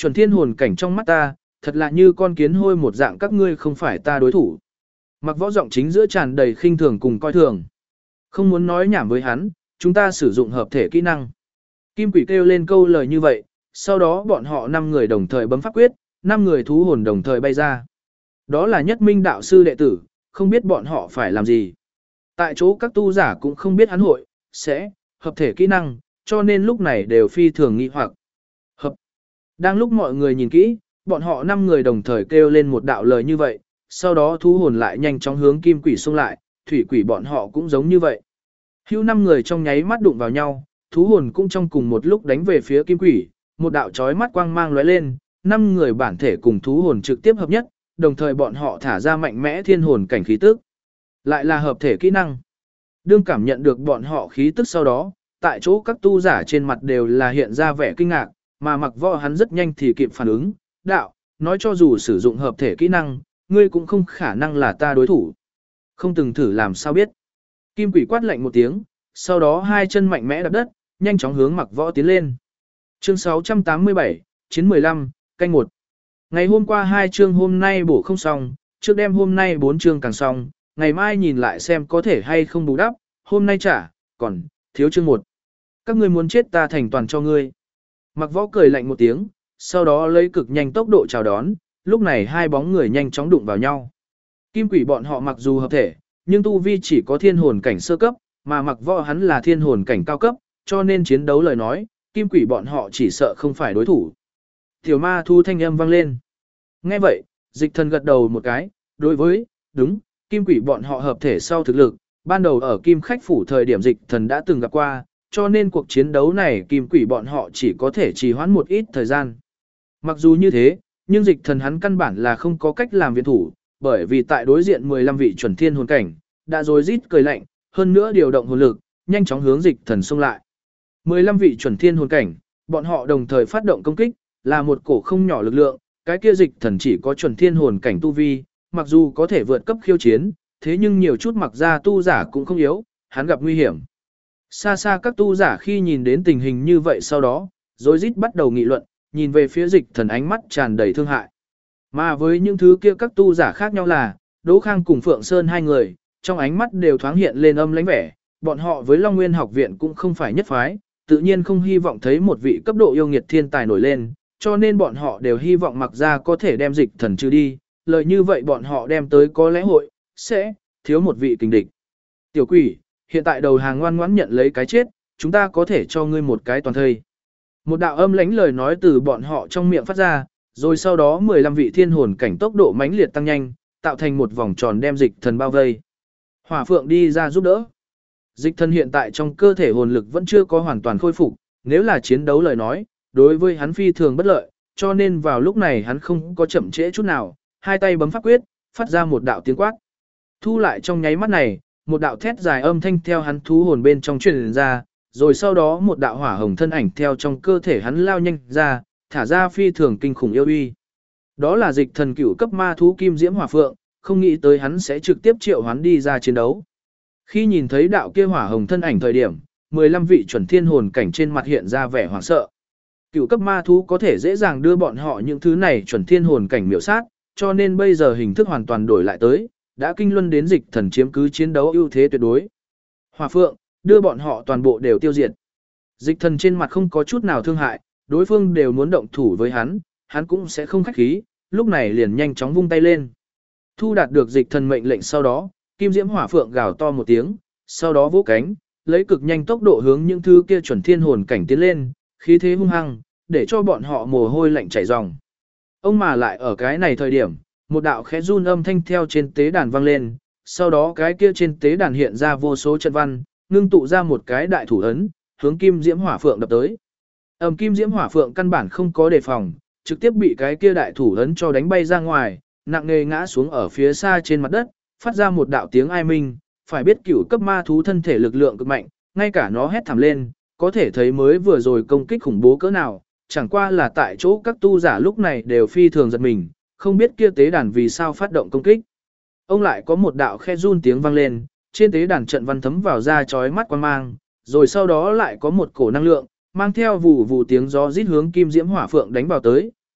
chuẩn thiên hồn cảnh trong mắt ta, thật là như con kiến hôi một dạng, các ngươi không phải ta đối thủ. Mặc Võ giọng chính giữa tràn đầy khinh thường cùng coi thường. Không muốn nói nhảm với hắn, chúng ta sử dụng hợp thể kỹ năng. Kim Quỷ kêu lên câu lời như vậy, sau đó bọn họ 5 người đồng thời bấm pháp quyết, 5 người thú hồn đồng thời bay ra. Đó là Nhất Minh đạo sư đệ tử, không biết bọn họ phải làm gì. Tại chỗ các tu giả cũng không biết hắn hội, sẽ, hợp thể kỹ năng, cho nên lúc này đều phi thường nghi hoặc. Hợp. Đang lúc mọi người nhìn kỹ, bọn họ 5 người đồng thời kêu lên một đạo lời như vậy, sau đó thú hồn lại nhanh chóng hướng Kim Quỷ xông lại, thủy quỷ bọn họ cũng giống như vậy. Hưu 5 người trong nháy mắt đụng vào nhau, thú hồn cũng trong cùng một lúc đánh về phía Kim Quỷ, một đạo chói mắt quang mang lóe lên, 5 người bản thể cùng thú hồn trực tiếp hợp nhất, đồng thời bọn họ thả ra mạnh mẽ thiên hồn cảnh khí tức. Lại là hợp thể kỹ năng. Đương cảm nhận được bọn họ khí tức sau đó, tại chỗ các tu giả trên mặt đều là hiện ra vẻ kinh ngạc, mà Mặc Võ hắn rất nhanh thì kịp phản ứng, đạo, nói cho dù sử dụng hợp thể kỹ năng, ngươi cũng không khả năng là ta đối thủ. Không từng thử làm sao biết. Kim Quỷ quát lạnh một tiếng, sau đó hai chân mạnh mẽ đạp đất, nhanh chóng hướng Mặc Võ tiến lên. Chương 687, Chiến 15, canh 1. Ngày hôm qua 2 chương hôm nay bổ không xong, trước đêm hôm nay 4 chương càng xong, ngày mai nhìn lại xem có thể hay không bù đắp, hôm nay trả, còn, thiếu chương 1. Các ngươi muốn chết ta thành toàn cho ngươi. Mặc Võ cười lạnh một tiếng, sau đó lấy cực nhanh tốc độ chào đón, lúc này hai bóng người nhanh chóng đụng vào nhau. Kim Quỷ bọn họ mặc dù hợp thể, nhưng tu vi chỉ có thiên hồn cảnh sơ cấp, mà Mặc Võ hắn là thiên hồn cảnh cao cấp, cho nên chiến đấu lời nói, Kim Quỷ bọn họ chỉ sợ không phải đối thủ. Tiểu ma thu thanh âm vang lên. Nghe vậy, Dịch Thần gật đầu một cái, đối với, đúng, Kim Quỷ bọn họ hợp thể sau thực lực, ban đầu ở Kim Khách Phủ thời điểm Dịch Thần đã từng gặp qua, cho nên cuộc chiến đấu này Kim Quỷ bọn họ chỉ có thể trì hoãn một ít thời gian. Mặc dù như thế, nhưng Dịch Thần hắn căn bản là không có cách làm viện thủ, bởi vì tại đối diện 15 vị chuẩn thiên hồn cảnh, đã rối rít cười lạnh, hơn nữa điều động hồn lực, nhanh chóng hướng Dịch Thần xông lại. 15 vị chuẩn thiên hồn cảnh, bọn họ đồng thời phát động công kích, là một cổ không nhỏ lực lượng, cái kia Dịch Thần chỉ có chuẩn thiên hồn cảnh tu vi, mặc dù có thể vượt cấp khiêu chiến, thế nhưng nhiều chút mặc ra tu giả cũng không yếu, hắn gặp nguy hiểm. Xa xa các tu giả khi nhìn đến tình hình như vậy sau đó, rối rít bắt đầu nghị luận, nhìn về phía Dịch Thần ánh mắt tràn đầy thương hại. Mà với những thứ kia các tu giả khác nhau là, Đỗ Khang cùng Phượng Sơn hai người, trong ánh mắt đều thoáng hiện lên âm lãnh vẻ, bọn họ với Long Nguyên học viện cũng không phải nhất phái, tự nhiên không hy vọng thấy một vị cấp độ yêu nghiệt thiên tài nổi lên, cho nên bọn họ đều hy vọng mặc ra có thể đem Dịch Thần trừ đi, lời như vậy bọn họ đem tới có lẽ hội, sẽ, thiếu một vị kình địch. Tiểu quỷ, hiện tại đầu hàng ngoan ngoãn nhận lấy cái chết, chúng ta có thể cho ngươi một cái toàn thây. Một đạo âm lãnh lời nói từ bọn họ trong miệng phát ra, rồi sau đó 15 vị thiên hồn cảnh tốc độ mãnh liệt tăng nhanh, tạo thành một vòng tròn đem Dịch Thần bao vây. Hỏa Phượng đi ra giúp đỡ. Dịch Thần hiện tại trong cơ thể hồn lực vẫn chưa có hoàn toàn khôi phục, nếu là chiến đấu lời nói, đối với hắn phi thường bất lợi, cho nên vào lúc này hắn không có chậm trễ chút nào, hai tay bấm pháp quyết, phát ra một đạo tiếng quát. Thu lại trong nháy mắt này, một đạo thét dài âm thanh theo hắn thú hồn bên trong truyền ra, rồi sau đó một đạo hỏa hồng thân ảnh theo trong cơ thể hắn lao nhanh ra, thả ra phi thường kinh khủng yêu uy. Đó là Dịch Thần cửu cấp ma thú Kim Diễm Hỏa Phượng, không nghĩ tới hắn sẽ trực tiếp triệu hoán đi ra chiến đấu. Khi nhìn thấy đạo kia hỏa hồng thân ảnh thời điểm, 15 vị chuẩn thiên hồn cảnh trên mặt hiện ra vẻ hoảng sợ. Cửu cấp ma thú có thể dễ dàng đưa bọn họ những thứ này chuẩn thiên hồn cảnh miểu sát, cho nên bây giờ hình thức hoàn toàn đổi lại tới, đã kinh luân đến Dịch Thần chiếm cứ chiến đấu ưu thế tuyệt đối. Hỏa Phượng, đưa bọn họ toàn bộ đều tiêu diệt. Dịch Thần trên mặt không có chút nào thương hại, đối phương đều muốn động thủ với hắn, hắn cũng sẽ không khách khí, lúc này liền nhanh chóng vung tay lên. Thu đạt được Dịch Thần mệnh lệnh sau đó, Kim Diễm Hỏa Phượng gào to một tiếng, sau đó vỗ cánh, lấy cực nhanh tốc độ hướng những thứ kia chuẩn thiên hồn cảnh tiến lên, khí thế hung hăng, để cho bọn họ mồ hôi lạnh chảy ròng. Ông mà lại ở cái này thời điểm, một đạo khẽ run âm thanh theo trên tế đàn vang lên, sau đó cái kia trên tế đàn hiện ra vô số trận văn, ngưng tụ ra một cái đại thủ ấn, hướng Kim Diễm Hỏa Phượng đập tới. Kim Diễm Hỏa Phượng căn bản không có đề phòng, trực tiếp bị cái kia đại thủ ấn cho đánh bay ra ngoài, nặng nề ngã xuống ở phía xa trên mặt đất, phát ra một đạo tiếng ai minh, phải biết cửu cấp ma thú thân thể lực lượng cực mạnh, ngay cả nó hét thảm lên, có thể thấy mới vừa rồi công kích khủng bố cỡ nào, chẳng qua là tại chỗ các tu giả lúc này đều phi thường giật mình, không biết kia tế đàn vì sao phát động công kích. Ông lại có một đạo khe run tiếng vang lên, trên tế đàn trận văn thấm vào ra chói mắt quan mang, rồi sau đó lại có một cổ năng lượng, mang theo vù vù tiếng gió rít hướng Kim Diễm Hỏa Phượng đánh vào tới,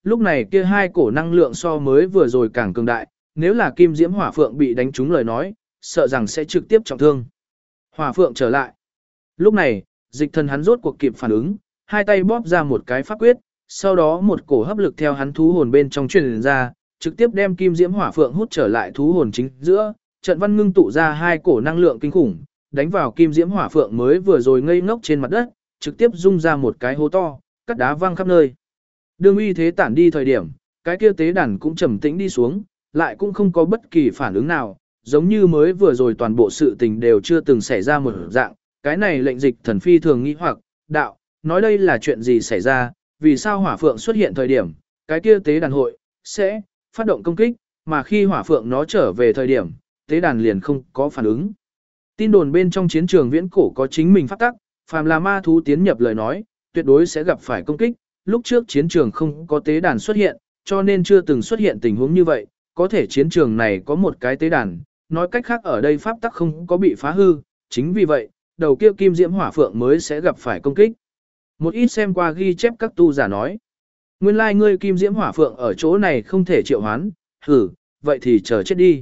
Lúc này kia hai cổ năng lượng so mới vừa rồi càng cường đại, nếu là kim diễm hỏa phượng bị đánh trúng lời nói, sợ rằng sẽ trực tiếp trọng thương. Hỏa phượng trở lại. Lúc này, dịch thần hắn rốt cuộc kịp phản ứng, hai tay bóp ra một cái pháp quyết, sau đó một cổ hấp lực theo hắn thú hồn bên trong truyền ra, trực tiếp đem kim diễm hỏa phượng hút trở lại thú hồn chính giữa, trận văn ngưng tụ ra hai cổ năng lượng kinh khủng, đánh vào kim diễm hỏa phượng mới vừa rồi ngây ngốc trên mặt đất, trực tiếp rung ra một cái hố to, cắt đá văng khắp nơi. Đương uy thế tản đi thời điểm, cái kia tế đàn cũng trầm tĩnh đi xuống, lại cũng không có bất kỳ phản ứng nào, giống như mới vừa rồi toàn bộ sự tình đều chưa từng xảy ra một dạng. Cái này lệnh dịch thần phi thường nghĩ hoặc, đạo, nói đây là chuyện gì xảy ra, vì sao hỏa phượng xuất hiện thời điểm, cái kia tế đàn hội, sẽ, phát động công kích, mà khi hỏa phượng nó trở về thời điểm, tế đàn liền không có phản ứng. Tin đồn bên trong chiến trường viễn cổ có chính mình pháp tắc, phàm là ma thú tiến nhập lời nói, tuyệt đối sẽ gặp phải công kích, lúc trước chiến trường không có tế đàn xuất hiện, cho nên chưa từng xuất hiện tình huống như vậy, có thể chiến trường này có một cái tế đàn, nói cách khác ở đây pháp tắc không có bị phá hư, chính vì vậy, đầu kia kim diễm hỏa phượng mới sẽ gặp phải công kích. Một ít xem qua ghi chép các tu giả nói, nguyên lai ngươi kim diễm hỏa phượng ở chỗ này không thể triệu hoán, vậy thì chờ chết đi.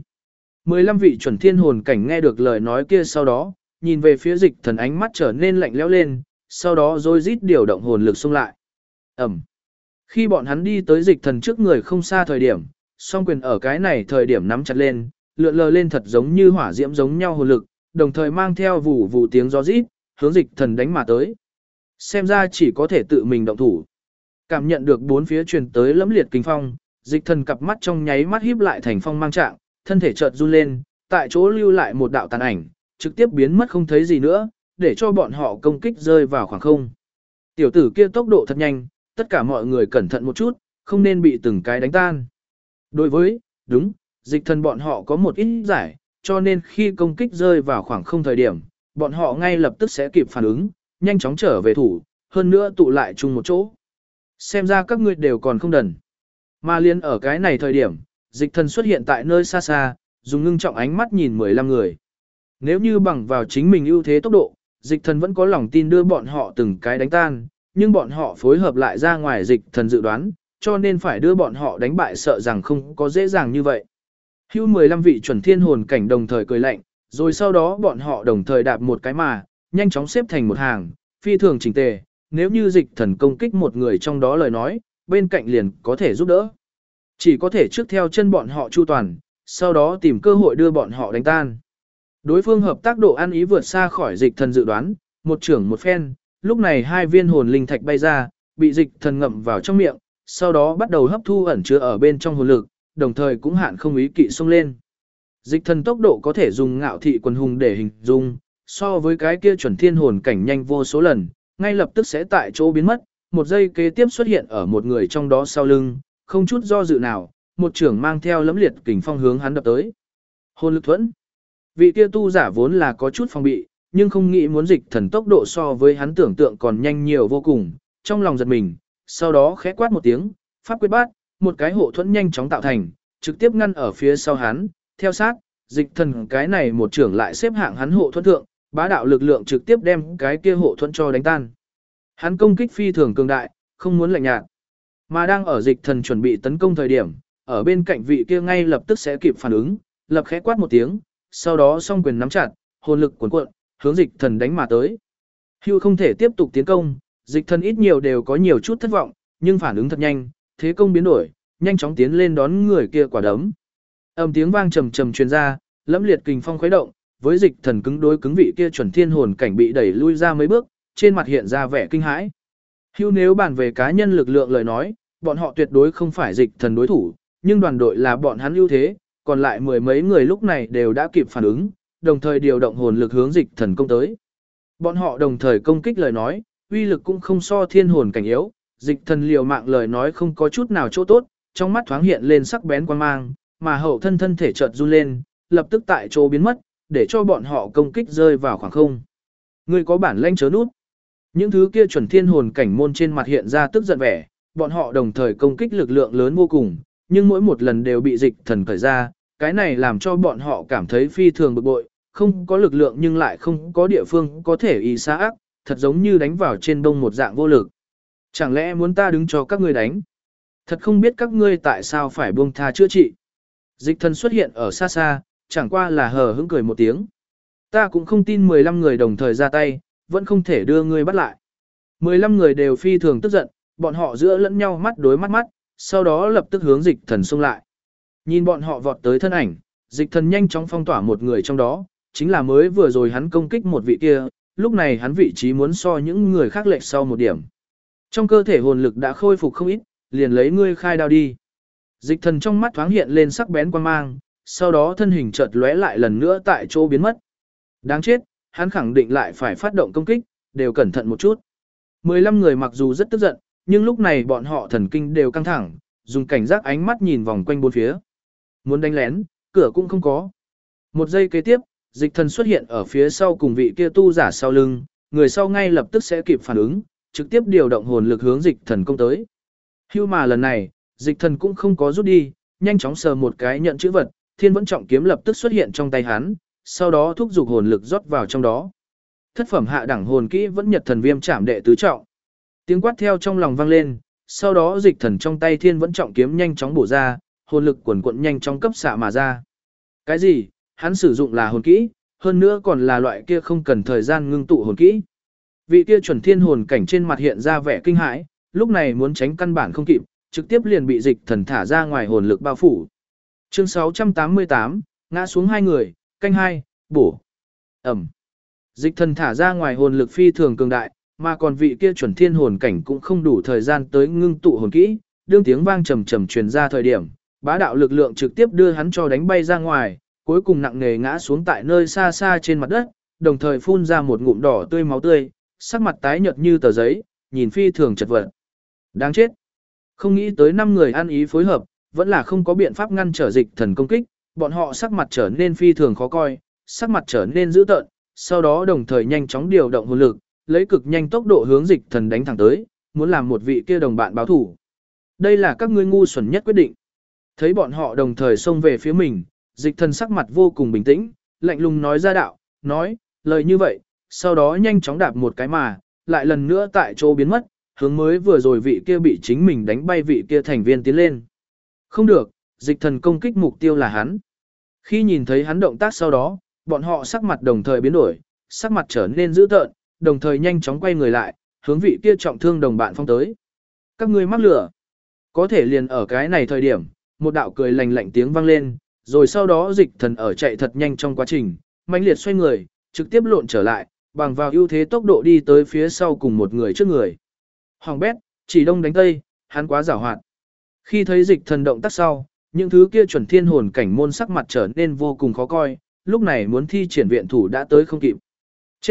15 vị chuẩn thiên hồn cảnh nghe được lời nói kia sau đó, nhìn về phía dịch thần ánh mắt trở nên lạnh lẽo lên, sau đó rồi rít điều động hồn lực xung lại. Ẩm. Khi bọn hắn đi tới dịch thần trước người không xa thời điểm, song quyền ở cái này thời điểm nắm chặt lên, lượn lờ lên thật giống như hỏa diễm giống nhau hồn lực, đồng thời mang theo vụ vụ tiếng gió rít, hướng dịch thần đánh mà tới. Xem ra chỉ có thể tự mình động thủ. Cảm nhận được bốn phía truyền tới lẫm liệt kinh phong, dịch thần cặp mắt trong nháy mắt híp lại thành phong mang trạng, thân thể chợt run lên, tại chỗ lưu lại một đạo tàn ảnh, trực tiếp biến mất không thấy gì nữa, để cho bọn họ công kích rơi vào khoảng không. Tiểu tử kia tốc độ thật nhanh, tất cả mọi người cẩn thận một chút, không nên bị từng cái đánh tan. Đối với, đúng, dịch thần bọn họ có một ít giải, cho nên khi công kích rơi vào khoảng không thời điểm, bọn họ ngay lập tức sẽ kịp phản ứng, nhanh chóng trở về thủ, hơn nữa tụ lại chung một chỗ. Xem ra các ngươi đều còn không đần. Mà liên ở cái này thời điểm, dịch thần xuất hiện tại nơi xa xa, dùng ngưng trọng ánh mắt nhìn 15 người. Nếu như bằng vào chính mình ưu thế tốc độ, dịch thần vẫn có lòng tin đưa bọn họ từng cái đánh tan, nhưng bọn họ phối hợp lại ra ngoài dịch thần dự đoán, cho nên phải đưa bọn họ đánh bại sợ rằng không có dễ dàng như vậy. Hưu 15 vị chuẩn thiên hồn cảnh đồng thời cười lạnh, rồi sau đó bọn họ đồng thời đạp một cái mà, nhanh chóng xếp thành một hàng, phi thường chỉnh tề, nếu như dịch thần công kích một người trong đó lời nói, bên cạnh liền có thể giúp đỡ. Chỉ có thể trước theo chân bọn họ chu toàn, sau đó tìm cơ hội đưa bọn họ đánh tan. Đối phương hợp tác độ ăn ý vượt xa khỏi dịch thần dự đoán, một trưởng một phen, lúc này hai viên hồn linh thạch bay ra, bị dịch thần ngậm vào trong miệng, sau đó bắt đầu hấp thu ẩn chứa ở bên trong hồn lực, đồng thời cũng hạn không ý kỵ xông lên. Dịch thần tốc độ có thể dùng ngạo thị quần hùng để hình dung, so với cái kia chuẩn thiên hồn cảnh nhanh vô số lần, ngay lập tức sẽ tại chỗ biến mất, một giây kế tiếp xuất hiện ở một người trong đó sau lưng, không chút do dự nào, một trưởng mang theo lẫm liệt kình phong hướng hắn đập tới. Hồn lực thuẫn. Vị kia tu giả vốn là có chút phòng bị, nhưng không nghĩ muốn dịch thần tốc độ so với hắn tưởng tượng còn nhanh nhiều vô cùng, trong lòng giật mình, sau đó khẽ quát một tiếng, pháp quyết bát, một cái hộ thuẫn nhanh chóng tạo thành, trực tiếp ngăn ở phía sau hắn, theo sát, dịch thần cái này một trưởng lại xếp hạng hắn hộ thuẫn thượng, bá đạo lực lượng trực tiếp đem cái kia hộ thuẫn cho đánh tan. Hắn công kích phi thường cường đại, không muốn lạnh nhạt. Mà đang ở dịch thần chuẩn bị tấn công thời điểm, ở bên cạnh vị kia ngay lập tức sẽ kịp phản ứng, lập khẽ quát một tiếng, sau đó song quyền nắm chặt, hồn lực cuồn cuộn, hướng dịch thần đánh mà tới. Hưu không thể tiếp tục tiến công, dịch thần ít nhiều đều có nhiều chút thất vọng, nhưng phản ứng thật nhanh, thế công biến đổi, nhanh chóng tiến lên đón người kia quả đấm. Âm tiếng vang trầm trầm truyền ra, lẫm liệt kình phong khuấy động, với dịch thần cứng đối cứng vị kia chuẩn thiên hồn cảnh bị đẩy lui ra mấy bước, trên mặt hiện ra vẻ kinh hãi. Hưu nếu bàn về cá nhân lực lượng lời nói, bọn họ tuyệt đối không phải dịch thần đối thủ, nhưng đoàn đội là bọn hắn ưu thế, còn lại mười mấy người lúc này đều đã kịp phản ứng, đồng thời điều động hồn lực hướng dịch thần công tới. Bọn họ đồng thời công kích lời nói, uy lực cũng không so thiên hồn cảnh yếu, dịch thần liều mạng lời nói không có chút nào chỗ tốt, trong mắt thoáng hiện lên sắc bén quan mang, mà hậu thân thân thể chợt run lên, lập tức tại chỗ biến mất, để cho bọn họ công kích rơi vào khoảng không. Người có bản lĩnh chớ nút. Những thứ kia chuẩn thiên hồn cảnh môn trên mặt hiện ra tức giận vẻ, bọn họ đồng thời công kích lực lượng lớn vô cùng, nhưng mỗi một lần đều bị dịch thần cởi ra, cái này làm cho bọn họ cảm thấy phi thường bực bội, không có lực lượng nhưng lại không có địa phương có thể y xa ác, thật giống như đánh vào trên đông một dạng vô lực. Chẳng lẽ muốn ta đứng cho các ngươi đánh? Thật không biết các ngươi tại sao phải buông tha chữa trị. Dịch thần xuất hiện ở xa xa, chẳng qua là hờ hững cười một tiếng. Ta cũng không tin 15 người đồng thời ra tay, vẫn không thể đưa ngươi bắt lại. 15 người đều phi thường tức giận, bọn họ giữa lẫn nhau mắt đối mắt, sau đó lập tức hướng dịch thần xông lại. Nhìn bọn họ vọt tới thân ảnh, dịch thần nhanh chóng phong tỏa một người trong đó, chính là mới vừa rồi hắn công kích một vị kia, lúc này hắn vị trí muốn so những người khác lệch sau một điểm. Trong cơ thể hồn lực đã khôi phục không ít, liền lấy ngươi khai đao đi. Dịch thần trong mắt thoáng hiện lên sắc bén quan mang, sau đó thân hình chợt lóe lại lần nữa tại chỗ biến mất. Đáng chết, hắn khẳng định lại phải phát động công kích, đều cẩn thận một chút. 15 người mặc dù rất tức giận, nhưng lúc này bọn họ thần kinh đều căng thẳng, dùng cảnh giác ánh mắt nhìn vòng quanh bốn phía. Muốn đánh lén, cửa cũng không có. Một giây kế tiếp, dịch thần xuất hiện ở phía sau cùng vị kia tu giả sau lưng, người sau ngay lập tức sẽ kịp phản ứng, trực tiếp điều động hồn lực hướng dịch thần công tới. Hưu mà lần này, dịch thần cũng không có rút đi, nhanh chóng sờ một cái nhận chữ vật, thiên vẫn trọng kiếm lập tức xuất hiện trong tay hắn, sau đó thúc giục hồn lực rót vào trong đó. Thất phẩm hạ đẳng hồn kỹ vẫn nhật thần viêm trảm đệ tứ trọng. Tiếng quát theo trong lòng vang lên, sau đó dịch thần trong tay thiên vẫn trọng kiếm nhanh chóng bổ ra, hồn lực quần quận nhanh chóng cấp xạ mà ra. Cái gì? Hắn sử dụng là hồn kỹ, hơn nữa còn là loại kia không cần thời gian ngưng tụ hồn kỹ. Vị kia chuẩn thiên hồn cảnh trên mặt hiện ra vẻ kinh hãi, lúc này muốn tránh căn bản không kịp, trực tiếp liền bị dịch thần thả ra ngoài hồn lực bao phủ. Chương 688, ngã xuống hai người, canh hai, bổ. Ẩm. Dịch thần thả ra ngoài hồn lực phi thường cường đại, mà còn vị kia chuẩn thiên hồn cảnh cũng không đủ thời gian tới ngưng tụ hồn kỹ, đương tiếng vang trầm trầm truyền ra thời điểm, bá đạo lực lượng trực tiếp đưa hắn cho đánh bay ra ngoài, cuối cùng nặng nề ngã xuống tại nơi xa xa trên mặt đất, đồng thời phun ra một ngụm đỏ tươi máu tươi, sắc mặt tái nhợt như tờ giấy, nhìn phi thường chật vật. Đáng chết. Không nghĩ tới 5 người ăn ý phối hợp, vẫn là không có biện pháp ngăn trở dịch thần công kích, bọn họ sắc mặt trở nên phi thường khó coi, sắc mặt trở nên dữ tợn, sau đó đồng thời nhanh chóng điều động hồn lực, lấy cực nhanh tốc độ hướng dịch thần đánh thẳng tới, muốn làm một vị kia đồng bạn báo thủ. Đây là các ngươi ngu xuẩn nhất quyết định. Thấy bọn họ đồng thời xông về phía mình, dịch thần sắc mặt vô cùng bình tĩnh, lạnh lùng nói ra đạo, nói, lời như vậy, sau đó nhanh chóng đạp một cái mà, lại lần nữa tại chỗ biến mất, hướng mới vừa rồi vị kia bị chính mình đánh bay vị kia thành viên tiến lên. Không được, dịch thần công kích mục tiêu là hắn. Khi nhìn thấy hắn động tác sau đó, bọn họ sắc mặt đồng thời biến đổi, sắc mặt trở nên dữ tợn, đồng thời nhanh chóng quay người lại, hướng vị kia trọng thương đồng bạn phong tới. Các ngươi mắc lửa. Có thể liền ở cái này thời điểm, một đạo cười lạnh lạnh tiếng vang lên, rồi sau đó dịch thần ở chạy thật nhanh trong quá trình, mãnh liệt xoay người, trực tiếp lộn trở lại, bằng vào ưu thế tốc độ đi tới phía sau cùng một người trước người. Hoàng bét, chỉ đông đánh tây, hắn quá giàu hoạt. Khi thấy dịch thần động tác sau, những thứ kia chuẩn thiên hồn cảnh môn sắc mặt trở nên vô cùng khó coi, lúc này muốn thi triển viện thủ đã tới không kịp. Chết!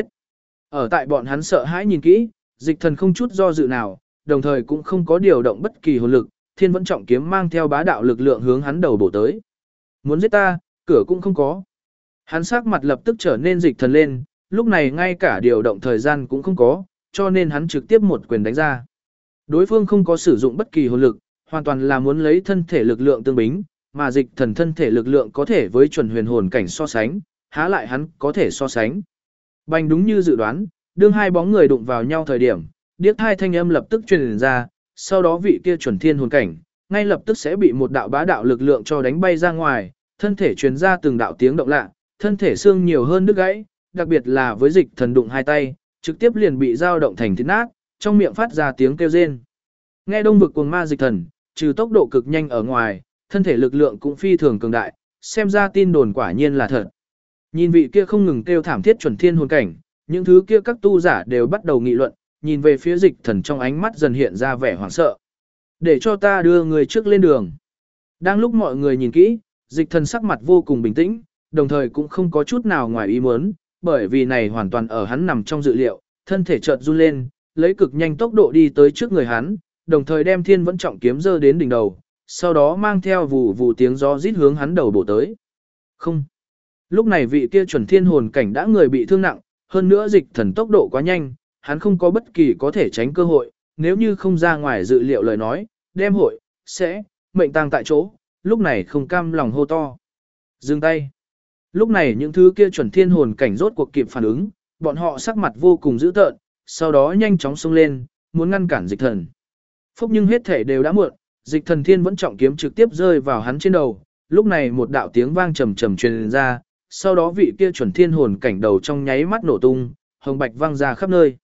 Ở tại bọn hắn sợ hãi nhìn kỹ, dịch thần không chút do dự nào, đồng thời cũng không có điều động bất kỳ hồn lực, thiên vẫn trọng kiếm mang theo bá đạo lực lượng hướng hắn đầu bổ tới. Muốn giết ta, cửa cũng không có. Hắn sắc mặt lập tức trở nên dịch thần lên, lúc này ngay cả điều động thời gian cũng không có, cho nên hắn trực tiếp một quyền đánh ra. Đối phương không có sử dụng bất kỳ hồn lực, hoàn toàn là muốn lấy thân thể lực lượng tương bính, mà dịch thần thân thể lực lượng có thể với chuẩn huyền hồn cảnh so sánh, há lại hắn có thể so sánh. Bành đúng như dự đoán, đương hai bóng người đụng vào nhau thời điểm, điếc hai thanh âm lập tức truyền ra, sau đó vị kia chuẩn thiên hồn cảnh, ngay lập tức sẽ bị một đạo bá đạo lực lượng cho đánh bay ra ngoài, thân thể truyền ra từng đạo tiếng động lạ, thân thể xương nhiều hơn đứt gãy, đặc biệt là với dịch thần đụng hai tay, trực tiếp liền bị dao động thành thịt nát, trong miệng phát ra tiếng kêu rên. Nghe đông vực cuồng ma dịch thần, trừ tốc độ cực nhanh ở ngoài, thân thể lực lượng cũng phi thường cường đại, xem ra tin đồn quả nhiên là thật. Nhìn vị kia không ngừng kêu thảm thiết chuẩn thiên hồn cảnh, những thứ kia các tu giả đều bắt đầu nghị luận, nhìn về phía dịch thần trong ánh mắt dần hiện ra vẻ hoảng sợ. Để cho ta đưa người trước lên đường. Đang lúc mọi người nhìn kỹ, dịch thần sắc mặt vô cùng bình tĩnh, đồng thời cũng không có chút nào ngoài ý muốn, bởi vì này hoàn toàn ở hắn nằm trong dự liệu, thân thể chợt run lên, lấy cực nhanh tốc độ đi tới trước người hắn, đồng thời đem thiên vẫn trọng kiếm giơ đến đỉnh đầu, sau đó mang theo vù vù tiếng gió rít hướng hắn đầu bổ tới. Không. Lúc này vị kia chuẩn thiên hồn cảnh đã người bị thương nặng, hơn nữa dịch thần tốc độ quá nhanh, hắn không có bất kỳ có thể tránh cơ hội, nếu như không ra ngoài dự liệu lời nói, đem hội, sẽ, mệnh tang tại chỗ, lúc này không cam lòng hô to. Dừng tay. Lúc này những thứ kia chuẩn thiên hồn cảnh rốt cuộc kịp phản ứng, bọn họ sắc mặt vô cùng dữ tợn, sau đó nhanh chóng xông lên, muốn ngăn cản dịch thần. Phúc nhưng hết thể đều đã muộn, Dịch thần thiên vẫn trọng kiếm trực tiếp rơi vào hắn trên đầu, lúc này một đạo tiếng vang trầm trầm truyền ra, sau đó vị kia chuẩn thiên hồn cảnh đầu trong nháy mắt nổ tung, hồng bạch vang ra khắp nơi.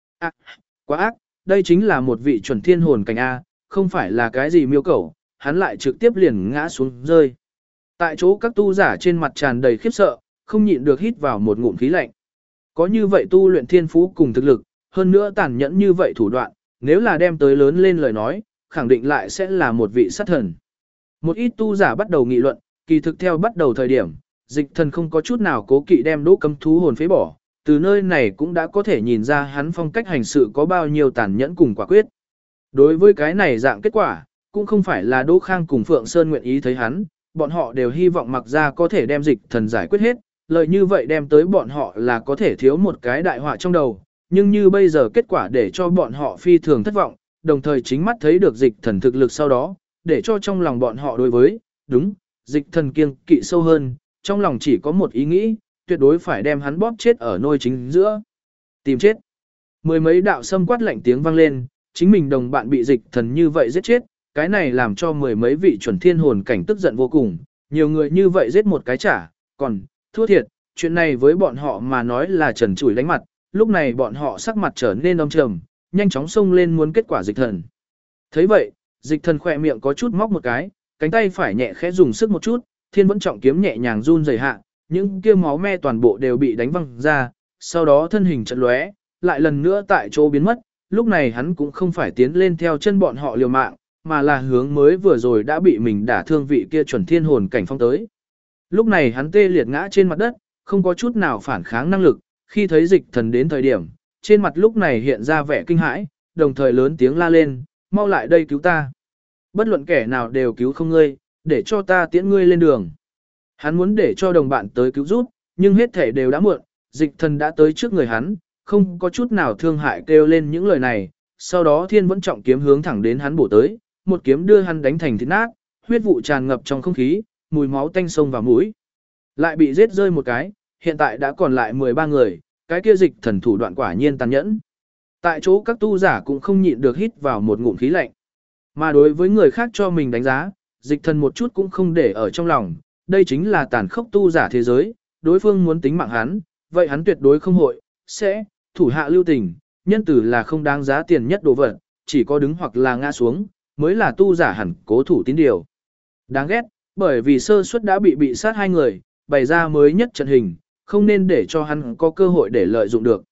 Quá ác, đây chính là một vị chuẩn thiên hồn cảnh A, không phải là cái gì miêu cẩu, hắn lại trực tiếp liền ngã xuống rơi. Tại chỗ các tu giả trên mặt tràn đầy khiếp sợ, không nhịn được hít vào một ngụm khí lạnh. Có như vậy tu luyện thiên phú cùng thực lực, hơn nữa tàn nhẫn như vậy thủ đoạn, nếu là đem tới lớn lên lời nói, khẳng định lại sẽ là một vị sát thần. Một ít tu giả bắt đầu nghị luận, kỳ thực theo bắt đầu thời điểm, dịch thần không có chút nào cố kỵ đem đỗ cấm thú hồn phế bỏ, từ nơi này cũng đã có thể nhìn ra hắn phong cách hành sự có bao nhiêu tàn nhẫn cùng quả quyết. Đối với cái này dạng kết quả, cũng không phải là Đỗ Khang cùng Phượng Sơn nguyện ý thấy hắn, bọn họ đều hy vọng mặc ra có thể đem dịch thần giải quyết hết, lợi như vậy đem tới bọn họ là có thể thiếu một cái đại họa trong đầu, nhưng như bây giờ kết quả để cho bọn họ phi thường thất vọng, đồng thời chính mắt thấy được dịch thần thực lực sau đó, để cho trong lòng bọn họ đối với, đúng, dịch thần kiêng kỵ sâu hơn, trong lòng chỉ có một ý nghĩ, tuyệt đối phải đem hắn bóp chết ở nôi chính giữa. Tìm chết. Mười mấy đạo sâm quát lạnh tiếng vang lên, chính mình đồng bạn bị dịch thần như vậy giết chết, cái này làm cho mười mấy vị chuẩn thiên hồn cảnh tức giận vô cùng, nhiều người như vậy giết một cái trả, còn, thua thiệt, chuyện này với bọn họ mà nói là trần trụi đánh mặt, lúc này bọn họ sắc mặt trở nên âm trầm, nhanh chóng xông lên muốn kết quả dịch thần. Thấy vậy, dịch thần khỏe miệng có chút móc một cái, cánh tay phải nhẹ khẽ dùng sức một chút, thiên vẫn trọng kiếm nhẹ nhàng run rẩy hạ, những kia máu me toàn bộ đều bị đánh văng ra, sau đó thân hình chợt lóe, lại lần nữa tại chỗ biến mất, lúc này hắn cũng không phải tiến lên theo chân bọn họ liều mạng, mà là hướng mới vừa rồi đã bị mình đả thương vị kia chuẩn thiên hồn cảnh phong tới. Lúc này hắn tê liệt ngã trên mặt đất, không có chút nào phản kháng năng lực, khi thấy dịch thần đến thời điểm, trên mặt lúc này hiện ra vẻ kinh hãi, đồng thời lớn tiếng la lên, mau lại đây cứu ta. Bất luận kẻ nào đều cứu không ngươi, để cho ta tiễn ngươi lên đường. Hắn muốn để cho đồng bạn tới cứu giúp, nhưng hết thể đều đã muộn, dịch thần đã tới trước người hắn, không có chút nào thương hại kêu lên những lời này, sau đó thiên vẫn trọng kiếm hướng thẳng đến hắn bổ tới, một kiếm đưa hắn đánh thành thịt nát, huyết vụ tràn ngập trong không khí, mùi máu tanh sông vào mũi. Lại bị giết rơi một cái, hiện tại đã còn lại 13 người, cái kia dịch thần thủ đoạn quả nhiên tàn nhẫn. Tại chỗ các tu giả cũng không nhịn được hít vào một ngụm khí lạnh. Mà đối với người khác cho mình đánh giá, dịch thần một chút cũng không để ở trong lòng, đây chính là tàn khốc tu giả thế giới, đối phương muốn tính mạng hắn, vậy hắn tuyệt đối không hội, sẽ, thủ hạ lưu tình, nhân tử là không đáng giá tiền nhất đồ vật, chỉ có đứng hoặc là ngã xuống, mới là tu giả hẳn cố thủ tín điều. Đáng ghét, bởi vì sơ suất đã bị sát hai người, bày ra mới nhất trận hình, không nên để cho hắn có cơ hội để lợi dụng được.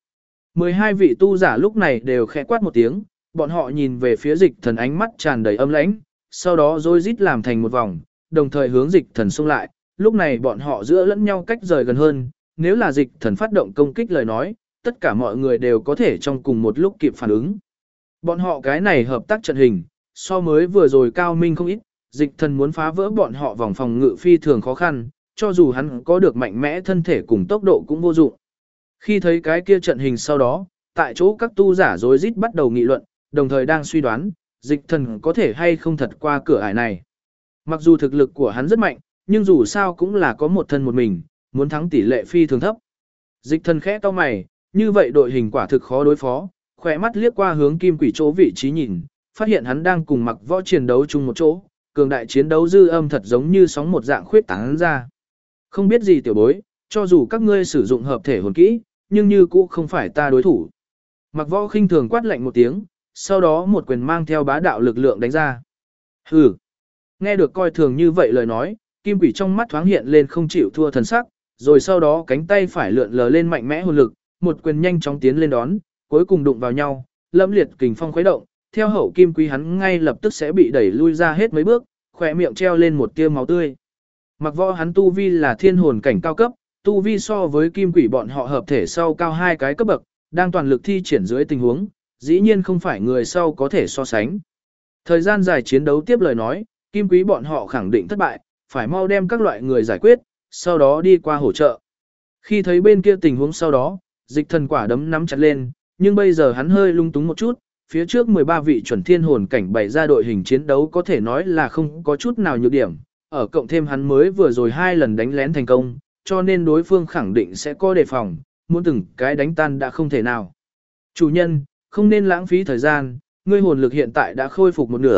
12 vị tu giả lúc này đều khẽ quát một tiếng, bọn họ nhìn về phía dịch thần ánh mắt tràn đầy âm lãnh, sau đó rối rít làm thành một vòng, đồng thời hướng dịch thần xông lại, lúc này bọn họ giữa lẫn nhau cách rời gần hơn, nếu là dịch thần phát động công kích lời nói, tất cả mọi người đều có thể trong cùng một lúc kịp phản ứng. Bọn họ cái này hợp tác trận hình, so mới vừa rồi cao minh không ít, dịch thần muốn phá vỡ bọn họ vòng phòng ngự phi thường khó khăn, cho dù hắn có được mạnh mẽ thân thể cùng tốc độ cũng vô dụng. Khi thấy cái kia trận hình sau đó, tại chỗ các tu giả rối rít bắt đầu nghị luận, đồng thời đang suy đoán, dịch thần có thể hay không thật qua cửa ải này. Mặc dù thực lực của hắn rất mạnh, nhưng dù sao cũng là có một thân một mình, muốn thắng tỷ lệ phi thường thấp. Dịch thần khẽ cau mày, như vậy đội hình quả thực khó đối phó, khỏe mắt liếc qua hướng kim quỷ chỗ vị trí nhìn, phát hiện hắn đang cùng Mặc Võ chiến đấu chung một chỗ, cường đại chiến đấu dư âm thật giống như sóng một dạng khuyết tán ra. Không biết gì tiểu bối, cho dù các ngươi sử dụng hợp thể hồn kỹ, nhưng như cũ không phải ta đối thủ. Mặc Võ khinh thường quát lạnh một tiếng, sau đó một quyền mang theo bá đạo lực lượng đánh ra. Hừ. Nghe được coi thường như vậy lời nói, kim quỷ trong mắt thoáng hiện lên không chịu thua thần sắc, rồi sau đó cánh tay phải lượn lờ lên mạnh mẽ hồn lực, một quyền nhanh chóng tiến lên đón, cuối cùng đụng vào nhau, lâm liệt kình phong khuấy động, theo hậu kim quý hắn ngay lập tức sẽ bị đẩy lui ra hết mấy bước, khỏe miệng treo lên một tia máu tươi. Mặc Võ hắn tu vi là thiên hồn cảnh cao cấp, tu vi so với kim quỷ bọn họ hợp thể sau cao 2 cái cấp bậc, đang toàn lực thi triển dưới tình huống, dĩ nhiên không phải người sau có thể so sánh. Thời gian dài chiến đấu tiếp lời nói, kim quý bọn họ khẳng định thất bại, phải mau đem các loại người giải quyết, sau đó đi qua hỗ trợ. Khi thấy bên kia tình huống sau đó, dịch thần quả đấm nắm chặt lên, nhưng bây giờ hắn hơi lung túng một chút, phía trước 13 vị chuẩn thiên hồn cảnh bày ra đội hình chiến đấu có thể nói là không có chút nào nhược điểm, ở cộng thêm hắn mới vừa rồi 2 lần đánh lén thành công, cho nên đối phương khẳng định sẽ có đề phòng, muốn từng cái đánh tan đã không thể nào. Chủ nhân, không nên lãng phí thời gian, ngươi hồn lực hiện tại đã khôi phục một nửa,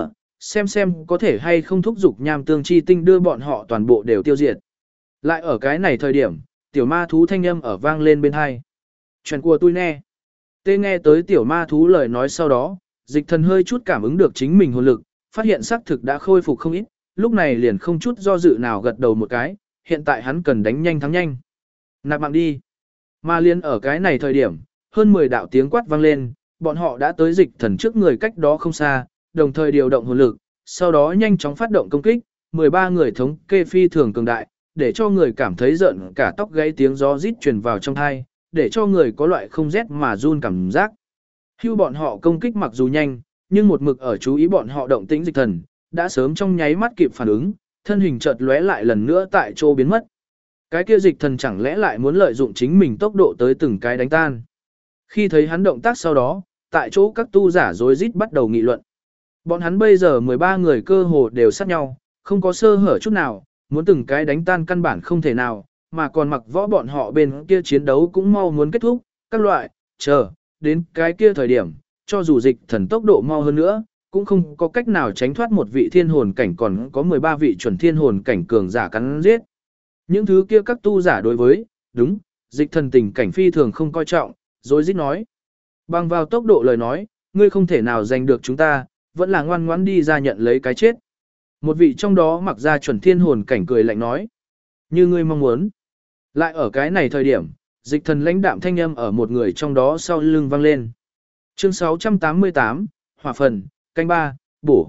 xem có thể hay không thúc giục nham tương chi tinh đưa bọn họ toàn bộ đều tiêu diệt. Lại ở cái này thời điểm, tiểu ma thú thanh âm ở vang lên bên hai. Chuyện của tôi nè. Tê nghe tới tiểu ma thú lời nói sau đó, dịch thần hơi chút cảm ứng được chính mình hồn lực, phát hiện xác thực đã khôi phục không ít, lúc này liền không chút do dự nào gật đầu một cái, hiện tại hắn cần đánh nhanh thắng nhanh. Nạp mạng đi. Mà liên ở cái này thời điểm, hơn 10 đạo tiếng quát vang lên, bọn họ đã tới dịch thần trước người cách đó không xa, đồng thời điều động hồn lực, sau đó nhanh chóng phát động công kích, 13 người thống kê phi thường cường đại, để cho người cảm thấy giận cả tóc gáy, tiếng gió rít truyền vào trong tai, để cho người có loại không rét mà run cảm giác. Hưu bọn họ công kích mặc dù nhanh, nhưng một mực ở chú ý bọn họ động tĩnh dịch thần, đã sớm trong nháy mắt kịp phản ứng, thân hình chợt lóe lại lần nữa tại chỗ biến mất. Cái kia dịch thần chẳng lẽ lại muốn lợi dụng chính mình tốc độ tới từng cái đánh tan. Khi thấy hắn động tác sau đó, tại chỗ các tu giả rối rít bắt đầu nghị luận. Bọn hắn bây giờ 13 người cơ hồ đều sát nhau, không có sơ hở chút nào, muốn từng cái đánh tan căn bản không thể nào, mà còn mặc võ bọn họ bên kia chiến đấu cũng mau muốn kết thúc, các loại, chờ, đến cái kia thời điểm, cho dù dịch thần tốc độ mau hơn nữa, cũng không có cách nào tránh thoát một vị thiên hồn cảnh còn có 13 vị chuẩn thiên hồn cảnh cường giả cắn giết. Những thứ kia các tu giả đối với, đúng, dịch thần tình cảnh phi thường không coi trọng, rồi rít nói. Bằng vào tốc độ lời nói, ngươi không thể nào giành được chúng ta, vẫn là ngoan ngoãn đi ra nhận lấy cái chết. Một vị trong đó mặc ra chuẩn thiên hồn cảnh cười lạnh nói. Như ngươi mong muốn. Lại ở cái này thời điểm, dịch thần lãnh đạm thanh âm ở một người trong đó sau lưng vang lên. Chương 688, Hỏa phần, canh 3, bổ.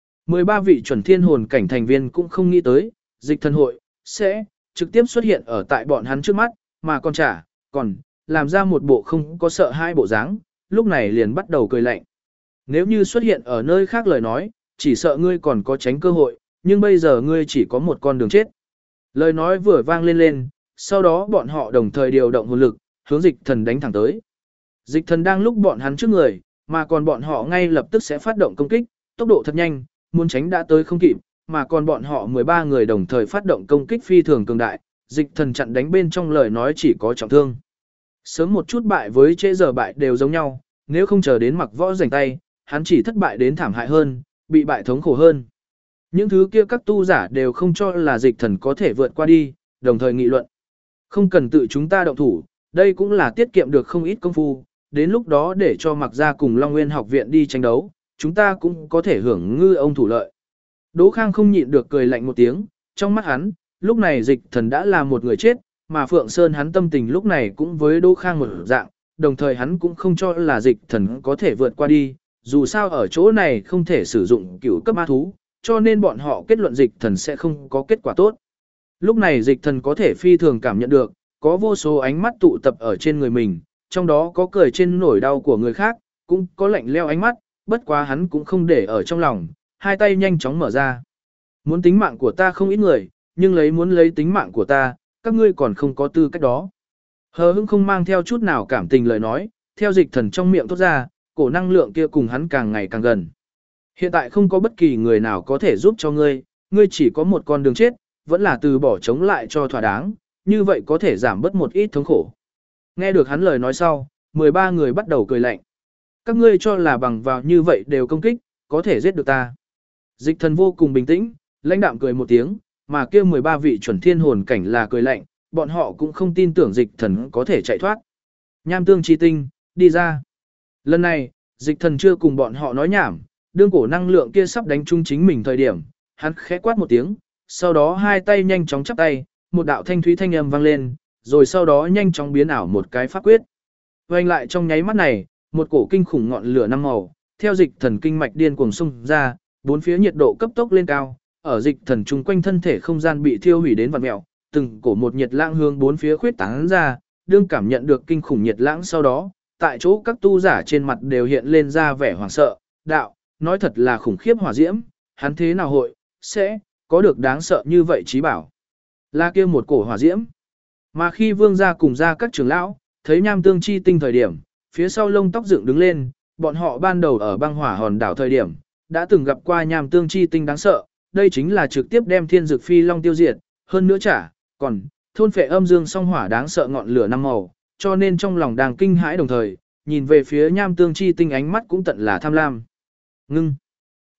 13 vị chuẩn thiên hồn cảnh thành viên cũng không nghĩ tới, dịch thần hội, sẽ trực tiếp xuất hiện ở tại bọn hắn trước mắt, mà còn làm ra một bộ không có sợ hai bộ dáng, lúc này liền bắt đầu cười lạnh. Nếu như xuất hiện ở nơi khác lời nói, chỉ sợ ngươi còn có tránh cơ hội, nhưng bây giờ ngươi chỉ có một con đường chết. Lời nói vừa vang lên, sau đó bọn họ đồng thời điều động hồn lực, hướng dịch thần đánh thẳng tới. Dịch thần đang lúc bọn hắn trước người, mà còn bọn họ ngay lập tức sẽ phát động công kích, tốc độ thật nhanh, muốn tránh đã tới không kịp, mà còn bọn họ 13 người đồng thời phát động công kích phi thường cường đại, dịch thần chặn đánh bên trong lời nói chỉ có trọng thương. Sớm một chút bại với trễ giờ bại đều giống nhau, nếu không chờ đến mặc võ giành tay, hắn chỉ thất bại đến thảm hại hơn, bị bại thống khổ hơn. Những thứ kia các tu giả đều không cho là dịch thần có thể vượt qua đi, đồng thời nghị luận. Không cần tự chúng ta động thủ, đây cũng là tiết kiệm được không ít công phu, đến lúc đó để cho mặc ra cùng Long Nguyên học viện đi tranh đấu, chúng ta cũng có thể hưởng ngư ông thủ lợi. Đỗ Khang không nhịn được cười lạnh một tiếng, trong mắt hắn, lúc này dịch thần đã là một người chết, mà Phượng Sơn hắn tâm tình lúc này cũng với Đỗ Khang một dạng, đồng thời hắn cũng không cho là dịch thần có thể vượt qua đi, dù sao ở chỗ này không thể sử dụng cửu cấp ma thú, cho nên bọn họ kết luận dịch thần sẽ không có kết quả tốt. Lúc này dịch thần có thể phi thường cảm nhận được, có vô số ánh mắt tụ tập ở trên người mình, trong đó có cười trên nỗi đau của người khác, cũng có lạnh leo ánh mắt, bất quá hắn cũng không để ở trong lòng, hai tay nhanh chóng mở ra. Muốn tính mạng của ta không ít người, nhưng muốn lấy tính mạng của ta, các ngươi còn không có tư cách đó. Hờ hững không mang theo chút nào cảm tình lời nói, theo dịch thần trong miệng thốt ra, cổ năng lượng kia cùng hắn càng ngày càng gần. Hiện tại không có bất kỳ người nào có thể giúp cho ngươi, ngươi chỉ có một con đường chết, vẫn là từ bỏ chống lại cho thỏa đáng, như vậy có thể giảm bớt một ít thống khổ. Nghe được hắn lời nói sau, 13 người bắt đầu cười lạnh. Các ngươi cho là bằng vào như vậy đều công kích, có thể giết được ta. Dịch thần vô cùng bình tĩnh, lãnh đạm cười một tiếng, mà kia 13 vị chuẩn thiên hồn cảnh là cười lạnh, bọn họ cũng không tin tưởng dịch thần có thể chạy thoát. Nham tương chi tinh, đi ra. Lần này, dịch thần chưa cùng bọn họ nói nhảm, đương cổ năng lượng kia sắp đánh trúng chính mình thời điểm, hắn khẽ quát một tiếng, sau đó hai tay nhanh chóng chắp tay, một đạo thanh thúy thanh âm vang lên, rồi sau đó nhanh chóng biến ảo một cái pháp quyết. Vành lại trong nháy mắt này, một cổ kinh khủng ngọn lửa năm màu, theo dịch thần kinh mạch điên cuồng xung ra, bốn phía nhiệt độ cấp tốc lên cao, ở dịch thần chung quanh thân thể không gian bị thiêu hủy đến vặn mèo, từng cổ một nhiệt lãng hướng bốn phía khuyết tán ra, đương cảm nhận được kinh khủng nhiệt lãng sau đó, tại chỗ các tu giả trên mặt đều hiện lên ra vẻ hoảng sợ, đạo, nói thật là khủng khiếp hỏa diễm, hắn thế nào hội, sẽ, có được đáng sợ như vậy trí bảo. Là kia một cổ hỏa diễm. Mà khi vương gia cùng ra các trưởng lão, thấy nham tương chi tinh thời điểm, phía sau lông tóc dựng đứng lên, bọn họ ban đầu ở băng hỏa hòn đảo thời điểm, đã từng gặp qua nham tương chi tinh đáng sợ, đây chính là trực tiếp đem thiên dược phi long tiêu diệt, hơn nữa còn, thôn phệ âm dương song hỏa đáng sợ ngọn lửa năm màu, cho nên trong lòng đang kinh hãi đồng thời, nhìn về phía nham tương chi tinh ánh mắt cũng tận là tham lam. Ngưng.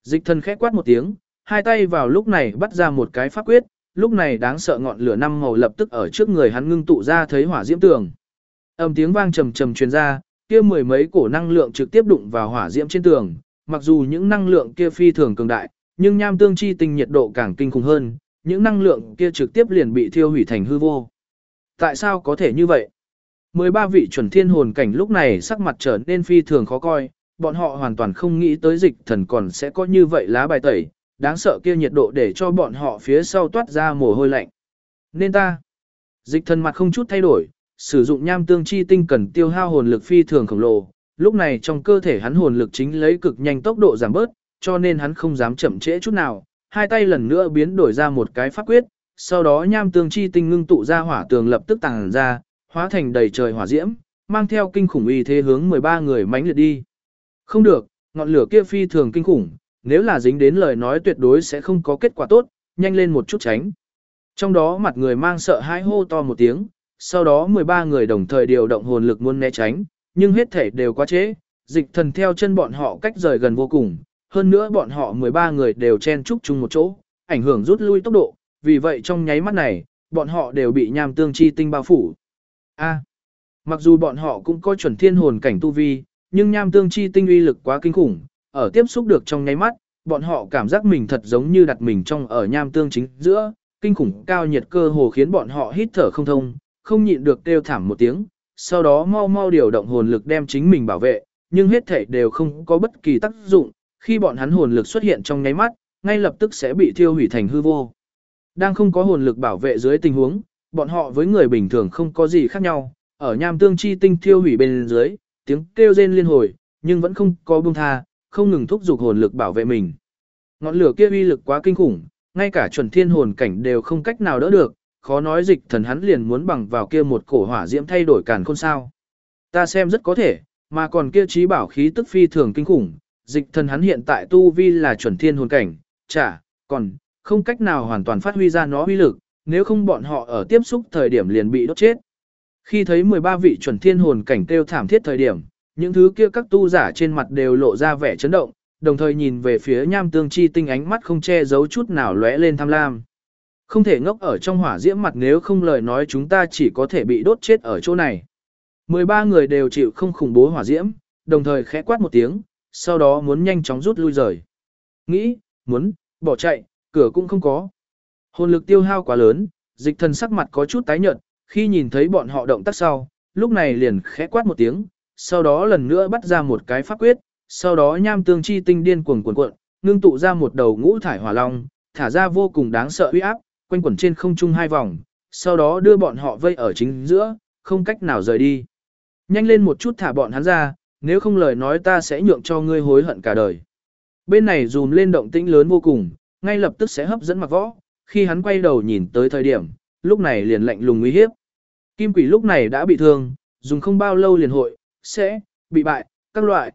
Dịch thần khẽ quát một tiếng, hai tay vào lúc này bắt ra một cái pháp quyết, lúc này đáng sợ ngọn lửa năm màu lập tức ở trước người hắn ngưng tụ ra thấy hỏa diễm tường. Âm tiếng vang trầm trầm truyền ra, kia mười mấy cổ năng lượng trực tiếp đụng vào hỏa diễm trên tường, mặc dù những năng lượng kia phi thường cường đại, nhưng nham tương chi tinh nhiệt độ càng kinh khủng hơn, những năng lượng kia trực tiếp liền bị thiêu hủy thành hư vô. Tại sao có thể như vậy? 13 vị chuẩn thiên hồn cảnh lúc này sắc mặt trở nên phi thường khó coi, bọn họ hoàn toàn không nghĩ tới dịch thần còn sẽ có như vậy lá bài tẩy, đáng sợ kia nhiệt độ để cho bọn họ phía sau toát ra mồ hôi lạnh. Nên ta, dịch thần mặt không chút thay đổi, sử dụng nham tương chi tinh cần tiêu hao hồn lực phi thường khổng lồ, lúc này trong cơ thể hắn hồn lực chính lấy cực nhanh tốc độ giảm bớt, cho nên hắn không dám chậm trễ chút nào, hai tay lần nữa biến đổi ra một cái pháp quyết, sau đó nham tương chi tinh ngưng tụ ra hỏa tường lập tức tàng ra, hóa thành đầy trời hỏa diễm, mang theo kinh khủng uy thế hướng 13 người mãnh liệt đi. Không được, ngọn lửa kia phi thường kinh khủng, nếu là dính đến lời nói tuyệt đối sẽ không có kết quả tốt, nhanh lên một chút tránh. Trong đó mặt người mang sợ hãi hô to một tiếng, sau đó 13 người đồng thời điều động hồn lực muốn né tránh, nhưng hết thể đều quá trễ, dịch thần theo chân bọn họ cách rời gần vô cùng, hơn nữa bọn họ 13 người đều chen chúc chung một chỗ, ảnh hưởng rút lui tốc độ, vì vậy trong nháy mắt này, bọn họ đều bị nham tương chi tinh bao phủ. Mặc dù bọn họ cũng có chuẩn thiên hồn cảnh tu vi, nhưng nham tương chi tinh uy lực quá kinh khủng, ở tiếp xúc được trong nháy mắt, bọn họ cảm giác mình thật giống như đặt mình trong ở nham tương chính giữa, kinh khủng cao nhiệt cơ hồ khiến bọn họ hít thở không thông, không nhịn được kêu thảm một tiếng, sau đó mau mau điều động hồn lực đem chính mình bảo vệ, nhưng hết thảy đều không có bất kỳ tác dụng, khi bọn hắn hồn lực xuất hiện trong nháy mắt, ngay lập tức sẽ bị thiêu hủy thành hư vô. Đang không có hồn lực bảo vệ dưới tình huống, bọn họ với người bình thường không có gì khác nhau, ở nham tương chi tinh thiêu hủy bên dưới, tiếng kêu rên liên hồi, nhưng vẫn không có buông tha, không ngừng thúc giục hồn lực bảo vệ mình. Ngọn lửa kia uy lực quá kinh khủng, ngay cả chuẩn thiên hồn cảnh đều không cách nào đỡ được, khó nói dịch thần hắn liền muốn bằng vào kia một cổ hỏa diễm thay đổi càn khôn sao. Ta xem rất có thể, mà còn kia trí bảo khí tức phi thường kinh khủng, dịch thần hắn hiện tại tu vi là chuẩn thiên hồn cảnh, còn không cách nào hoàn toàn phát huy ra nó uy lực, nếu không bọn họ ở tiếp xúc thời điểm liền bị đốt chết. Khi thấy 13 vị chuẩn thiên hồn cảnh kêu thảm thiết thời điểm, những thứ kia các tu giả trên mặt đều lộ ra vẻ chấn động, đồng thời nhìn về phía nham tương chi tinh ánh mắt không che giấu chút nào lóe lên tham lam. Không thể ngốc ở trong hỏa diễm mặt, nếu không lời nói chúng ta chỉ có thể bị đốt chết ở chỗ này. 13 người đều chịu không khủng bố hỏa diễm, đồng thời khẽ quát một tiếng, sau đó muốn nhanh chóng rút lui rời. Nghĩ, muốn, bỏ chạy, cửa cũng không có. Hồn lực tiêu hao quá lớn, dịch thần sắc mặt có chút tái nhợt, khi nhìn thấy bọn họ động tác sau, lúc này liền khẽ quát một tiếng, sau đó lần nữa bắt ra một cái pháp quyết, sau đó nham tương chi tinh điên cuồng cuộn, ngưng tụ ra một đầu ngũ thải hỏa long, thả ra vô cùng đáng sợ uy áp, quanh quẩn trên không trung 2 vòng, sau đó đưa bọn họ vây ở chính giữa, không cách nào rời đi. Nhanh lên một chút thả bọn hắn ra, nếu không lời nói ta sẽ nhượng cho ngươi hối hận cả đời. Bên này dùm lên động tĩnh lớn vô cùng, ngay lập tức sẽ hấp dẫn Mặc Võ, khi hắn quay đầu nhìn tới thời điểm, lúc này liền lạnh lùng uy hiếp. Kim Quỷ lúc này đã bị thương, dùng không bao lâu liền sẽ bị bại, các loại,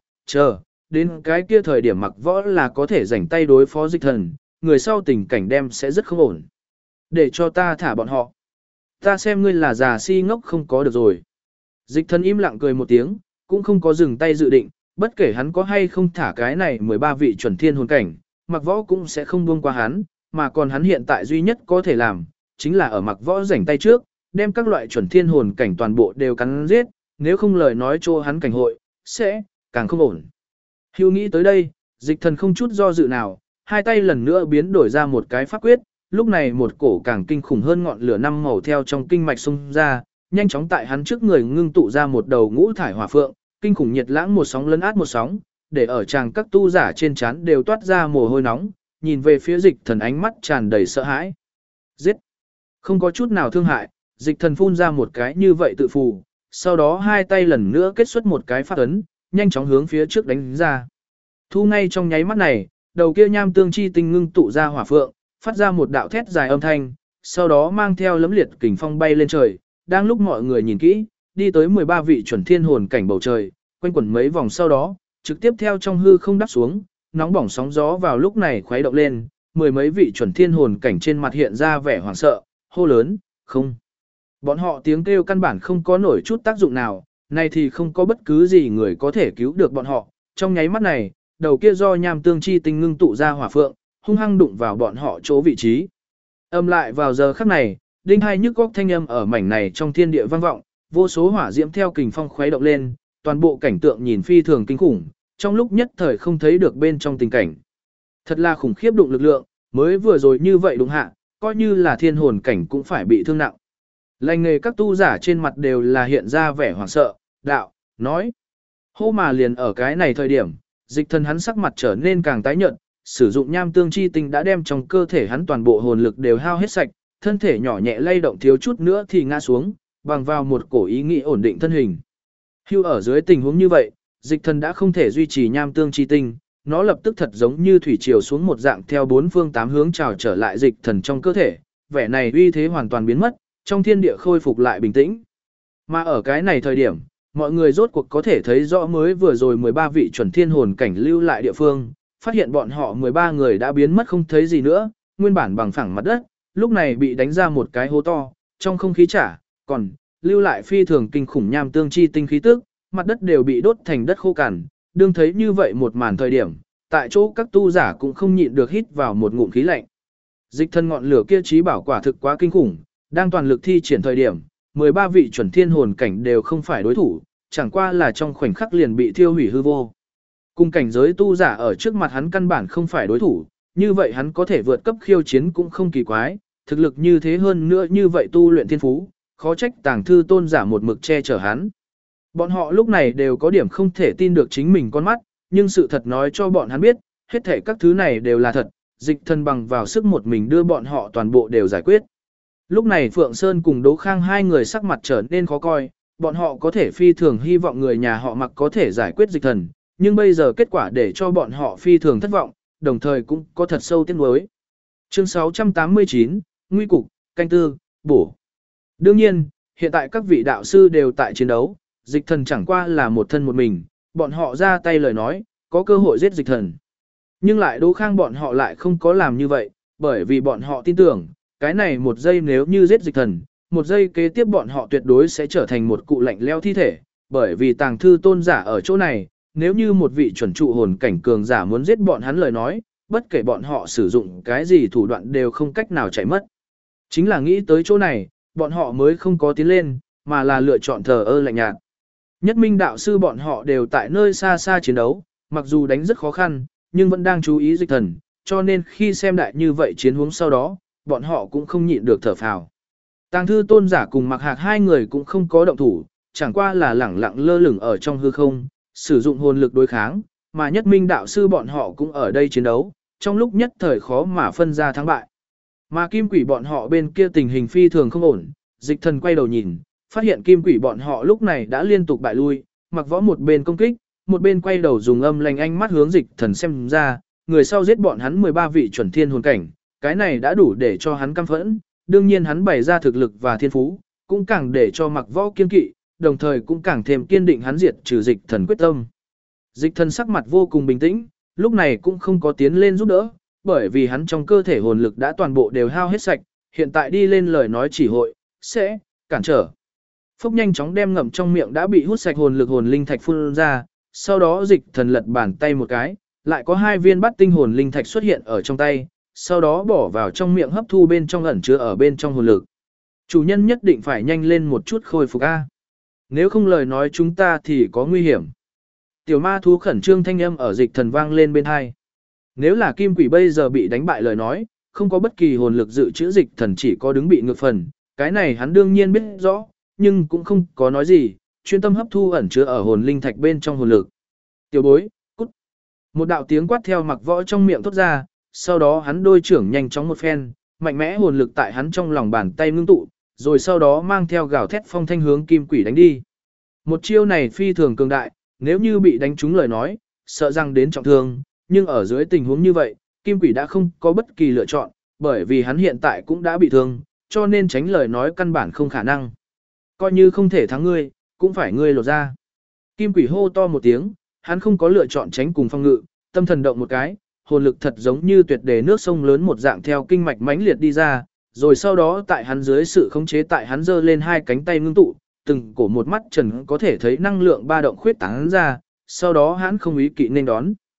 đến cái kia thời điểm Mặc Võ là có thể rảnh tay đối phó dịch thần, người sau tình cảnh đem sẽ rất không ổn. Để cho ta thả bọn họ. Ta xem ngươi là già si ngốc không có được rồi. Dịch thần im lặng cười một tiếng, cũng không có dừng tay dự định, bất kể hắn có hay không thả cái này 13 vị chuẩn thiên hồn cảnh, Mặc Võ cũng sẽ không buông qua hắn, mà còn hắn hiện tại duy nhất có thể làm, chính là ở Mặc Võ rảnh tay trước, đem các loại chuẩn thiên hồn cảnh toàn bộ đều cắn giết, nếu không lời nói cho hắn cảnh hội, sẽ càng không ổn. Hưu nghĩ tới đây, dịch thần không chút do dự nào, hai tay lần nữa biến đổi ra một cái pháp quyết, lúc này một cổ càng kinh khủng hơn ngọn lửa 5 màu theo trong kinh mạch xung ra, nhanh chóng tại hắn trước người ngưng tụ ra một đầu ngũ thải hỏa phượng, kinh khủng nhiệt lãng một sóng lấn át một sóng, để ở chàng các tu giả trên trán đều toát ra mồ hôi nóng, nhìn về phía dịch thần ánh mắt tràn đầy sợ hãi. Giết! Không có chút nào thương hại, dịch thần phun ra một cái như vậy tự phù, sau đó hai tay lần nữa kết xuất một cái pháp ấn, nhanh chóng hướng phía trước đánh ra. Thu ngay trong nháy mắt này, đầu kia nham tương chi tinh ngưng tụ ra hỏa phượng, phát ra một đạo thét dài âm thanh, sau đó mang theo lấm liệt kình phong bay lên trời, đang lúc mọi người nhìn kỹ, đi tới 13 vị chuẩn thiên hồn cảnh bầu trời, quanh quẩn mấy vòng sau đó, trực tiếp theo trong hư không đáp xuống, nóng bỏng sóng gió vào lúc này khuấy động lên, mười mấy vị chuẩn thiên hồn cảnh trên mặt hiện ra vẻ hoảng sợ, hô lớn, không. Bọn họ tiếng kêu căn bản không có nổi chút tác dụng nào, nay thì không có bất cứ gì người có thể cứu được bọn họ, trong nháy mắt này, đầu kia do nham tương chi tinh ngưng tụ ra hỏa phượng, hung hăng đụng vào bọn họ chỗ vị trí. Âm lại vào giờ khắc này, đinh hai nhức góc thanh âm ở mảnh này trong thiên địa vang vọng, vô số hỏa diễm theo kình phong khuấy động lên, toàn bộ cảnh tượng nhìn phi thường kinh khủng, trong lúc nhất thời không thấy được bên trong tình cảnh. Thật là khủng khiếp đụng lực lượng, mới vừa rồi như vậy đụng hạ, coi như là thiên hồn cảnh cũng phải bị thương nặng. Lành nghề các tu giả trên mặt đều là hiện ra vẻ hoảng sợ, đạo, nói. Hô mà liền ở cái này thời điểm, dịch thần hắn sắc mặt trở nên càng tái nhợt, sử dụng nham tương chi tinh đã đem trong cơ thể hắn toàn bộ hồn lực đều hao hết sạch, thân thể nhỏ nhẹ lay động thiếu chút nữa thì ngã xuống, bằng vào một cổ ý nghĩ ổn định thân hình. Hưu ở dưới tình huống như vậy, dịch thần đã không thể duy trì nham tương chi tinh, nó lập tức thật giống như thủy triều xuống một dạng theo bốn phương tám hướng trào trở lại dịch thần trong cơ thể, vẻ này uy thế hoàn toàn biến mất, trong thiên địa khôi phục lại bình tĩnh. Mà ở cái này thời điểm, mọi người rốt cuộc có thể thấy rõ mới vừa rồi 13 vị chuẩn thiên hồn cảnh lưu lại địa phương, phát hiện bọn họ 13 người đã biến mất không thấy gì nữa, nguyên bản bằng phẳng mặt đất, lúc này bị đánh ra một cái hố to, trong không khí còn lưu lại phi thường kinh khủng nham tương chi tinh khí tức, mặt đất đều bị đốt thành đất khô cằn, đương thấy như vậy một màn thời điểm, tại chỗ các tu giả cũng không nhịn được hít vào một ngụm khí lạnh. Dịch thân ngọn lửa kia trí bảo quả thực quá kinh khủng, đang toàn lực thi triển thời điểm, 13 vị chuẩn thiên hồn cảnh đều không phải đối thủ, chẳng qua là trong khoảnh khắc liền bị thiêu hủy hư vô. Cùng cảnh giới tu giả ở trước mặt hắn căn bản không phải đối thủ, như vậy hắn có thể vượt cấp khiêu chiến cũng không kỳ quái, thực lực như thế hơn nữa như vậy tu luyện thiên phú, khó trách tàng thư tôn giả một mực che chở hắn. Bọn họ lúc này đều có điểm không thể tin được chính mình con mắt, nhưng sự thật nói cho bọn hắn biết, hết thể các thứ này đều là thật, dịch thần bằng vào sức một mình đưa bọn họ toàn bộ đều giải quyết. Lúc này Phượng Sơn cùng Đỗ Khang hai người sắc mặt trở nên khó coi, bọn họ có thể phi thường hy vọng người nhà họ Mặc có thể giải quyết dịch thần, nhưng bây giờ kết quả để cho bọn họ phi thường thất vọng, đồng thời cũng có thật sâu tiếc nuối. Chương 689, Nguy cục, canh tư, bổ. Đương nhiên, hiện tại các vị đạo sư đều tại chiến đấu, dịch thần chẳng qua là một thân một mình, bọn họ ra tay lời nói, có cơ hội giết dịch thần. Nhưng lại Đỗ Khang bọn họ lại không có làm như vậy, bởi vì bọn họ tin tưởng, cái này một giây nếu như giết dịch thần, một giây kế tiếp bọn họ tuyệt đối sẽ trở thành một cụ lạnh leo thi thể, bởi vì tàng thư tôn giả ở chỗ này, nếu như một vị chuẩn trụ hồn cảnh cường giả muốn giết bọn hắn lời nói, bất kể bọn họ sử dụng cái gì thủ đoạn đều không cách nào chạy mất. Chính là nghĩ tới chỗ này, bọn họ mới không có tiến lên, mà là lựa chọn thờ ơ lạnh nhạt. Nhất minh đạo sư bọn họ đều tại nơi xa xa chiến đấu, mặc dù đánh rất khó khăn, nhưng vẫn đang chú ý dịch thần, cho nên khi xem đại như vậy chiến huống sau đó, bọn họ cũng không nhịn được thở phào. Tàng thư tôn giả cùng Mặc Hạc hai người cũng không có động thủ, chẳng qua là lẳng lặng lơ lửng ở trong hư không, sử dụng hồn lực đối kháng, mà nhất minh đạo sư bọn họ cũng ở đây chiến đấu, trong lúc nhất thời khó mà phân ra thắng bại. Mà kim quỷ bọn họ bên kia tình hình phi thường không ổn, dịch thần quay đầu nhìn, phát hiện kim quỷ bọn họ lúc này đã liên tục bại lui, Mặc Võ một bên công kích, một bên quay đầu dùng âm lành ánh mắt hướng dịch thần xem ra, người sau giết bọn hắn 13 vị chuẩn thiên hồn cảnh, cái này đã đủ để cho hắn căm phẫn, đương nhiên hắn bày ra thực lực và thiên phú, cũng càng để cho Mặc Võ kiên kỵ, đồng thời cũng càng thêm kiên định hắn diệt trừ dịch thần quyết tâm. Dịch thần sắc mặt vô cùng bình tĩnh, lúc này cũng không có tiến lên giúp đỡ, bởi vì hắn trong cơ thể hồn lực đã toàn bộ đều hao hết sạch, hiện tại đi lên lời nói chỉ hội, sẽ cản trở. Phốc nhanh chóng đem ngậm trong miệng đã bị hút sạch hồn lực hồn linh thạch phun ra, sau đó dịch thần lật bàn tay một cái, lại có 2 viên bát tinh hồn linh thạch xuất hiện ở trong tay, sau đó bỏ vào trong miệng hấp thu bên trong ẩn chứa ở bên trong hồn lực. Chủ nhân nhất định phải nhanh lên một chút khôi phục a. Nếu không lời nói chúng ta thì có nguy hiểm. Tiểu ma thú khẩn trương thanh âm ở dịch thần vang lên bên hai. Nếu là kim quỷ bây giờ bị đánh bại lời nói, không có bất kỳ hồn lực dự trữ dịch thần chỉ có đứng bị ngược phần, cái này hắn đương nhiên biết rõ, nhưng cũng không có nói gì, chuyên tâm hấp thu ẩn chứa ở hồn linh thạch bên trong hồn lực. Tiểu bối, cút. Một đạo tiếng quát theo Mặc Võ trong miệng thốt ra, sau đó hắn đôi trưởng nhanh chóng một phen, mạnh mẽ hồn lực tại hắn trong lòng bàn tay ngưng tụ, rồi sau đó mang theo gào thét phong thanh hướng kim quỷ đánh đi. Một chiêu này phi thường cường đại, nếu như bị đánh trúng lời nói, sợ rằng đến trọng thương, nhưng ở dưới tình huống như vậy, kim quỷ đã không có bất kỳ lựa chọn, bởi vì hắn hiện tại cũng đã bị thương, cho nên tránh lời nói căn bản không khả năng. Coi như không thể thắng ngươi, cũng phải ngươi lột ra. Kim quỷ hô to một tiếng, hắn không có lựa chọn tránh cùng phong ngự, tâm thần động một cái, hồn lực thật giống như tuyệt đề nước sông lớn một dạng theo kinh mạch mãnh liệt đi ra, rồi sau đó tại hắn dưới sự khống chế tại hắn giơ lên 2 cánh tay ngưng tụ, từng cổ một mắt trần có thể thấy năng lượng ba động khuyết tán ra, sau đó hắn không ý kỵ nên đón.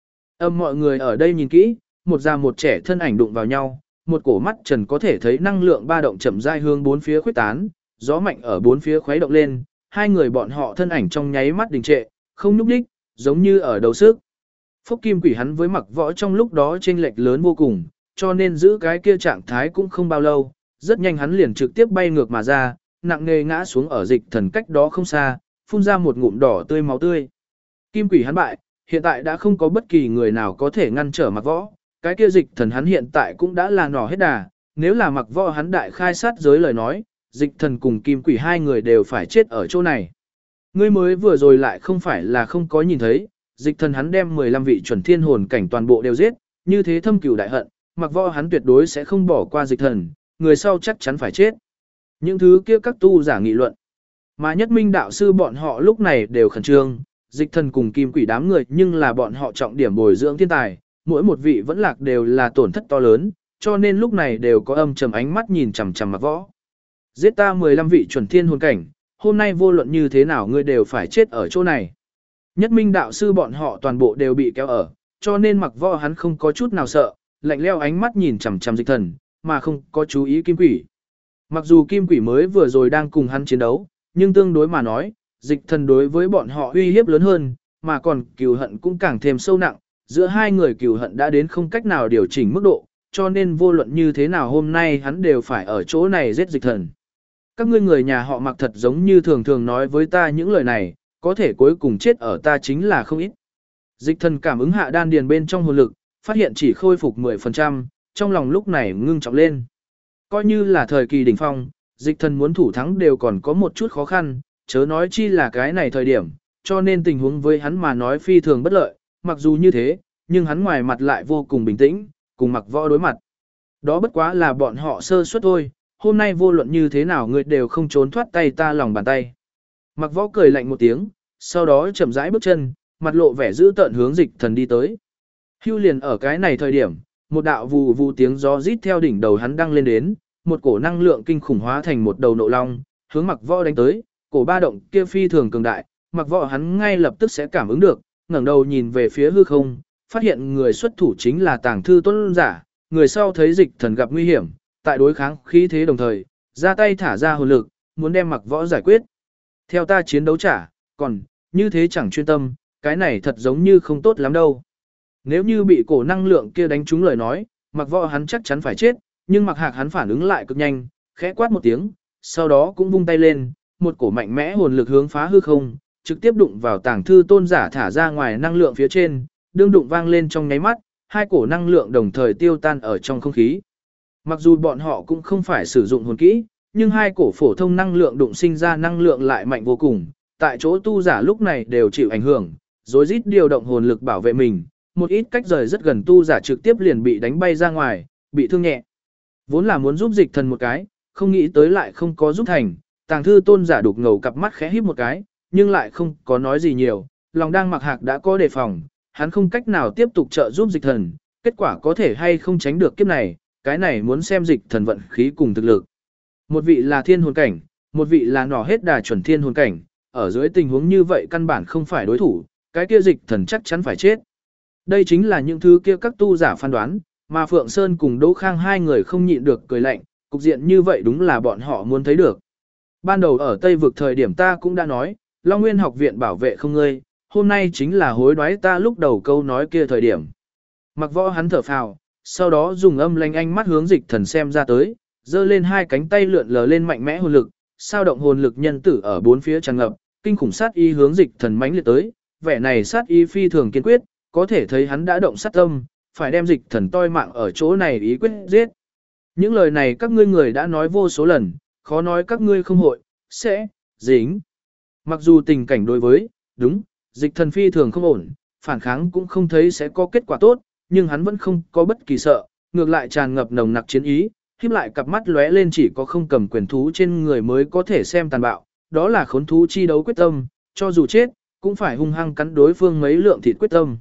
Mọi người ở đây nhìn kỹ, một già một trẻ thân ảnh đụng vào nhau, một cổ mắt trần có thể thấy năng lượng ba động chậm rãi hướng bốn phía khuếch tán, gió mạnh ở bốn phía khuấy động lên, hai người bọn họ thân ảnh trong nháy mắt đình trệ, không nhúc nhích, giống như ở đấu sức. Phúc Kim Quỷ hắn với Mặc Võ trong lúc đó chênh lệch lớn vô cùng, cho nên giữ cái kia trạng thái cũng không bao lâu, rất nhanh hắn liền trực tiếp bay ngược mà ra, nặng nề ngã xuống ở Dịch Thần cách đó không xa, phun ra một ngụm đỏ tươi máu tươi. Kim Quỷ hắn bại, hiện tại đã không có bất kỳ người nào có thể ngăn trở Mặc Võ, cái kia Dịch Thần hắn hiện tại cũng đã là nỏ hết đà, nếu là Mặc Võ hắn đại khai sát giới lời nói, Dịch Thần cùng Kim Quỷ hai người đều phải chết ở chỗ này. Ngươi mới vừa rồi lại không phải là không có nhìn thấy, Dịch Thần hắn đem 15 vị chuẩn thiên hồn cảnh toàn bộ đều giết, như thế thâm cửu đại hận, Mặc Võ hắn tuyệt đối sẽ không bỏ qua Dịch Thần, người sau chắc chắn phải chết. Những thứ kia các tu giả nghị luận, mà Nhất Minh đạo sư bọn họ lúc này đều khẩn trương, Dịch Thần cùng Kim Quỷ đám người nhưng là bọn họ trọng điểm bồi dưỡng thiên tài, mỗi một vị vẫn lạc đều là tổn thất to lớn, cho nên lúc này đều có âm trầm ánh mắt nhìn chằm chằm Mặc Võ. Giết ta 15 vị chuẩn thiên hồn cảnh, hôm nay vô luận như thế nào ngươi đều phải chết ở chỗ này. Nhất Minh đạo sư bọn họ toàn bộ đều bị kéo ở, cho nên Mặc Võ hắn không có chút nào sợ, lạnh lẽo ánh mắt nhìn chằm chằm Dịch Thần, mà không có chú ý Kim Quỷ. Mặc dù Kim Quỷ mới vừa rồi đang cùng hắn chiến đấu, nhưng tương đối mà nói, Dịch Thần đối với bọn họ uy hiếp lớn hơn, mà còn cừu hận cũng càng thêm sâu nặng, giữa hai người cừu hận đã đến không cách nào điều chỉnh mức độ, cho nên vô luận như thế nào hôm nay hắn đều phải ở chỗ này giết Dịch Thần. Các ngươi người nhà họ Mặc thật giống như thường thường nói với ta những lời này, có thể cuối cùng chết ở ta chính là không ít. Dịch Thần cảm ứng hạ đan điền bên trong hồn lực, phát hiện chỉ khôi phục 10%, trong lòng lúc này ngưng trọng lên. Coi như là thời kỳ đỉnh phong, Dịch Thần muốn thủ thắng đều còn có một chút khó khăn, chớ nói chi là cái này thời điểm, cho nên tình huống với hắn mà nói phi thường bất lợi, mặc dù như thế, nhưng hắn ngoài mặt lại vô cùng bình tĩnh, cùng Mặc Võ đối mặt. Đó bất quá là bọn họ sơ suất thôi, hôm nay vô luận như thế nào người đều không trốn thoát tay ta lòng bàn tay. Mặc Võ cười lạnh một tiếng, sau đó chậm rãi bước chân, mặt lộ vẻ dữ tợn hướng Dịch Thần đi tới. Hưu liền ở cái này thời điểm, một đạo vù vù tiếng gió rít theo đỉnh đầu hắn đang lên đến, một cổ năng lượng kinh khủng hóa thành một đầu nộ long, hướng Mặc Võ đánh tới, cổ ba động kia phi thường cường đại, Mặc Võ hắn ngay lập tức sẽ cảm ứng được, ngẩng đầu nhìn về phía hư không, phát hiện người xuất thủ chính là Tàng Thư Tôn giả, người sau thấy Dịch Thần gặp nguy hiểm, tại đối kháng khí thế đồng thời, ra tay thả ra hồn lực, muốn đem Mặc Võ giải quyết. Theo ta chiến đấu trả, còn như thế chẳng chuyên tâm, cái này thật giống như không tốt lắm đâu. Nếu như bị cổ năng lượng kia đánh trúng lời nói, Mặc Võ hắn chắc chắn phải chết, nhưng Mặc Hạc hắn phản ứng lại cực nhanh, khẽ quát một tiếng, sau đó cũng vung tay lên, một cổ mạnh mẽ hồn lực hướng phá hư không, trực tiếp đụng vào Tàng Thư Tôn giả thả ra ngoài năng lượng phía trên, đương đụng vang lên trong nháy mắt, hai cổ năng lượng đồng thời tiêu tan ở trong không khí. Mặc dù bọn họ cũng không phải sử dụng hồn kỹ, nhưng hai cổ phổ thông năng lượng đụng sinh ra năng lượng lại mạnh vô cùng, tại chỗ tu giả lúc này đều chịu ảnh hưởng, rồi rít điều động hồn lực bảo vệ mình, một ít cách rời rất gần tu giả trực tiếp liền bị đánh bay ra ngoài, bị thương nhẹ. Vốn là muốn giúp Dịch Thần một cái, không nghĩ tới lại không có giúp thành, Tàng Thư Tôn giả đục ngầu cặp mắt khẽ híp một cái, nhưng lại không có nói gì nhiều, lòng đang Mặc Hạc đã có đề phòng, hắn không cách nào tiếp tục trợ giúp Dịch Thần, kết quả có thể hay không tránh được kiếp này, cái này muốn xem Dịch Thần vận khí cùng thực lực. Một vị là thiên hồn cảnh, một vị là nỏ hết đà chuẩn thiên hồn cảnh, ở dưới tình huống như vậy căn bản không phải đối thủ, cái kia Dịch Thần chắc chắn phải chết. Đây chính là những thứ kia các tu giả phán đoán, mà Phượng Sơn cùng Đỗ Khang hai người không nhịn được cười lạnh, cục diện như vậy đúng là bọn họ muốn thấy được. Ban đầu ở Tây vực thời điểm ta cũng đã nói, Long Nguyên học viện bảo vệ không ngươi, hôm nay chính là hối đoái ta lúc đầu câu nói kia thời điểm. Mặc Võ hắn thở phào, sau đó dùng âm lanh ánh mắt hướng Dịch Thần xem ra tới, giơ lên hai cánh tay lượn lờ lên mạnh mẽ hồn lực, sao động hồn lực nhân tử ở bốn phía tràn ngập, kinh khủng sát ý hướng Dịch Thần mãnh liệt tới, vẻ này sát ý phi thường kiên quyết, có thể thấy hắn đã động sát tâm, phải đem Dịch Thần toi mạng ở chỗ này ý quyết giết. Những lời này các ngươi người đã nói vô số lần, khó nói các ngươi không hội, sẽ, dính. Mặc dù tình cảnh đối với, đúng, Dịch Thần phi thường không ổn, phản kháng cũng không thấy sẽ có kết quả tốt, nhưng hắn vẫn không có bất kỳ sợ, ngược lại tràn ngập nồng nặc chiến ý, híp lại cặp mắt lóe lên chỉ có không cầm quyền thú trên người mới có thể xem tàn bạo, đó là khốn thú chi đấu quyết tâm, cho dù chết, cũng phải hung hăng cắn đối phương mấy lượng thịt quyết tâm.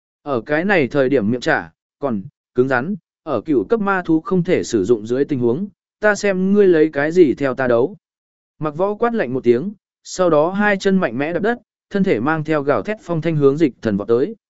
Ở cái này thời điểm miệng trả, còn, cứng rắn, ở cửu cấp ma thú không thể sử dụng dưới tình huống, ta xem ngươi lấy cái gì theo ta đấu. Mặc Võ quát lạnh một tiếng, sau đó hai chân mạnh mẽ đập đất, thân thể mang theo gào thét phong thanh hướng Dịch Thần vọt tới.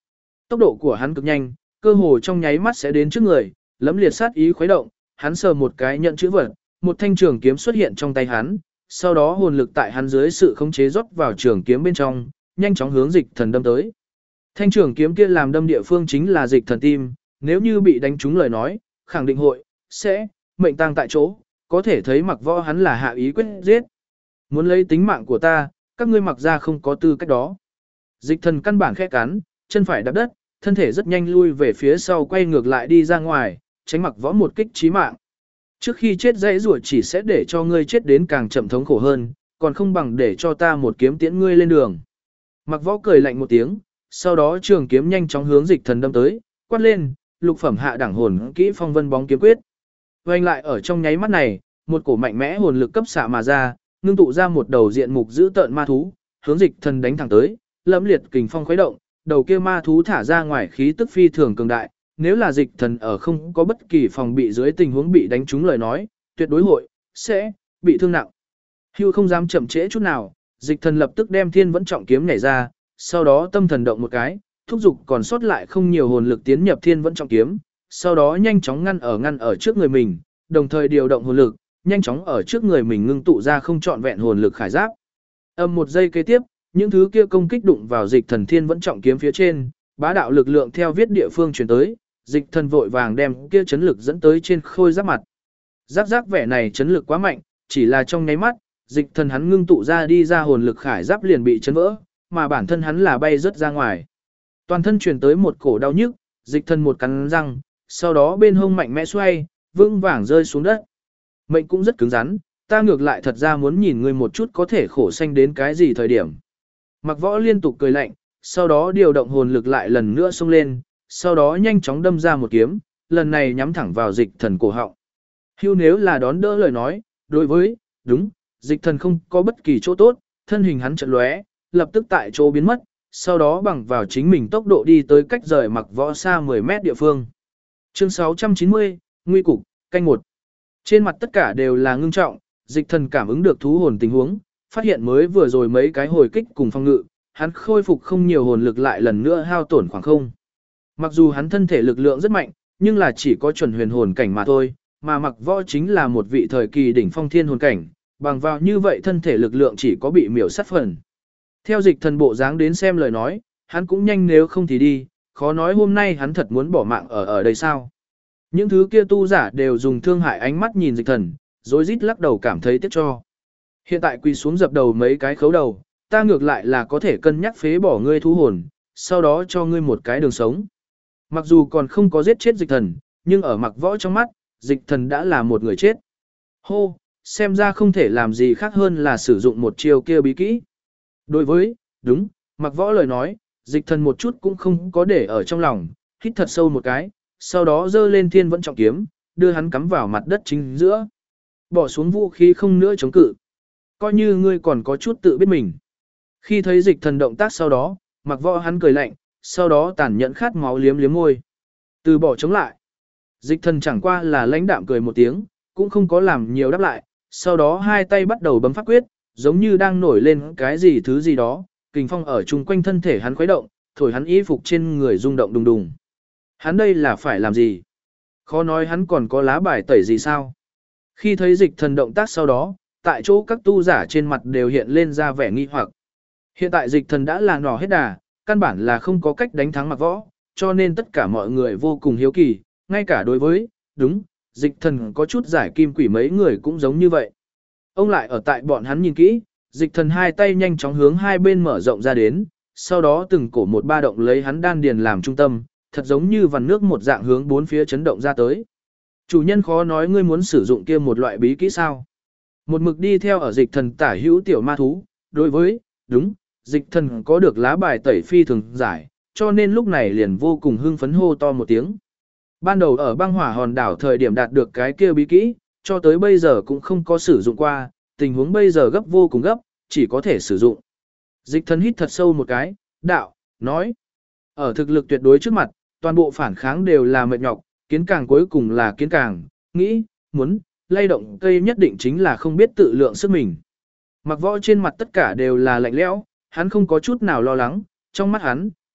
Tốc độ của hắn cực nhanh, cơ hồ trong nháy mắt sẽ đến trước người, lẫm liệt sát ý khuấy động, hắn sờ một cái nhận chữ vật, một thanh trường kiếm xuất hiện trong tay hắn, sau đó hồn lực tại hắn dưới sự khống chế rót vào trường kiếm bên trong, nhanh chóng hướng Dịch Thần đâm tới. Thanh trường kiếm kia làm đâm địa phương chính là Dịch Thần tim, nếu như bị đánh trúng lời nói, khẳng định sẽ mệnh tang tại chỗ, có thể thấy Mặc Võ hắn là hạ ý quyết giết. Muốn lấy tính mạng của ta, các ngươi Mặc ra không có tư cách đó. Dịch Thần căn bản khẽ cắn, chân phải đạp đất, thân thể rất nhanh lui về phía sau quay ngược lại đi ra ngoài, tránh Mặc Võ một kích chí mạng. Trước khi chết dãy rủa chỉ sẽ để cho ngươi chết đến càng chậm thống khổ hơn, còn không bằng để cho ta một kiếm tiễn ngươi lên đường. Mặc Võ cười lạnh một tiếng, sau đó trường kiếm nhanh chóng hướng Dịch Thần đâm tới, quát lên, lục phẩm hạ đẳng hồn kỹ phong vân bóng kiếm quyết. Vành lại ở trong nháy mắt này, một cổ mạnh mẽ hồn lực cấp xạ mà ra, ngưng tụ ra một đầu diện mục dữ tợn ma thú, hướng Dịch Thần đánh thẳng tới, lẫm liệt kình phong khuấy động, đầu kia ma thú thả ra ngoài khí tức phi thường cường đại, nếu là Dịch Thần ở không có bất kỳ phòng bị dưới tình huống bị đánh trúng lời nói, tuyệt đối sẽ bị thương nặng. Hưu không dám chậm trễ chút nào, Dịch Thần lập tức đem Thiên Vẫn Trọng kiếm nhảy ra, sau đó tâm thần động một cái, thúc giục còn sót lại không nhiều hồn lực tiến nhập Thiên Vẫn Trọng kiếm, sau đó nhanh chóng ngăn ở trước người mình, đồng thời điều động hồn lực, nhanh chóng ở trước người mình ngưng tụ ra không trọn vẹn hồn lực khải giáp. Một giây kế tiếp, những thứ kia công kích đụng vào Dịch Thần Thiên Vẫn Trọng kiếm phía trên, bá đạo lực lượng theo viết địa phương truyền tới, Dịch Thần vội vàng đem kia chấn lực dẫn tới trên khôi giáp mặt. Giáp vẻ này chấn lực quá mạnh, chỉ là trong nháy mắt, Dịch Thần hắn ngưng tụ ra đi ra hồn lực khải giáp liền bị chấn vỡ, mà bản thân hắn là bay rất ra ngoài. Toàn thân truyền tới một cổ đau nhức, Dịch Thần một cắn răng, sau đó bên hông mạnh mẽ xoay, vững vàng rơi xuống đất. Mệnh cũng rất cứng rắn, ta ngược lại thật ra muốn nhìn ngươi một chút có thể khổ sanh đến cái gì thời điểm. Mặc Võ liên tục cười lạnh, sau đó điều động hồn lực lại lần nữa xông lên, sau đó nhanh chóng đâm ra một kiếm, lần này nhắm thẳng vào Dịch Thần cổ họng. Hưu nếu là đón đỡ lời nói, đối với, đúng, Dịch Thần không có bất kỳ chỗ tốt, thân hình hắn chợt lóe, lập tức tại chỗ biến mất, sau đó bằng vào chính mình tốc độ đi tới cách rời Mặc Võ xa 10 mét địa phương. Chương 690, Nguy cục, canh 1. Trên mặt tất cả đều là ngưng trọng, Dịch Thần cảm ứng được thú hồn tình huống, phát hiện mới vừa rồi mấy cái hồi kích cùng phong ngự, hắn khôi phục không nhiều hồn lực lại lần nữa hao tổn khoảng không. Mặc dù hắn thân thể lực lượng rất mạnh, nhưng là chỉ có chuẩn huyền hồn cảnh mà thôi, mà Mặc Võ chính là một vị thời kỳ đỉnh phong thiên hồn cảnh, bằng vào như vậy thân thể lực lượng chỉ có bị miểu sát phần. Theo Dịch Thần bộ dáng đến xem lời nói, hắn cũng nhanh nếu không thì đi, khó nói hôm nay hắn thật muốn bỏ mạng ở đây sao. Những thứ kia tu giả đều dùng thương hại ánh mắt nhìn Dịch Thần, rối rít lắc đầu cảm thấy tiếc cho. Hiện tại quỳ xuống dập đầu mấy cái khấu đầu, ta ngược lại là có thể cân nhắc phế bỏ ngươi thú hồn, sau đó cho ngươi một cái đường sống. Mặc dù còn không có giết chết Dịch Thần, nhưng ở Mặc Võ trong mắt, Dịch Thần đã là một người chết. Hô, xem ra không thể làm gì khác hơn là sử dụng một chiêu kia bí kỹ. Đối với, đúng, Mặc Võ lời nói, Dịch Thần một chút cũng không có để ở trong lòng, hít thật sâu một cái, sau đó giơ lên Thiên Vẫn Trọng kiếm, đưa hắn cắm vào mặt đất chính giữa. Bỏ xuống vũ khí không nữa chống cự. Coi như ngươi còn có chút tự biết mình. Khi thấy Dịch Thần động tác sau đó, Mặc Võ hắn cười lạnh, sau đó tàn nhẫn khát máu liếm liếm môi. Từ bỏ chống lại. Dịch Thần chẳng qua là lãnh đạm cười một tiếng, cũng không có làm nhiều đáp lại, sau đó hai tay bắt đầu bấm pháp quyết, giống như đang nổi lên cái gì thứ gì đó, kình phong ở chung quanh thân thể hắn khuấy động, thổi hắn y phục trên người rung động đùng đùng. Hắn đây là phải làm gì? Khó nói hắn còn có lá bài tẩy gì sao? Khi thấy Dịch Thần động tác sau đó, tại chỗ các tu giả trên mặt đều hiện lên ra vẻ nghi hoặc. Hiện tại Dịch Thần đã là nỏ hết đà, căn bản là không có cách đánh thắng Mặc Võ, cho nên tất cả mọi người vô cùng hiếu kỳ, ngay cả đối với, đúng, Dịch Thần có chút giải kim quỷ mấy người cũng giống như vậy. Ông lại ở tại bọn hắn nhìn kỹ, Dịch Thần hai tay nhanh chóng hướng hai bên mở rộng ra đến, sau đó từng cổ một ba động lấy hắn đan điền làm trung tâm, thật giống như vằn nước một dạng hướng bốn phía chấn động ra tới. Chủ nhân khó nói ngươi muốn sử dụng kia một loại bí kỹ sao? Một mực đi theo ở Dịch Thần tả hữu tiểu ma thú, đối với, đúng, Dịch Thần có được lá bài tẩy phi thường giải, cho nên lúc này liền vô cùng hưng phấn hô to một tiếng. Ban đầu ở băng hỏa hòn đảo thời điểm đạt được cái kia bí kỹ, cho tới bây giờ cũng không có sử dụng qua, tình huống bây giờ gấp vô cùng gấp, chỉ có thể sử dụng. Dịch Thần hít thật sâu một cái, đạo, nói. Ở thực lực tuyệt đối trước mặt, toàn bộ phản kháng đều là mệt nhọc, kiến càng cuối cùng là kiến càng, nghĩ, muốn, lay động cây nhất định chính là không biết tự lượng sức mình. Mặc Võ trên mặt tất cả đều là lạnh lẽo, hắn không có chút nào lo lắng, trong mắt hắn,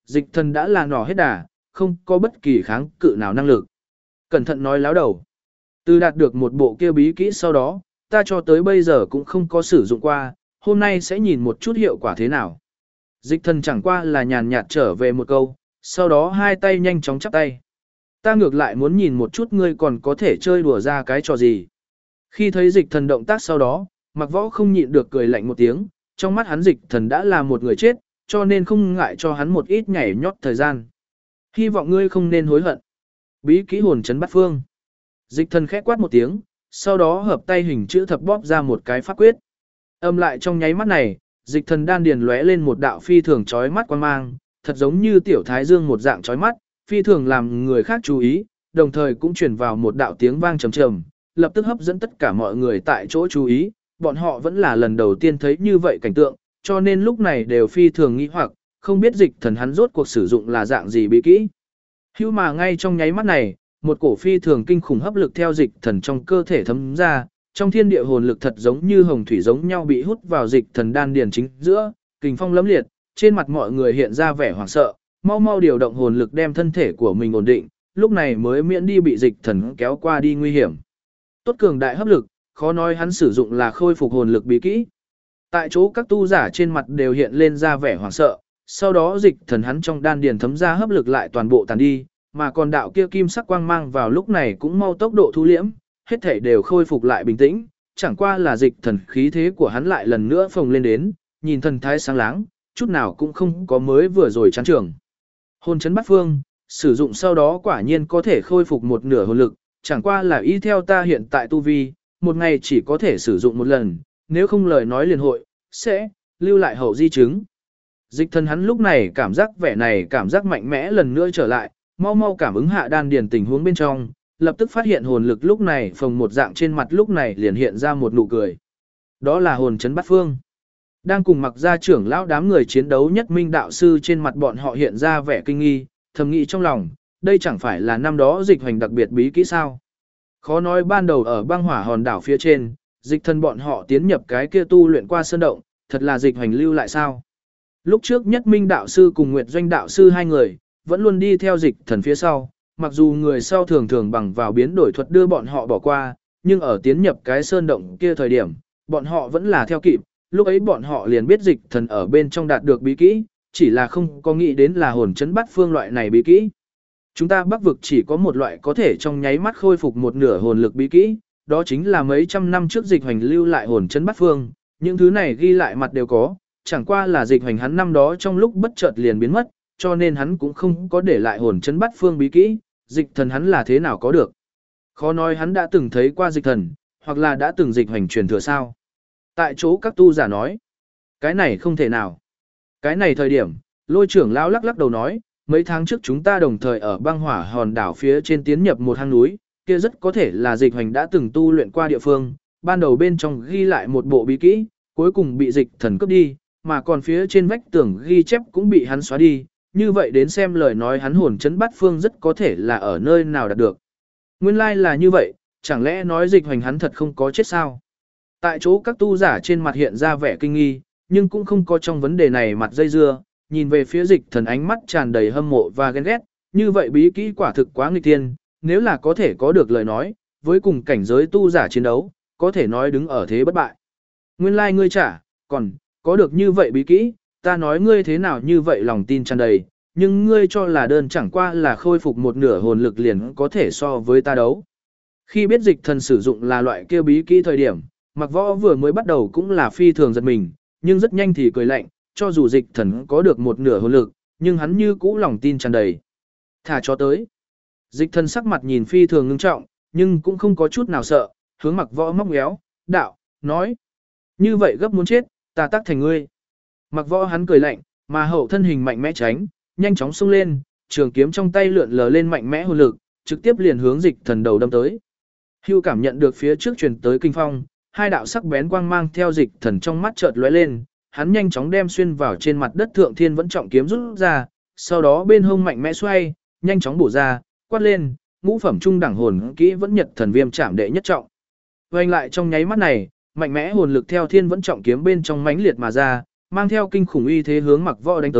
Dịch thần đã là nỏ hết đà, không có bất kỳ kháng cự nào năng lực. Cẩn thận nói láo đầu. Từ đạt được một bộ kia bí kỹ sau đó, ta cho tới bây giờ cũng không có sử dụng qua, hôm nay sẽ nhìn một chút hiệu quả thế nào. Dịch thần chẳng qua là nhàn nhạt trở về một câu, sau đó hai tay nhanh chóng chắp tay. Ta ngược lại muốn nhìn một chút ngươi còn có thể chơi đùa ra cái trò gì. Khi thấy dịch thần động tác sau đó, Mặc Võ không nhịn được cười lạnh một tiếng, trong mắt hắn dịch thần đã là một người chết, cho nên không ngại cho hắn một ít nhảy nhót thời gian. Hy vọng ngươi không nên hối hận. Bí kỹ hồn chấn bát phương. Dịch thần khẽ quát một tiếng, sau đó hợp tay hình chữ thập bóp ra một cái pháp quyết. Âm lại trong nháy mắt này, dịch thần đan điền lóe lên một đạo phi thường chói mắt quan mang, thật giống như tiểu thái dương một dạng chói mắt, phi thường làm người khác chú ý, đồng thời cũng truyền vào một đạo tiếng vang trầm trầm, lập tức hấp dẫn tất cả mọi người tại chỗ chú ý, bọn họ vẫn là lần đầu tiên thấy như vậy cảnh tượng, cho nên lúc này đều phi thường nghi hoặc, không biết dịch thần hắn rốt cuộc sử dụng là dạng gì bí kỹ. Hưu mà ngay trong nháy mắt này, một cổ phi thường kinh khủng hấp lực theo dịch thần trong cơ thể thấm ra, trong thiên địa hồn lực thật giống như hồng thủy giống nhau bị hút vào dịch thần đan điền chính giữa, kình phong lẫm liệt, trên mặt mọi người hiện ra vẻ hoảng sợ, mau mau điều động hồn lực đem thân thể của mình ổn định, lúc này mới miễn đi bị dịch thần kéo qua đi nguy hiểm. Tốt cường đại hấp lực, khó nói hắn sử dụng là khôi phục hồn lực bí kỹ. Tại chỗ các tu giả trên mặt đều hiện lên ra vẻ hoảng sợ, sau đó dịch thần hắn trong đan điền thấm ra hấp lực lại toàn bộ tàn đi, mà còn đạo kia kim sắc quang mang vào lúc này cũng mau tốc độ thu liễm, hết thể đều khôi phục lại bình tĩnh, chẳng qua là dịch thần khí thế của hắn lại lần nữa phồng lên đến, nhìn thần thái sáng láng, chút nào cũng không có mới vừa rồi chán trường. Hồn chấn bát phương, sử dụng sau đó quả nhiên có thể khôi phục một nửa hồn lực, chẳng qua là y theo ta hiện tại tu vi, một ngày chỉ có thể sử dụng một lần, nếu không lời nói liền hội, sẽ lưu lại hậu di chứng. Dịch thần hắn lúc này cảm giác vẻ này cảm giác mạnh mẽ lần nữa trở lại, mau mau cảm ứng hạ đan điền tình huống bên trong, lập tức phát hiện hồn lực lúc này phồng một dạng trên mặt lúc này liền hiện ra một nụ cười. Đó là hồn chấn bát phương. Đang cùng Mặc gia trưởng lão đám người chiến đấu nhất minh đạo sư trên mặt bọn họ hiện ra vẻ kinh nghi, thầm nghĩ trong lòng, đây chẳng phải là năm đó dịch hoành đặc biệt bí kỹ sao. Khó nói ban đầu ở băng hỏa hòn đảo phía trên, dịch thần bọn họ tiến nhập cái kia tu luyện qua sơn động, thật là dịch hoành lưu lại sao. Lúc trước nhất minh đạo sư cùng Nguyệt Doanh đạo sư hai người, vẫn luôn đi theo dịch thần phía sau, mặc dù người sau thường thường bằng vào biến đổi thuật đưa bọn họ bỏ qua, nhưng ở tiến nhập cái sơn động kia thời điểm, bọn họ vẫn là theo kịp, lúc ấy bọn họ liền biết dịch thần ở bên trong đạt được bí kỹ, chỉ là không có nghĩ đến là hồn chấn bát phương loại này bí kỹ. Chúng ta Bắc vực chỉ có một loại có thể trong nháy mắt khôi phục một nửa hồn lực bí kỹ, đó chính là mấy trăm năm trước dịch hoành lưu lại hồn chấn bát phương, những thứ này ghi lại mặt đều có, chẳng qua là dịch hoành hắn năm đó trong lúc bất chợt liền biến mất, cho nên hắn cũng không có để lại hồn chấn bát phương bí kỹ, dịch thần hắn là thế nào có được. Khó nói hắn đã từng thấy qua dịch thần, hoặc là đã từng dịch hoành truyền thừa sao. Tại chỗ các tu giả nói, cái này không thể nào. Cái này thời điểm, Lôi trưởng lão lắc lắc đầu nói, mấy tháng trước chúng ta đồng thời ở băng hỏa hòn đảo phía trên tiến nhập một hang núi, kia rất có thể là dịch hoành đã từng tu luyện qua địa phương, ban đầu bên trong ghi lại một bộ bí kỹ, cuối cùng bị dịch thần cướp đi, mà còn phía trên vách tường ghi chép cũng bị hắn xóa đi, như vậy đến xem lời nói hắn hồn chấn bát phương rất có thể là ở nơi nào đạt được. Nguyên lai là như vậy, chẳng lẽ nói dịch hoành hắn thật không có chết sao? Tại chỗ các tu giả trên mặt hiện ra vẻ kinh nghi, nhưng cũng không có trong vấn đề này mặt dây dưa, nhìn về phía dịch thần ánh mắt tràn đầy hâm mộ và ghen ghét, như vậy bí kỹ quả thực quá nghịch thiên, nếu là có thể có được lời nói, với cùng cảnh giới tu giả chiến đấu, có thể nói đứng ở thế bất bại. Nguyên lai ngươi trả, còn, có được như vậy bí kỹ, ta nói ngươi thế nào như vậy lòng tin tràn đầy, nhưng ngươi cho là đơn chẳng qua là khôi phục một nửa hồn lực liền có thể so với ta đấu. Khi biết dịch thần sử dụng là loại kia bí kỹ thời điểm, Mặc Võ vừa mới bắt đầu cũng là phi thường giật mình, nhưng rất nhanh thì cười lạnh, cho dù dịch thần có được một nửa hồn lực, nhưng hắn như cũ lòng tin tràn đầy. Thả cho tới. Dịch thần sắc mặt nhìn phi thường ngưng trọng, nhưng cũng không có chút nào sợ, hướng Mặc Võ móc méo, đạo, nói. Như vậy gấp muốn chết, ta tác thành ngươi. Mặc Võ hắn cười lạnh, mà hậu thân hình mạnh mẽ tránh, nhanh chóng xông lên, trường kiếm trong tay lượn lờ lên mạnh mẽ hồn lực, trực tiếp liền hướng dịch thần đầu đâm tới. Hưu cảm nhận được phía trước truyền tới kinh phong, hai đạo sắc bén quang mang theo dịch thần trong mắt chợt lóe lên, hắn nhanh chóng đem xuyên vào trên mặt đất thượng thiên vẫn trọng kiếm rút ra, sau đó bên hông mạnh mẽ xoay, nhanh chóng bổ ra, quát lên, ngũ phẩm trung đẳng hồn kỹ vẫn nhật thần viêm chạm đệ nhất trọng. Vành lại trong nháy mắt này, mạnh mẽ hồn lực theo thiên vẫn trọng kiếm bên trong mãnh liệt mà ra, mang theo kinh khủng uy thế hướng Mặc Võ đánh tới,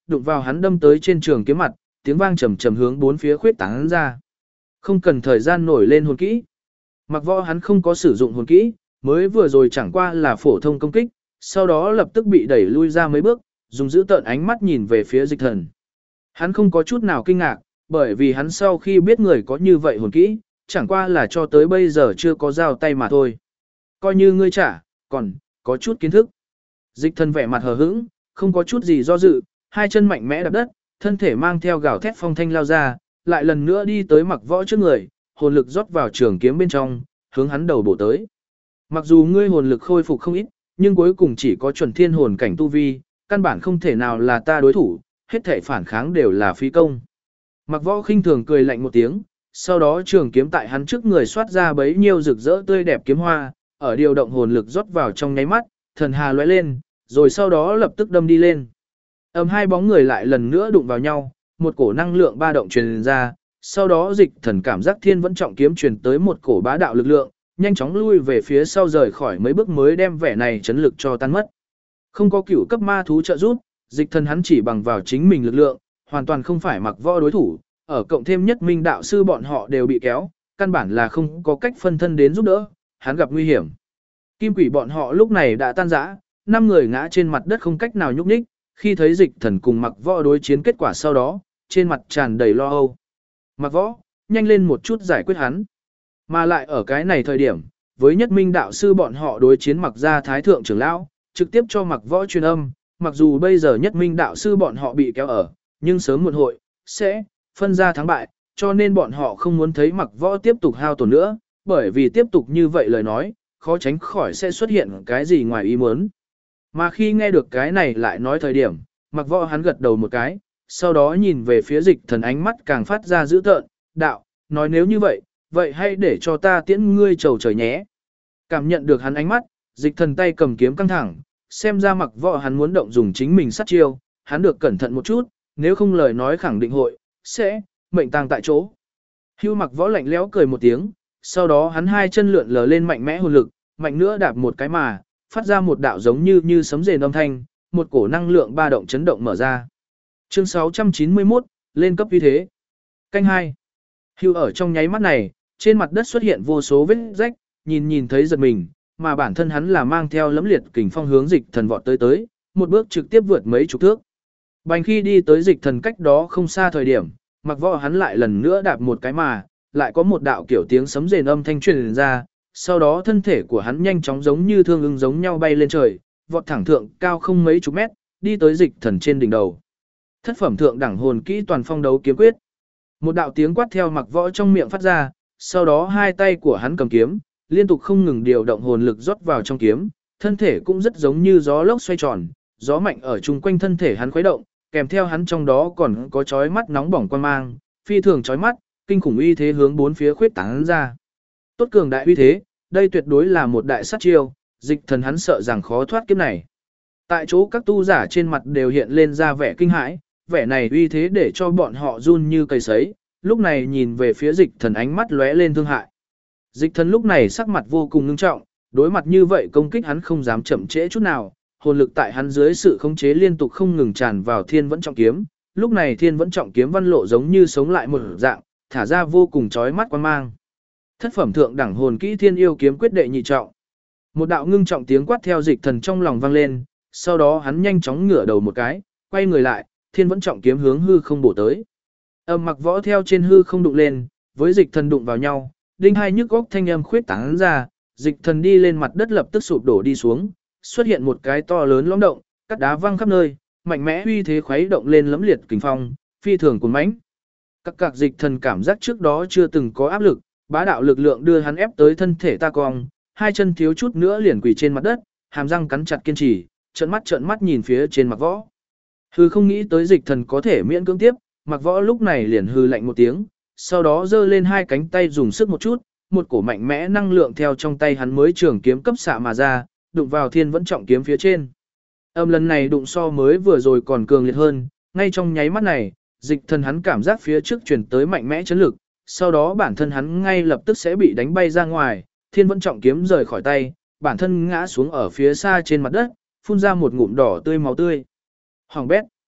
đụng vào hắn đâm tới trên trường kiếm mặt, tiếng vang trầm trầm hướng bốn phía khuyết tán ra. Không cần thời gian nổi lên hồn kỹ. Mặc Võ hắn không có sử dụng hồn kỹ, mới vừa rồi chẳng qua là phổ thông công kích, sau đó lập tức bị đẩy lui ra mấy bước, dùng giữ tợn ánh mắt nhìn về phía Dịch Thần. Hắn không có chút nào kinh ngạc, bởi vì hắn sau khi biết người có như vậy hồn kỹ, chẳng qua là cho tới bây giờ chưa có giao tay mà thôi. Coi như ngươi trả, còn có chút kiến thức. Dịch Thần vẻ mặt hờ hững, không có chút gì do dự, hai chân mạnh mẽ đạp đất, thân thể mang theo gào thét phong thanh lao ra, lại lần nữa đi tới Mặc Võ trước người, hồn lực rót vào trường kiếm bên trong, hướng hắn đầu bổ tới. Mặc dù ngươi hồn lực khôi phục không ít, nhưng cuối cùng chỉ có chuẩn thiên hồn cảnh tu vi, căn bản không thể nào là ta đối thủ, hết thể phản kháng đều là phí công. Mặc Võ khinh thường cười lạnh một tiếng, sau đó trường kiếm tại hắn trước người xoát ra bấy nhiêu rực rỡ tươi đẹp kiếm hoa, ở điều động hồn lực rót vào trong nháy mắt, thần hà lóe lên, rồi sau đó lập tức đâm đi lên. Hai bóng người lại lần nữa đụng vào nhau, một cổ năng lượng ba động truyền ra, sau đó Dịch Thần cảm giác thiên vẫn trọng kiếm truyền tới một cổ bá đạo lực lượng, nhanh chóng lui về phía sau rời khỏi mấy bước mới đem vẻ này chấn lực cho tan mất. Không có cửu cấp ma thú trợ giúp, Dịch Thần hắn chỉ bằng vào chính mình lực lượng, hoàn toàn không phải Mặc Võ đối thủ, ở cộng thêm Nhất Minh đạo sư bọn họ đều bị kéo, căn bản là không có cách phân thân đến giúp đỡ, hắn gặp nguy hiểm. Kim quỷ bọn họ lúc này đã tan rã, 5 người ngã trên mặt đất không cách nào nhúc nhích, khi thấy Dịch Thần cùng Mặc Võ đối chiến kết quả sau đó, trên mặt tràn đầy lo âu. Mặc Võ, nhanh lên một chút giải quyết hắn. Mà lại ở cái này thời điểm, với Nhất Minh đạo sư bọn họ đối chiến Mặc gia thái thượng trưởng lão, trực tiếp cho Mặc Võ truyền âm, mặc dù bây giờ Nhất Minh đạo sư bọn họ bị kéo ở, nhưng sớm muộn hội sẽ phân ra thắng bại, cho nên bọn họ không muốn thấy Mặc Võ tiếp tục hao tổn nữa, bởi vì tiếp tục như vậy lời nói, khó tránh khỏi sẽ xuất hiện cái gì ngoài ý muốn. Mà khi nghe được cái này lại nói thời điểm, Mặc Võ hắn gật đầu một cái, sau đó nhìn về phía Dịch Thần ánh mắt càng phát ra dữ tợn, đạo, nói nếu như vậy, vậy hãy để cho ta tiễn ngươi trầu trời nhé. Cảm nhận được hắn ánh mắt, Dịch Thần tay cầm kiếm căng thẳng, xem ra Mặc Võ hắn muốn động dùng chính mình sát chiêu, hắn được cẩn thận một chút, nếu không lời nói khẳng định hội sẽ mệnh tang tại chỗ. Hưu Mặc Võ lạnh lẽo cười một tiếng, sau đó hắn hai chân lượn lờ lên mạnh mẽ hồn lực, mạnh nữa đạp một cái mà, phát ra một đạo giống như sấm rền âm thanh, một cổ năng lượng ba động chấn động mở ra. Chương 691, lên cấp uy thế. Canh 2. Hưu ở trong nháy mắt này, trên mặt đất xuất hiện vô số vết rách, nhìn thấy giật mình, mà bản thân hắn là mang theo lẫm liệt kình phong hướng Dịch Thần vọt tới, một bước trực tiếp vượt mấy chục thước. Bành khi đi tới Dịch Thần cách đó không xa thời điểm, Mặc Võ hắn lại lần nữa đạp một cái mà, lại có một đạo kiểu tiếng sấm rền âm thanh truyền ra, sau đó thân thể của hắn nhanh chóng giống như thương ưng giống nhau bay lên trời, vọt thẳng thượng cao không mấy chục mét, đi tới Dịch Thần trên đỉnh đầu. Thất phẩm thượng đẳng hồn kỹ toàn phong đấu kiếm quyết. Một đạo tiếng quát theo Mặc Võ trong miệng phát ra, sau đó hai tay của hắn cầm kiếm, liên tục không ngừng điều động hồn lực rót vào trong kiếm, thân thể cũng rất giống như gió lốc xoay tròn, gió mạnh ở chung quanh thân thể hắn khuấy động, kèm theo hắn trong đó còn có chói mắt nóng bỏng quan mang, phi thường chói mắt, kinh khủng uy thế hướng bốn phía khuyết tán ra. Tốt cường đại uy thế, đây tuyệt đối là một đại sát chiêu, Dịch Thần hắn sợ rằng khó thoát kiếp này. Tại chỗ các tu giả trên mặt đều hiện lên ra vẻ kinh hãi, vẻ này uy thế để cho bọn họ run như cây sấy, lúc này nhìn về phía Dịch Thần ánh mắt lóe lên thương hại. Dịch Thần lúc này sắc mặt vô cùng ngưng trọng, đối mặt như vậy công kích hắn không dám chậm trễ chút nào, hồn lực tại hắn dưới sự khống chế liên tục không ngừng tràn vào Thiên Vẫn Trọng Kiếm, lúc này Thiên Vẫn Trọng Kiếm văn lộ giống như sống lại một dạng, thả ra vô cùng chói mắt quang mang. Thất phẩm thượng đẳng hồn kỹ Thiên Yêu Kiếm quyết đệ nhị trọng. Một đạo ngưng trọng tiếng quát theo Dịch Thần trong lòng vang lên, sau đó hắn nhanh chóng ngửa đầu một cái, quay người lại, Thiên Vẫn Trọng Kiếm hướng hư không bổ tới. Mặc Võ theo trên hư không đụng lên, với Dịch Thần đụng vào nhau, đinh hai nhức góc thanh âm khuyết tán ra, Dịch Thần đi lên mặt đất lập tức sụp đổ đi xuống, xuất hiện một cái to lớn lõm động, cắt đá văng khắp nơi, mạnh mẽ uy thế khuấy động lên lẫm liệt kình phong, phi thường cuồn mãnh. Các Dịch Thần cảm giác trước đó chưa từng có áp lực, bá đạo lực lượng đưa hắn ép tới thân thể ta cong, hai chân thiếu chút nữa liền quỳ trên mặt đất, hàm răng cắn chặt kiên trì, trợn mắt nhìn phía trên Mặc Võ. Hư không nghĩ tới Dịch Thần có thể miễn cưỡng tiếp, Mặc Võ lúc này liền hư lạnh một tiếng, sau đó giơ lên hai cánh tay dùng sức một chút, một cổ mạnh mẽ năng lượng theo trong tay hắn mới trường kiếm cấp xạ mà ra, đụng vào Thiên Vẫn Trọng Kiếm phía trên. Lần này đụng so mới vừa rồi còn cường liệt hơn, ngay trong nháy mắt này, Dịch Thần hắn cảm giác phía trước truyền tới mạnh mẽ chấn lực, sau đó bản thân hắn ngay lập tức sẽ bị đánh bay ra ngoài, Thiên Vẫn Trọng Kiếm rời khỏi tay, bản thân ngã xuống ở phía xa trên mặt đất, phun ra một ngụm đỏ tươi máu tươi. Hoàng bét.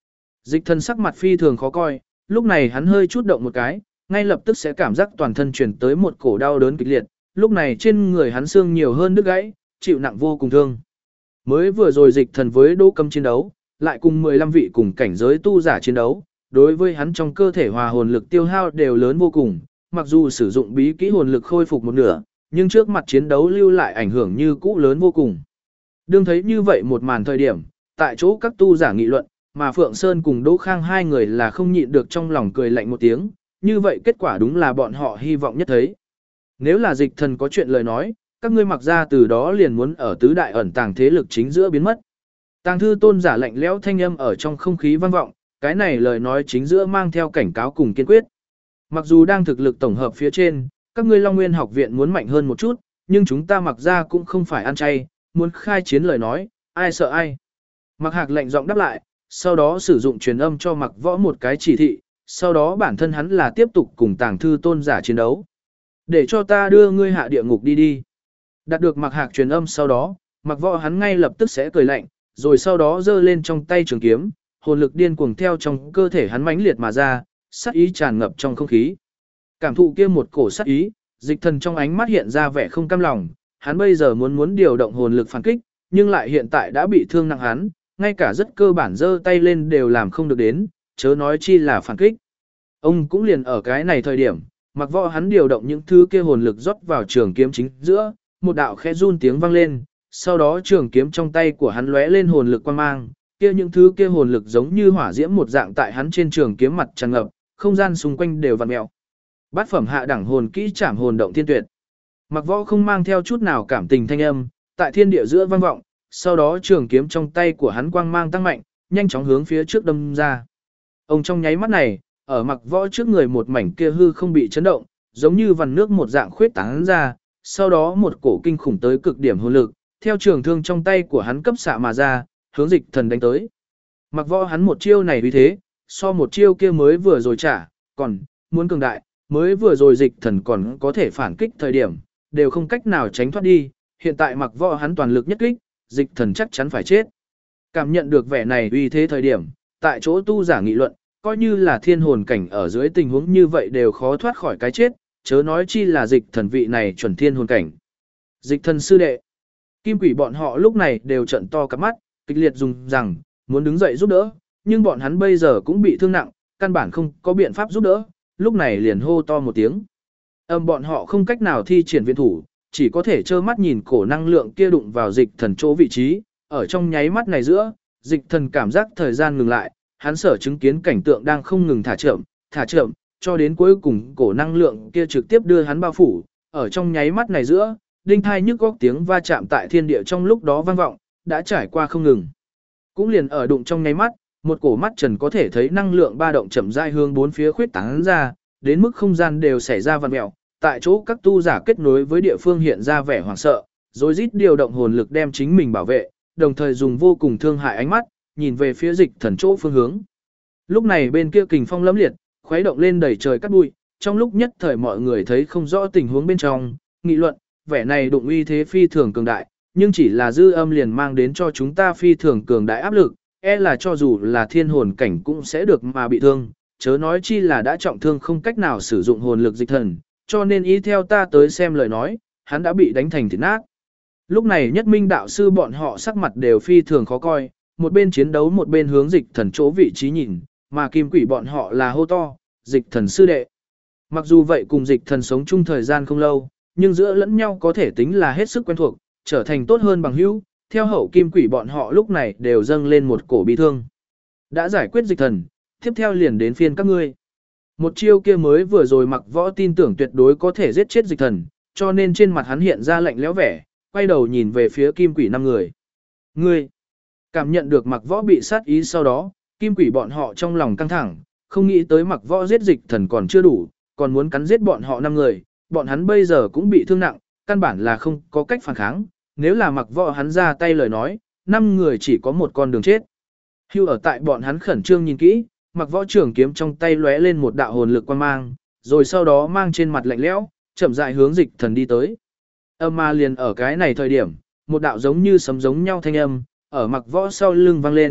Dịch thần sắc mặt phi thường khó coi, lúc này hắn hơi chút động một cái, ngay lập tức sẽ cảm giác toàn thân truyền tới một cổ đau đớn kịch liệt, lúc này trên người hắn xương nhiều hơn đứt gãy, chịu nặng vô cùng thương. Mới vừa rồi dịch thần với Đỗ Cấm chiến đấu, lại cùng 15 vị cùng cảnh giới tu giả chiến đấu, đối với hắn trong cơ thể hòa hồn lực tiêu hao đều lớn vô cùng, mặc dù sử dụng bí kỹ hồn lực khôi phục một nửa, nhưng trước mặt chiến đấu lưu lại ảnh hưởng như cũ lớn vô cùng. Đương thấy như vậy một màn thời điểm, tại chỗ các tu giả nghị luận, mà Phượng Sơn cùng Đỗ Khang hai người là không nhịn được trong lòng cười lạnh một tiếng, như vậy kết quả đúng là bọn họ hy vọng nhất thấy. Nếu là dịch thần có chuyện lời nói, các ngươi mặc ra từ đó liền muốn ở tứ đại ẩn tàng thế lực chính giữa biến mất. Tàng thư tôn giả lạnh lẽo thanh âm ở trong không khí vang vọng, cái này lời nói chính giữa mang theo cảnh cáo cùng kiên quyết. Mặc dù đang thực lực tổng hợp phía trên, các ngươi Long Nguyên học viện muốn mạnh hơn một chút, nhưng chúng ta mặc ra cũng không phải ăn chay, muốn khai chiến lời nói, ai sợ ai. Mặc Hạc lạnh giọng đáp lại, sau đó sử dụng truyền âm cho Mặc Võ một cái chỉ thị, sau đó bản thân hắn là tiếp tục cùng tàng thư tôn giả chiến đấu. Để cho ta đưa ngươi hạ địa ngục đi đi. Đạt được Mặc Hạc truyền âm sau đó, Mặc Võ hắn ngay lập tức sẽ cười lạnh, rồi sau đó giơ lên trong tay trường kiếm, hồn lực điên cuồng theo trong cơ thể hắn mãnh liệt mà ra, sát ý tràn ngập trong không khí. Cảm thụ kia một cổ sát ý, dịch thần trong ánh mắt hiện ra vẻ không cam lòng, hắn bây giờ muốn điều động hồn lực phản kích, nhưng lại hiện tại đã bị thương nặng hắn, ngay cả rất cơ bản giơ tay lên đều làm không được đến, chớ nói chi là phản kích. Ông cũng liền ở cái này thời điểm, Mặc Võ hắn điều động những thứ kia hồn lực rót vào trường kiếm chính giữa, một đạo khẽ run tiếng vang lên, sau đó trường kiếm trong tay của hắn lóe lên hồn lực quang mang, kia những thứ kia hồn lực giống như hỏa diễm một dạng tại hắn trên trường kiếm mặt tràn ngập, không gian xung quanh đều vặn mèo. Bát phẩm hạ đẳng hồn kỹ trảm hồn động thiên tuyệt. Mặc Võ không mang theo chút nào cảm tình thanh âm, tại thiên địa giữa vang vọng, sau đó trường kiếm trong tay của hắn quang mang tăng mạnh, nhanh chóng hướng phía trước đâm ra. Ông trong nháy mắt này, ở Mặc Võ trước người một mảnh kia hư không bị chấn động, giống như vằn nước một dạng khuyết tán ra, sau đó một cổ kinh khủng tới cực điểm hồn lực, theo trường thương trong tay của hắn cấp xạ mà ra, hướng dịch thần đánh tới. Mặc Võ hắn một chiêu này vì thế, so một chiêu kia mới vừa rồi trả, còn muốn cường đại, mới vừa rồi dịch thần còn có thể phản kích thời điểm, đều không cách nào tránh thoát đi, hiện tại Mặc Võ hắn toàn lực nhất kích, dịch thần chắc chắn phải chết. Cảm nhận được vẻ này uy thế thời điểm, tại chỗ tu giả nghị luận, coi như là thiên hồn cảnh ở dưới tình huống như vậy đều khó thoát khỏi cái chết, chớ nói chi là dịch thần vị này chuẩn thiên hồn cảnh. Dịch thần sư đệ, Kim Quỷ bọn họ lúc này đều trận to cặp mắt, kịch liệt dùng rằng, muốn đứng dậy giúp đỡ, nhưng bọn hắn bây giờ cũng bị thương nặng, căn bản không có biện pháp giúp đỡ, lúc này liền hô to một tiếng. Bọn họ không cách nào thi triển viện thủ, chỉ có thể trơ mắt nhìn cổ năng lượng kia đụng vào dịch thần chỗ vị trí, ở trong nháy mắt này giữa, dịch thần cảm giác thời gian ngừng lại, hắn sở chứng kiến cảnh tượng đang không ngừng thả chậm, cho đến cuối cùng cổ năng lượng kia trực tiếp đưa hắn bao phủ, ở trong nháy mắt này giữa, đinh thai nhức góc tiếng va chạm tại thiên địa trong lúc đó vang vọng, đã trải qua không ngừng. Cũng liền ở đụng trong nháy mắt, một cổ mắt trần có thể thấy năng lượng ba động chậm rãi hướng bốn phía khuyết tán ra, đến mức không gian đều xảy ra vặn mèo, tại chỗ các tu giả kết nối với địa phương hiện ra vẻ hoảng sợ, rồi rít điều động hồn lực đem chính mình bảo vệ, đồng thời dùng vô cùng thương hại ánh mắt, nhìn về phía dịch thần chỗ phương hướng. Lúc này bên kia kình phong lẫm liệt, khuấy động lên đầy trời cát bụi, trong lúc nhất thời mọi người thấy không rõ tình huống bên trong, nghị luận, vẻ này đụng uy thế phi thường cường đại, nhưng chỉ là dư âm liền mang đến cho chúng ta phi thường cường đại áp lực, là cho dù là thiên hồn cảnh cũng sẽ được mà bị thương, chớ nói chi là đã trọng thương không cách nào sử dụng hồn lực dịch thần, cho nên ý theo ta tới xem lời nói, hắn đã bị đánh thành thịt nát. Lúc này nhất minh đạo sư bọn họ sắc mặt đều phi thường khó coi, một bên chiến đấu một bên hướng dịch thần chỗ vị trí nhìn, mà kim quỷ bọn họ là hô to, dịch thần sư đệ. Mặc dù vậy cùng dịch thần sống chung thời gian không lâu, nhưng giữa lẫn nhau có thể tính là hết sức quen thuộc, trở thành tốt hơn bằng hữu, theo hậu kim quỷ bọn họ lúc này đều dâng lên một cổ bi thương. Đã giải quyết dịch thần, tiếp theo liền đến phiên các ngươi. Một chiêu kia mới vừa rồi Mặc Võ tin tưởng tuyệt đối có thể giết chết dịch thần, cho nên trên mặt hắn hiện ra lạnh lẽo vẻ, quay đầu nhìn về phía kim quỷ 5 người. Ngươi, cảm nhận được Mặc Võ bị sát ý sau đó, kim quỷ bọn họ trong lòng căng thẳng, không nghĩ tới Mặc Võ giết dịch thần còn chưa đủ, còn muốn cắn giết bọn họ 5 người, bọn hắn bây giờ cũng bị thương nặng, căn bản là không có cách phản kháng, nếu là Mặc Võ hắn ra tay lời nói, 5 người chỉ có một con đường chết. Hưu ở tại bọn hắn khẩn trương nhìn kỹ, Mặc Võ trường kiếm trong tay lóe lên một đạo hồn lực quang mang, rồi sau đó mang trên mặt lạnh lẽo, chậm rãi hướng dịch thần đi tới. Mà liền ở cái này thời điểm, một đạo giống như sấm giống nhau thanh âm, ở Mặc Võ sau lưng vang lên,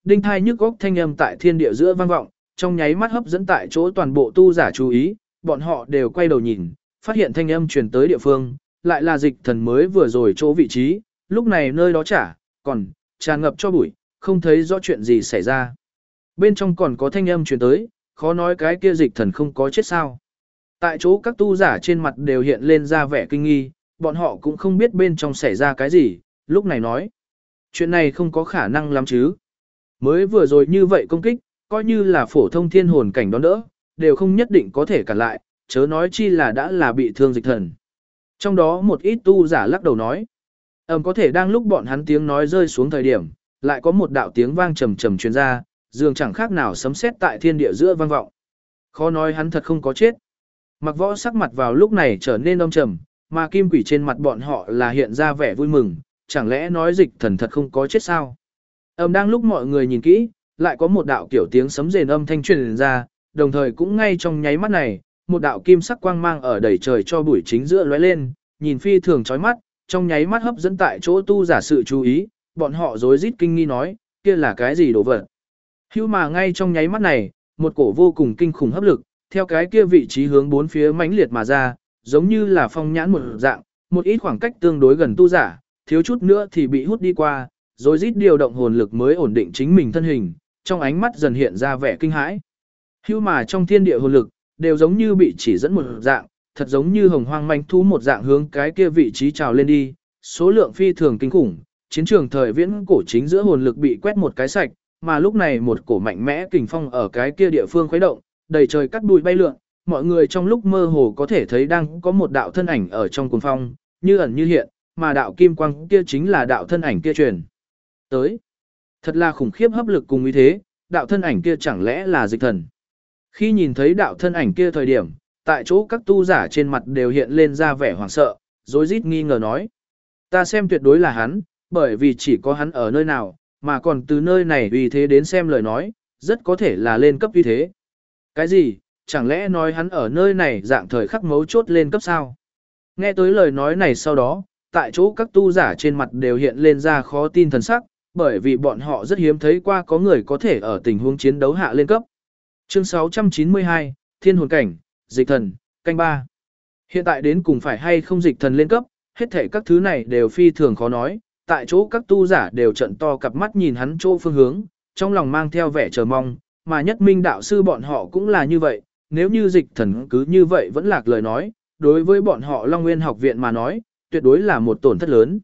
Đinh thai nhức góc thanh âm tại thiên địa giữa vang vọng, trong nháy mắt hấp dẫn tại chỗ toàn bộ tu giả chú ý, bọn họ đều quay đầu nhìn, phát hiện thanh âm truyền tới địa phương, lại là Dịch Thần mới vừa rồi chỗ vị trí, lúc này nơi đó còn tràn ngập cho bụi, không thấy rõ chuyện gì xảy ra. Bên trong còn có thanh âm truyền tới, khó nói cái kia Dịch Thần không có chết sao. Tại chỗ các tu giả trên mặt đều hiện lên ra vẻ kinh nghi, bọn họ cũng không biết bên trong xảy ra cái gì, lúc này nói. Chuyện này không có khả năng lắm chứ. Mới vừa rồi như vậy công kích, coi như là phổ thông thiên hồn cảnh đón đỡ, đều không nhất định có thể cản lại, chớ nói chi là đã là bị thương Dịch Thần. Trong đó một ít tu giả lắc đầu nói. Có thể đang lúc bọn hắn tiếng nói rơi xuống thời điểm, lại có một đạo tiếng vang trầm trầm truyền ra, dường chẳng khác nào sấm sét tại thiên địa giữa vang vọng. Khó nói hắn thật không có chết. Mặc Võ sắc mặt vào lúc này trở nên âm trầm, mà kim quỷ trên mặt bọn họ là hiện ra vẻ vui mừng, chẳng lẽ nói Dịch Thần thật không có chết sao? Đang lúc mọi người nhìn kỹ, lại có một đạo kiểu tiếng sấm rền âm thanh truyền ra, đồng thời cũng ngay trong nháy mắt này, một đạo kim sắc quang mang ở đầy trời cho bụi chính giữa lóe lên, nhìn phi thường chói mắt, trong nháy mắt hấp dẫn tại chỗ tu giả sự chú ý, bọn họ rối rít kinh nghi nói, kia là cái gì đồ vật? Hưu mà ngay trong nháy mắt này, một cổ vô cùng kinh khủng hấp lực, theo cái kia vị trí hướng bốn phía mãnh liệt mà ra, giống như là phong nhãn một dạng, một ít khoảng cách tương đối gần tu giả, thiếu chút nữa thì bị hút đi qua, rối rít điều động hồn lực mới ổn định chính mình thân hình, trong ánh mắt dần hiện ra vẻ kinh hãi. Hưu mà trong thiên địa hồn lực, đều giống như bị chỉ dẫn một dạng, thật giống như hồng hoang manh thú một dạng hướng cái kia vị trí trào lên đi, số lượng phi thường kinh khủng, chiến trường thời viễn cổ chính giữa hồn lực bị quét một cái sạch, mà lúc này một cổ mạnh mẽ kình phong ở cái kia địa phương khuấy động, đầy trời cắt bụi bay lượn, mọi người trong lúc mơ hồ có thể thấy đang có một đạo thân ảnh ở trong cuồng phong, như ẩn như hiện, mà đạo kim quang kia chính là đạo thân ảnh kia truyền tới. Thật là khủng khiếp hấp lực cùng ý thế, đạo thân ảnh kia chẳng lẽ là Dịch Thần. Khi nhìn thấy đạo thân ảnh kia thời điểm, tại chỗ các tu giả trên mặt đều hiện lên ra vẻ hoảng sợ, rối rít nghi ngờ nói. Ta xem tuyệt đối là hắn, bởi vì chỉ có hắn ở nơi nào, mà còn từ nơi này uy thế đến xem lời nói, rất có thể là lên cấp uy thế. Cái gì, chẳng lẽ nói hắn ở nơi này dạng thời khắc mấu chốt lên cấp sao? Nghe tới lời nói này sau đó, tại chỗ các tu giả trên mặt đều hiện lên ra khó tin thần sắc, bởi vì bọn họ rất hiếm thấy qua có người có thể ở tình huống chiến đấu hạ lên cấp. Chương 692, Thiên hồn cảnh, Dịch Thần, canh 3. Hiện tại đến cùng phải hay không Dịch Thần lên cấp, hết thảy các thứ này đều phi thường khó nói, tại chỗ các tu giả đều trận to cặp mắt nhìn hắn chỗ phương hướng, trong lòng mang theo vẻ chờ mong, mà Nhất Minh đạo sư bọn họ cũng là như vậy, nếu như Dịch Thần cứ như vậy vẫn lạc lời nói, đối với bọn họ Long Nguyên học viện mà nói, tuyệt đối là một tổn thất lớn.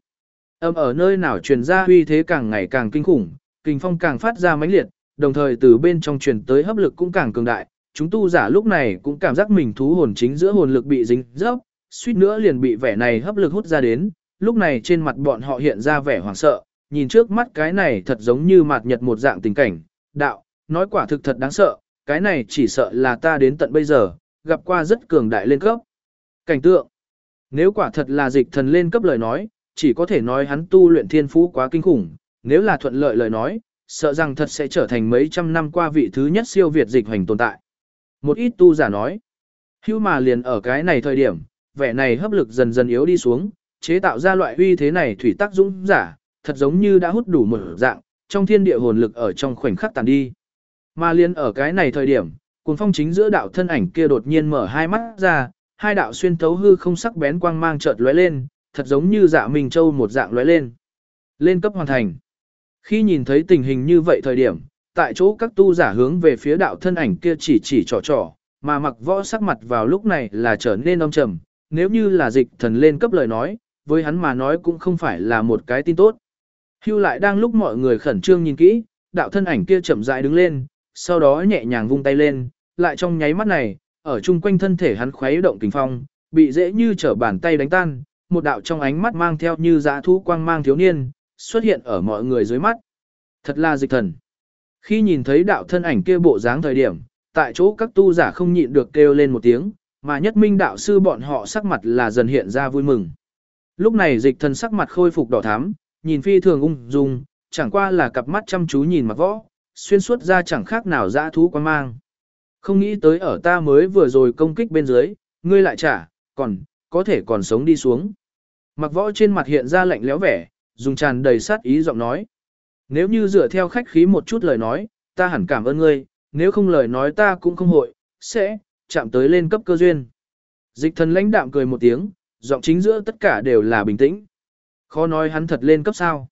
Ở nơi nào truyền ra uy thế càng ngày càng kinh khủng, kình phong càng phát ra mãnh liệt, đồng thời từ bên trong truyền tới hấp lực cũng càng cường đại, chúng tu giả lúc này cũng cảm giác mình thú hồn chính giữa hồn lực bị dính dấp, suýt nữa liền bị vẻ này hấp lực hút ra đến, lúc này trên mặt bọn họ hiện ra vẻ hoảng sợ, nhìn trước mắt cái này thật giống như mạt nhật một dạng tình cảnh, đạo, nói quả thực thật đáng sợ, cái này chỉ sợ là ta đến tận bây giờ, gặp qua rất cường đại lên cấp. Cảnh tượng, nếu quả thật là Dịch Thần lên cấp lời nói, chỉ có thể nói hắn tu luyện thiên phú quá kinh khủng, nếu là thuận lợi lời nói, sợ rằng thật sẽ trở thành mấy trăm năm qua vị thứ nhất siêu việt dịch hành tồn tại. Một ít tu giả nói, hưu mà liền ở cái này thời điểm, vẻ này hấp lực dần dần yếu đi xuống, chế tạo ra loại uy thế này thủy tác dũng giả, thật giống như đã hút đủ một dạng, trong thiên địa hồn lực ở trong khoảnh khắc tàn đi. Mà liền ở cái này thời điểm, cuồng phong chính giữa đạo thân ảnh kia đột nhiên mở hai mắt ra, hai đạo xuyên thấu hư không sắc bén quang mang chợt lóe lên, thật giống như Dạ Minh Châu một dạng lóe lên. Lên cấp hoàn thành. Khi nhìn thấy tình hình như vậy thời điểm, tại chỗ các tu giả hướng về phía đạo thân ảnh kia chỉ trò, mà Mặc Võ sắc mặt vào lúc này là trở nên âm trầm, nếu như là Dịch Thần lên cấp lời nói, với hắn mà nói cũng không phải là một cái tin tốt. Hưu lại đang lúc mọi người khẩn trương nhìn kỹ, đạo thân ảnh kia chậm rãi đứng lên, sau đó nhẹ nhàng vung tay lên, lại trong nháy mắt này, ở chung quanh thân thể hắn khuấy động kình phong, bị dễ như trở bàn tay đánh tan, một đạo trong ánh mắt mang theo như dã thú quang mang thiếu niên, xuất hiện ở mọi người dưới mắt. Thật là Dịch Thần. Khi nhìn thấy đạo thân ảnh kia bộ dáng thời điểm, tại chỗ các tu giả không nhịn được kêu lên một tiếng, mà Nhất Minh đạo sư bọn họ sắc mặt là dần hiện ra vui mừng. Lúc này Dịch Thần sắc mặt khôi phục đỏ thắm, nhìn phi thường ung dung, chẳng qua là cặp mắt chăm chú nhìn Mặc Võ, xuyên suốt ra chẳng khác nào dã thú quang mang. Không nghĩ tới ở ta mới vừa rồi công kích bên dưới, ngươi lại trả, có thể còn sống đi xuống. Mặc Võ trên mặt hiện ra lạnh lẽo vẻ, dùng tràn đầy sát ý giọng nói. Nếu như dựa theo khách khí một chút lời nói, ta hẳn cảm ơn ngươi, nếu không lời nói ta cũng không hội, sẽ, chạm tới lên cấp cơ duyên. Dịch thần lãnh đạm cười một tiếng, giọng chính giữa tất cả đều là bình tĩnh. Khó nói hắn thật lên cấp sao.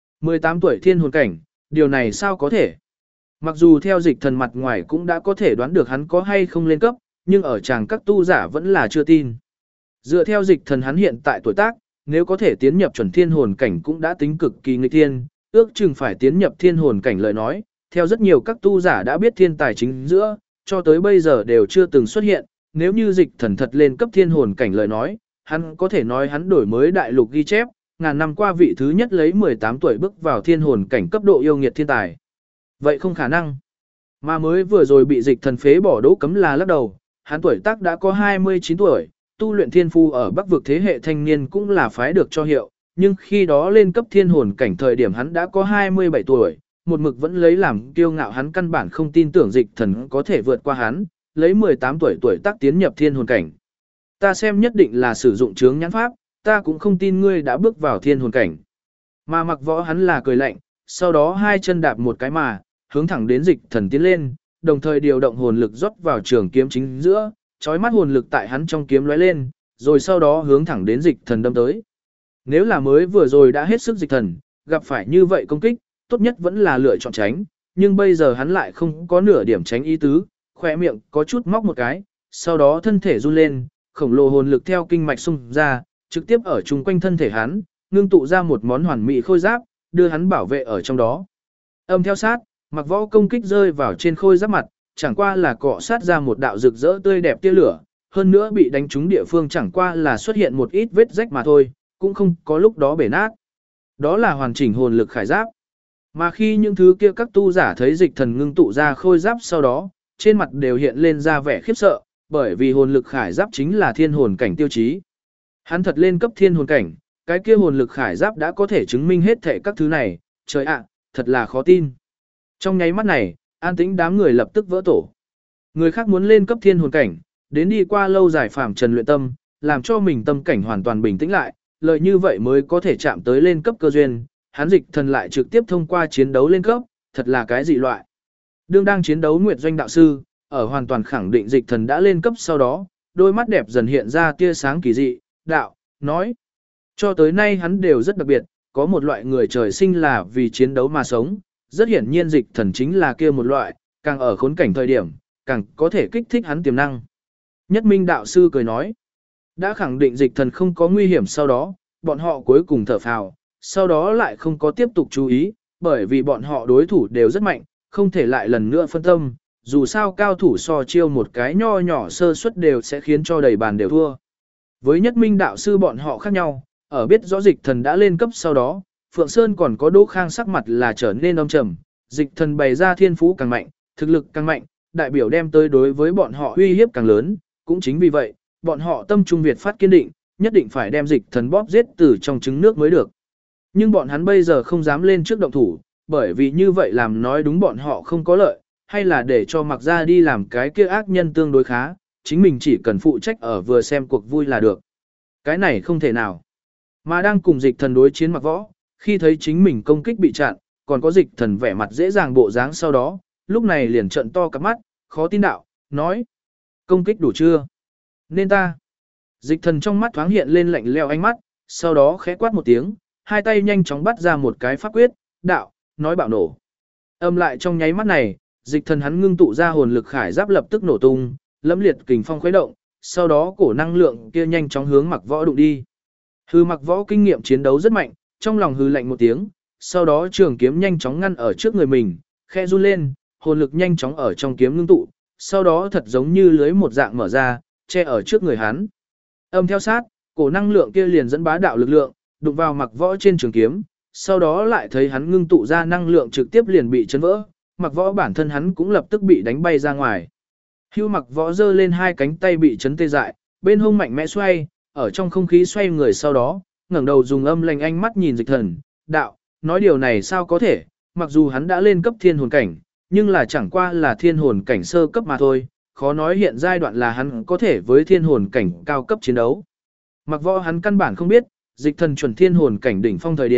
18 tuổi thiên hồn cảnh, điều này sao có thể. Mặc dù theo dịch thần mặt ngoài cũng đã có thể đoán được hắn có hay không lên cấp, nhưng ở chàng các tu giả vẫn là chưa tin. Dựa theo dịch thần hắn hiện tại tuổi tác, nếu có thể tiến nhập chuẩn thiên hồn cảnh cũng đã tính cực kỳ nghịch thiên, ước chừng phải tiến nhập thiên hồn cảnh lời nói, theo rất nhiều các tu giả đã biết thiên tài chính giữa, cho tới bây giờ đều chưa từng xuất hiện, nếu như dịch thần thật lên cấp thiên hồn cảnh lời nói, hắn có thể nói hắn đổi mới đại lục ghi chép, ngàn năm qua vị thứ nhất lấy 18 tuổi bước vào thiên hồn cảnh cấp độ yêu nghiệt thiên tài. Vậy không khả năng. Mà mới vừa rồi bị dịch thần phế bỏ Đỗ Cấm là lắc đầu, hắn tuổi tác đã có 29 tuổi, tu luyện thiên phu ở Bắc vực thế hệ thanh niên cũng là phái được cho hiệu, nhưng khi đó lên cấp thiên hồn cảnh thời điểm hắn đã có 27 tuổi, một mực vẫn lấy làm kiêu ngạo, hắn căn bản không tin tưởng dịch thần có thể vượt qua hắn, lấy 18 tuổi tuổi tác tiến nhập thiên hồn cảnh. Ta xem nhất định là sử dụng chướng nhãn pháp, ta cũng không tin ngươi đã bước vào thiên hồn cảnh. Mà Mặc Võ hắn là cười lạnh, sau đó hai chân đạp một cái mà, hướng thẳng đến dịch thần tiến lên, đồng thời điều động hồn lực rót vào trường kiếm chính giữa, chói mắt hồn lực tại hắn trong kiếm lóe lên, rồi sau đó hướng thẳng đến dịch thần đâm tới. Nếu là mới vừa rồi đã hết sức dịch thần, gặp phải như vậy công kích, tốt nhất vẫn là lựa chọn tránh, nhưng bây giờ hắn lại không có nửa điểm tránh ý tứ, khỏe miệng có chút móc một cái, sau đó thân thể run lên, khổng lồ hồn lực theo kinh mạch xung ra, trực tiếp ở chung quanh thân thể hắn, ngưng tụ ra một món hoàn mỹ khôi giáp, đưa hắn bảo vệ ở trong đó. Âm theo sát, Mặc Võ công kích rơi vào trên khôi giáp mặt, chẳng qua là cọ sát ra một đạo rực rỡ tươi đẹp tia lửa, hơn nữa bị đánh trúng địa phương chẳng qua là xuất hiện một ít vết rách mà thôi, cũng không có lúc đó bể nát. Đó là hoàn chỉnh hồn lực khải giáp. Mà khi những thứ kia các tu giả thấy dịch thần ngưng tụ ra khôi giáp sau đó, trên mặt đều hiện lên ra vẻ khiếp sợ, bởi vì hồn lực khải giáp chính là thiên hồn cảnh tiêu chí. Hắn thật lên cấp thiên hồn cảnh, cái kia hồn lực khải giáp đã có thể chứng minh hết thảy các thứ này, trời ạ, thật là khó tin. Trong nháy mắt này, an tĩnh đám người lập tức vỡ tổ. Người khác muốn lên cấp thiên hồn cảnh, đến đi qua lâu dài phàm trần luyện tâm, làm cho mình tâm cảnh hoàn toàn bình tĩnh lại, lợi như vậy mới có thể chạm tới lên cấp cơ duyên, hắn dịch thần lại trực tiếp thông qua chiến đấu lên cấp, thật là cái dị loại. Đương đang chiến đấu Nguyệt Doanh đạo sư, ở hoàn toàn khẳng định dịch thần đã lên cấp sau đó, đôi mắt đẹp dần hiện ra tia sáng kỳ dị, đạo, nói. Cho tới nay hắn đều rất đặc biệt, có một loại người trời sinh là vì chiến đấu mà sống, rất hiển nhiên dịch thần chính là kia một loại, càng ở khốn cảnh thời điểm, càng có thể kích thích hắn tiềm năng. Nhất Minh đạo sư cười nói, đã khẳng định dịch thần không có nguy hiểm sau đó, bọn họ cuối cùng thở phào, sau đó lại không có tiếp tục chú ý, bởi vì bọn họ đối thủ đều rất mạnh, không thể lại lần nữa phân tâm, dù sao cao thủ so chiêu một cái nho nhỏ sơ suất đều sẽ khiến cho đầy bàn đều thua. Với Nhất Minh đạo sư bọn họ khác nhau, ở biết rõ dịch thần đã lên cấp sau đó, Phượng Sơn còn có Đỗ Khang sắc mặt là trở nên âm trầm, dịch thần bày ra thiên phú càng mạnh, thực lực càng mạnh, đại biểu đem tới đối với bọn họ uy hiếp càng lớn, cũng chính vì vậy, bọn họ tâm trung Việt phát kiên định, nhất định phải đem dịch thần bóp giết từ trong trứng nước mới được. Nhưng bọn hắn bây giờ không dám lên trước động thủ, bởi vì như vậy làm nói đúng bọn họ không có lợi, hay là để cho Mặc ra đi làm cái kia ác nhân tương đối khá, chính mình chỉ cần phụ trách ở vừa xem cuộc vui là được. Cái này không thể nào. Mà đang cùng dịch thần đối chiến Mặc Võ, khi thấy chính mình công kích bị chặn, còn có dịch thần vẻ mặt dễ dàng bộ dáng sau đó, lúc này liền trợn to cặp mắt, khó tin đạo, nói. Công kích đủ chưa? Nên ta. Dịch thần trong mắt thoáng hiện lên lạnh lẽo ánh mắt, sau đó khẽ quát một tiếng, hai tay nhanh chóng bắt ra một cái pháp quyết, đạo, nói bạo nổ. Âm lại trong nháy mắt này, dịch thần hắn ngưng tụ ra hồn lực khải giáp lập tức nổ tung, lẫm liệt kình phong khuấy động, sau đó cổ năng lượng kia nhanh chóng hướng Mặc Võ đụng đi. Mặc Võ kinh nghiệm chiến đấu rất mạnh, trong lòng hư lạnh một tiếng, sau đó trường kiếm nhanh chóng ngăn ở trước người mình, khẽ run lên, hồn lực nhanh chóng ở trong kiếm ngưng tụ, sau đó thật giống như lưới một dạng mở ra, che ở trước người hắn. Âm theo sát, cổ năng lượng kia liền dẫn bá đạo lực lượng, đụng vào Mặc Võ trên trường kiếm, sau đó lại thấy hắn ngưng tụ ra năng lượng trực tiếp liền bị chấn vỡ, Mặc Võ bản thân hắn cũng lập tức bị đánh bay ra ngoài. Mặc Võ giơ lên hai cánh tay bị chấn tê dại, bên hông mạnh mẽ xoay, ở trong không khí xoay người sau đó, ngẩng đầu dùng âm lạnh ánh mắt nhìn dịch thần, đạo, nói điều này sao có thể, mặc dù hắn đã lên cấp thiên hồn cảnh, nhưng là chẳng qua là thiên hồn cảnh sơ cấp mà thôi, khó nói hiện giai đoạn là hắn có thể với thiên hồn cảnh cao cấp chiến đấu. Mặc Võ hắn căn bản không biết, dịch thần chuẩn thiên hồn cảnh đỉnh phong thời điểm,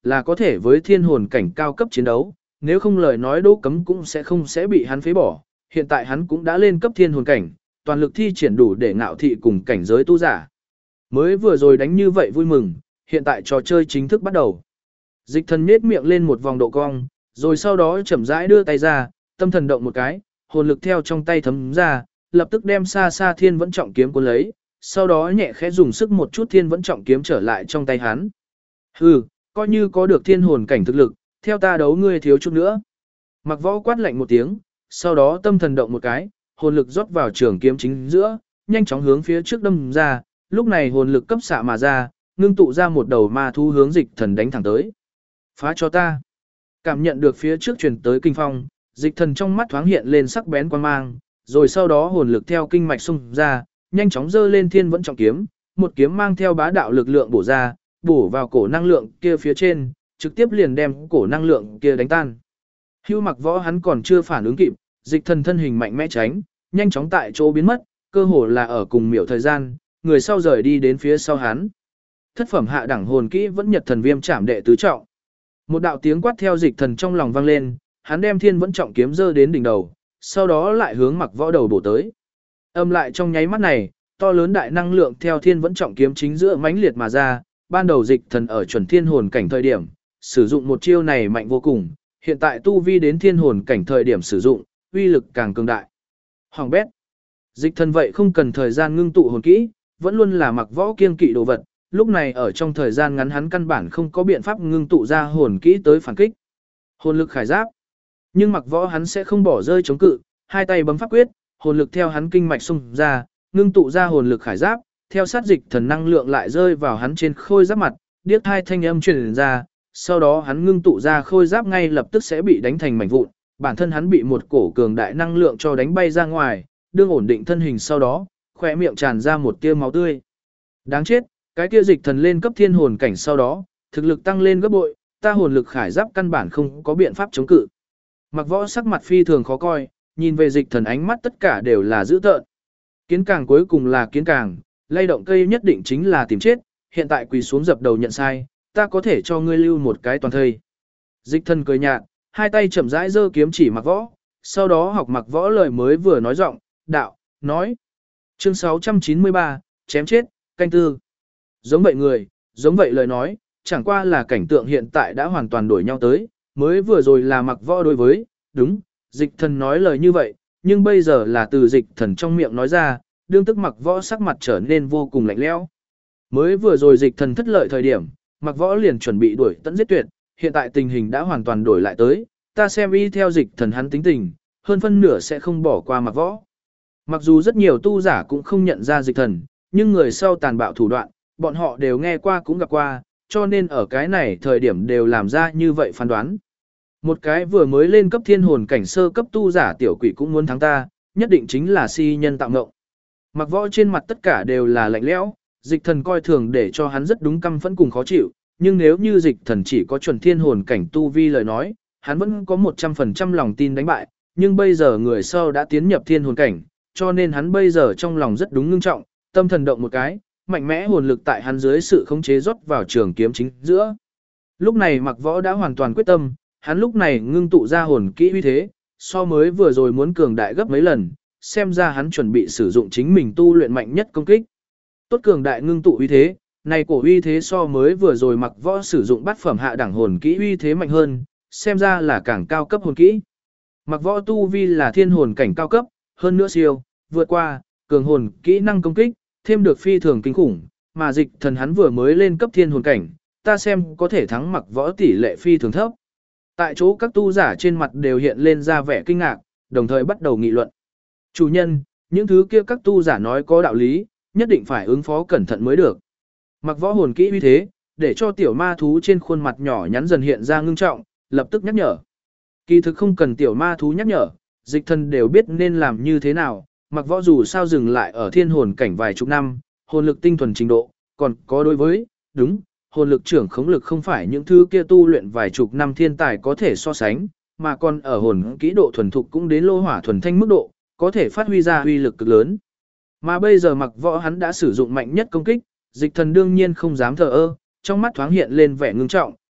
là có thể với thiên hồn cảnh cao cấp chiến đấu, nếu không lời nói Đỗ Cấm cũng sẽ bị hắn phế bỏ, hiện tại hắn cũng đã lên cấp thiên hồn cảnh, toàn lực thi triển đủ để ngạo thị cùng cảnh giới tu giả. Mới vừa rồi đánh như vậy vui mừng, hiện tại trò chơi chính thức bắt đầu. Dịch thần nhếch miệng lên một vòng độ cong, rồi sau đó chậm rãi đưa tay ra, tâm thần động một cái, hồn lực theo trong tay thấm ra, lập tức đem xa xa thiên vẫn trọng kiếm cuốn lấy, sau đó nhẹ khẽ dùng sức một chút thiên vẫn trọng kiếm trở lại trong tay hắn. Hừ, coi như có được thiên hồn cảnh thực lực, theo ta đấu ngươi thiếu chút nữa. Mặc Võ quát lạnh một tiếng, sau đó tâm thần động một cái, hồn lực rót vào trường kiếm chính giữa, nhanh chóng hướng phía trước đâm ra, lúc này hồn lực cấp xạ mà ra, ngưng tụ ra một đầu ma thú hướng dịch thần đánh thẳng tới. Phá cho ta. Cảm nhận được phía trước truyền tới kinh phong, dịch thần trong mắt thoáng hiện lên sắc bén quan mang, rồi sau đó hồn lực theo kinh mạch xung ra, nhanh chóng giơ lên thiên vẫn trọng kiếm, một kiếm mang theo bá đạo lực lượng bổ ra, bổ vào cổ năng lượng kia phía trên, trực tiếp liền đem cổ năng lượng kia đánh tan. Hưu Mặc Võ hắn còn chưa phản ứng kịp, dịch thần thân hình mạnh mẽ tránh, nhanh chóng tại chỗ biến mất, cơ hồ là ở cùng miểu thời gian, người sau rời đi đến phía sau hắn. Thất phẩm hạ đẳng hồn kỹ vẫn Nhật Thần Viêm Trảm đệ tứ trọng. Một đạo tiếng quát theo dịch thần trong lòng vang lên, hắn đem thiên vẫn trọng kiếm giơ đến đỉnh đầu, sau đó lại hướng Mặc Võ đầu bổ tới. Âm lại trong nháy mắt này, to lớn đại năng lượng theo thiên vẫn trọng kiếm chính giữa mãnh liệt mà ra, ban đầu dịch thần ở chuẩn thiên hồn cảnh thời điểm, sử dụng một chiêu này mạnh vô cùng, hiện tại tu vi đến thiên hồn cảnh thời điểm sử dụng, uy lực càng cường đại. Hoàng bét. Dịch thần vậy không cần thời gian ngưng tụ hồn kỹ, vẫn luôn là Mặc Võ kiêng kỵ đồ vật, lúc này ở trong thời gian ngắn hắn căn bản không có biện pháp ngưng tụ ra hồn kỹ tới phản kích. Hồn lực khải giáp. Nhưng Mặc Võ hắn sẽ không bỏ rơi chống cự, hai tay bấm pháp quyết, hồn lực theo hắn kinh mạch xung ra, ngưng tụ ra hồn lực khải giáp, theo sát dịch thần năng lượng lại rơi vào hắn trên khôi giáp mặt, điếc hai thanh âm truyền ra, sau đó hắn ngưng tụ ra khôi giáp ngay lập tức sẽ bị đánh thành mảnh vụn, bản thân hắn bị một cổ cường đại năng lượng cho đánh bay ra ngoài, đương ổn định thân hình sau đó, khỏe miệng tràn ra một tia máu tươi. Đáng chết, cái kia dịch thần lên cấp thiên hồn cảnh sau đó, thực lực tăng lên gấp bội, ta hồn lực khải giáp căn bản không có biện pháp chống cự. Mặc Võ sắc mặt phi thường khó coi, nhìn về dịch thần ánh mắt tất cả đều là dữ tợn. Kiến càng cuối cùng là kiến càng, lay động cây nhất định chính là tìm chết, hiện tại quỳ xuống dập đầu nhận sai, ta có thể cho ngươi lưu một cái toàn thây. Dịch thần cười nhạt, hai tay chậm rãi giơ kiếm chỉ Mặc Võ, sau đó học Mặc Võ lời mới vừa nói giọng, đạo, nói. Chương 693, chém chết, canh tư. Giống vậy người, giống vậy lời nói, chẳng qua là cảnh tượng hiện tại đã hoàn toàn đổi nhau tới, mới vừa rồi là Mặc Võ đối với, đúng, dịch thần nói lời như vậy, nhưng bây giờ là từ dịch thần trong miệng nói ra, đương tức Mặc Võ sắc mặt trở nên vô cùng lạnh lẽo. Mới vừa rồi dịch thần thất lợi thời điểm, Mặc Võ liền chuẩn bị đuổi tận giết tuyệt, hiện tại tình hình đã hoàn toàn đổi lại tới, ta xem y theo dịch thần hắn tính tình, hơn phân nửa sẽ không bỏ qua Mặc Võ. Mặc dù rất nhiều tu giả cũng không nhận ra dịch thần, nhưng người sau tàn bạo thủ đoạn, bọn họ đều nghe qua cũng gặp qua, cho nên ở cái này thời điểm đều làm ra như vậy phán đoán. Một cái vừa mới lên cấp thiên hồn cảnh sơ cấp tu giả tiểu quỷ cũng muốn thắng ta, nhất định chính là si nhân tạo ngộng. Mặc Võ trên mặt tất cả đều là lạnh lẽo, dịch thần coi thường để cho hắn rất đúng căm phẫn cùng khó chịu, nhưng nếu như dịch thần chỉ có chuẩn thiên hồn cảnh tu vi lời nói, hắn vẫn có 100% lòng tin đánh bại, nhưng bây giờ người sau đã tiến nhập thiên hồn cảnh, cho nên hắn bây giờ trong lòng rất đúng ngưng trọng, tâm thần động một cái, mạnh mẽ hồn lực tại hắn dưới sự khống chế rót vào trường kiếm chính giữa. Lúc này Mặc Võ đã hoàn toàn quyết tâm, hắn lúc này ngưng tụ ra hồn kỹ uy thế, so mới vừa rồi muốn cường đại gấp mấy lần, xem ra hắn chuẩn bị sử dụng chính mình tu luyện mạnh nhất công kích. Tốt cường đại ngưng tụ uy thế, này cổ uy thế so mới vừa rồi Mặc Võ sử dụng bát phẩm hạ đẳng hồn kỹ uy thế mạnh hơn, xem ra là càng cao cấp hồn kỹ. Mặc Võ tu vi là thiên hồn cảnh cao cấp, hơn nữa siêu, vượt qua, cường hồn kỹ năng công kích, thêm được phi thường kinh khủng, mà dịch thần hắn vừa mới lên cấp thiên hồn cảnh, ta xem có thể thắng Mặc Võ tỷ lệ phi thường thấp. Tại chỗ các tu giả trên mặt đều hiện lên ra vẻ kinh ngạc, đồng thời bắt đầu nghị luận. Chủ nhân, những thứ kia các tu giả nói có đạo lý, nhất định phải ứng phó cẩn thận mới được. Mặc Võ hồn kỹ uy thế, để cho tiểu ma thú trên khuôn mặt nhỏ nhắn dần hiện ra ngưng trọng, lập tức nhắc nhở. Kỳ thực không cần tiểu ma thú nhắc nhở, dịch thần đều biết nên làm như thế nào, Mặc Võ dù sao dừng lại ở thiên hồn cảnh vài chục năm, hồn lực tinh thuần trình độ, còn có đối với, đúng, hồn lực trưởng khống lực không phải những thứ kia tu luyện vài chục năm thiên tài có thể so sánh, mà còn ở hồn kỹ độ thuần thục cũng đến lô hỏa thuần thanh mức độ, có thể phát huy ra uy lực cực lớn. Mà bây giờ Mặc Võ hắn đã sử dụng mạnh nhất công kích, dịch thần đương nhiên không dám thờ ơ, trong mắt thoáng hiện lên vẻ ngưng trọng,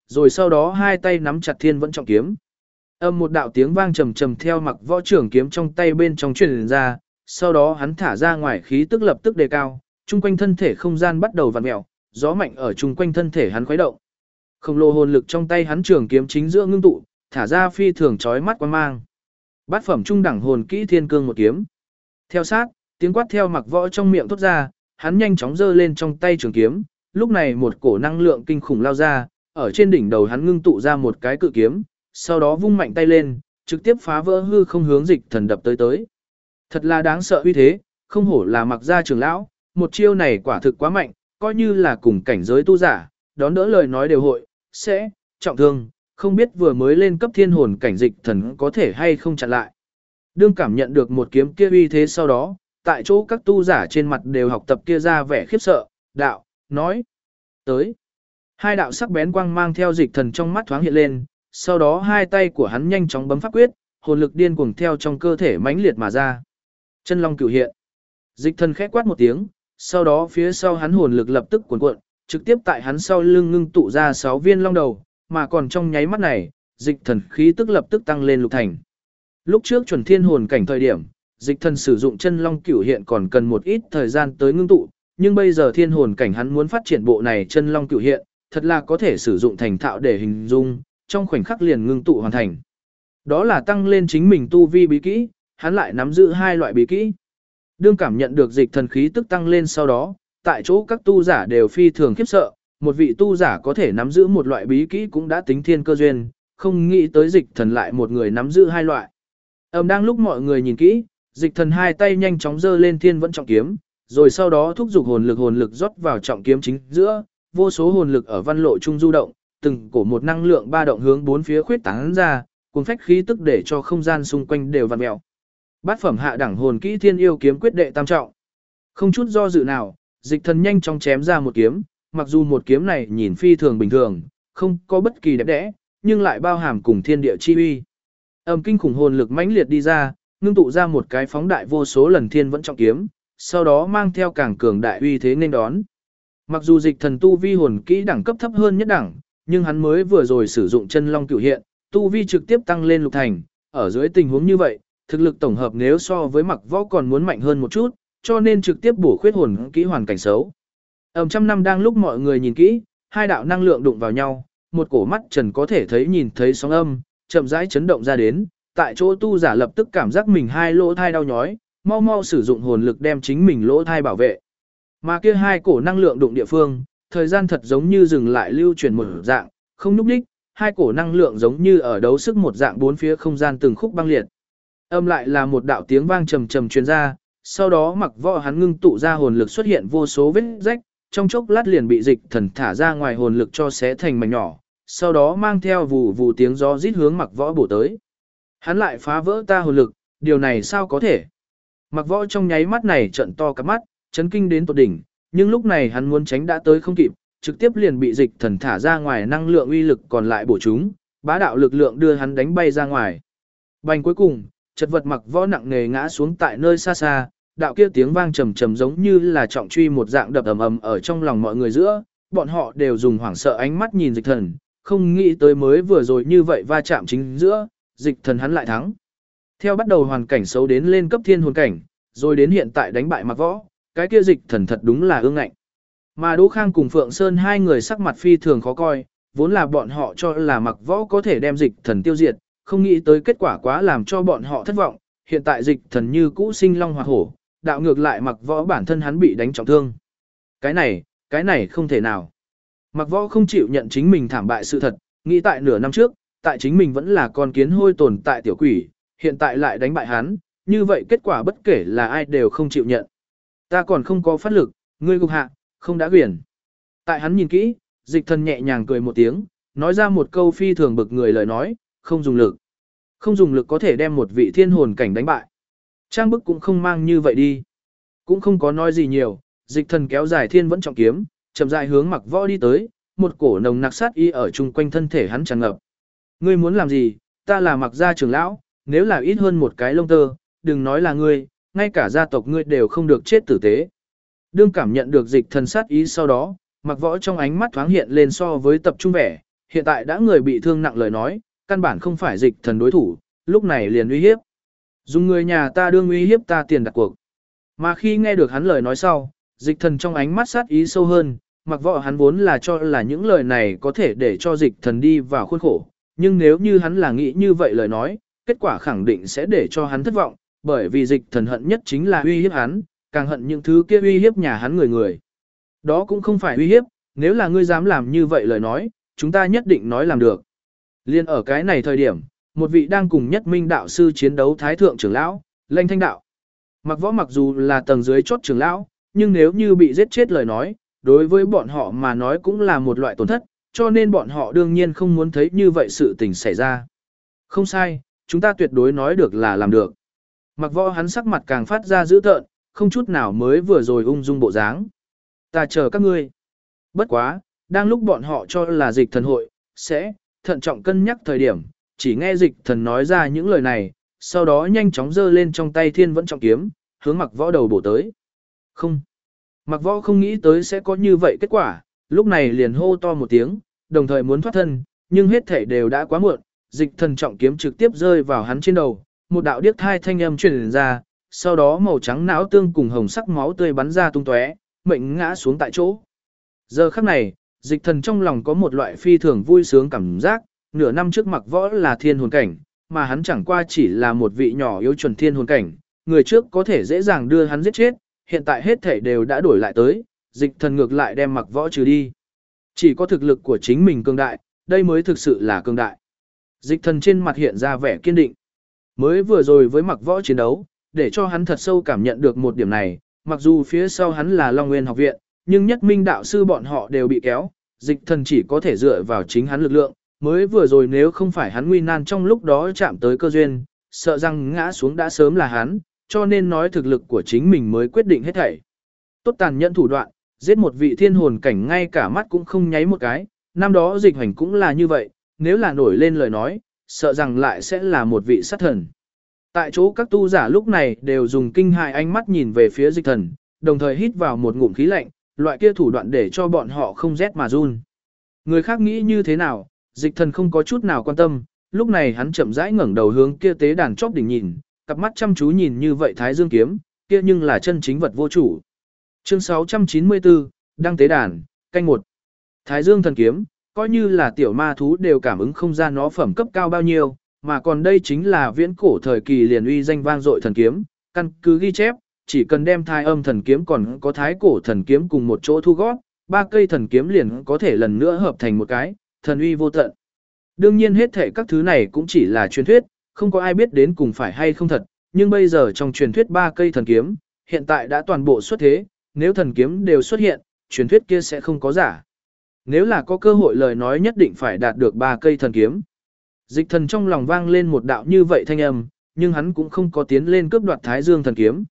rồi sau đó hai tay nắm chặt thiên vẫn trọng kiếm. Âm một đạo tiếng vang trầm trầm theo Mặc Võ trưởng kiếm trong tay bên trong truyền ra, sau đó hắn thả ra ngoài khí tức lập tức đề cao, chung quanh thân thể không gian bắt đầu vặn mèo, gió mạnh ở chung quanh thân thể hắn khuấy động. Khổng lồ hồn lực trong tay hắn trường kiếm chính giữa ngưng tụ, thả ra phi thường chói mắt quang mang. Bát phẩm trung đẳng hồn kỹ Thiên Cương một kiếm. Theo sát, tiếng quát theo Mặc Võ trong miệng thốt ra, hắn nhanh chóng giơ lên trong tay trường kiếm, lúc này một cổ năng lượng kinh khủng lao ra, ở trên đỉnh đầu hắn ngưng tụ ra một cái cự kiếm, sau đó vung mạnh tay lên, trực tiếp phá vỡ hư không hướng Dịch Thần đập tới tới. Thật là đáng sợ uy thế, không hổ là Mặc gia trưởng lão, một chiêu này quả thực quá mạnh, coi như là cùng cảnh giới tu giả, đón đỡ lời nói đều hội, sẽ trọng thương, không biết vừa mới lên cấp thiên hồn cảnh Dịch Thần có thể hay không chặn lại. Đương cảm nhận được một kiếm kia uy thế sau đó, tại chỗ các tu giả trên mặt đều học tập kia ra vẻ khiếp sợ, đạo, nói, tới. Hai đạo sắc bén quang mang theo Dịch Thần trong mắt thoáng hiện lên, sau đó hai tay của hắn nhanh chóng bấm pháp quyết, hồn lực điên cuồng theo trong cơ thể mãnh liệt mà ra. Chân long cửu hiện. Dịch Thần khẽ quát một tiếng, sau đó phía sau hắn hồn lực lập tức cuồn cuộn, trực tiếp tại hắn sau lưng ngưng tụ ra 6 viên long đầu, mà còn trong nháy mắt này, Dịch Thần khí tức lập tức tăng lên lục thành. Lúc trước chuẩn thiên hồn cảnh thời điểm, Dịch Thần sử dụng chân long cửu hiện còn cần một ít thời gian tới ngưng tụ, nhưng bây giờ thiên hồn cảnh hắn muốn phát triển bộ này chân long cửu hiện, thật là có thể sử dụng thành thạo để hình dung, trong khoảnh khắc liền ngưng tụ hoàn thành. Đó là tăng lên chính mình tu vi bí kỹ, hắn lại nắm giữ hai loại bí kỹ. Đương cảm nhận được Dịch Thần khí tức tăng lên sau đó, tại chỗ các tu giả đều phi thường khiếp sợ, một vị tu giả có thể nắm giữ một loại bí kỹ cũng đã tính thiên cơ duyên, không nghĩ tới Dịch Thần lại một người nắm giữ hai loại. Đang lúc mọi người nhìn kỹ, Dịch Thần hai tay nhanh chóng giơ lên thiên vẫn trọng kiếm, rồi sau đó thúc giục hồn lực rót vào trọng kiếm chính giữa, vô số hồn lực ở văn lộ trung du động, từng cổ một năng lượng ba động hướng bốn phía khuyết tán ra, cuốn phách khí tức để cho không gian xung quanh đều vặn mèo. Bát phẩm hạ đẳng hồn kỹ Thiên Yêu kiếm quyết đệ tam trọng. Không chút do dự nào, Dịch Thần nhanh chóng chém ra một kiếm, mặc dù một kiếm này nhìn phi thường bình thường, không có bất kỳ đẹp đẽ, nhưng lại bao hàm cùng thiên địa chi uy. Kinh khủng hồn lực mãnh liệt đi ra, ngưng tụ ra một cái phóng đại vô số lần thiên vẫn trọng kiếm, sau đó mang theo càng cường đại uy thế nên đón. Mặc dù Dịch Thần tu vi hồn kỹ đẳng cấp thấp hơn nhất đẳng, nhưng hắn mới vừa rồi sử dụng chân long cửu hiện, tu vi trực tiếp tăng lên lục thành, ở dưới tình huống như vậy, thực lực tổng hợp nếu so với Mặc Võ còn muốn mạnh hơn một chút, cho nên trực tiếp bổ khuyết hồn kỹ hoàn cảnh xấu. Trăm năm đang lúc mọi người nhìn kỹ, hai đạo năng lượng đụng vào nhau, một cổ mắt trần có thể thấy nhìn thấy sóng âm, chậm rãi chấn động ra đến, tại chỗ tu giả lập tức cảm giác mình hai lỗ thai đau nhói, mau mau sử dụng hồn lực đem chính mình lỗ thai bảo vệ. Mà kia hai cổ năng lượng đụng địa phương, thời gian thật giống như dừng lại lưu chuyển một dạng, không núp đích, hai cổ năng lượng giống như ở đấu sức một dạng bốn phía không gian từng khúc băng liệt. Lại là một đạo tiếng vang trầm trầm truyền ra, sau đó Mặc Võ hắn ngưng tụ ra hồn lực xuất hiện vô số vết rách, trong chốc lát liền bị Dịch Thần thả ra ngoài hồn lực cho xé thành mảnh nhỏ, sau đó mang theo vù vù tiếng gió rít hướng Mặc Võ bổ tới. Hắn lại phá vỡ ta hồn lực, điều này sao có thể? Mặc Võ trong nháy mắt này trợn to cả mắt, chấn kinh đến tột đỉnh, nhưng lúc này hắn muốn tránh đã tới không kịp, trực tiếp liền bị Dịch Thần thả ra ngoài năng lượng uy lực còn lại bổ chúng, bá đạo lực lượng đưa hắn đánh bay ra ngoài. Bành cuối cùng, chật vật Mặc Võ nặng nề ngã xuống tại nơi xa xa, đạo kia tiếng vang trầm trầm giống như là trọng truy một dạng đập ầm ầm ở trong lòng mọi người giữa, bọn họ đều dùng hoảng sợ ánh mắt nhìn Dịch Thần, không nghĩ tới mới vừa rồi như vậy va chạm chính giữa, Dịch Thần hắn lại thắng. Theo bắt đầu hoàn cảnh xấu đến lên cấp thiên hồn cảnh, rồi đến hiện tại đánh bại Mặc Võ, cái kia Dịch Thần thật đúng là ương ngạnh. Mà Đỗ Khang cùng Phượng Sơn hai người sắc mặt phi thường khó coi, vốn là bọn họ cho là Mặc Võ có thể đem Dịch Thần tiêu diệt, không nghĩ tới kết quả quá làm cho bọn họ thất vọng, hiện tại Dịch Thần như cũ sinh long hoạt hổ, đạo ngược lại Mặc Võ bản thân hắn bị đánh trọng thương. Cái này không thể nào. Mặc Võ không chịu nhận chính mình thảm bại sự thật, nghĩ tại nửa năm trước, tại chính mình vẫn là con kiến hôi tồn tại tiểu quỷ, hiện tại lại đánh bại hắn, như vậy kết quả bất kể là ai đều không chịu nhận. Ta còn không có phát lực, ngươi gục hạ, không đã quyển. Tại hắn nhìn kỹ, Dịch Thần nhẹ nhàng cười một tiếng, nói ra một câu phi thường bực người lời nói, không dùng lực. Không dùng lực có thể đem một vị thiên hồn cảnh đánh bại. Trang bức cũng không mang như vậy đi. Cũng không có nói gì nhiều, Dịch Thần kéo dài thiên vẫn trọng kiếm, chậm rãi hướng Mặc Võ đi tới, một cổ nồng nặc sát ý ở chung quanh thân thể hắn tràn ngập. Ngươi muốn làm gì? Ta là Mặc gia trưởng lão, nếu là ít hơn một cái lông tơ, đừng nói là ngươi, ngay cả gia tộc ngươi đều không được chết tử tế. Đương cảm nhận được Dịch Thần sát ý sau đó, Mặc Võ trong ánh mắt thoáng hiện lên so với tập trung vẻ, hiện tại đã người bị thương nặng lời nói, căn bản không phải dịch thần đối thủ, lúc này liền uy hiếp. Dùng người nhà ta đương uy hiếp ta tiền đặt cuộc. Mà khi nghe được hắn lời nói sau, dịch thần trong ánh mắt sát ý sâu hơn, mặc võ hắn vốn là cho là những lời này có thể để cho dịch thần đi vào khuôn khổ, nhưng nếu như hắn là nghĩ như vậy lời nói, kết quả khẳng định sẽ để cho hắn thất vọng, bởi vì dịch thần hận nhất chính là uy hiếp hắn, càng hận những thứ kia uy hiếp nhà hắn người. Đó cũng không phải uy hiếp, nếu là ngươi dám làm như vậy lời nói, chúng ta nhất định nói làm được. Liên ở cái này thời điểm, một vị đang cùng Nhất Minh đạo sư chiến đấu thái thượng trưởng lão, Lanh Thanh đạo. Mặc võ mặc dù là tầng dưới chốt trưởng lão, nhưng nếu như bị giết chết lời nói, đối với bọn họ mà nói cũng là một loại tổn thất, cho nên bọn họ đương nhiên không muốn thấy như vậy sự tình xảy ra. Không sai, chúng ta tuyệt đối nói được là làm được. Mặc võ hắn sắc mặt càng phát ra dữ tợn, không chút nào mới vừa rồi ung dung bộ dáng. Ta chờ các ngươi. Bất quá, đang lúc bọn họ cho là dịch thần hội, sẽ thận trọng cân nhắc thời điểm, chỉ nghe dịch thần nói ra những lời này, sau đó nhanh chóng giơ lên trong tay thiên vẫn trọng kiếm, hướng mặc võ đầu bổ tới. Không. Mặc võ không nghĩ tới sẽ có như vậy kết quả, lúc này liền hô to một tiếng, đồng thời muốn thoát thân, nhưng hết thể đều đã quá muộn, dịch thần trọng kiếm trực tiếp rơi vào hắn trên đầu, một đạo điếc thai thanh âm truyền ra, sau đó màu trắng não tương cùng hồng sắc máu tươi bắn ra tung tóe, mệnh ngã xuống tại chỗ. Giờ khắc này, dịch thần trong lòng có một loại phi thường vui sướng cảm giác, nửa năm trước mặc võ là thiên hồn cảnh, mà hắn chẳng qua chỉ là một vị nhỏ yếu chuẩn thiên hồn cảnh, người trước có thể dễ dàng đưa hắn giết chết, hiện tại hết thể đều đã đổi lại tới, dịch thần ngược lại đem mặc võ trừ đi. Chỉ có thực lực của chính mình cường đại, đây mới thực sự là cường đại. Dịch thần trên mặt hiện ra vẻ kiên định. Mới vừa rồi với mặc võ chiến đấu, để cho hắn thật sâu cảm nhận được một điểm này, mặc dù phía sau hắn là Long Nguyên học viện, nhưng Nhất Minh đạo sư bọn họ đều bị kéo, dịch thần chỉ có thể dựa vào chính hắn lực lượng, mới vừa rồi nếu không phải hắn nguy nan trong lúc đó chạm tới cơ duyên, sợ rằng ngã xuống đã sớm là hắn, cho nên nói thực lực của chính mình mới quyết định hết thảy. Tốt tàn nhẫn thủ đoạn, giết một vị thiên hồn cảnh ngay cả mắt cũng không nháy một cái, năm đó dịch hành cũng là như vậy, nếu là nổi lên lời nói, sợ rằng lại sẽ là một vị sát thần. Tại chỗ các tu giả lúc này đều dùng kinh hại ánh mắt nhìn về phía dịch thần, đồng thời hít vào một ngụm khí lạnh, loại kia thủ đoạn để cho bọn họ không rét mà run. Người khác nghĩ như thế nào, dịch thần không có chút nào quan tâm, lúc này hắn chậm rãi ngẩng đầu hướng kia tế đàn chóp đỉnh nhìn, cặp mắt chăm chú nhìn như vậy Thái Dương kiếm, kia nhưng là chân chính vật vô chủ. Chương 694, đăng tế đàn, canh 1. Thái Dương thần kiếm, coi như là tiểu ma thú đều cảm ứng không ra nó phẩm cấp cao bao nhiêu, mà còn đây chính là viễn cổ thời kỳ liền uy danh vang dội thần kiếm, căn cứ ghi chép, chỉ cần đem Thái Âm thần kiếm còn có Thái cổ thần kiếm cùng một chỗ thu gót, ba cây thần kiếm liền có thể lần nữa hợp thành một cái, thần uy vô tận. Đương nhiên hết thể các thứ này cũng chỉ là truyền thuyết, không có ai biết đến cùng phải hay không thật, nhưng bây giờ trong truyền thuyết ba cây thần kiếm, hiện tại đã toàn bộ xuất thế, nếu thần kiếm đều xuất hiện, truyền thuyết kia sẽ không có giả. Nếu là có cơ hội lời nói nhất định phải đạt được ba cây thần kiếm. Dịch thần trong lòng vang lên một đạo như vậy thanh âm, nhưng hắn cũng không có tiến lên cướp đoạt Thái Dương thần kiếm.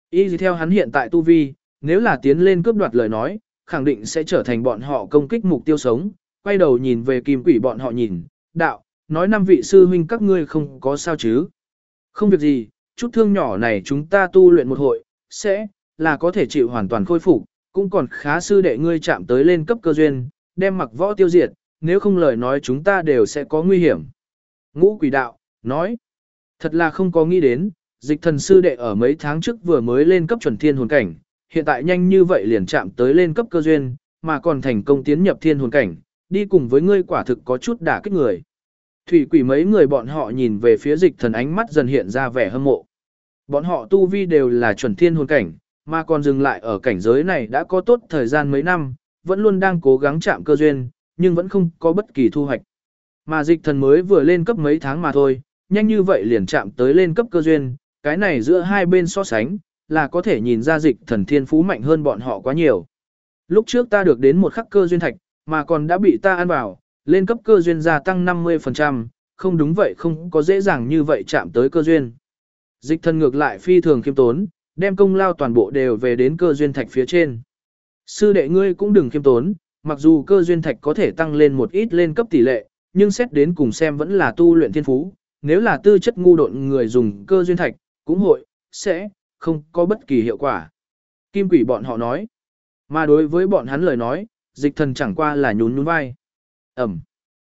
Y theo hắn hiện tại tu vi, nếu là tiến lên cướp đoạt lời nói, khẳng định sẽ trở thành bọn họ công kích mục tiêu sống. Quay đầu nhìn về Kim Quỷ bọn họ nhìn, đạo, nói năm vị sư huynh các ngươi không có sao chứ. Không việc gì, chút thương nhỏ này chúng ta tu luyện một hội, sẽ là có thể chịu hoàn toàn khôi phục, cũng còn khá sư đệ ngươi chạm tới lên cấp cơ duyên, đem mặc võ tiêu diệt, nếu không lời nói chúng ta đều sẽ có nguy hiểm. Ngũ Quỷ đạo, nói, thật là không có nghĩ đến, dịch thần sư đệ ở mấy tháng trước vừa mới lên cấp chuẩn thiên hồn cảnh, hiện tại nhanh như vậy liền chạm tới lên cấp cơ duyên, mà còn thành công tiến nhập thiên hồn cảnh, đi cùng với ngươi quả thực có chút đả kích người. Thủy Quỷ mấy người bọn họ nhìn về phía dịch thần ánh mắt dần hiện ra vẻ hâm mộ. Bọn họ tu vi đều là chuẩn thiên hồn cảnh, mà còn dừng lại ở cảnh giới này đã có tốt thời gian mấy năm, vẫn luôn đang cố gắng chạm cơ duyên, nhưng vẫn không có bất kỳ thu hoạch. Mà dịch thần mới vừa lên cấp mấy tháng mà thôi, nhanh như vậy liền chạm tới lên cấp cơ duyên, cái này giữa hai bên so sánh, là có thể nhìn ra dịch thần thiên phú mạnh hơn bọn họ quá nhiều. Lúc trước ta được đến một khắc cơ duyên thạch, mà còn đã bị ta ăn vào, lên cấp cơ duyên gia tăng 50%, không đúng vậy không có dễ dàng như vậy chạm tới cơ duyên. Dịch thần ngược lại phi thường khiêm tốn, đem công lao toàn bộ đều về đến cơ duyên thạch phía trên. Sư đệ ngươi cũng đừng khiêm tốn, mặc dù cơ duyên thạch có thể tăng lên một ít lên cấp tỷ lệ, nhưng xét đến cùng xem vẫn là tu luyện thiên phú, nếu là tư chất ngu độn người dùng cơ duyên thạch, cũng hội, sẽ, không có bất kỳ hiệu quả. Kim Quỷ bọn họ nói, mà đối với bọn hắn lời nói, dịch thần chẳng qua là nhún nhún vai. Ẩm.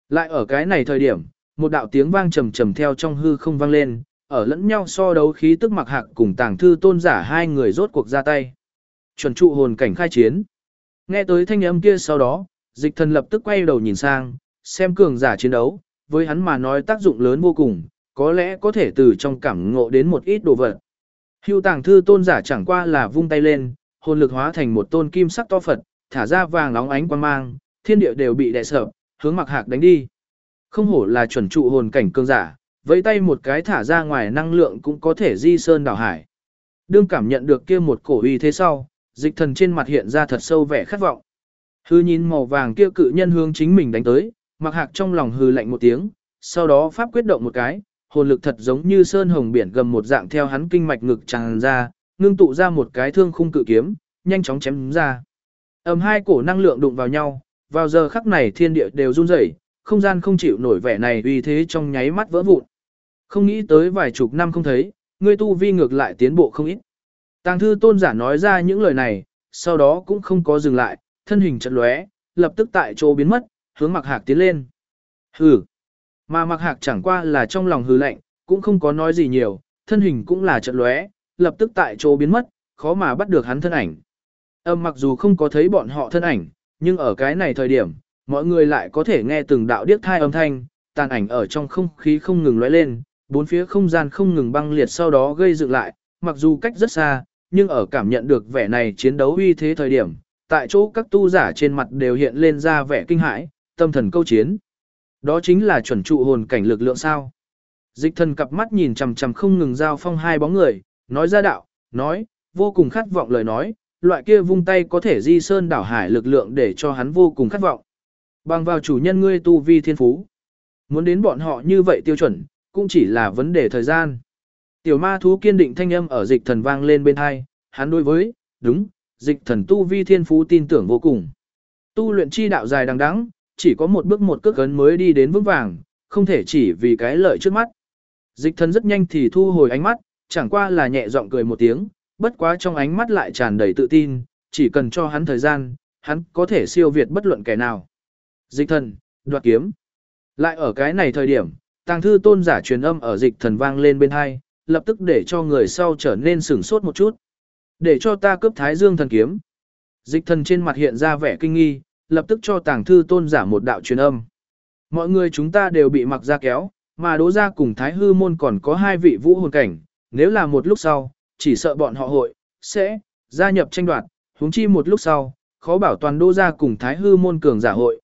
Lại ở cái này thời điểm, một đạo tiếng vang trầm trầm theo trong hư không vang lên, ở lẫn nhau so đấu khí tức Mặc Hạc cùng Tàng Thư Tôn giả hai người rốt cuộc ra tay. Chuẩn trụ hồn cảnh khai chiến. Nghe tới thanh âm kia sau đó, Dịch Thần lập tức quay đầu nhìn sang, xem cường giả chiến đấu, với hắn mà nói tác dụng lớn vô cùng, có lẽ có thể từ trong cảm ngộ đến một ít đồ vật. Hưu Tàng Thư Tôn giả chẳng qua là vung tay lên, hồn lực hóa thành một tôn kim sắc to Phật, thả ra vàng óng ánh quang mang, thiên địa đều bị đè sập, hướng Mặc Hạc đánh đi. Không hổ là chuẩn trụ hồn cảnh cường giả, vẫy tay một cái thả ra ngoài năng lượng cũng có thể di sơn đảo hải. Đương cảm nhận được kia một cổ uy thế sau, Dịch Thần trên mặt hiện ra thật sâu vẻ khát vọng. Hư nhìn màu vàng kia cự nhân hướng chính mình đánh tới, Mặc Hạc trong lòng hừ lạnh một tiếng, sau đó pháp quyết động một cái, hồn lực thật giống như sơn hồng biển gầm một dạng theo hắn kinh mạch ngực tràn ra, ngưng tụ ra một cái thương khung cự kiếm, nhanh chóng chém ra. Hai cổ năng lượng đụng vào nhau, vào giờ khắc này thiên địa đều run rẩy, không gian không chịu nổi vẻ này uy thế trong nháy mắt vỡ vụn. Không nghĩ tới vài chục năm không thấy, ngươi tu vi ngược lại tiến bộ không ít. Tàng Thư Tôn giả nói ra những lời này, sau đó cũng không có dừng lại, thân hình chợt lóe, lập tức tại chỗ biến mất, hướng Mặc Hạc tiến lên. Hừ. Mà Mặc Hạc chẳng qua là trong lòng hừ lạnh, cũng không có nói gì nhiều, thân hình cũng là chợt lóe, lập tức tại chỗ biến mất, khó mà bắt được hắn thân ảnh. Mặc dù không có thấy bọn họ thân ảnh, nhưng ở cái này thời điểm, mọi người lại có thể nghe từng đạo điếc thai âm thanh, tàn ảnh ở trong không khí không ngừng lóe lên, bốn phía không gian không ngừng băng liệt sau đó gây dựng lại, mặc dù cách rất xa, nhưng ở cảm nhận được vẻ này chiến đấu uy thế thời điểm, tại chỗ các tu giả trên mặt đều hiện lên ra vẻ kinh hãi, tâm thần câu chiến. Đó chính là chuẩn trụ hồn cảnh lực lượng sao? Dịch Thần cặp mắt nhìn chằm chằm không ngừng giao phong hai bóng người, nói ra đạo, nói, vô cùng khát vọng lời nói, loại kia vung tay có thể di sơn đảo hải lực lượng để cho hắn vô cùng khát vọng. Bằng vào chủ nhân ngươi tu vi thiên phú. Muốn đến bọn họ như vậy tiêu chuẩn, cũng chỉ là vấn đề thời gian. Tiểu ma thú kiên định thanh âm ở Dịch Thần vang lên bên hai, hắn đối với, đúng, Dịch Thần tu vi thiên phú tin tưởng vô cùng. Tu luyện chi đạo dài đằng đẵng, chỉ có một bước một cước ấn mới đi đến vững vàng, không thể chỉ vì cái lợi trước mắt. Dịch Thần rất nhanh thì thu hồi ánh mắt, chẳng qua là nhẹ giọng cười một tiếng, bất quá trong ánh mắt lại tràn đầy tự tin, chỉ cần cho hắn thời gian, hắn có thể siêu việt bất luận kẻ nào. Dịch Thần, đoạt kiếm. Lại ở cái này thời điểm, Tàng Thư Tôn giả truyền âm ở Dịch Thần vang lên bên hai, lập tức để cho người sau trở nên sửng sốt một chút. Để cho ta cướp Thái Dương thần kiếm. Dịch Thần trên mặt hiện ra vẻ kinh nghi, lập tức cho Tàng Thư Tôn giả một đạo truyền âm. Mọi người chúng ta đều bị Mặc ra kéo, mà Đỗ gia cùng Thái Hư môn còn có hai vị vũ hồn cảnh, nếu là một lúc sau, chỉ sợ bọn họ sẽ gia nhập tranh đoạt, huống chi một lúc sau, khó bảo toàn Đỗ gia cùng Thái Hư môn cường giả hội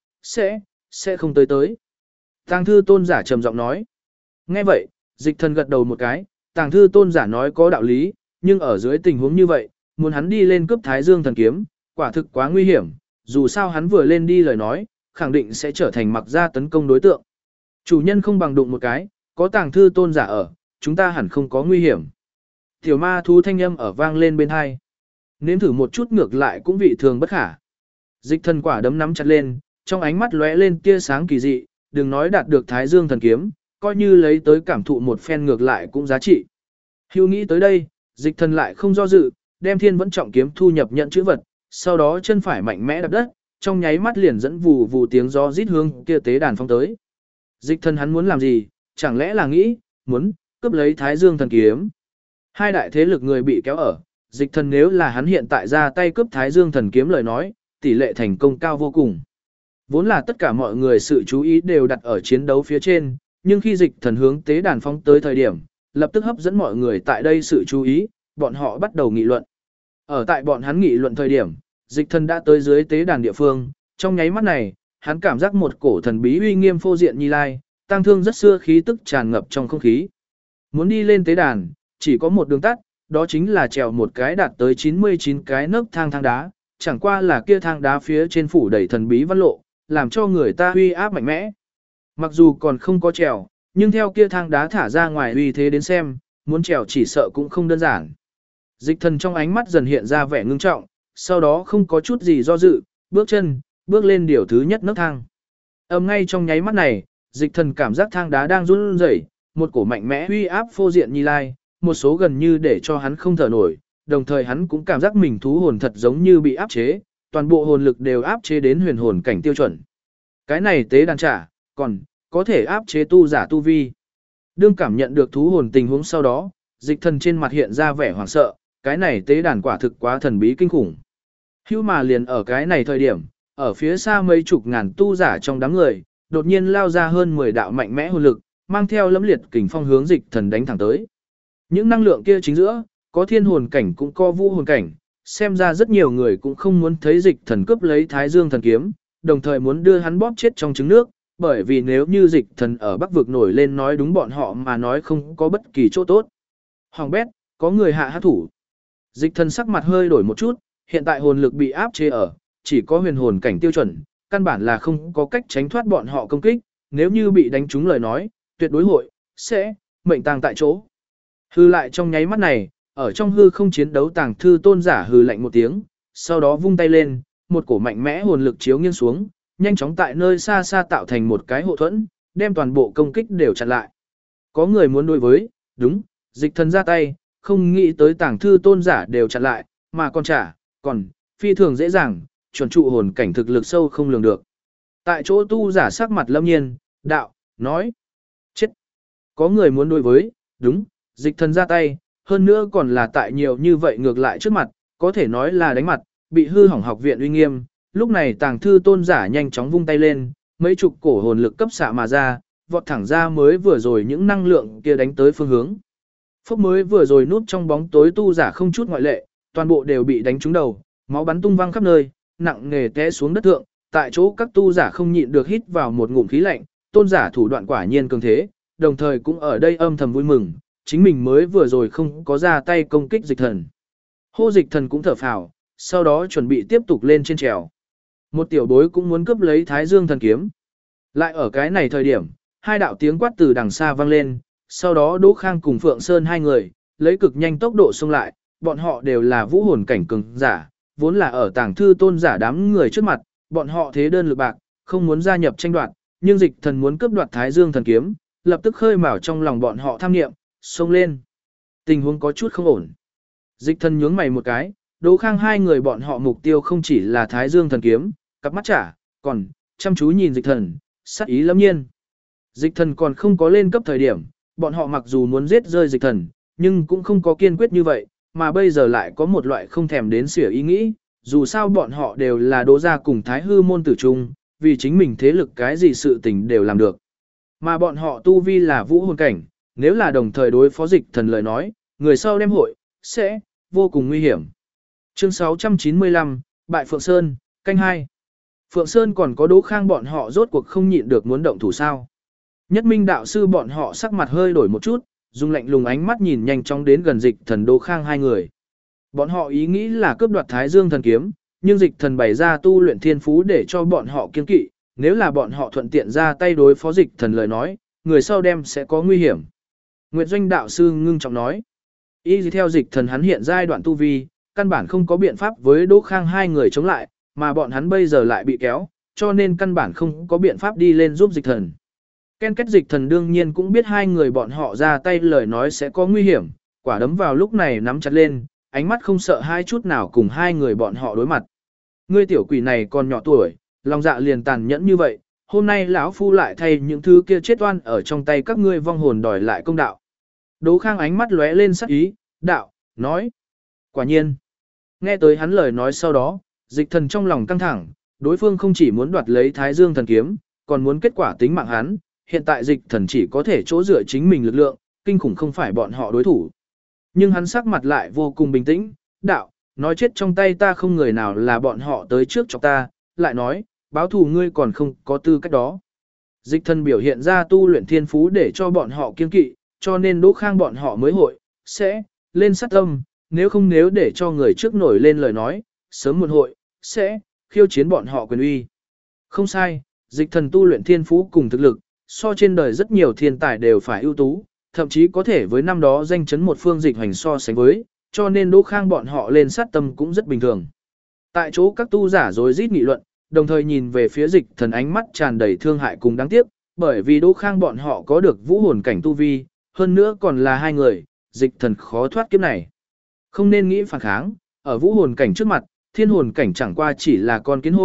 sẽ không tới. Tàng Thư Tôn giả trầm giọng nói. Nghe vậy, Dịch Thần gật đầu một cái, Tàng Thư Tôn giả nói có đạo lý, nhưng ở dưới tình huống như vậy, muốn hắn đi lên cướp Thái Dương thần kiếm, quả thực quá nguy hiểm, dù sao hắn vừa lên đi lời nói, khẳng định sẽ trở thành Mặc gia tấn công đối tượng. Chủ nhân không bằng đụng một cái, có Tàng Thư Tôn giả ở, chúng ta hẳn không có nguy hiểm. Tiểu ma thú thanh âm ở vang lên bên hai. Nếm thử một chút ngược lại cũng vị thường bất khả. Dịch Thần quả đấm nắm chặt lên, trong ánh mắt lóe lên tia sáng kỳ dị, đừng nói đạt được Thái Dương thần kiếm, coi như lấy tới cảm thụ một phen ngược lại cũng giá trị. Hưu nghĩ tới đây, Dịch Thần lại không do dự, đem Thiên Vẫn Trọng kiếm thu nhập nhận chữ vật, sau đó chân phải mạnh mẽ đạp đất, trong nháy mắt liền dẫn vù vù tiếng gió rít hướng kia tế đàn phong tới. Dịch Thần hắn muốn làm gì, chẳng lẽ là nghĩ, muốn cướp lấy Thái Dương thần kiếm. Hai đại thế lực người bị kéo ở, Dịch Thần nếu là hắn hiện tại ra tay cướp Thái Dương thần kiếm lời nói, tỷ lệ thành công cao vô cùng. Vốn là tất cả mọi người sự chú ý đều đặt ở chiến đấu phía trên, nhưng khi Dịch Thần hướng tế đàn phong tới thời điểm, lập tức hấp dẫn mọi người tại đây sự chú ý, bọn họ bắt đầu nghị luận. Ở tại bọn hắn nghị luận thời điểm, Dịch Thần đã tới dưới tế đàn địa phương, trong nháy mắt này, hắn cảm giác một cổ thần bí uy nghiêm phô diện Như Lai, tăng thương rất xưa khí tức tràn ngập trong không khí. Muốn đi lên tế đàn, chỉ có một đường tắt, đó chính là trèo một cái đạt tới 99 cái nấc thang đá, chẳng qua là kia thang đá phía trên phủ đầy thần bí văn lộ, làm cho người ta uy áp mạnh mẽ. Mặc dù còn không có trèo, nhưng theo kia thang đá thả ra ngoài uy thế đến xem, muốn trèo chỉ sợ cũng không đơn giản. Dịch Thần trong ánh mắt dần hiện ra vẻ ngưng trọng, sau đó không có chút gì do dự, bước lên điều thứ nhất nấc thang. Ngay trong nháy mắt này, Dịch Thần cảm giác thang đá đang run rẩy, một cổ mạnh mẽ uy áp phô diện Như Lai, một số gần như để cho hắn không thở nổi, đồng thời hắn cũng cảm giác mình thú hồn thật giống như bị áp chế, toàn bộ hồn lực đều áp chế đến huyền hồn cảnh tiêu chuẩn. Cái này tế đàn còn có thể áp chế tu giả tu vi. Đương cảm nhận được thú hồn tình huống sau đó, Dịch Thần trên mặt hiện ra vẻ hoảng sợ, cái này tế đàn quả thực quá thần bí kinh khủng. Hữu mà liền ở cái này thời điểm, ở phía xa mấy chục ngàn tu giả trong đám người, đột nhiên lao ra hơn 10 đạo mạnh mẽ hồn lực, mang theo lẫm liệt kình phong hướng Dịch Thần đánh thẳng tới. Những năng lượng kia chính giữa, có thiên hồn cảnh cũng có vũ hồn cảnh, xem ra rất nhiều người cũng không muốn thấy Dịch Thần cướp lấy Thái Dương thần kiếm, đồng thời muốn đưa hắn bóp chết trong trứng nước, bởi vì nếu như Dịch Thần ở Bắc vực nổi lên nói đúng bọn họ mà nói không có bất kỳ chỗ tốt. Hoàng bét, có người hạ hát thủ. Dịch Thần sắc mặt hơi đổi một chút, hiện tại hồn lực bị áp chế ở, chỉ có huyền hồn cảnh tiêu chuẩn, căn bản là không có cách tránh thoát bọn họ công kích, nếu như bị đánh trúng lời nói, tuyệt đối hội sẽ mệnh tang tại chỗ. Hư lại trong nháy mắt này, ở trong hư không chiến đấu Tàng Thư Tôn giả hư lạnh một tiếng, sau đó vung tay lên, một cổ mạnh mẽ hồn lực chiếu nghiêng xuống, nhanh chóng tại nơi xa xa tạo thành một cái hộ thuẫn, đem toàn bộ công kích đều chặn lại. Có người muốn đối với, đúng, Dịch Thần ra tay, không nghĩ tới Tàng Thư Tôn giả đều chặn lại, mà còn phi thường dễ dàng, chuẩn trụ hồn cảnh thực lực sâu không lường được. Tại chỗ tu giả sắc mặt lâm nhiên, đạo, nói, chết. Có người muốn đối với, đúng, Dịch Thần ra tay, hơn nữa còn là tại nhiều như vậy ngược lại trước mặt, có thể nói là đánh mặt, bị hư hỏng học viện uy nghiêm. Lúc này Tàng Thư Tôn giả nhanh chóng vung tay lên, mấy chục cổ hồn lực cấp xạ mà ra, vọt thẳng ra mới vừa rồi những năng lượng kia đánh tới phương hướng. Phốc mới vừa rồi núp trong bóng tối tu giả không chút ngoại lệ, toàn bộ đều bị đánh trúng đầu, máu bắn tung văng khắp nơi, nặng nề té xuống đất thượng, tại chỗ các tu giả không nhịn được hít vào một ngụm khí lạnh, tôn giả thủ đoạn quả nhiên cường thế, đồng thời cũng ở đây âm thầm vui mừng, chính mình mới vừa rồi không có ra tay công kích Dịch Thần. Hô Dịch Thần cũng thở phào, sau đó chuẩn bị tiếp tục lên trên trèo. Một tiểu bối cũng muốn cướp lấy Thái Dương thần kiếm. Lại ở cái này thời điểm, hai đạo tiếng quát từ đằng xa vang lên, sau đó Đỗ Khang cùng Phượng Sơn hai người, lấy cực nhanh tốc độ xông lại, bọn họ đều là vũ hồn cảnh cường giả, vốn là ở Tàng Thư Tôn giả đám người trước mặt, bọn họ thế đơn lực bạc, không muốn gia nhập tranh đoạt, nhưng Dịch Thần muốn cướp đoạt Thái Dương thần kiếm, lập tức khơi mào trong lòng bọn họ tham niệm, xông lên. Tình huống có chút không ổn. Dịch Thần nhướng mày một cái, Đỗ Khang hai người bọn họ mục tiêu không chỉ là Thái Dương thần kiếm, cặp mắt trả, còn chăm chú nhìn Dịch Thần, sát ý lâm nhiên. Dịch Thần còn không có lên cấp thời điểm, bọn họ mặc dù muốn giết rơi Dịch Thần, nhưng cũng không có kiên quyết như vậy, mà bây giờ lại có một loại không thèm đến xỉa ý nghĩ, dù sao bọn họ đều là Đỗ gia cùng Thái Hư môn tử chung, vì chính mình thế lực cái gì sự tình đều làm được. Mà bọn họ tu vi là vũ hồn cảnh, nếu là đồng thời đối phó Dịch Thần lời nói, người sau đem hội, sẽ vô cùng nguy hiểm. Chương 695, Bại Phượng Sơn, canh 2. Phượng Sơn còn có Đỗ Khang bọn họ rốt cuộc không nhịn được muốn động thủ sao. Nhất Minh đạo sư bọn họ sắc mặt hơi đổi một chút, dùng lạnh lùng ánh mắt nhìn nhanh chóng đến gần Dịch Thần Đỗ Khang hai người. Bọn họ ý nghĩ là cướp đoạt Thái Dương thần kiếm, nhưng Dịch Thần bày ra tu luyện thiên phú để cho bọn họ kiên kỵ, nếu là bọn họ thuận tiện ra tay đối phó Dịch Thần lời nói, người sau đem sẽ có nguy hiểm. Nguyệt Doanh đạo sư ngưng trọng nói, y theo Dịch Thần hắn hiện giai đoạn tu vi, căn bản không có biện pháp với Đỗ Khang hai người chống lại, mà bọn hắn bây giờ lại bị kéo, cho nên căn bản không có biện pháp đi lên giúp Dịch Thần. Ken Kết Dịch Thần đương nhiên cũng biết hai người bọn họ ra tay lời nói sẽ có nguy hiểm, quả đấm vào lúc này nắm chặt lên, ánh mắt không sợ hai chút nào cùng hai người bọn họ đối mặt. Ngươi tiểu quỷ này còn nhỏ tuổi, lòng dạ liền tàn nhẫn như vậy, hôm nay lão phu lại thay những thứ kia chết oan ở trong tay các ngươi vong hồn đòi lại công đạo. Đỗ Khang ánh mắt lóe lên sắc ý, đạo, nói. Quả nhiên. Nghe tới hắn lời nói sau đó, Dịch Thần trong lòng căng thẳng, đối phương không chỉ muốn đoạt lấy Thái Dương thần kiếm, còn muốn kết quả tính mạng hắn, hiện tại Dịch Thần chỉ có thể chỗ dựa chính mình lực lượng, kinh khủng không phải bọn họ đối thủ. Nhưng hắn sắc mặt lại vô cùng bình tĩnh, đạo, nói chết trong tay ta không người nào là bọn họ tới trước cho ta, lại nói, báo thù ngươi còn không có tư cách đó. Dịch Thần biểu hiện ra tu luyện thiên phú để cho bọn họ kiên kỵ, cho nên Đỗ Khang bọn họ mới hội, sẽ, lên sát tâm, nếu để cho người trước nổi lên lời nói, sớm muộn hội, sẽ, khiêu chiến bọn họ quyền uy. Không sai, Dịch Thần tu luyện thiên phú cùng thực lực, so trên đời rất nhiều thiên tài đều phải ưu tú, thậm chí có thể với năm đó danh chấn một phương Dịch Hoành so sánh với, cho nên Đỗ Khang bọn họ lên sát tâm cũng rất bình thường. Tại chỗ các tu giả rối rít nghị luận, đồng thời nhìn về phía Dịch Thần ánh mắt tràn đầy thương hại cùng đáng tiếc, bởi vì Đỗ Khang bọn họ có được vũ hồn cảnh tu vi, hơn nữa còn là hai người, Dịch Thần khó thoát kiếp này. Không nên nghĩ phản kháng, ở vũ hồn cảnh trước mặt, thiên hồn cảnh chẳng qua chỉ là con kiến hôi,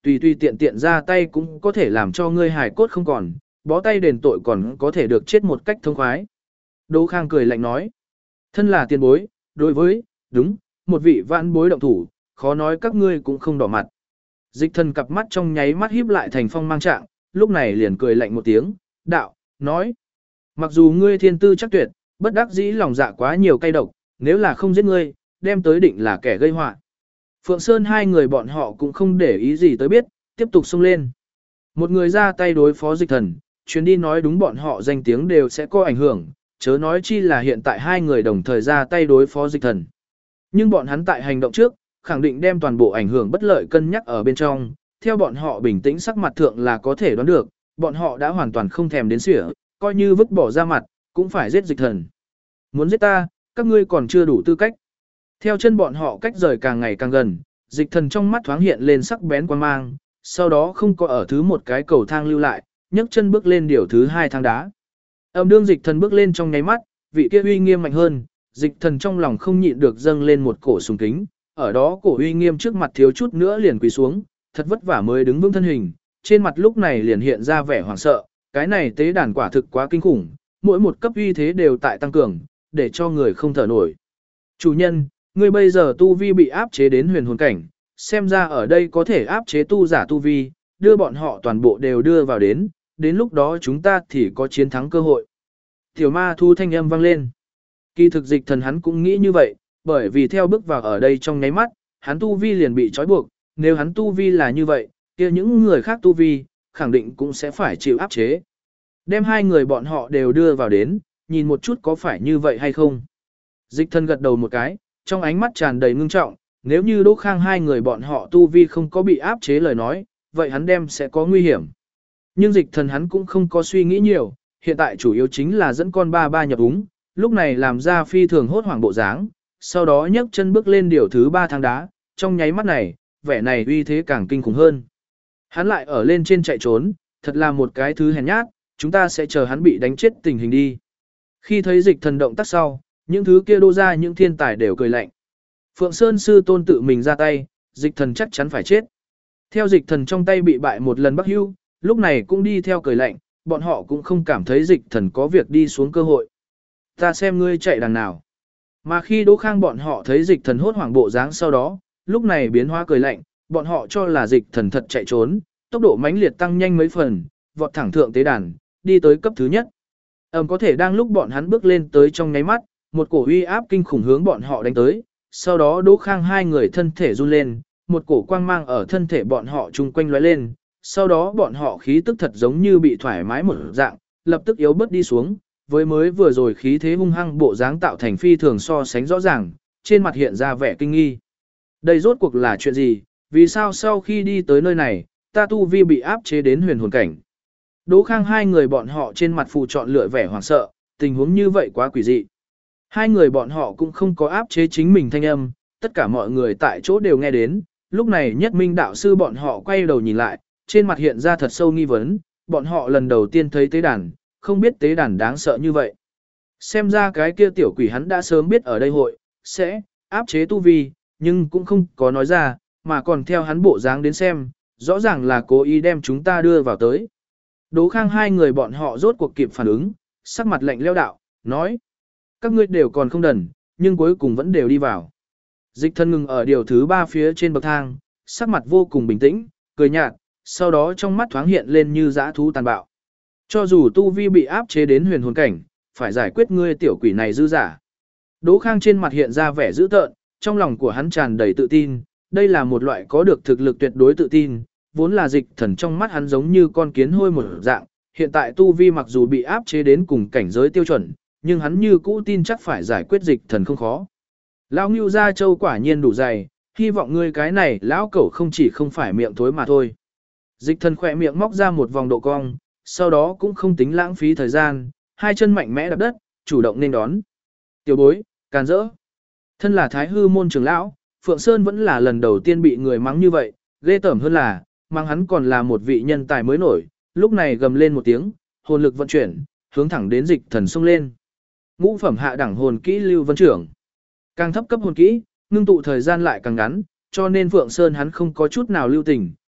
tùy tùy tiện tiện ra tay cũng có thể làm cho ngươi hài cốt không còn, bó tay đền tội còn có thể được chết một cách thông khoái. Đỗ Khang cười lạnh nói, thân là tiền bối, đối với, đúng, một vị vãn bối động thủ, khó nói các ngươi cũng không đỏ mặt. Dịch thần cặp mắt trong nháy mắt híp lại thành phong mang trạng, lúc này liền cười lạnh một tiếng, đạo, nói, mặc dù ngươi thiên tư chắc tuyệt, bất đắc dĩ lòng dạ quá nhiều cay độc, nếu là không giết ngươi, đem tới định là kẻ gây họa. Phượng Sơn hai người bọn họ cũng không để ý gì tới biết, tiếp tục xông lên. Một người ra tay đối phó dịch thần, chuyến đi nói đúng bọn họ danh tiếng đều sẽ có ảnh hưởng, chớ nói chi là hiện tại hai người đồng thời ra tay đối phó dịch thần. Nhưng bọn hắn tại hành động trước, khẳng định đem toàn bộ ảnh hưởng bất lợi cân nhắc ở bên trong, theo bọn họ bình tĩnh sắc mặt thượng là có thể đoán được, bọn họ đã hoàn toàn không thèm đến sỉa, coi như vứt bỏ ra mặt, cũng phải giết dịch thần. Muốn giết ta, các ngươi còn chưa đủ tư cách. Theo chân bọn họ cách rời càng ngày càng gần, dịch thần trong mắt thoáng hiện lên sắc bén quan mang, sau đó không có ở thứ một cái cầu thang lưu lại, nhấc chân bước lên điều thứ hai thang đá. Âm đương dịch thần bước lên trong nháy mắt, vị kia uy nghiêm mạnh hơn, dịch thần trong lòng không nhịn được dâng lên một cổ sùng kính, ở đó cổ uy nghiêm trước mặt thiếu chút nữa liền quỳ xuống, thật vất vả mới đứng vững thân hình, trên mặt lúc này liền hiện ra vẻ hoảng sợ, cái này tế đàn quả thực quá kinh khủng, mỗi một cấp uy thế đều tại tăng cường, để cho người không thở nổi. Chủ nhân, ngươi bây giờ tu vi bị áp chế đến huyền hồn cảnh, xem ra ở đây có thể áp chế tu giả tu vi, đưa bọn họ toàn bộ đều đưa vào đến lúc đó chúng ta thì có chiến thắng cơ hội. Tiểu ma thu thanh âm vang lên. Kỳ thực dịch thần hắn cũng nghĩ như vậy, bởi vì theo bước vào ở đây trong nháy mắt, hắn tu vi liền bị trói buộc, nếu hắn tu vi là như vậy, kia những người khác tu vi, khẳng định cũng sẽ phải chịu áp chế. Đem hai người bọn họ đều đưa vào nhìn một chút có phải như vậy hay không. Dịch thần gật đầu một cái, trong ánh mắt tràn đầy ngưng trọng, nếu như Đỗ Khang hai người bọn họ tu vi không có bị áp chế lời nói, vậy hắn đem sẽ có nguy hiểm. Nhưng dịch thần hắn cũng không có suy nghĩ nhiều, hiện tại chủ yếu chính là dẫn con ba ba nhập úng, lúc này làm ra phi thường hốt hoảng bộ dáng, sau đó nhấc chân bước lên điều thứ ba thang đá, trong nháy mắt này, vẻ này uy thế càng kinh khủng hơn. Hắn lại ở lên trên chạy trốn, thật là một cái thứ hèn nhát, chúng ta sẽ chờ hắn bị đánh chết tình hình đi. Khi thấy dịch thần động tác sau, những thứ kia đô ra những thiên tài đều cười lạnh. Phượng Sơn sư tôn tự mình ra tay, dịch thần chắc chắn phải chết. Theo dịch thần trong tay bị bại một lần Bắc Hưu, lúc này cũng đi theo cười lạnh, bọn họ cũng không cảm thấy dịch thần có việc đi xuống cơ hội. Ta xem ngươi chạy đằng nào. Mà khi Đỗ Khang bọn họ thấy dịch thần hốt hoảng bộ dáng sau đó, lúc này biến hóa cười lạnh, bọn họ cho là dịch thần thật chạy trốn, tốc độ mãnh liệt tăng nhanh mấy phần, vọt thẳng thượng tế đàn, đi tới cấp thứ nhất. Có thể đang lúc bọn hắn bước lên tới trong nháy mắt, một cổ uy áp kinh khủng hướng bọn họ đánh tới, sau đó Đỗ Khang hai người thân thể run lên, một cổ quang mang ở thân thể bọn họ chung quanh lóe lên, sau đó bọn họ khí tức thật giống như bị thoải mái một dạng, lập tức yếu bớt đi xuống, với mới vừa rồi khí thế hung hăng bộ dáng tạo thành phi thường so sánh rõ ràng, trên mặt hiện ra vẻ kinh nghi. Đây rốt cuộc là chuyện gì, vì sao sau khi đi tới nơi này, ta tu vi bị áp chế đến huyền hồn cảnh. Đỗ Khang hai người bọn họ trên mặt phù chọn lựa vẻ hoảng sợ, tình huống như vậy quá quỷ dị. Hai người bọn họ cũng không có áp chế chính mình thanh âm, tất cả mọi người tại chỗ đều nghe đến, lúc này Nhất Minh đạo sư bọn họ quay đầu nhìn lại, trên mặt hiện ra thật sâu nghi vấn, bọn họ lần đầu tiên thấy tế đàn, không biết tế đàn đáng sợ như vậy. Xem ra cái kia tiểu quỷ hắn đã sớm biết ở đây hội, sẽ áp chế tu vi, nhưng cũng không có nói ra, mà còn theo hắn bộ dáng đến xem, rõ ràng là cố ý đem chúng ta đưa vào tới. Đỗ Khang hai người bọn họ rốt cuộc kịp phản ứng, sắc mặt lạnh lẽo đạo, nói, các ngươi đều còn không đần, nhưng cuối cùng vẫn đều đi vào. Dịch thân ngừng ở điều thứ ba phía trên bậc thang, sắc mặt vô cùng bình tĩnh, cười nhạt, sau đó trong mắt thoáng hiện lên như dã thú tàn bạo. Cho dù tu vi bị áp chế đến huyền hồn cảnh, phải giải quyết ngươi tiểu quỷ này dư giả. Đỗ Khang trên mặt hiện ra vẻ dữ tợn, trong lòng của hắn tràn đầy tự tin, đây là một loại có được thực lực tuyệt đối tự tin, vốn là dịch thần trong mắt hắn giống như con kiến hôi một dạng, hiện tại tu vi mặc dù bị áp chế đến cùng cảnh giới tiêu chuẩn, nhưng hắn như cũ tin chắc phải giải quyết dịch thần không khó. Lão Ngưu Gia Châu quả nhiên đủ dày, hy vọng ngươi cái này lão cẩu không chỉ không phải miệng thối mà thôi. Dịch thần khỏe miệng móc ra một vòng độ cong, sau đó cũng không tính lãng phí thời gian, hai chân mạnh mẽ đạp đất, chủ động nên đón. Tiểu bối, càn rỡ. Thân là Thái Hư môn trưởng lão, Phượng Sơn vẫn là lần đầu tiên bị người mắng như vậy, ghê tởm hơn là, mắng hắn còn là một vị nhân tài mới nổi, lúc này gầm lên một tiếng, hồn lực vận chuyển, hướng thẳng đến dịch thần xông lên. Ngũ phẩm hạ đẳng hồn kỹ Lưu Vân trưởng. Càng thấp cấp hồn kỹ, ngưng tụ thời gian lại càng ngắn, cho nên Phượng Sơn hắn không có chút nào lưu tình,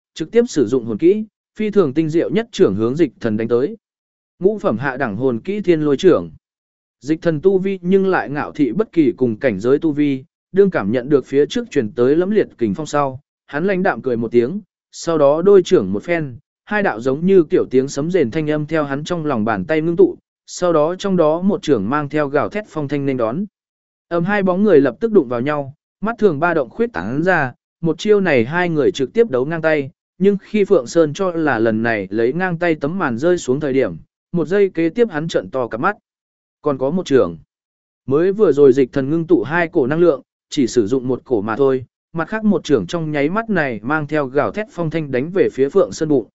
trực tiếp sử dụng hồn kỹ, phi thường tinh diệu nhất trưởng hướng dịch thần đánh tới. Ngũ phẩm hạ đẳng hồn kỹ thiên lôi trưởng. Dịch thần tu vi nhưng lại ngạo thị bất kỳ cùng cảnh giới tu vi, đương cảm nhận được phía trước truyền tới lẫm liệt kình phong sau, hắn lãnh đạm cười một tiếng, sau đó đôi trưởng một phen, hai đạo giống như kiểu tiếng sấm rền thanh âm theo hắn trong lòng bàn tay ngưng tụ, sau đó trong đó một trưởng mang theo gào thét phong thanh nên đón. Hai bóng người lập tức đụng vào nhau, mắt thường ba động khuyết tán ra, một chiêu này hai người trực tiếp đấu ngang tay, nhưng khi Phượng Sơn cho là lần này lấy ngang tay tấm màn rơi xuống thời điểm, một giây kế tiếp hắn trợn to cả mắt. Còn có một trưởng. Mới vừa rồi dịch thần ngưng tụ hai cổ năng lượng, chỉ sử dụng một cổ mà thôi, mặt khác một trưởng trong nháy mắt này mang theo gào thét phong thanh đánh về phía Phượng Sơn bụng.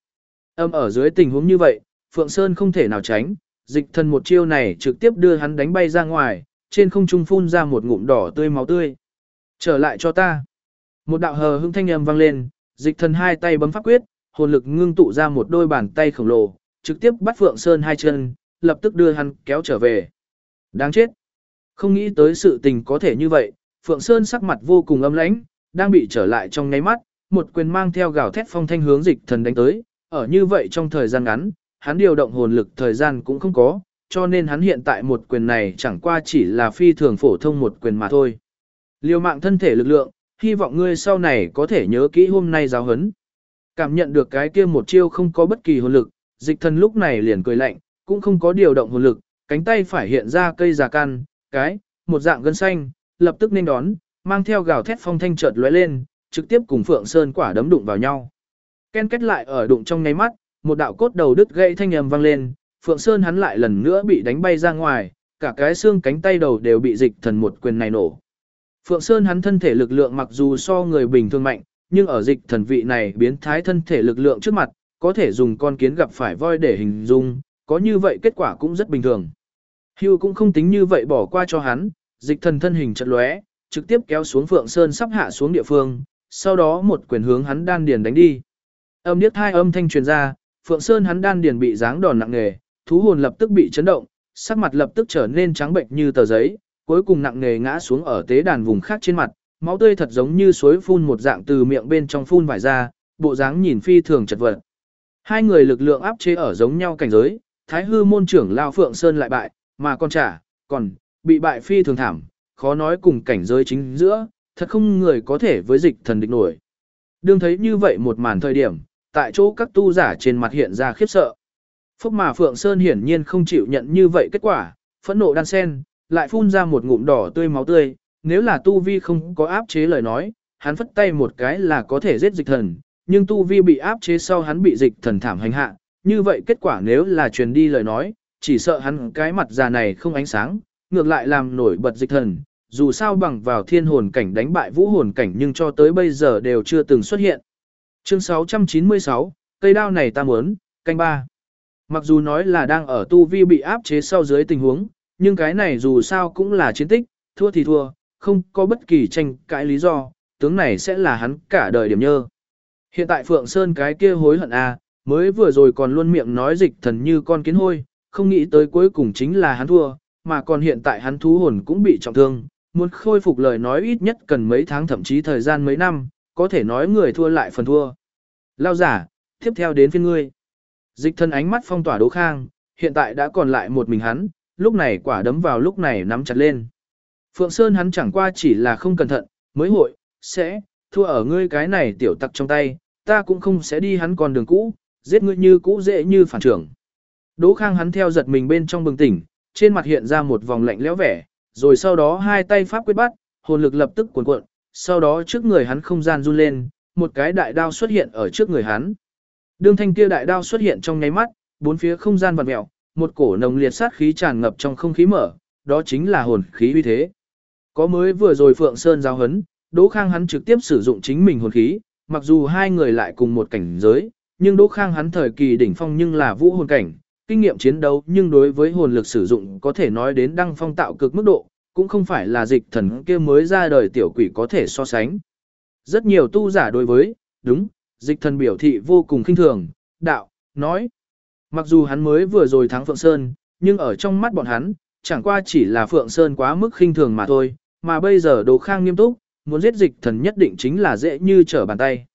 Ở dưới tình huống như vậy, Phượng Sơn không thể nào tránh, dịch thần một chiêu này trực tiếp đưa hắn đánh bay ra ngoài, trên không trung phun ra một ngụm đỏ tươi máu tươi. Trở lại cho ta. Một đạo hờ hững thanh âm vang lên, dịch thần hai tay bấm pháp quyết, hồn lực ngưng tụ ra một đôi bàn tay khổng lồ, trực tiếp bắt Phượng Sơn hai chân, lập tức đưa hắn kéo trở về. Đáng chết. Không nghĩ tới sự tình có thể như vậy, Phượng Sơn sắc mặt vô cùng âm lãnh, đang bị trở lại trong nháy mắt, một quyền mang theo gào thét phong thanh hướng dịch thần đánh tới, ở như vậy trong thời gian ngắn, hắn điều động hồn lực thời gian cũng không có, cho nên hắn hiện tại một quyền này chẳng qua chỉ là phi thường phổ thông một quyền mà thôi. Liều mạng thân thể lực lượng, hy vọng ngươi sau này có thể nhớ kỹ hôm nay giáo huấn. Cảm nhận được cái kia một chiêu không có bất kỳ hồn lực, dịch thần lúc này liền cười lạnh, cũng không có điều động hồn lực, cánh tay phải hiện ra cây già căn, một dạng gân xanh, lập tức nên đón, mang theo gào thét phong thanh chợt lóe lên, trực tiếp cùng Phượng Sơn quả đấm đụng vào nhau. Ken kết lại ở đụng trong nháy mắt, một đạo cốt đầu đứt gãy thanh âm vang lên, Phượng Sơn hắn lại lần nữa bị đánh bay ra ngoài, cả cái xương cánh tay đầu đều bị dịch thần một quyền này nổ. Phượng Sơn hắn thân thể lực lượng mặc dù so người bình thường mạnh, nhưng ở dịch thần vị này biến thái thân thể lực lượng trước mặt, có thể dùng con kiến gặp phải voi để hình dung, có như vậy kết quả cũng rất bình thường. Hưu cũng không tính như vậy bỏ qua cho hắn, dịch thần thân hình chợt lóe, trực tiếp kéo xuống Phượng Sơn sắp hạ xuống địa phương, sau đó một quyền hướng hắn đan điền đánh đi. Điếc hai âm thanh truyền ra, Phượng Sơn hắn đan điền bị giáng đòn nặng nề, thú hồn lập tức bị chấn động, sắc mặt lập tức trở nên trắng bệnh như tờ giấy, cuối cùng nặng nề ngã xuống ở tế đàn vùng khác trên mặt, máu tươi thật giống như suối phun một dạng từ miệng bên trong phun vải ra, bộ dáng nhìn phi thường chật vật. Hai người lực lượng áp chế ở giống nhau cảnh giới, Thái hư môn trưởng lao Phượng Sơn lại bại, mà còn bị bại phi thường thảm, khó nói cùng cảnh giới chính giữa, thật không người có thể với dịch thần địch nổi. Đương thấy như vậy một màn thời điểm, tại chỗ các tu giả trên mặt hiện ra khiếp sợ. Phúc mà Phượng Sơn hiển nhiên không chịu nhận như vậy kết quả, phẫn nộ đan sen, lại phun ra một ngụm đỏ tươi máu tươi, nếu là tu vi không có áp chế lời nói, hắn phất tay một cái là có thể giết dịch thần, nhưng tu vi bị áp chế sau hắn bị dịch thần thảm hành hạ, như vậy kết quả nếu là truyền đi lời nói, chỉ sợ hắn cái mặt già này không ánh sáng, ngược lại làm nổi bật dịch thần, dù sao bằng vào thiên hồn cảnh đánh bại vũ hồn cảnh nhưng cho tới bây giờ đều chưa từng xuất hiện. Chương 696, cây đao này ta muốn, canh ba. Mặc dù nói là đang ở tu vi bị áp chế sau dưới tình huống, nhưng cái này dù sao cũng là chiến tích, thua thì thua, không có bất kỳ tranh cãi lý do, tướng này sẽ là hắn cả đời điểm nhơ. Hiện tại Phượng Sơn cái kia hối hận mới vừa rồi còn luôn miệng nói dịch thần như con kiến hôi, không nghĩ tới cuối cùng chính là hắn thua, mà còn hiện tại hắn thú hồn cũng bị trọng thương, muốn khôi phục lời nói ít nhất cần mấy tháng thậm chí thời gian mấy năm, có thể nói người thua lại phần thua. Lao giả, tiếp theo đến phiên ngươi. Dịch thần ánh mắt phong tỏa Đỗ Khang, hiện tại đã còn lại một mình hắn, lúc này quả đấm vào lúc này nắm chặt lên. Phượng Sơn hắn chẳng qua chỉ là không cẩn thận, mới sẽ thua ở ngươi cái này tiểu tặc trong tay, ta cũng không sẽ đi hắn còn đường cũ, giết ngươi như cũ dễ như phản trưởng. Đỗ Khang hắn theo giật mình bên trong bừng tỉnh, trên mặt hiện ra một vòng lạnh lẽo vẻ, rồi sau đó hai tay pháp quyết bắt, hồn lực lập tức cuồn cuộn, sau đó trước người hắn không gian run lên, một cái đại đao xuất hiện ở trước người hắn. Đương thanh kia đại đao xuất hiện trong nháy mắt, bốn phía không gian vặn mèo, một cổ nồng liệt sát khí tràn ngập trong không khí mở, đó chính là hồn khí uy thế. Có mới vừa rồi Phượng Sơn giáo huấn, Đỗ Khang hắn trực tiếp sử dụng chính mình hồn khí, mặc dù hai người lại cùng một cảnh giới, nhưng Đỗ Khang hắn thời kỳ đỉnh phong nhưng là vũ hồn cảnh, kinh nghiệm chiến đấu nhưng đối với hồn lực sử dụng có thể nói đến đăng phong tạo cực mức độ, cũng không phải là dịch thần kia mới ra đời tiểu quỷ có thể so sánh. Rất nhiều tu giả đối với, dịch thần biểu thị vô cùng khinh thường, nói. Mặc dù hắn mới vừa rồi thắng Phượng Sơn, nhưng ở trong mắt bọn hắn, chẳng qua chỉ là Phượng Sơn quá mức khinh thường mà thôi, mà bây giờ Đỗ Khang nghiêm túc, muốn giết dịch thần nhất định chính là dễ như trở bàn tay.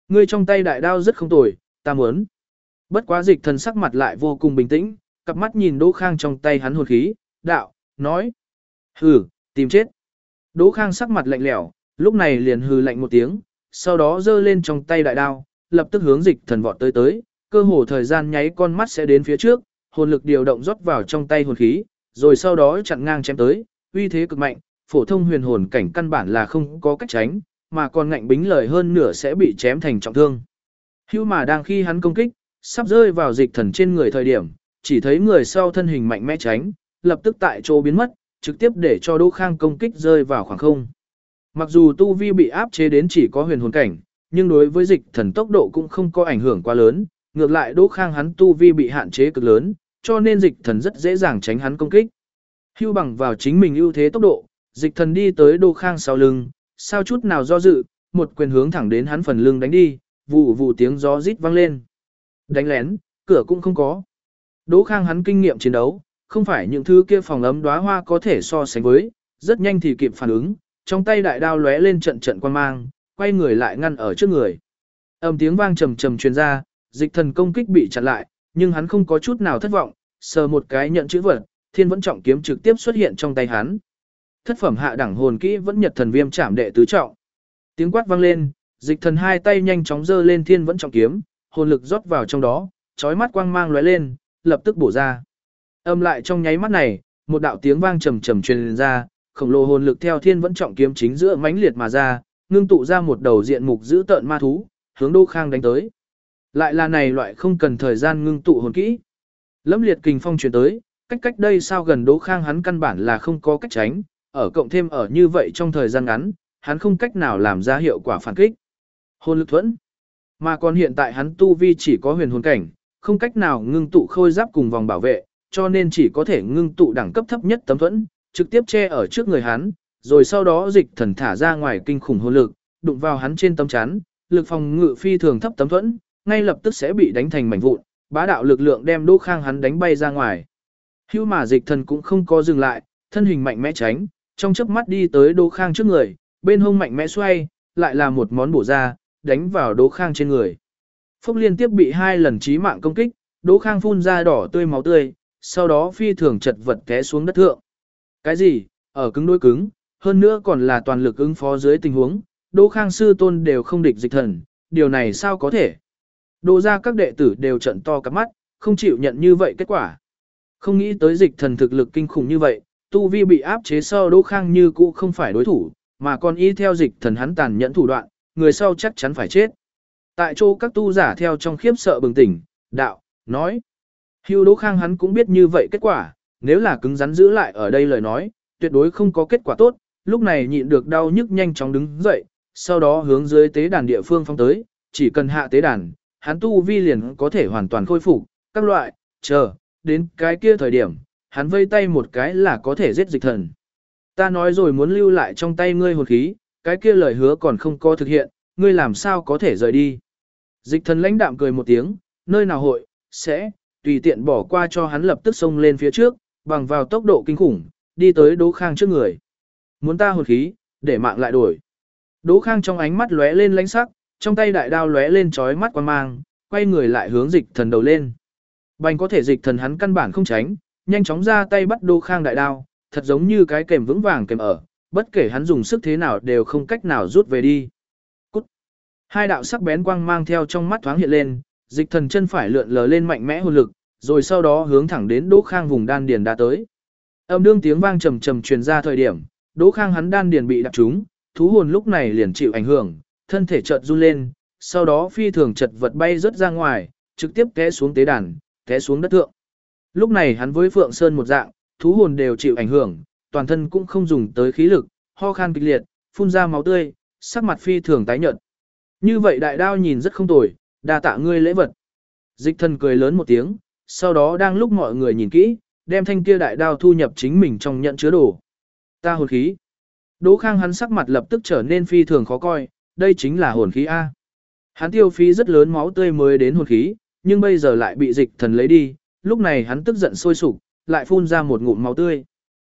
Ngươi trong tay đại đao rất không tồi, ta muốn. Bất quá dịch thần sắc mặt lại vô cùng bình tĩnh, cặp mắt nhìn Đỗ Khang trong tay hắn hồn khí, đạo, nói. Hừ, tìm chết. Đỗ Khang sắc mặt lạnh lẽo, lúc này liền hừ lạnh một tiếng, sau đó giơ lên trong tay đại đao, lập tức hướng dịch thần vọt tới, cơ hồ thời gian nháy con mắt sẽ đến phía trước, hồn lực điều động rót vào trong tay hồn khí, rồi sau đó chặn ngang chém tới, uy thế cực mạnh, phổ thông huyền hồn cảnh căn bản là không có cách tránh, mà còn ngạnh bính lời hơn nửa sẽ bị chém thành trọng thương. Hưu mà đang khi hắn công kích, sắp rơi vào dịch thần trên người thời điểm, chỉ thấy người sau thân hình mạnh mẽ tránh, lập tức tại chỗ biến mất, trực tiếp để cho Đỗ Khang công kích rơi vào khoảng không. Mặc dù tu vi bị áp chế đến chỉ có huyền hồn cảnh, nhưng đối với dịch thần tốc độ cũng không có ảnh hưởng quá lớn, ngược lại Đỗ Khang hắn tu vi bị hạn chế cực lớn, cho nên dịch thần rất dễ dàng tránh hắn công kích. Hưu bằng vào chính mình ưu thế tốc độ, dịch thần đi tới Đỗ Khang sau lưng, sao chút nào do dự, một quyền hướng thẳng đến hắn phần lưng đánh đi, vụ vụ tiếng gió rít vang lên. Đánh lén, cửa cũng không có. Đỗ Khang hắn kinh nghiệm chiến đấu, không phải những thứ kia phòng ấm đóa hoa có thể so sánh với, rất nhanh thì kịp phản ứng, trong tay đại đao lóe lên trận trận quang mang, quay người lại ngăn ở trước người. Âm tiếng vang trầm trầm truyền ra, dịch thần công kích bị chặn lại, nhưng hắn không có chút nào thất vọng, sờ một cái nhận chữ vật, Thiên Vẫn Trọng kiếm trực tiếp xuất hiện trong tay hắn. Thất phẩm hạ đẳng hồn kỹ Vẫn Nhật Thần Viêm Trảm đệ tứ trọng. Tiếng quát vang lên, dịch thần hai tay nhanh chóng giơ lên Thiên Vẫn Trọng kiếm, hồn lực rót vào trong đó, chói mắt quang mang lóe lên, lập tức bổ ra. Âm lại trong nháy mắt này, một đạo tiếng vang trầm trầm truyền ra, khổng lồ hồn lực theo Thiên Vẫn Trọng kiếm chính giữa mãnh liệt mà ra, ngưng tụ ra một đầu diện mục dữ tợn ma thú, hướng Đỗ Khang đánh tới. Lại là này loại không cần thời gian ngưng tụ hồn kỹ. Lẫm liệt kình phong truyền tới, cách đây sao gần Đỗ Khang hắn căn bản là không có cách tránh, ở cộng thêm ở như vậy trong thời gian ngắn, hắn không cách nào làm ra hiệu quả phản kích. Hồn lực thuẫn. Mà còn hiện tại hắn tu vi chỉ có huyền hồn cảnh, không cách nào ngưng tụ khôi giáp cùng vòng bảo vệ, cho nên chỉ có thể ngưng tụ đẳng cấp thấp nhất tấm thuẫn, trực tiếp che ở trước người hắn, rồi sau đó dịch thần thả ra ngoài kinh khủng hồn lực, đụng vào hắn trên tấm chắn, lực phòng ngự phi thường thấp tấm thuẫn, ngay lập tức sẽ bị đánh thành mảnh vụn, bá đạo lực lượng đem Đỗ Khang hắn đánh bay ra ngoài. Hưu mà dịch thần cũng không có dừng lại, thân hình mạnh mẽ tránh, trong chớp mắt đi tới Đỗ Khang trước người, bên hông mạnh mẽ xoay, lại là một món bổ ra, đánh vào Đỗ Khang trên người. Phốc liên tiếp bị hai lần chí mạng công kích, Đỗ Khang phun ra đỏ tươi máu tươi, sau đó phi thường chật vật té xuống đất thượng. Cái gì? Ở cứng đối cứng, hơn nữa còn là toàn lực ứng phó dưới tình huống, Đỗ Khang sư tôn đều không địch dịch thần, điều này sao có thể? Đỗ ra các đệ tử đều trợn to cả mắt, không chịu nhận như vậy kết quả. Không nghĩ tới dịch thần thực lực kinh khủng như vậy, tu vi bị áp chế sau Đỗ Khang như cũ không phải đối thủ, mà còn y theo dịch thần hắn tàn nhẫn thủ đoạn, người sau chắc chắn phải chết. Tại chỗ các tu giả theo trong khiếp sợ bừng tỉnh, đạo, nói. Hưu Đỗ Khang hắn cũng biết như vậy kết quả, nếu là cứng rắn giữ lại ở đây lời nói, tuyệt đối không có kết quả tốt, lúc này nhịn được đau nhức nhanh chóng đứng dậy, sau đó hướng dưới tế đàn địa phương phong tới, chỉ cần hạ tế đàn, hắn tu vi liền có thể hoàn toàn khôi phục, các loại, chờ, đến cái kia thời điểm, hắn vây tay một cái là có thể giết dịch thần. Ta nói rồi muốn lưu lại trong tay ngươi hồn khí, cái kia lời hứa còn không có thực hiện, ngươi làm sao có thể rời đi. Dịch thần lãnh đạm cười một tiếng, nơi nào hội, sẽ, tùy tiện bỏ qua cho hắn lập tức xông lên phía trước, bằng vào tốc độ kinh khủng, đi tới Đỗ Khang trước người. Muốn ta hồn khí, để mạng lại đổi. Đỗ Khang trong ánh mắt lóe lên lãnh sắc, trong tay đại đao lóe lên chói mắt quan mang, quay người lại hướng dịch thần đầu lên. Bành có thể dịch thần hắn căn bản không tránh, nhanh chóng ra tay bắt Đỗ Khang đại đao, thật giống như cái kềm vững vàng kềm ở, bất kể hắn dùng sức thế nào đều không cách nào rút về đi. Cút. Hai đạo sắc bén quang mang theo trong mắt thoáng hiện lên, dịch thần chân phải lượn lờ lên mạnh mẽ hồn lực, rồi sau đó hướng thẳng đến Đỗ Khang vùng đan điền đã tới. Âm đương tiếng vang trầm trầm truyền ra thời điểm, Đỗ Khang hắn đan điền bị đạp trúng, thú hồn lúc này liền chịu ảnh hưởng, thân thể chợt run lên, sau đó phi thường chật vật bay rớt ra ngoài, trực tiếp té xuống tế đàn, té xuống đất thượng. Lúc này hắn với Phượng Sơn một dạng, thú hồn đều chịu ảnh hưởng, toàn thân cũng không dùng tới khí lực, ho khan kịch liệt, phun ra máu tươi, sắc mặt phi thường tái nhợt. Như vậy đại đao nhìn rất không tồi, đa tạ ngươi lễ vật. Dịch thần cười lớn một tiếng, sau đó đang lúc mọi người nhìn kỹ, đem thanh kia đại đao thu nhập chính mình trong nhận chứa đồ. Ta hồn khí. Đỗ Khang hắn sắc mặt lập tức trở nên phi thường khó coi, đây chính là hồn khí A. Hắn tiêu phí rất lớn máu tươi mới đến hồn khí, nhưng bây giờ lại bị dịch thần lấy đi, lúc này hắn tức giận sôi sục, lại phun ra một ngụm máu tươi.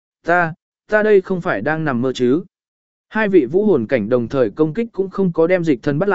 Ta đây không phải đang nằm mơ chứ. Hai vị vũ hồn cảnh đồng thời công kích cũng không có đem dịch thần bắt lại,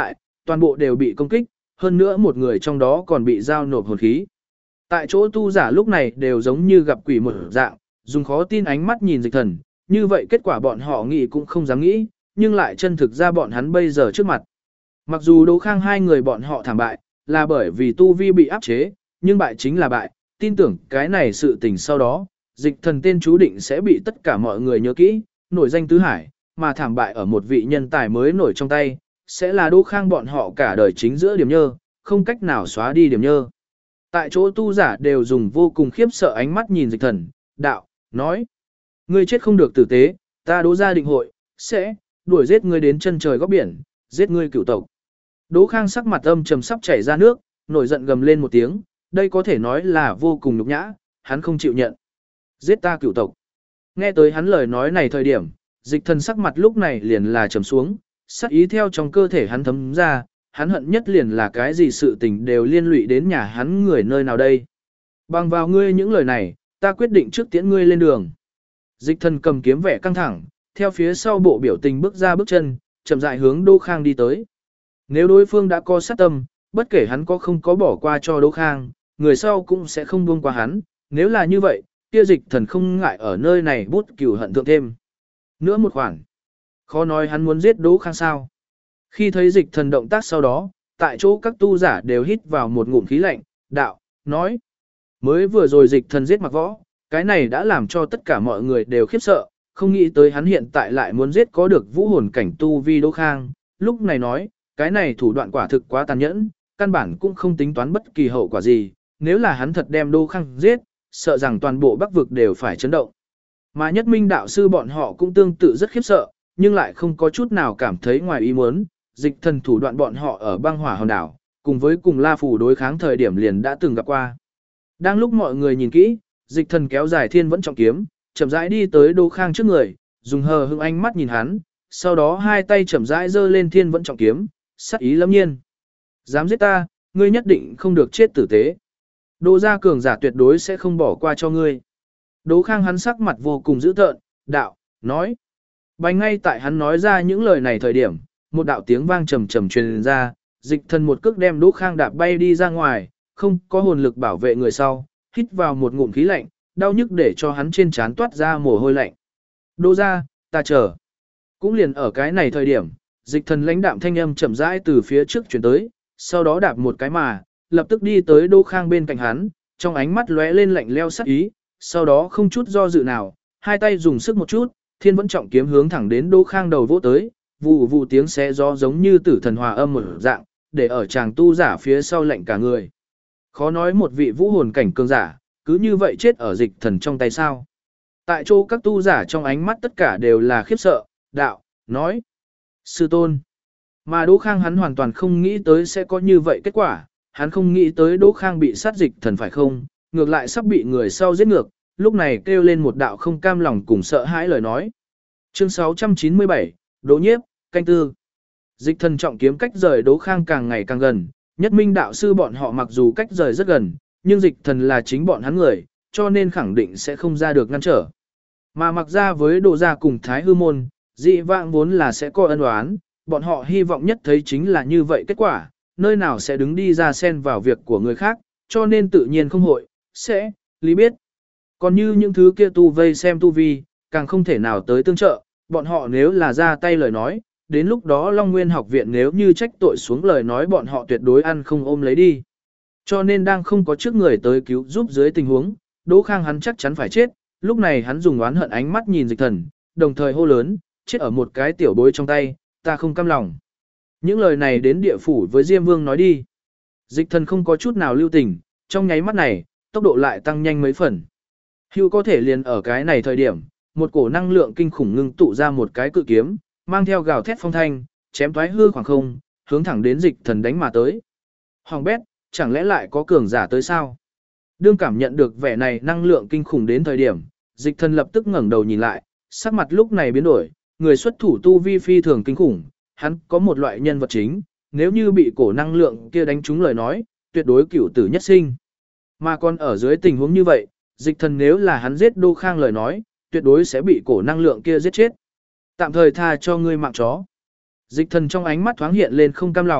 toàn bộ đều bị công kích, hơn nữa một người trong đó còn bị giao nộp hồn khí. Tại chỗ tu giả lúc này đều giống như gặp quỷ một dạng, dùng khó tin ánh mắt nhìn Dịch Thần, như vậy kết quả bọn họ nghĩ cũng không dám nghĩ, nhưng lại chân thực ra bọn hắn bây giờ trước mặt. Mặc dù Đỗ Khang hai người bọn họ thảm bại, là bởi vì tu vi bị áp chế, nhưng bại chính là bại, tin tưởng cái này sự tình sau đó, Dịch Thần tên chú định sẽ bị tất cả mọi người nhớ kỹ, nổi danh tứ hải, mà thảm bại ở một vị nhân tài mới nổi trong tay, sẽ là Đỗ Khang bọn họ cả đời chính giữa điểm nhơ, không cách nào xóa đi điểm nhơ. Tại chỗ tu giả đều dùng vô cùng khiếp sợ ánh mắt nhìn Dịch Thần, đạo, nói: ngươi chết không được tử tế, ta Đỗ gia định hội, sẽ đuổi giết ngươi đến chân trời góc biển, giết ngươi cửu tộc. Đỗ Khang sắc mặt âm trầm sắp chảy ra nước, nổi giận gầm lên một tiếng, đây có thể nói là vô cùng nhục nhã, hắn không chịu nhận. Giết ta cửu tộc. Nghe tới hắn lời nói này thời điểm, Dịch Thần sắc mặt lúc này liền là trầm xuống, sát ý theo trong cơ thể hắn thấm ra, hắn hận nhất liền là cái gì sự tình đều liên lụy đến nhà hắn người nơi nào đây. Bằng vào ngươi những lời này, ta quyết định trước tiễn ngươi lên đường. Dịch Thần cầm kiếm vẻ căng thẳng, theo phía sau bộ biểu tình bước ra bước chân, chậm rãi hướng Đỗ Khang đi tới. Nếu đối phương đã có sát tâm, bất kể hắn có không có bỏ qua cho Đỗ Khang, người sau cũng sẽ không buông qua hắn, nếu là như vậy, kia Dịch Thần không ngại ở nơi này bút cửu hận thượng thêm. Nữa một khoản. Khó nói hắn muốn giết Đỗ Khang sao. Khi thấy Dịch Thần động tác sau đó, tại chỗ các tu giả đều hít vào một ngụm khí lạnh, đạo, nói. Mới vừa rồi Dịch Thần giết Mặc Võ, cái này đã làm cho tất cả mọi người đều khiếp sợ, không nghĩ tới hắn hiện tại lại muốn giết có được vũ hồn cảnh tu vi Đỗ Khang, lúc này nói, cái này thủ đoạn quả thực quá tàn nhẫn, căn bản cũng không tính toán bất kỳ hậu quả gì, nếu là hắn thật đem Đỗ Khang giết, sợ rằng toàn bộ Bắc vực đều phải chấn động. Mà Nhất Minh đạo sư bọn họ cũng tương tự rất khiếp sợ, nhưng lại không có chút nào cảm thấy ngoài ý muốn, Dịch Thần thủ đoạn bọn họ ở băng hỏa hòn đảo, cùng với cùng La Phù đối kháng thời điểm liền đã từng gặp qua. Đang lúc mọi người nhìn kỹ, Dịch Thần kéo dài thiên vẫn trọng kiếm, chậm rãi đi tới Đỗ Khang trước người, dùng hờ hững ánh mắt nhìn hắn, sau đó hai tay chậm rãi giơ lên thiên vẫn trọng kiếm, sắc ý lâm nhiên. Dám giết ta, ngươi nhất định không được chết tử tế. Đỗ gia cường giả tuyệt đối sẽ không bỏ qua cho ngươi. Đỗ Khang hắn sắc mặt vô cùng dữ tợn, đạo, nói. Bành ngay tại hắn nói ra những lời này thời điểm, một đạo tiếng vang trầm trầm truyền ra, Dịch Thần một cước đem Đỗ Khang đạp bay đi ra ngoài, không có hồn lực bảo vệ người sau, hít vào một ngụm khí lạnh, đau nhức để cho hắn trên trán toát ra mồ hôi lạnh. Đỗ gia, ta chờ. Cũng liền ở cái này thời điểm, Dịch Thần lãnh đạm thanh âm chậm rãi từ phía trước truyền tới, sau đó đạp một cái mà, lập tức đi tới Đỗ Khang bên cạnh hắn, trong ánh mắt lóe lên lạnh lẽo sắc ý, sau đó không chút do dự nào, hai tay dùng sức một chút, thiên vẫn trọng kiếm hướng thẳng đến Đỗ Khang đầu vỗ tới, vù vù tiếng xé gió giống như tử thần hòa âm một dạng, để ở chàng tu giả phía sau lạnh cả người. Khó nói một vị vũ hồn cảnh cường giả, cứ như vậy chết ở Dịch Thần trong tay sao. Tại chỗ các tu giả trong ánh mắt tất cả đều là khiếp sợ, đạo, nói. Sư tôn. Mà Đỗ Khang hắn hoàn toàn không nghĩ tới sẽ có như vậy kết quả, hắn không nghĩ tới Đỗ Khang bị sát Dịch Thần phải không, ngược lại sắp bị người sau giết ngược, lúc này kêu lên một đạo không cam lòng cùng sợ hãi lời nói. Chương 697, Đỗ Nhiếp, canh tư. Dịch Thần trọng kiếm cách rời Đỗ Khang càng ngày càng gần, Nhất Minh đạo sư bọn họ mặc dù cách rời rất gần, nhưng Dịch Thần là chính bọn hắn người, cho nên khẳng định sẽ không ra được ngăn trở. Mà mặc ra với Đỗ gia cùng Thái Hư môn, dị vãng vốn là sẽ có ân oán, bọn họ hy vọng nhất thấy chính là như vậy kết quả, nơi nào sẽ đứng đi ra xen vào việc của người khác, cho nên tự nhiên không hội, sẽ, lý biết. Còn như những thứ kia tu vây xem tu vi, càng không thể nào tới tương trợ, bọn họ nếu là ra tay lời nói, đến lúc đó Long Nguyên học viện nếu như trách tội xuống lời nói bọn họ tuyệt đối ăn không ôm lấy đi. Cho nên đang không có trước người tới cứu giúp dưới tình huống, Đỗ Khang hắn chắc chắn phải chết, lúc này hắn dùng oán hận ánh mắt nhìn Dịch Thần, đồng thời hô lớn, chết ở một cái tiểu bối trong tay, ta không cam lòng. Những lời này đến địa phủ với Diêm Vương nói đi. Dịch Thần không có chút nào lưu tình, trong nháy mắt này, tốc độ lại tăng nhanh mấy phần. Hưu có thể liền ở cái này thời điểm, một cổ năng lượng kinh khủng ngưng tụ ra một cái cự kiếm, mang theo gào thét phong thanh, chém thoái hư khoảng không, hướng thẳng đến Dịch Thần đánh mà tới. Hoàng bét, chẳng lẽ lại có cường giả tới sao? Đương cảm nhận được vẻ này năng lượng kinh khủng đến thời điểm, Dịch Thần lập tức ngẩng đầu nhìn lại, sắc mặt lúc này biến đổi, người xuất thủ tu vi phi thường kinh khủng, hắn có một loại nhân vật chính, nếu như bị cổ năng lượng kia đánh trúng lời nói, tuyệt đối cửu tử nhất sinh. Mà còn ở dưới tình huống như vậy, Dịch Thần nếu là hắn giết Đỗ Khang lời nói, tuyệt đối sẽ bị cổ năng lượng kia giết chết. Tạm thời tha cho ngươi mạng chó. Dịch Thần trong ánh mắt thoáng hiện lên không cam lòng,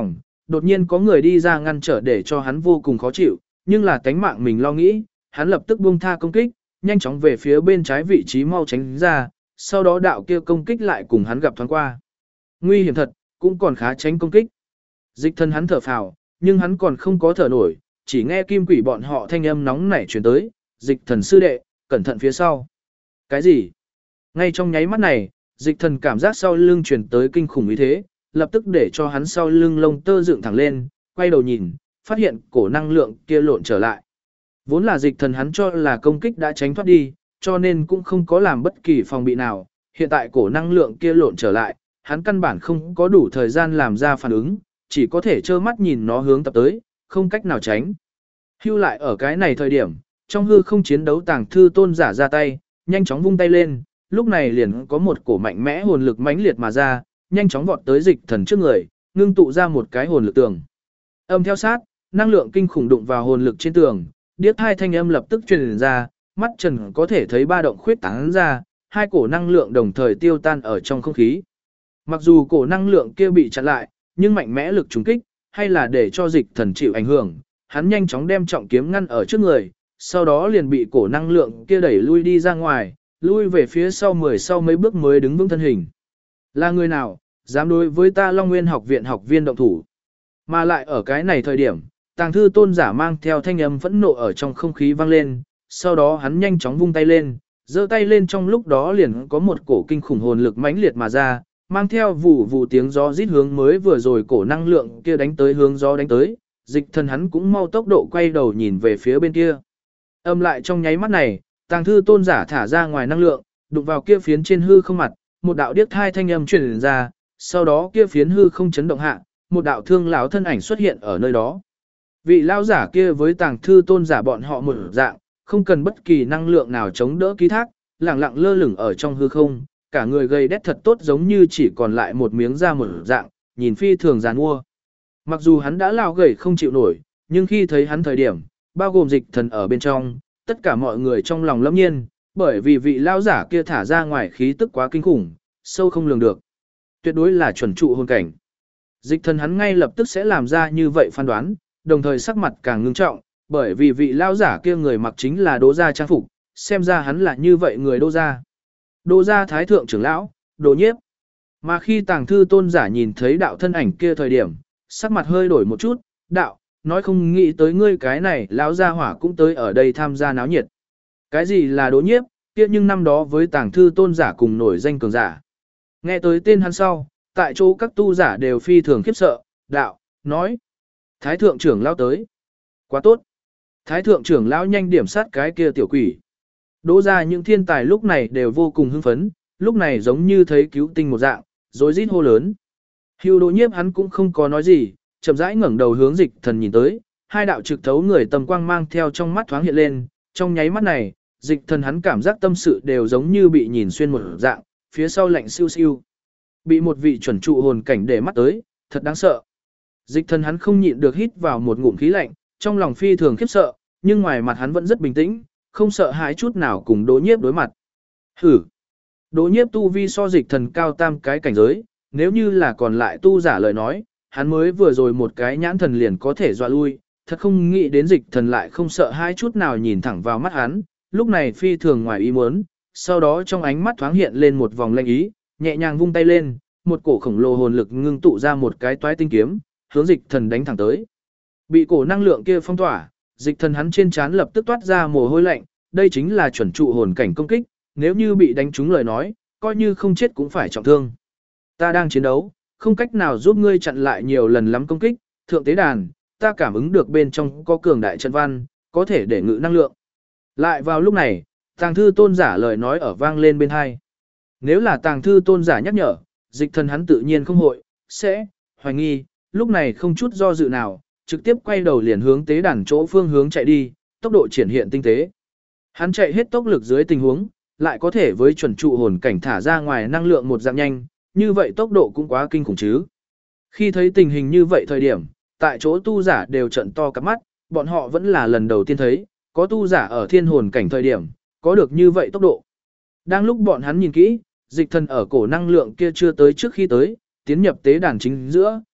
đột nhiên có người đi ra ngăn trở để cho hắn vô cùng khó chịu, nhưng là tánh mạng mình lo nghĩ, hắn lập tức buông tha công kích, nhanh chóng về phía bên trái vị trí mau tránh ra, sau đó đạo kia công kích lại cùng hắn gặp thoáng qua. Nguy hiểm thật, cũng còn khá tránh công kích. Dịch Thần hắn thở phào, nhưng hắn còn không có thở nổi, chỉ nghe kim quỷ bọn họ thanh âm nóng nảy truyền tới, Dịch Thần sư đệ, cẩn thận phía sau. Cái gì? Ngay trong nháy mắt này, Dịch Thần cảm giác sau lưng truyền tới kinh khủng ý thế, lập tức để cho hắn sau lưng lông tơ dựng thẳng lên, quay đầu nhìn, phát hiện cổ năng lượng kia lộn trở lại. Vốn là Dịch Thần hắn cho là công kích đã tránh thoát đi, cho nên cũng không có làm bất kỳ phòng bị nào, hiện tại cổ năng lượng kia lộn trở lại, hắn căn bản không có đủ thời gian làm ra phản ứng, chỉ có thể trơ mắt nhìn nó hướng tập tới, không cách nào tránh. Hưu lại ở cái này thời điểm, trong hư không chiến đấu Tàng Thư Tôn giả ra tay, nhanh chóng vung tay lên, lúc này liền có một cổ mạnh mẽ hồn lực mãnh liệt mà ra, nhanh chóng vọt tới Dịch Thần trước người, ngưng tụ ra một cái hồn lực tường. Âm theo sát, năng lượng kinh khủng đụng vào hồn lực trên tường, điếc hai thanh âm lập tức truyền ra, mắt Trần có thể thấy ba động khuyết tán ra, hai cổ năng lượng đồng thời tiêu tan ở trong không khí. Mặc dù cổ năng lượng kia bị chặn lại, nhưng mạnh mẽ lực trùng kích, hay là để cho Dịch Thần chịu ảnh hưởng, hắn nhanh chóng đem trọng kiếm ngăn ở trước người, sau đó liền bị cổ năng lượng kia đẩy lui đi ra ngoài, lui về phía sau mấy bước mới đứng vững thân hình. Là người nào, dám đối với ta Long Nguyên học viện học viên động thủ? Mà lại ở cái này thời điểm, Tàng Thư Tôn giả mang theo thanh âm phẫn nộ ở trong không khí vang lên, sau đó hắn nhanh chóng vung tay lên, giơ tay lên trong lúc đó liền có một cổ kinh khủng hồn lực mãnh liệt mà ra, mang theo vụ vụ tiếng gió rít hướng mới vừa rồi cổ năng lượng kia đánh tới hướng gió đánh tới, Dịch Thần hắn cũng mau tốc độ quay đầu nhìn về phía bên kia. Âm lại trong nháy mắt này, Tàng Thư Tôn giả thả ra ngoài năng lượng, đụng vào kia phiến trên hư không mặt, một đạo điếc thai thanh âm truyền ra, sau đó kia phiến hư không chấn động hạ, một đạo thương lão thân ảnh xuất hiện ở nơi đó. Vị lão giả kia với Tàng Thư Tôn giả bọn họ một dạng, không cần bất kỳ năng lượng nào chống đỡ ký thác, lẳng lặng lơ lửng ở trong hư không, cả người gầy đét thật tốt giống như chỉ còn lại một miếng da một dạng, nhìn phi thường giàn mua. Mặc dù hắn đã lao gầy không chịu nổi, nhưng khi thấy hắn thời điểm, bao gồm Dịch Thần ở bên trong, tất cả mọi người trong lòng lâm nhiên, bởi vì vị lão giả kia thả ra ngoài khí tức quá kinh khủng, sâu không lường được. Tuyệt đối là chuẩn trụ hồn cảnh. Dịch Thần hắn ngay lập tức sẽ làm ra như vậy phán đoán, đồng thời sắc mặt càng ngưng trọng, bởi vì vị lão giả kia người mặc chính là Đỗ gia trang phục, xem ra hắn là như vậy người Đỗ gia. Đỗ gia thái thượng trưởng lão, Đỗ Nhiếp. Mà khi Tàng Thư Tôn giả nhìn thấy đạo thân ảnh kia thời điểm, sắc mặt hơi đổi một chút, đạo, nói không nghĩ tới ngươi cái này lão gia hỏa cũng tới ở đây tham gia náo nhiệt. Cái gì là Đỗ Nhiếp, kia nhưng năm đó với Tàng Thư Tôn giả cùng nổi danh cường giả. Nghe tới tên hắn sau, tại chỗ các tu giả đều phi thường khiếp sợ, đạo, nói. Thái thượng trưởng lão tới. Quá tốt. Thái thượng trưởng lão nhanh điểm sát cái kia tiểu quỷ. Đỗ ra những thiên tài lúc này đều vô cùng hưng phấn, lúc này giống như thấy cứu tinh một dạng, rồi rít hô lớn. Hưu Đỗ Nhiếp hắn cũng không có nói gì, chậm rãi ngẩng đầu hướng Dịch Thần nhìn tới, hai đạo trực thấu người tầm quang mang theo trong mắt thoáng hiện lên, trong nháy mắt này, Dịch Thần hắn cảm giác tâm sự đều giống như bị nhìn xuyên một dạng, phía sau lạnh siêu siêu. Bị một vị chuẩn trụ hồn cảnh để mắt tới, thật đáng sợ. Dịch Thần hắn không nhịn được hít vào một ngụm khí lạnh, trong lòng phi thường khiếp sợ, nhưng ngoài mặt hắn vẫn rất bình tĩnh, không sợ hãi chút nào cùng Đỗ Nhiếp đối mặt. Hử! Đỗ Nhiếp tu vi so Dịch Thần cao tam cái cảnh giới, nếu như là còn lại tu giả lời nói, hắn mới vừa rồi một cái nhãn thần liền có thể dọa lui, thật không nghĩ đến Dịch Thần lại không sợ hãi chút nào nhìn thẳng vào mắt hắn, lúc này phi thường ngoài ý muốn, sau đó trong ánh mắt thoáng hiện lên một vòng lanh ý, nhẹ nhàng vung tay lên, một cổ khổng lồ hồn lực ngưng tụ ra một cái toái tinh kiếm, hướng Dịch Thần đánh thẳng tới. Bị cổ năng lượng kia phong tỏa, Dịch Thần hắn trên trán lập tức toát ra mồ hôi lạnh, đây chính là chuẩn trụ hồn cảnh công kích, nếu như bị đánh trúng lời nói, coi như không chết cũng phải trọng thương. Ta đang chiến đấu, không cách nào giúp ngươi chặn lại nhiều lần lắm công kích, thượng tế đàn, ta cảm ứng được bên trong có cường đại trận văn, có thể để ngự năng lượng. Lại vào lúc này, Tàng Thư Tôn giả lời nói ở vang lên bên hai. Nếu là Tàng Thư Tôn giả nhắc nhở, Dịch Thần hắn tự nhiên không hội, sẽ, hoài nghi, lúc này không chút do dự nào, trực tiếp quay đầu liền hướng tế đàn chỗ phương hướng chạy đi, tốc độ triển hiện tinh tế. Hắn chạy hết tốc lực dưới tình huống, lại có thể với chuẩn trụ hồn cảnh thả ra ngoài năng lượng một dạng nhanh, như vậy tốc độ cũng quá kinh khủng chứ. Khi thấy tình hình như vậy thời điểm, tại chỗ tu giả đều trận to cặp mắt, bọn họ vẫn là lần đầu tiên thấy, có tu giả ở thiên hồn cảnh thời điểm, có được như vậy tốc độ. Đang lúc bọn hắn nhìn kỹ, Dịch Thần ở cổ năng lượng kia chưa tới trước khi tới, tiến nhập tế đàn chính giữa,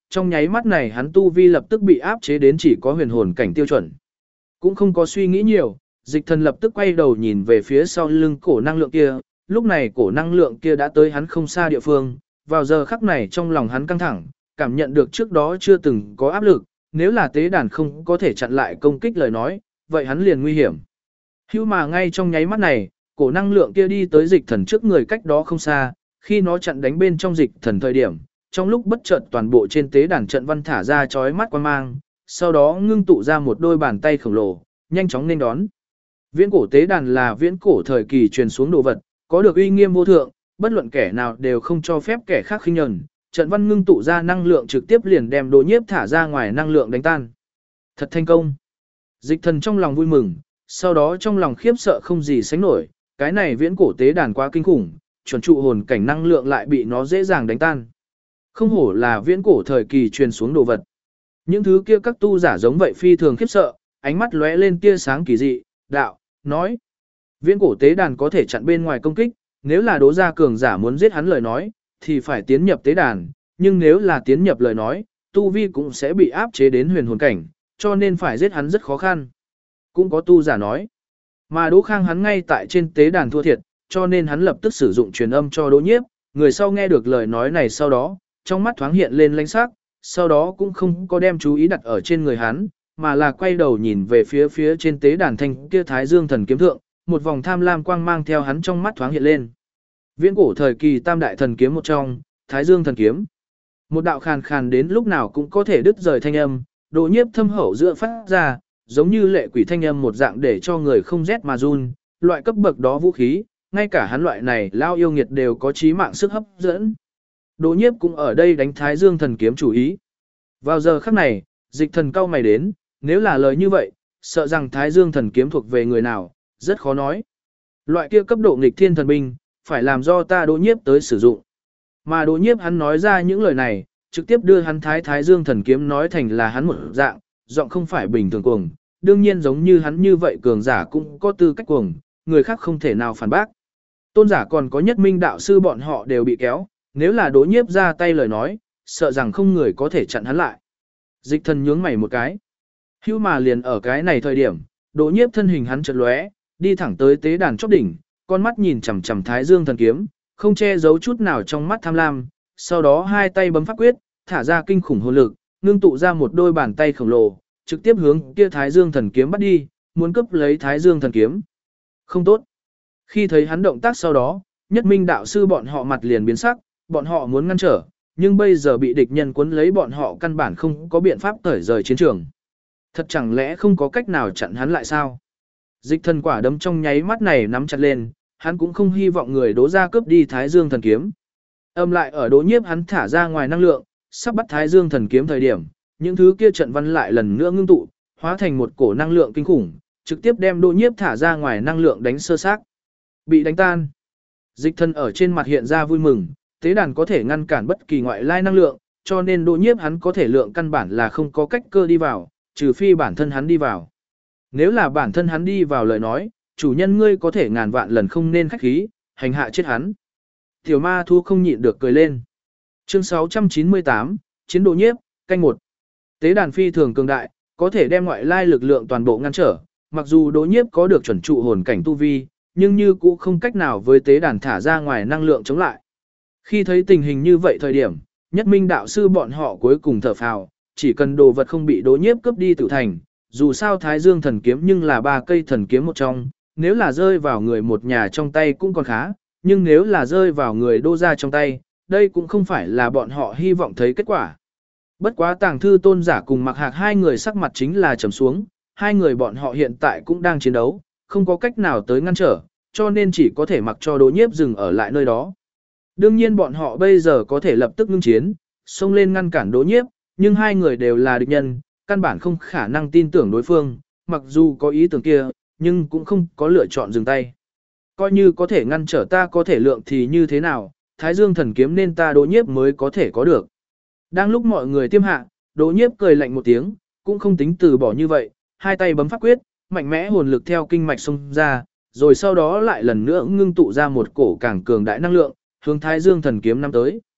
trong nháy mắt này hắn tu vi lập tức bị áp chế đến chỉ có huyền hồn cảnh tiêu chuẩn. Cũng không có suy nghĩ nhiều, dịch thần lập tức quay đầu nhìn về phía sau lưng cổ năng lượng kia, lúc này cổ năng lượng kia đã tới hắn không xa địa phương, vào giờ khắc này trong lòng hắn căng thẳng, cảm nhận được trước đó chưa từng có áp lực, nếu là tế đàn không có thể chặn lại công kích lời nói, vậy hắn liền nguy hiểm. Hưu mà ngay trong nháy mắt này, cổ năng lượng kia đi tới dịch thần trước người cách đó không xa, khi nó chặn đánh bên trong dịch thần thời điểm, trong lúc bất chợt toàn bộ trên tế đàn trận văn thả ra chói mắt quang mang, sau đó ngưng tụ ra một đôi bàn tay khổng lồ, nhanh chóng nên đón. Viễn cổ tế đàn là viễn cổ thời kỳ truyền xuống đồ vật, có được uy nghiêm vô thượng, bất luận kẻ nào đều không cho phép kẻ khác khinh nhẫn. Trận văn ngưng tụ ra năng lượng trực tiếp liền đem Đỗ Nhiếp thả ra ngoài năng lượng đánh tan. Thật thành công. Dịch thần trong lòng vui mừng, sau đó trong lòng khiếp sợ không gì sánh nổi, cái này viễn cổ tế đàn quá kinh khủng, chuẩn trụ hồn cảnh năng lượng lại bị nó dễ dàng đánh tan. Không hổ là viễn cổ thời kỳ truyền xuống đồ vật. Những thứ kia các tu giả giống vậy phi thường khiếp sợ, ánh mắt lóe lên tia sáng kỳ dị, đạo, nói. Viễn cổ tế đàn có thể chặn bên ngoài công kích, nếu là Đỗ gia cường giả muốn giết hắn lời nói, thì phải tiến nhập tế đàn, nhưng nếu là tiến nhập lời nói, tu vi cũng sẽ bị áp chế đến huyền hồn cảnh, cho nên phải giết hắn rất khó khăn. Cũng có tu giả nói, mà Đỗ Khang hắn ngay tại trên tế đàn thua thiệt, cho nên hắn lập tức sử dụng truyền âm cho Đỗ Nhiếp, người sau nghe được lời nói này sau đó, trong mắt thoáng hiện lên lãnh sắc, sau đó cũng không có đem chú ý đặt ở trên người hắn, mà là quay đầu nhìn về phía trên tế đàn thanh kia Thái Dương thần kiếm thượng, một vòng tham lam quang mang theo hắn trong mắt thoáng hiện lên. Viễn cổ thời kỳ tam đại thần kiếm một trong, Thái Dương thần kiếm. Một đạo khàn khàn đến lúc nào cũng có thể đứt rời thanh âm, Đỗ Nhiếp thâm hậu giữa phát ra, giống như lệ quỷ thanh âm một dạng để cho người không rét mà run, loại cấp bậc đó vũ khí, ngay cả hắn loại này lao yêu nghiệt đều có chí mạng sức hấp dẫn. Đỗ Nhiếp cũng ở đây đánh Thái Dương thần kiếm chủ ý. Vào giờ khắc này, dịch thần cao mày đến, nếu là lời như vậy, sợ rằng Thái Dương thần kiếm thuộc về người nào, rất khó nói. Loại kia cấp độ nghịch thiên thần binh, phải làm do ta Đỗ Nhiếp tới sử dụng. Mà Đỗ Nhiếp hắn nói ra những lời này, trực tiếp đưa hắn Thái Dương thần kiếm nói thành là hắn một dạng, giọng không phải bình thường cuồng, đương nhiên giống như hắn như vậy cường giả cũng có tư cách cuồng, người khác không thể nào phản bác. Tôn giả còn có Nhất Minh đạo sư bọn họ đều bị kéo, nếu là Đỗ Nhiếp ra tay lời nói, sợ rằng không người có thể chặn hắn lại. Dịch thần nhướng mày một cái. Hưu mà liền ở cái này thời điểm, Đỗ Nhiếp thân hình hắn chợt lóe, đi thẳng tới tế đàn chóp đỉnh, con mắt nhìn chằm chằm Thái Dương thần kiếm, không che giấu chút nào trong mắt tham lam, sau đó hai tay bấm pháp quyết, thả ra kinh khủng hồn lực, ngưng tụ ra một đôi bàn tay khổng lồ, trực tiếp hướng kia Thái Dương thần kiếm bắt đi, muốn cướp lấy Thái Dương thần kiếm. Không tốt. Khi thấy hắn động tác sau đó, Nhất Minh đạo sư bọn họ mặt liền biến sắc, bọn họ muốn ngăn trở, nhưng bây giờ bị địch nhân cuốn lấy bọn họ căn bản không có biện pháp tởi rời chiến trường. Thật chẳng lẽ không có cách nào chặn hắn lại sao? Dịch thần quả đấm trong nháy mắt này nắm chặt lên, hắn cũng không hy vọng người Đỗ gia cướp đi Thái Dương thần kiếm. Âm lại ở Đỗ Nhiếp hắn thả ra ngoài năng lượng, sắp bắt Thái Dương thần kiếm thời điểm, những thứ kia trận văn lại lần nữa ngưng tụ, hóa thành một cổ năng lượng kinh khủng, trực tiếp đem Đỗ Nhiếp thả ra ngoài năng lượng đánh sơ xác. Bị đánh tan. Dịch thần ở trên mặt hiện ra vui mừng, tế đàn có thể ngăn cản bất kỳ ngoại lai năng lượng, cho nên Đỗ Nhiếp hắn có thể lượng căn bản là không có cách cơ đi vào, trừ phi bản thân hắn đi vào. Nếu là bản thân hắn đi vào lời nói, chủ nhân ngươi có thể ngàn vạn lần không nên khách khí, hành hạ chết hắn. Tiểu ma thu không nhịn được cười lên. Chương 698, Chiến Đỗ Nhiếp, canh 1. Tế đàn phi thường cường đại, có thể đem ngoại lai lực lượng toàn bộ ngăn trở, mặc dù Đỗ Nhiếp có được chuẩn trụ hồn cảnh tu vi, nhưng như cũng không cách nào với tế đàn thả ra ngoài năng lượng chống lại. Khi thấy tình hình như vậy thời điểm, Nhất Minh đạo sư bọn họ cuối cùng thở phào, chỉ cần đồ vật không bị Đỗ Nhiếp cướp đi tự thành, dù sao Thái Dương thần kiếm nhưng là 3 cây thần kiếm một trong, nếu là rơi vào người một nhà trong tay cũng còn khá, nhưng nếu là rơi vào người Đỗ gia trong tay, đây cũng không phải là bọn họ hy vọng thấy kết quả. Bất quá Tàng Thư Tôn giả cùng Mặc Hạc hai người sắc mặt chính là trầm xuống, hai người bọn họ hiện tại cũng đang chiến đấu, không có cách nào tới ngăn trở, cho nên chỉ có thể mặc cho Đỗ Nhiếp dừng ở lại nơi đó. Đương nhiên bọn họ bây giờ có thể lập tức ngưng chiến, xông lên ngăn cản Đỗ Nhiếp, nhưng hai người đều là địch nhân, căn bản không khả năng tin tưởng đối phương, mặc dù có ý tưởng kia, nhưng cũng không có lựa chọn dừng tay. Coi như có thể ngăn trở ta có thể lượng thì như thế nào, Thái Dương thần kiếm nên ta Đỗ Nhiếp mới có thể có được. Đang lúc mọi người tiêm hạ, Đỗ Nhiếp cười lạnh một tiếng, cũng không tính từ bỏ như vậy, hai tay bấm pháp quyết, mạnh mẽ hồn lực theo kinh mạch xông ra, rồi sau đó lại lần nữa ngưng tụ ra một cổ càng cường đại năng lượng, hướng Thái Dương thần kiếm năm tới.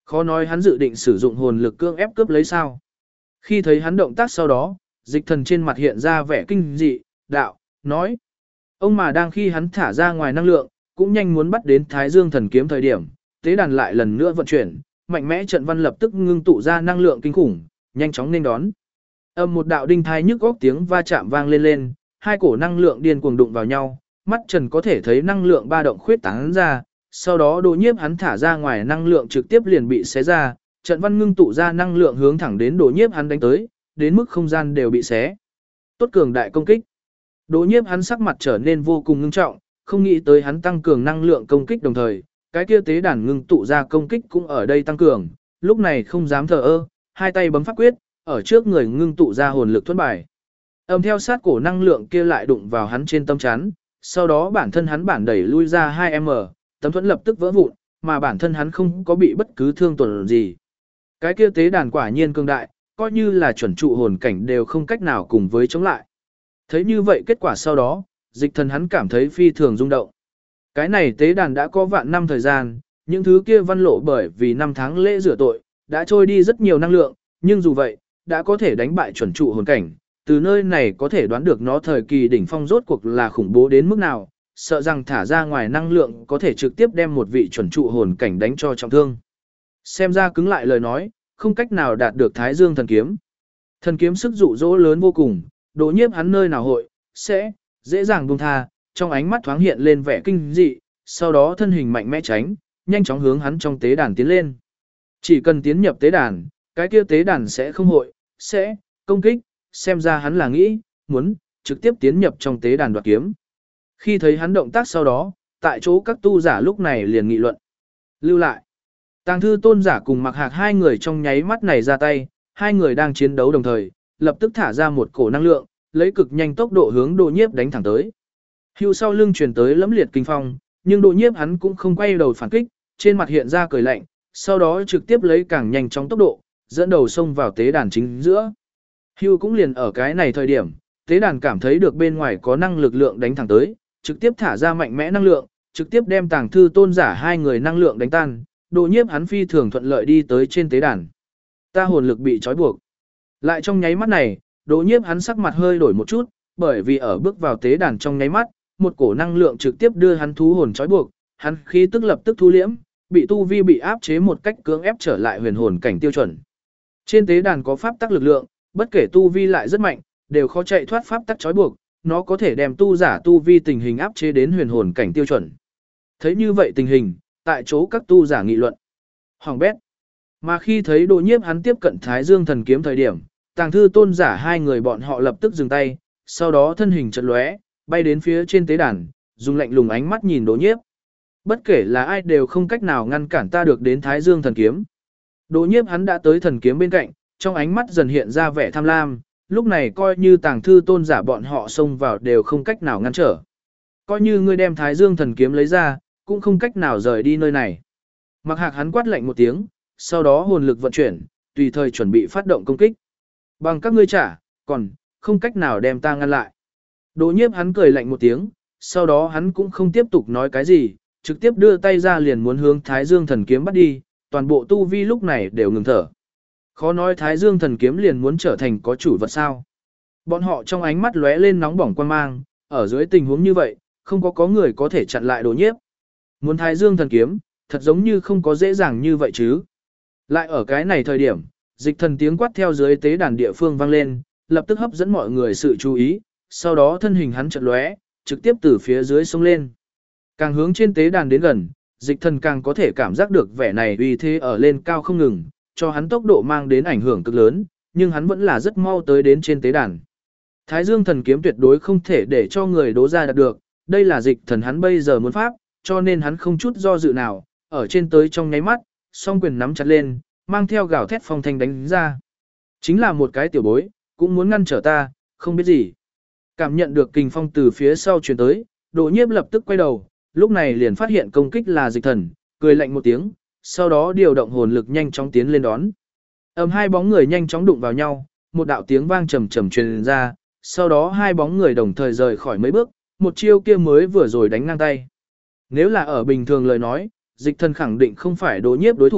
Khó nói hắn dự định sử dụng hồn lực cưỡng ép cướp lấy sao. Khi thấy hắn động tác sau đó, dịch thần trên mặt hiện ra vẻ kinh dị, đạo, nói. Ông mà đang khi hắn thả ra ngoài năng lượng, cũng nhanh muốn bắt đến Thái Dương thần kiếm thời điểm, tế đàn lại lần nữa vận chuyển, mạnh mẽ trận văn lập tức ngưng tụ ra năng lượng kinh khủng, nhanh chóng nên đón. Một đạo đinh thai nhức góc tiếng va chạm vang lên lên, hai cổ năng lượng điên cuồng đụng vào nhau, mắt Trần có thể thấy năng lượng ba động khuyết tán ra, sau đó Đỗ Nhiếp hắn thả ra ngoài năng lượng trực tiếp liền bị xé ra, trận văn ngưng tụ ra năng lượng hướng thẳng đến Đỗ Nhiếp hắn đánh tới, đến mức không gian đều bị xé. Tốt cường đại công kích. Đỗ Nhiếp hắn sắc mặt trở nên vô cùng ngưng trọng, không nghĩ tới hắn tăng cường năng lượng công kích đồng thời, cái kia tế đàn ngưng tụ ra công kích cũng ở đây tăng cường, lúc này không dám thờ ơ, hai tay bấm pháp quyết, ở trước người ngưng tụ ra hồn lực thuẫn bài. Theo sát cổ năng lượng kia lại đụng vào hắn trên tâm chắn, sau đó bản thân hắn bản đẩy lui ra 2m, tấm thuẫn lập tức vỡ vụn, mà bản thân hắn không có bị bất cứ thương tổn gì. Cái kia tế đàn quả nhiên cường đại, coi như là chuẩn trụ hồn cảnh đều không cách nào cùng với chống lại. Thấy như vậy kết quả sau đó, dịch thần hắn cảm thấy phi thường rung động. Cái này tế đàn đã có vạn năm thời gian, những thứ kia văn lộ bởi vì năm tháng lễ rửa tội, đã trôi đi rất nhiều năng lượng, nhưng dù vậy, đã có thể đánh bại chuẩn trụ hồn cảnh. Từ nơi này có thể đoán được nó thời kỳ đỉnh phong rốt cuộc là khủng bố đến mức nào, sợ rằng thả ra ngoài năng lượng có thể trực tiếp đem một vị chuẩn trụ hồn cảnh đánh cho trọng thương. Xem ra cứng lại lời nói, không cách nào đạt được Thái Dương thần kiếm. Thần kiếm sức dụ dỗ lớn vô cùng, Đỗ Nhiếp hắn nơi nào hội, sẽ dễ dàng buông tha, trong ánh mắt thoáng hiện lên vẻ kinh dị, sau đó thân hình mạnh mẽ tránh, nhanh chóng hướng hắn trong tế đàn tiến lên. Chỉ cần tiến nhập tế đàn, cái kia tế đàn sẽ không hội, sẽ công kích, xem ra hắn là nghĩ, muốn trực tiếp tiến nhập trong tế đàn đoạt kiếm. Khi thấy hắn động tác sau đó, tại chỗ các tu giả lúc này liền nghị luận. Lưu lại. Tàng thư tôn giả cùng Mặc Hạc hai người trong nháy mắt này ra tay, hai người đang chiến đấu đồng thời, lập tức thả ra một cổ năng lượng, lấy cực nhanh tốc độ hướng Đỗ Nhiếp đánh thẳng tới. Hưu sau lưng truyền tới lẫm liệt kinh phong, nhưng Đỗ Nhiếp hắn cũng không quay đầu phản kích, trên mặt hiện ra cười lạnh, sau đó trực tiếp lấy càng nhanh chóng tốc độ, dẫn đầu xông vào tế đàn chính giữa. Hưu cũng liền ở cái này thời điểm, tế đàn cảm thấy được bên ngoài có năng lực lượng đánh thẳng tới, trực tiếp thả ra mạnh mẽ năng lượng, trực tiếp đem Tàng thư tôn giả hai người năng lượng đánh tan, Đỗ Nhiếp hắn phi thường thuận lợi đi tới trên tế đàn. Ta hồn lực bị trói buộc. Lại trong nháy mắt này, Đỗ Nhiếp hắn sắc mặt hơi đổi một chút, bởi vì ở bước vào tế đàn trong nháy mắt, một cổ năng lượng trực tiếp đưa hắn thú hồn trói buộc, hắn khí tức lập tức thu liễm, bị tu vi bị áp chế một cách cưỡng ép trở lại huyền hồn cảnh tiêu chuẩn. Trên tế đàn có pháp tắc lực lượng, bất kể tu vi lại rất mạnh, đều khó chạy thoát pháp tắc trói buộc, nó có thể đem tu giả tu vi tình hình áp chế đến huyền hồn cảnh tiêu chuẩn. Thấy như vậy tình hình, tại chỗ các tu giả nghị luận. Hoàng bét. Mà khi thấy Đỗ Nhiếp hắn tiếp cận Thái Dương thần kiếm thời điểm, Tàng thư tôn giả hai người bọn họ lập tức dừng tay, sau đó thân hình chợt lóe, bay đến phía trên tế đàn, dùng lạnh lùng ánh mắt nhìn Đỗ Nhiếp. Bất kể là ai đều không cách nào ngăn cản ta được đến Thái Dương thần kiếm. Đỗ Nhiếp hắn đã tới thần kiếm bên cạnh, trong ánh mắt dần hiện ra vẻ tham lam, lúc này coi như Tàng thư tôn giả bọn họ xông vào đều không cách nào ngăn trở. Coi như ngươi đem Thái Dương thần kiếm lấy ra, cũng không cách nào rời đi nơi này. Mặc Hạc hắn quát lạnh một tiếng, sau đó hồn lực vận chuyển, tùy thời chuẩn bị phát động công kích. Bằng các ngươi trả, còn không cách nào đem ta ngăn lại. Đỗ Nhiếp hắn cười lạnh một tiếng, sau đó hắn cũng không tiếp tục nói cái gì, trực tiếp đưa tay ra liền muốn hướng Thái Dương thần kiếm bắt đi, toàn bộ tu vi lúc này đều ngừng thở. Khó nói Thái Dương thần kiếm liền muốn trở thành có chủ vật sao. Bọn họ trong ánh mắt lóe lên nóng bỏng quan mang, ở dưới tình huống như vậy, không có người có thể chặn lại Đỗ Nhiếp. Muốn Thái Dương thần kiếm, thật giống như không có dễ dàng như vậy chứ. Lại ở cái này thời điểm, dịch thần tiếng quát theo dưới tế đàn địa phương vang lên, lập tức hấp dẫn mọi người sự chú ý, sau đó thân hình hắn chợt lóe, trực tiếp từ phía dưới xông lên. Càng hướng trên tế đàn đến gần, dịch thần càng có thể cảm giác được vẻ này uy thế ở lên cao không ngừng, cho hắn tốc độ mang đến ảnh hưởng cực lớn, nhưng hắn vẫn là rất mau tới đến trên tế đàn. Thái Dương thần kiếm tuyệt đối không thể để cho người Đỗ gia đạt được, đây là dịch thần hắn bây giờ muốn pháp, cho nên hắn không chút do dự nào, ở trên tới trong nháy mắt, song quyền nắm chặt lên, mang theo gào thét phong thanh đánh ra. Chính là một cái tiểu bối, cũng muốn ngăn trở ta, không biết gì. Cảm nhận được kình phong từ phía sau truyền tới, Đỗ Nhiếp lập tức quay đầu, lúc này liền phát hiện công kích là dịch thần, cười lạnh một tiếng, sau đó điều động hồn lực nhanh chóng tiến lên đón. Hai bóng người nhanh chóng đụng vào nhau, một đạo tiếng vang trầm trầm truyền ra, sau đó hai bóng người đồng thời rời khỏi mấy bước, một chiêu kia mới vừa rồi đánh ngang tay. Nếu là ở bình thường lời nói, dịch thần khẳng định không phải Đỗ Nhiếp đối thủ,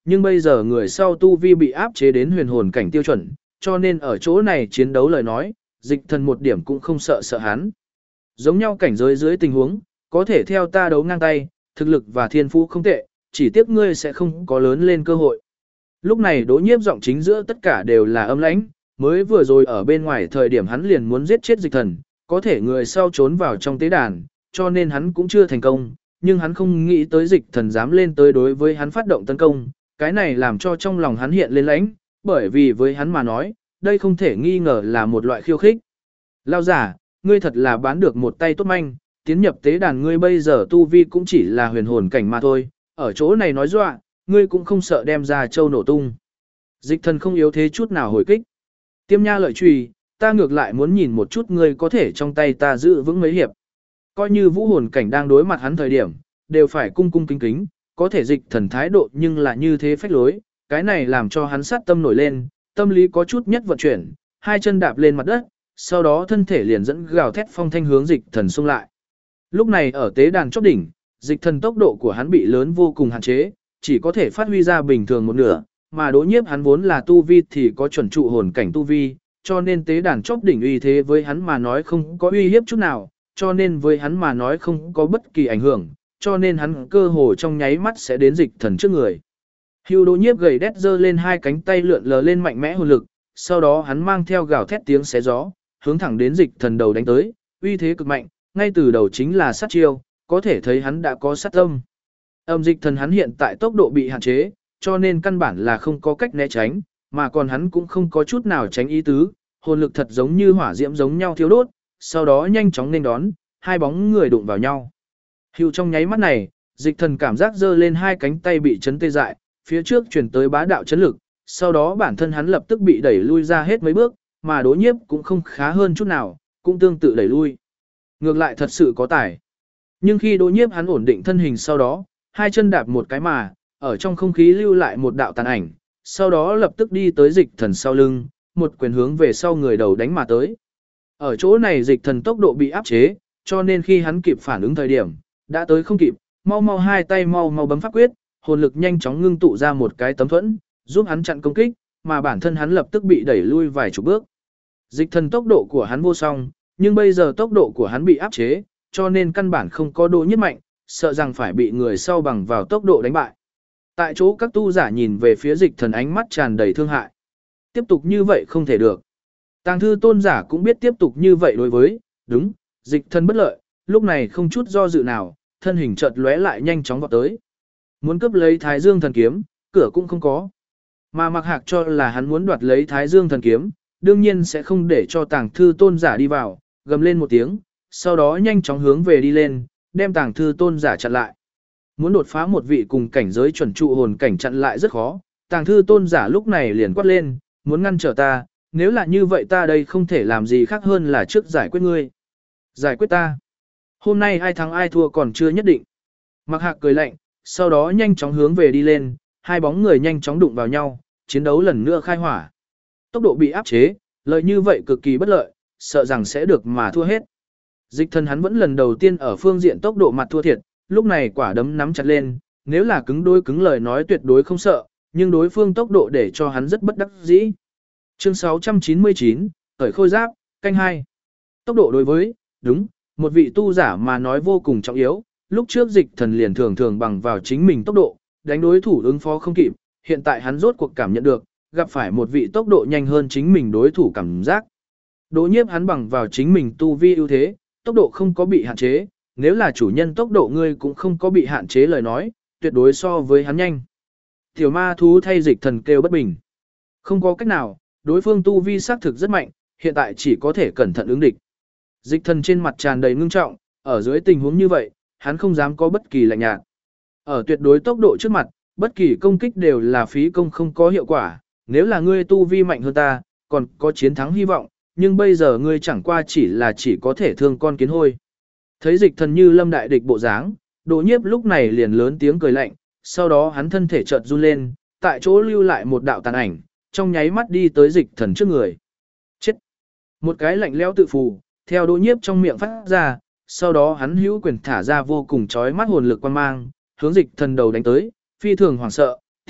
nhưng bây giờ người sau tu vi bị áp chế đến huyền hồn cảnh tiêu chuẩn, cho nên ở chỗ này chiến đấu lời nói, dịch thần một điểm cũng không sợ hắn. Giống nhau cảnh giới dưới tình huống, có thể theo ta đấu ngang tay, thực lực và thiên phú không tệ, chỉ tiếc ngươi sẽ không có lớn lên cơ hội. Lúc này Đỗ Nhiếp giọng chính giữa tất cả đều là âm lãnh, mới vừa rồi ở bên ngoài thời điểm hắn liền muốn giết chết dịch thần, có thể người sau trốn vào trong tế đàn, cho nên hắn cũng chưa thành công, nhưng hắn không nghĩ tới dịch thần dám lên tới đối với hắn phát động tấn công, cái này làm cho trong lòng hắn hiện lên lãnh, bởi vì với hắn mà nói, đây không thể nghi ngờ là một loại khiêu khích. Lao giả, ngươi thật là bán được một tay tốt manh, tiến nhập tế đàn ngươi bây giờ tu vi cũng chỉ là huyền hồn cảnh mà thôi, ở chỗ này nói dọa, ngươi cũng không sợ đem ra châu nổ tung. Dịch thần không yếu thế chút nào hồi kích. Tiêm nha lợi trùy, ta ngược lại muốn nhìn một chút ngươi có thể trong tay ta giữ vững mấy hiệp. Coi như vũ hồn cảnh đang đối mặt hắn thời điểm, đều phải cung cung kính kính, có thể dịch thần thái độ nhưng là như thế phách lối, cái này làm cho hắn sát tâm nổi lên, tâm lý có chút nhất vận chuyển, hai chân đạp lên mặt đất, sau đó thân thể liền dẫn gào thét phong thanh hướng dịch thần xung lại. Lúc này ở tế đàn chóp đỉnh, dịch thần tốc độ của hắn bị lớn vô cùng hạn chế, chỉ có thể phát huy ra bình thường một nửa, mà Đỗ Nhiếp hắn vốn là tu vi thì có chuẩn trụ hồn cảnh tu vi, cho nên tế đàn chóp đỉnh uy thế với hắn mà nói không có uy hiếp chút nào, cho nên với hắn mà nói không có bất kỳ ảnh hưởng, cho nên hắn cơ hồ trong nháy mắt sẽ đến dịch thần trước người. Hưu Đỗ Nhiếp gầy đét giơ lên hai cánh tay lượn lờ lên mạnh mẽ hồn lực, sau đó hắn mang theo gào thét tiếng xé gió, hướng thẳng đến dịch thần đầu đánh tới, uy thế cực mạnh, ngay từ đầu chính là sát chiêu, có thể thấy hắn đã có sát tâm. Âm dịch thần hắn hiện tại tốc độ bị hạn chế, cho nên căn bản là không có cách né tránh, mà còn hắn cũng không có chút nào tránh ý tứ, hồn lực thật giống như hỏa diễm giống nhau thiêu đốt, sau đó nhanh chóng nên đón, hai bóng người đụng vào nhau. Hưu trong nháy mắt này, dịch thần cảm giác giơ lên hai cánh tay bị chấn tê dại, phía trước chuyển tới bá đạo chấn lực, sau đó bản thân hắn lập tức bị đẩy lui ra hết mấy bước, mà Đỗ Nhiếp cũng không khá hơn chút nào, cũng tương tự đẩy lui. Ngược lại thật sự có tài. Nhưng khi Đỗ Nhiếp hắn ổn định thân hình sau đó, hai chân đạp một cái mà, ở trong không khí lưu lại một đạo tàn ảnh, sau đó lập tức đi tới dịch thần sau lưng, một quyền hướng về sau người đầu đánh mà tới. Ở chỗ này dịch thần tốc độ bị áp chế, cho nên khi hắn kịp phản ứng thời điểm, đã tới không kịp, mau mau hai tay mau mau bấm pháp quyết, hồn lực nhanh chóng ngưng tụ ra một cái tấm thuẫn, giúp hắn chặn công kích, mà bản thân hắn lập tức bị đẩy lui vài chục bước. Dịch thần tốc độ của hắn vô song, nhưng bây giờ tốc độ của hắn bị áp chế, cho nên căn bản không có Đỗ Nhiếp mạnh, sợ rằng phải bị người sau bằng vào tốc độ đánh bại. Tại chỗ các tu giả nhìn về phía dịch thần ánh mắt tràn đầy thương hại. Tiếp tục như vậy không thể được. Tàng thư tôn giả cũng biết tiếp tục như vậy đối với, đúng, dịch thần bất lợi, lúc này không chút do dự nào, thân hình chợt lóe lại nhanh chóng vọt tới. Muốn cướp lấy Thái Dương thần kiếm, cửa cũng không có. Mà Mặc Hạc cho là hắn muốn đoạt lấy Thái Dương thần kiếm, đương nhiên sẽ không để cho tàng thư tôn giả đi vào, gầm lên một tiếng, sau đó nhanh chóng hướng về đi lên, đem tàng thư tôn giả chặn lại. Muốn đột phá một vị cùng cảnh giới chuẩn trụ hồn cảnh chặn lại rất khó, tàng thư tôn giả lúc này liền quát lên, muốn ngăn trở ta, nếu là như vậy ta đây không thể làm gì khác hơn là trước giải quyết ngươi. Giải quyết ta. Hôm nay ai thắng ai thua còn chưa nhất định. Mặc Hạc cười lạnh, sau đó nhanh chóng hướng về đi lên, hai bóng người nhanh chóng đụng vào nhau, chiến đấu lần nữa khai hỏa. Tốc độ bị áp chế, lợi như vậy cực kỳ bất lợi, sợ rằng sẽ được mà thua hết. Dịch thần hắn vẫn lần đầu tiên ở phương diện tốc độ mặt thua thiệt, lúc này quả đấm nắm chặt lên, nếu là cứng đôi cứng lời nói tuyệt đối không sợ, nhưng đối phương tốc độ để cho hắn rất bất đắc dĩ. Chương 699, Cởi khôi giáp, canh 2. Tốc độ đối với, đúng, một vị tu giả mà nói vô cùng trọng yếu, lúc trước dịch thần liền thường thường bằng vào chính mình tốc độ, đánh đối thủ ứng phó không kịp, hiện tại hắn rốt cuộc cảm nhận được, gặp phải một vị tốc độ nhanh hơn chính mình đối thủ cảm giác. Đỗ Nhiếp hắn bằng vào chính mình tu vi ưu thế, tốc độ không có bị hạn chế, nếu là chủ nhân tốc độ ngươi cũng không có bị hạn chế lời nói, tuyệt đối so với hắn nhanh. Tiểu ma thú thay dịch thần kêu bất bình. Không có cách nào, đối phương tu vi xác thực rất mạnh, hiện tại chỉ có thể cẩn thận ứng địch. Dịch thần trên mặt tràn đầy ngưng trọng, ở dưới tình huống như vậy, hắn không dám có bất kỳ lạnh nhạt. Ở tuyệt đối tốc độ trước mặt, bất kỳ công kích đều là phí công không có hiệu quả, nếu là ngươi tu vi mạnh hơn ta, còn có chiến thắng hy vọng, nhưng bây giờ ngươi chẳng qua chỉ có thể thương con kiến hôi. Thấy dịch thần như lâm đại địch bộ dáng, Đỗ Nhiếp lúc này liền lớn tiếng cười lạnh, sau đó hắn thân thể chợt run lên, tại chỗ lưu lại một đạo tàn ảnh, trong nháy mắt đi tới dịch thần trước người. Chết! Một cái lạnh lẽo tự phù, theo Đỗ Nhiếp trong miệng phát ra, sau đó hắn hữu quyền thả ra vô cùng chói mắt hồn lực quan mang, hướng dịch thần đầu đánh tới, phi thường hoảng sợ,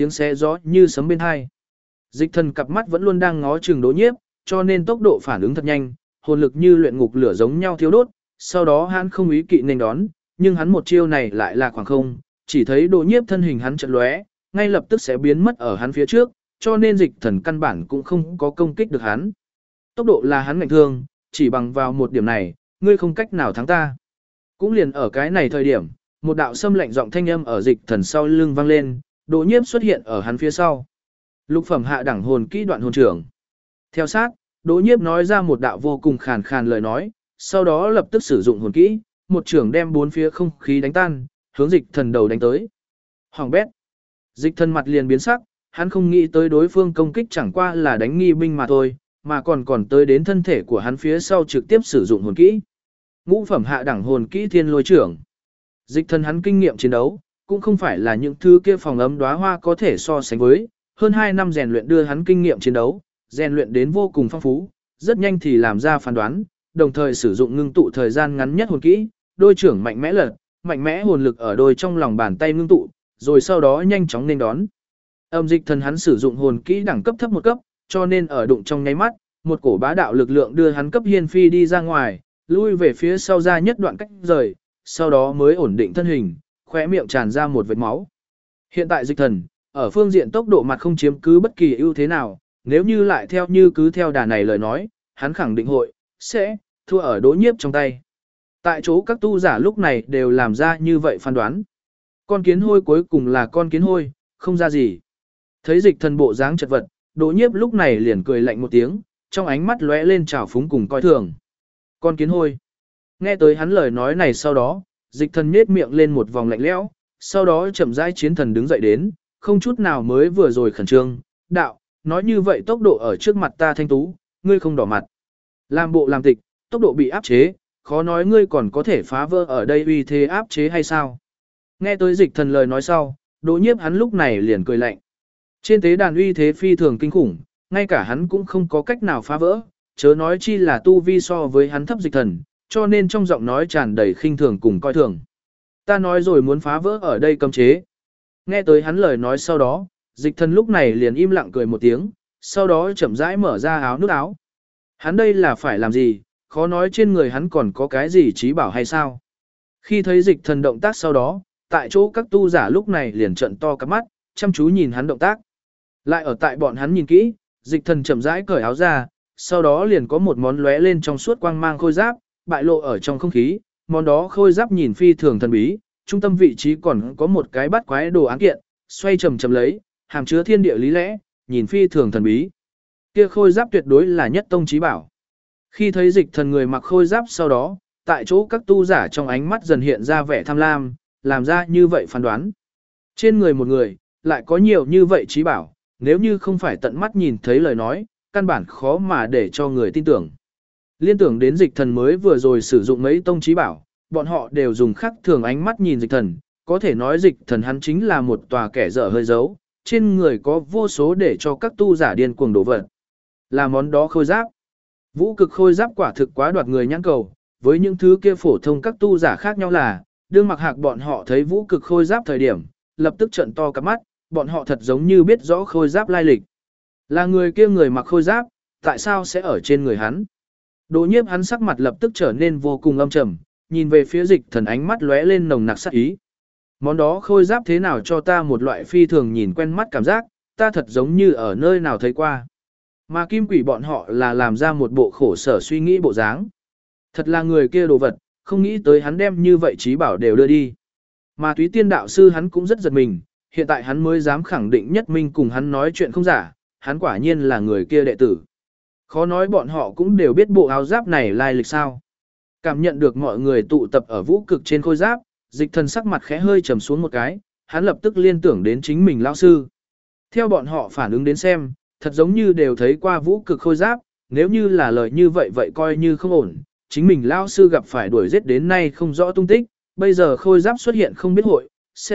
tiếng xé gió như sấm bên hai. Dịch thần cặp mắt vẫn luôn đang ngó chừng Đỗ Nhiếp, cho nên tốc độ phản ứng thật nhanh, hồn lực như luyện ngục lửa giống nhau thiêu đốt, sau đó hắn không ý kỵ nên đón, nhưng hắn một chiêu này lại là khoảng không, chỉ thấy Đỗ Nhiếp thân hình hắn chợt lóe, ngay lập tức sẽ biến mất ở hắn phía trước, cho nên dịch thần căn bản cũng không có công kích được hắn. Tốc độ là hắn ngạnh thương, chỉ bằng vào một điểm này, ngươi không cách nào thắng ta. Cũng liền ở cái này thời điểm, một đạo xâm lạnh giọng thanh âm ở dịch thần sau lưng vang lên, Đỗ Nhiếp xuất hiện ở hắn phía sau. Lục phẩm hạ đẳng hồn kỹ đoạn hồn trưởng. Theo sát, Đỗ Nhiếp nói ra một đạo vô cùng khàn khàn lời nói, sau đó lập tức sử dụng hồn kỹ, một trưởng đem bốn phía không khí đánh tan, hướng dịch thần đầu đánh tới. Hoàng bét. Dịch thần mặt liền biến sắc, hắn không nghĩ tới đối phương công kích chẳng qua là đánh nghi binh mà thôi, mà còn tới đến thân thể của hắn phía sau trực tiếp sử dụng hồn kỹ. Ngũ phẩm hạ đẳng hồn kỹ thiên lôi trưởng. Dịch thần hắn kinh nghiệm chiến đấu, cũng không phải là những thứ kia phòng ấm đóa hoa có thể so sánh với, hơn 2 năm rèn luyện đưa hắn kinh nghiệm chiến đấu, rèn luyện đến vô cùng phong phú, rất nhanh thì làm ra phán đoán, đồng thời sử dụng ngưng tụ thời gian ngắn nhất hồn kỹ, đôi trưởng mạnh mẽ lật, mạnh mẽ hồn lực ở đôi trong lòng bàn tay ngưng tụ, rồi sau đó nhanh chóng nên đón. Âm dịch thần hắn sử dụng hồn kỹ đẳng cấp thấp một cấp, cho nên ở đụng trong nháy mắt, một cổ bá đạo lực lượng đưa hắn cấp hiên phi đi ra ngoài, lui về phía sau ra nhất đoạn cách rời, sau đó mới ổn định thân hình, khóe miệng tràn ra một vệt máu. Hiện tại dịch thần, ở phương diện tốc độ mặt không chiếm cứ bất kỳ ưu thế nào, nếu như lại theo như cứ theo đà này lời nói, hắn khẳng định sẽ thua ở Đỗ Nhiếp trong tay. Tại chỗ các tu giả lúc này đều làm ra như vậy phán đoán. Con kiến hôi cuối cùng là con kiến hôi, không ra gì. Thấy dịch thần bộ dáng chật vật, Đỗ Nhiếp lúc này liền cười lạnh một tiếng, trong ánh mắt lóe lên trào phúng cùng coi thường. Con kiến hôi. Nghe tới hắn lời nói này sau đó, dịch thần nhếch miệng lên một vòng lạnh lẽo, sau đó chậm rãi chiến thần đứng dậy đến, không chút nào mới vừa rồi khẩn trương, đạo, nói như vậy tốc độ ở trước mặt ta thanh tú, ngươi không đỏ mặt. Làm bộ làm tịch, tốc độ bị áp chế, khó nói ngươi còn có thể phá vỡ ở đây uy thế áp chế hay sao. Nghe tới dịch thần lời nói sau, Đỗ Nhiếp hắn lúc này liền cười lạnh. Trên tế đàn uy thế phi thường kinh khủng, ngay cả hắn cũng không có cách nào phá vỡ, chớ nói chi là tu vi so với hắn thấp dịch thần, cho nên trong giọng nói tràn đầy khinh thường cùng coi thường. Ta nói rồi muốn phá vỡ ở đây cấm chế. Nghe tới hắn lời nói sau đó, dịch thần lúc này liền im lặng cười một tiếng, sau đó chậm rãi mở ra áo nút áo. Hắn đây là phải làm gì, khó nói trên người hắn còn có cái gì trí bảo hay sao. Khi thấy dịch thần động tác sau đó, tại chỗ các tu giả lúc này liền trợn to cặp mắt, chăm chú nhìn hắn động tác. Lại ở tại bọn hắn nhìn kỹ, dịch thần chậm rãi cởi áo ra, sau đó liền có một món lóe lên trong suốt quang mang khôi giáp, bại lộ ở trong không khí, món đó khôi giáp nhìn phi thường thần bí, trung tâm vị trí còn có một cái bắt quái đồ án kiện, xoay chầm chầm lấy, hàm chứa thiên địa lý lẽ, nhìn phi thường thần bí. Kia khôi giáp tuyệt đối là nhất tông chí bảo. Khi thấy dịch thần người mặc khôi giáp sau đó, tại chỗ các tu giả trong ánh mắt dần hiện ra vẻ tham lam, làm ra như vậy phán đoán. Trên người một người, lại có nhiều như vậy chí bảo, nếu như không phải tận mắt nhìn thấy lời nói, căn bản khó mà để cho người tin tưởng. Liên tưởng đến dịch thần mới vừa rồi sử dụng mấy tông chí bảo, bọn họ đều dùng khắc thường ánh mắt nhìn dịch thần, có thể nói dịch thần hắn chính là một tòa kẻ dở hơi giấu, trên người có vô số để cho các tu giả điên cuồng đổ vật. Là món đó khôi giáp. Vũ cực khôi giáp quả thực quá đoạt người nhãn cầu, với những thứ kia phổ thông các tu giả khác nhau là, đương mặc hạc bọn họ thấy vũ cực khôi giáp thời điểm, lập tức trợn to cặp mắt, bọn họ thật giống như biết rõ khôi giáp lai lịch. Là người kia người mặc khôi giáp, tại sao sẽ ở trên người hắn? Đỗ Nhiếp hắn sắc mặt lập tức trở nên vô cùng âm trầm, nhìn về phía dịch thần ánh mắt lóe lên nồng nặc sát ý. Món đó khôi giáp thế nào cho ta một loại phi thường nhìn quen mắt cảm giác, ta thật giống như ở nơi nào thấy qua. Mà kim quỷ bọn họ là làm ra một bộ khổ sở suy nghĩ bộ dáng. Thật là người kia đồ vật, không nghĩ tới hắn đem như vậy trí bảo đều đưa đi. Mà túy tiên đạo sư hắn cũng rất giật mình, hiện tại hắn mới dám khẳng định nhất minh cùng hắn nói chuyện không giả, hắn quả nhiên là người kia đệ tử. Khó nói bọn họ cũng đều biết bộ áo giáp này lai lịch sao. Cảm nhận được mọi người tụ tập ở vũ cực trên khôi giáp, dịch thần sắc mặt khẽ hơi trầm xuống một cái, hắn lập tức liên tưởng đến chính mình lão sư. Theo bọn họ phản ứng đến xem, thật giống như đều thấy qua vũ cực khôi giáp, nếu như là lời như vậy vậy coi như không ổn, chính mình lão sư gặp phải đuổi giết đến nay không rõ tung tích, bây giờ khôi giáp xuất hiện không biết hội,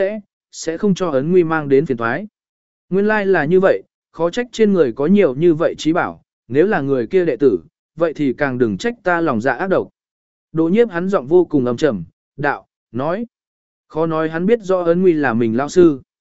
sẽ không cho ấn nguy mang đến phiền toái. Nguyên lai là như vậy, khó trách trên người có nhiều như vậy trí bảo, nếu là người kia đệ tử, vậy thì càng đừng trách ta lòng dạ ác độc. Đỗ Nhiếp hắn giọng vô cùng âm trầm, đạo, nói. Khó nói hắn biết rõ ấn nguy là mình lão sư.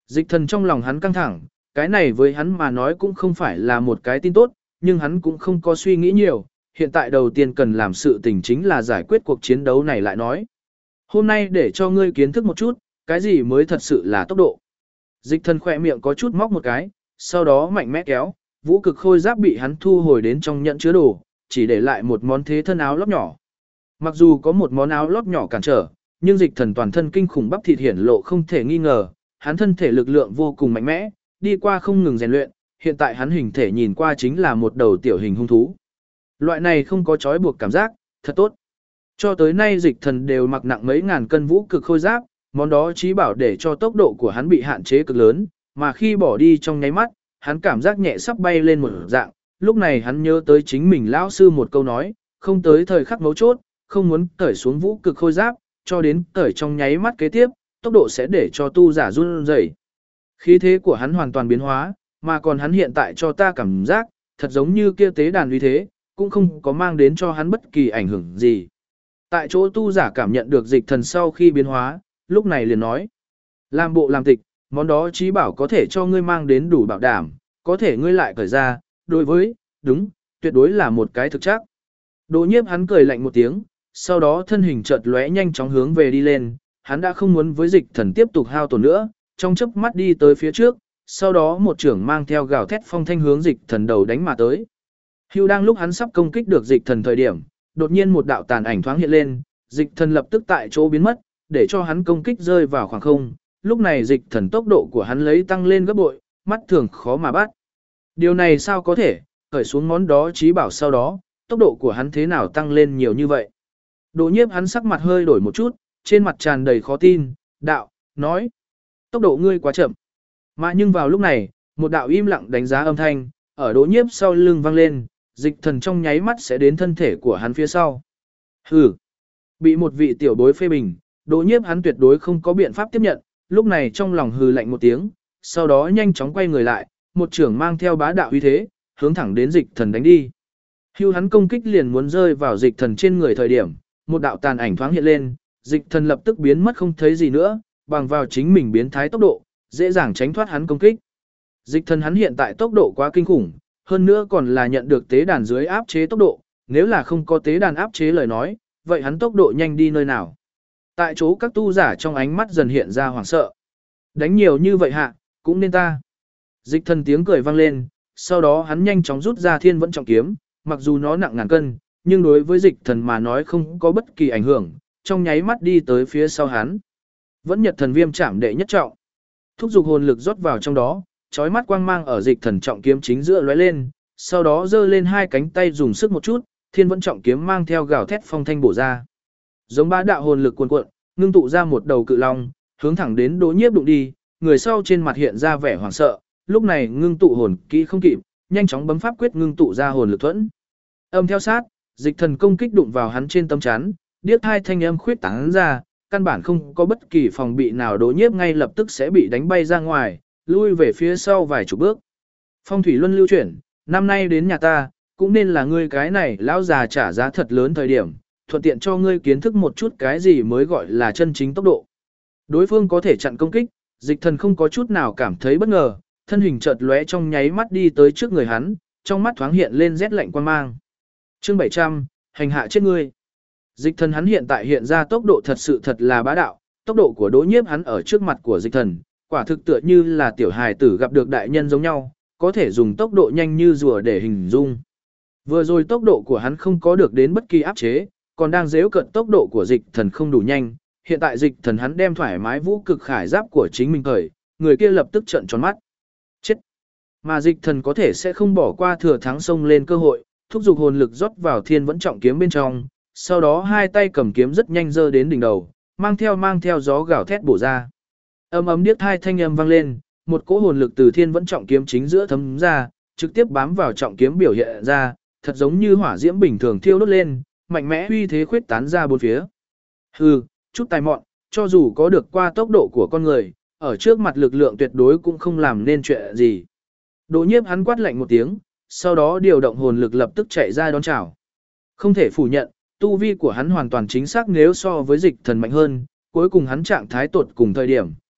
Dịch thần trong lòng hắn căng thẳng, cái này với hắn mà nói cũng không phải là một cái tin tốt, nhưng hắn cũng không có suy nghĩ nhiều, hiện tại đầu tiên cần làm sự tình chính là giải quyết cuộc chiến đấu này lại nói. Hôm nay để cho ngươi kiến thức một chút, cái gì mới thật sự là tốc độ. Dịch thần khỏe miệng có chút móc một cái, sau đó mạnh mẽ kéo, vũ cực khôi giáp bị hắn thu hồi đến trong nhẫn chứa đồ, chỉ để lại một món thế thân áo lót nhỏ. Mặc dù có một món áo lót nhỏ cản trở, nhưng dịch thần toàn thân kinh khủng bắp thịt hiển lộ không thể nghi ngờ, hắn thân thể lực lượng vô cùng mạnh mẽ, đi qua không ngừng rèn luyện, hiện tại hắn hình thể nhìn qua chính là một đầu tiểu hình hung thú. Loại này không có trói buộc cảm giác, thật tốt. Cho tới nay dịch thần đều mặc nặng mấy ngàn cân vũ cực khôi giáp, món đó chí bảo để cho tốc độ của hắn bị hạn chế cực lớn, mà khi bỏ đi trong nháy mắt, hắn cảm giác nhẹ sắp bay lên một dạng, lúc này hắn nhớ tới chính mình lão sư một câu nói, không tới thời khắc mấu chốt, không muốn cởi xuống vũ cực khôi giáp, cho đến cởi trong nháy mắt kế tiếp, tốc độ sẽ để cho tu giả run rẩy. Khí thế của hắn hoàn toàn biến hóa, mà còn hắn hiện tại cho ta cảm giác, thật giống như kia tế đàn uy thế, cũng không có mang đến cho hắn bất kỳ ảnh hưởng gì. Tại chỗ tu giả cảm nhận được dịch thần sau khi biến hóa, lúc này liền nói, làm bộ làm tịch, món đó chí bảo có thể cho ngươi mang đến đủ bảo đảm, có thể ngươi lại cởi ra, đối với, đúng, tuyệt đối là một cái thực chắc. Đỗ Nhiếp hắn cười lạnh một tiếng, sau đó thân hình chợt lóe nhanh chóng hướng về đi lên, hắn đã không muốn với dịch thần tiếp tục hao tổn nữa, trong chớp mắt đi tới phía trước, sau đó một trưởng mang theo gào thét phong thanh hướng dịch thần đầu đánh mà tới. Hưu đang lúc hắn sắp công kích được dịch thần thời điểm, đột nhiên một đạo tàn ảnh thoáng hiện lên, dịch thần lập tức tại chỗ biến mất, để cho hắn công kích rơi vào khoảng không. Lúc này dịch thần tốc độ của hắn lấy tăng lên gấp bội, mắt thường khó mà bắt. Điều này sao có thể, khởi xuống món đó chí bảo sau đó, tốc độ của hắn thế nào tăng lên nhiều như vậy. Đỗ Nhiếp hắn sắc mặt hơi đổi một chút, trên mặt tràn đầy khó tin, đạo, nói, tốc độ ngươi quá chậm. Mà nhưng vào lúc này, một đạo im lặng đánh giá âm thanh, ở Đỗ Nhiếp sau lưng vang lên, dịch thần trong nháy mắt sẽ đến thân thể của hắn phía sau. Hừ, bị một vị tiểu bối phê bình, Đỗ Nhiếp hắn tuyệt đối không có biện pháp tiếp nhận, lúc này trong lòng hừ lạnh một tiếng, sau đó nhanh chóng quay người lại, một trưởng mang theo bá đạo uy thế, hướng thẳng đến dịch thần đánh đi. Hưu hắn công kích liền muốn rơi vào dịch thần trên người thời điểm, một đạo tàn ảnh thoáng hiện lên, dịch thần lập tức biến mất không thấy gì nữa, bằng vào chính mình biến thái tốc độ, dễ dàng tránh thoát hắn công kích. Dịch thần hắn hiện tại tốc độ quá kinh khủng, hơn nữa còn là nhận được tế đàn dưới áp chế tốc độ, nếu là không có tế đàn áp chế lời nói, vậy hắn tốc độ nhanh đi nơi nào. Tại chỗ các tu giả trong ánh mắt dần hiện ra hoảng sợ. Đánh nhiều như vậy hạ, cũng nên ta. Dịch thần tiếng cười vang lên, sau đó hắn nhanh chóng rút ra thiên vẫn trọng kiếm, mặc dù nó nặng ngàn cân, nhưng đối với dịch thần mà nói không có bất kỳ ảnh hưởng, trong nháy mắt đi tới phía sau hắn. Vẫn nhật thần viêm chạm đệ nhất trọng. Thúc dục hồn lực rót vào trong đó, chói mắt quang mang ở dịch thần trọng kiếm chính giữa lóe lên, sau đó giơ lên hai cánh tay dùng sức một chút, thiên vẫn trọng kiếm mang theo gào thét phong thanh bổ ra. Giống bá đạo hồn lực cuồn cuộn, ngưng tụ ra một đầu cự long, hướng thẳng đến Đỗ Nhiếp đụng đi, người sau trên mặt hiện ra vẻ hoảng sợ, lúc này ngưng tụ hồn kỹ không kịp, nhanh chóng bấm pháp quyết ngưng tụ ra hồn lực thuẫn. Âm theo sát, dịch thần công kích đụng vào hắn trên tấm chắn, điếc hai thanh âm khuyết tán ra, căn bản không có bất kỳ phòng bị nào, Đỗ Nhiếp ngay lập tức sẽ bị đánh bay ra ngoài, lui về phía sau vài chục bước. Phong thủy luân lưu chuyển, năm nay đến nhà ta, cũng nên là ngươi cái này lão già trả giá thật lớn thời điểm, thuận tiện cho ngươi kiến thức một chút cái gì mới gọi là chân chính tốc độ. Đối phương có thể chặn công kích, dịch thần không có chút nào cảm thấy bất ngờ, thân hình chợt lóe trong nháy mắt đi tới trước người hắn, trong mắt thoáng hiện lên rét lạnh quan mang. Chương 700, hành hạ chết ngươi. Dịch thần hắn hiện tại hiện ra tốc độ thật sự thật là bá đạo, tốc độ của Đỗ Nhiếp hắn ở trước mặt của dịch thần, quả thực tựa như là tiểu hài tử gặp được đại nhân giống nhau, có thể dùng tốc độ nhanh như rùa để hình dung. Vừa rồi tốc độ của hắn không có được đến bất kỳ áp chế, còn đang giễu cận tốc độ của dịch thần không đủ nhanh, hiện tại dịch thần hắn đem thoải mái vũ cực khải giáp của chính mình cởi, người kia lập tức trợn tròn mắt. Chết! Mà dịch thần có thể sẽ không bỏ qua thừa thắng xông lên cơ hội, thúc giục hồn lực rót vào thiên vẫn trọng kiếm bên trong, sau đó hai tay cầm kiếm rất nhanh giơ đến đỉnh đầu, mang theo gió gào thét bổ ra. Ầm ầm điếc hai thanh âm vang lên, một cỗ hồn lực từ thiên vẫn trọng kiếm chính giữa thấm ra, trực tiếp bám vào trọng kiếm biểu hiện ra, thật giống như hỏa diễm bình thường thiêu đốt lên, mạnh mẽ uy thế khuyết tán ra bốn phía. Hừ, chút tài mọn, cho dù có được qua tốc độ của con người, ở trước mặt lực lượng tuyệt đối cũng không làm nên chuyện gì. Đỗ Nhiếp hắn quát lạnh một tiếng, sau đó điều động hồn lực lập tức chạy ra đón chào. Không thể phủ nhận, tu vi của hắn hoàn toàn chính xác nếu so với dịch thần mạnh hơn, cuối cùng hắn trạng thái tột cùng thời điểm,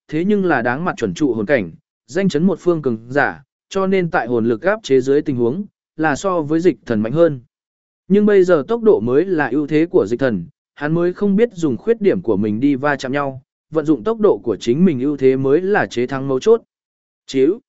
thế nhưng là đáng mặt chuẩn trụ hồn cảnh, danh chấn một phương cường giả, cho nên tại hồn lực áp chế dưới tình huống, là so với dịch thần mạnh hơn. Nhưng bây giờ tốc độ mới là ưu thế của dịch thần, hắn mới không biết dùng khuyết điểm của mình đi va chạm nhau, vận dụng tốc độ của chính mình ưu thế mới là chế thắng mấu chốt. Chíu.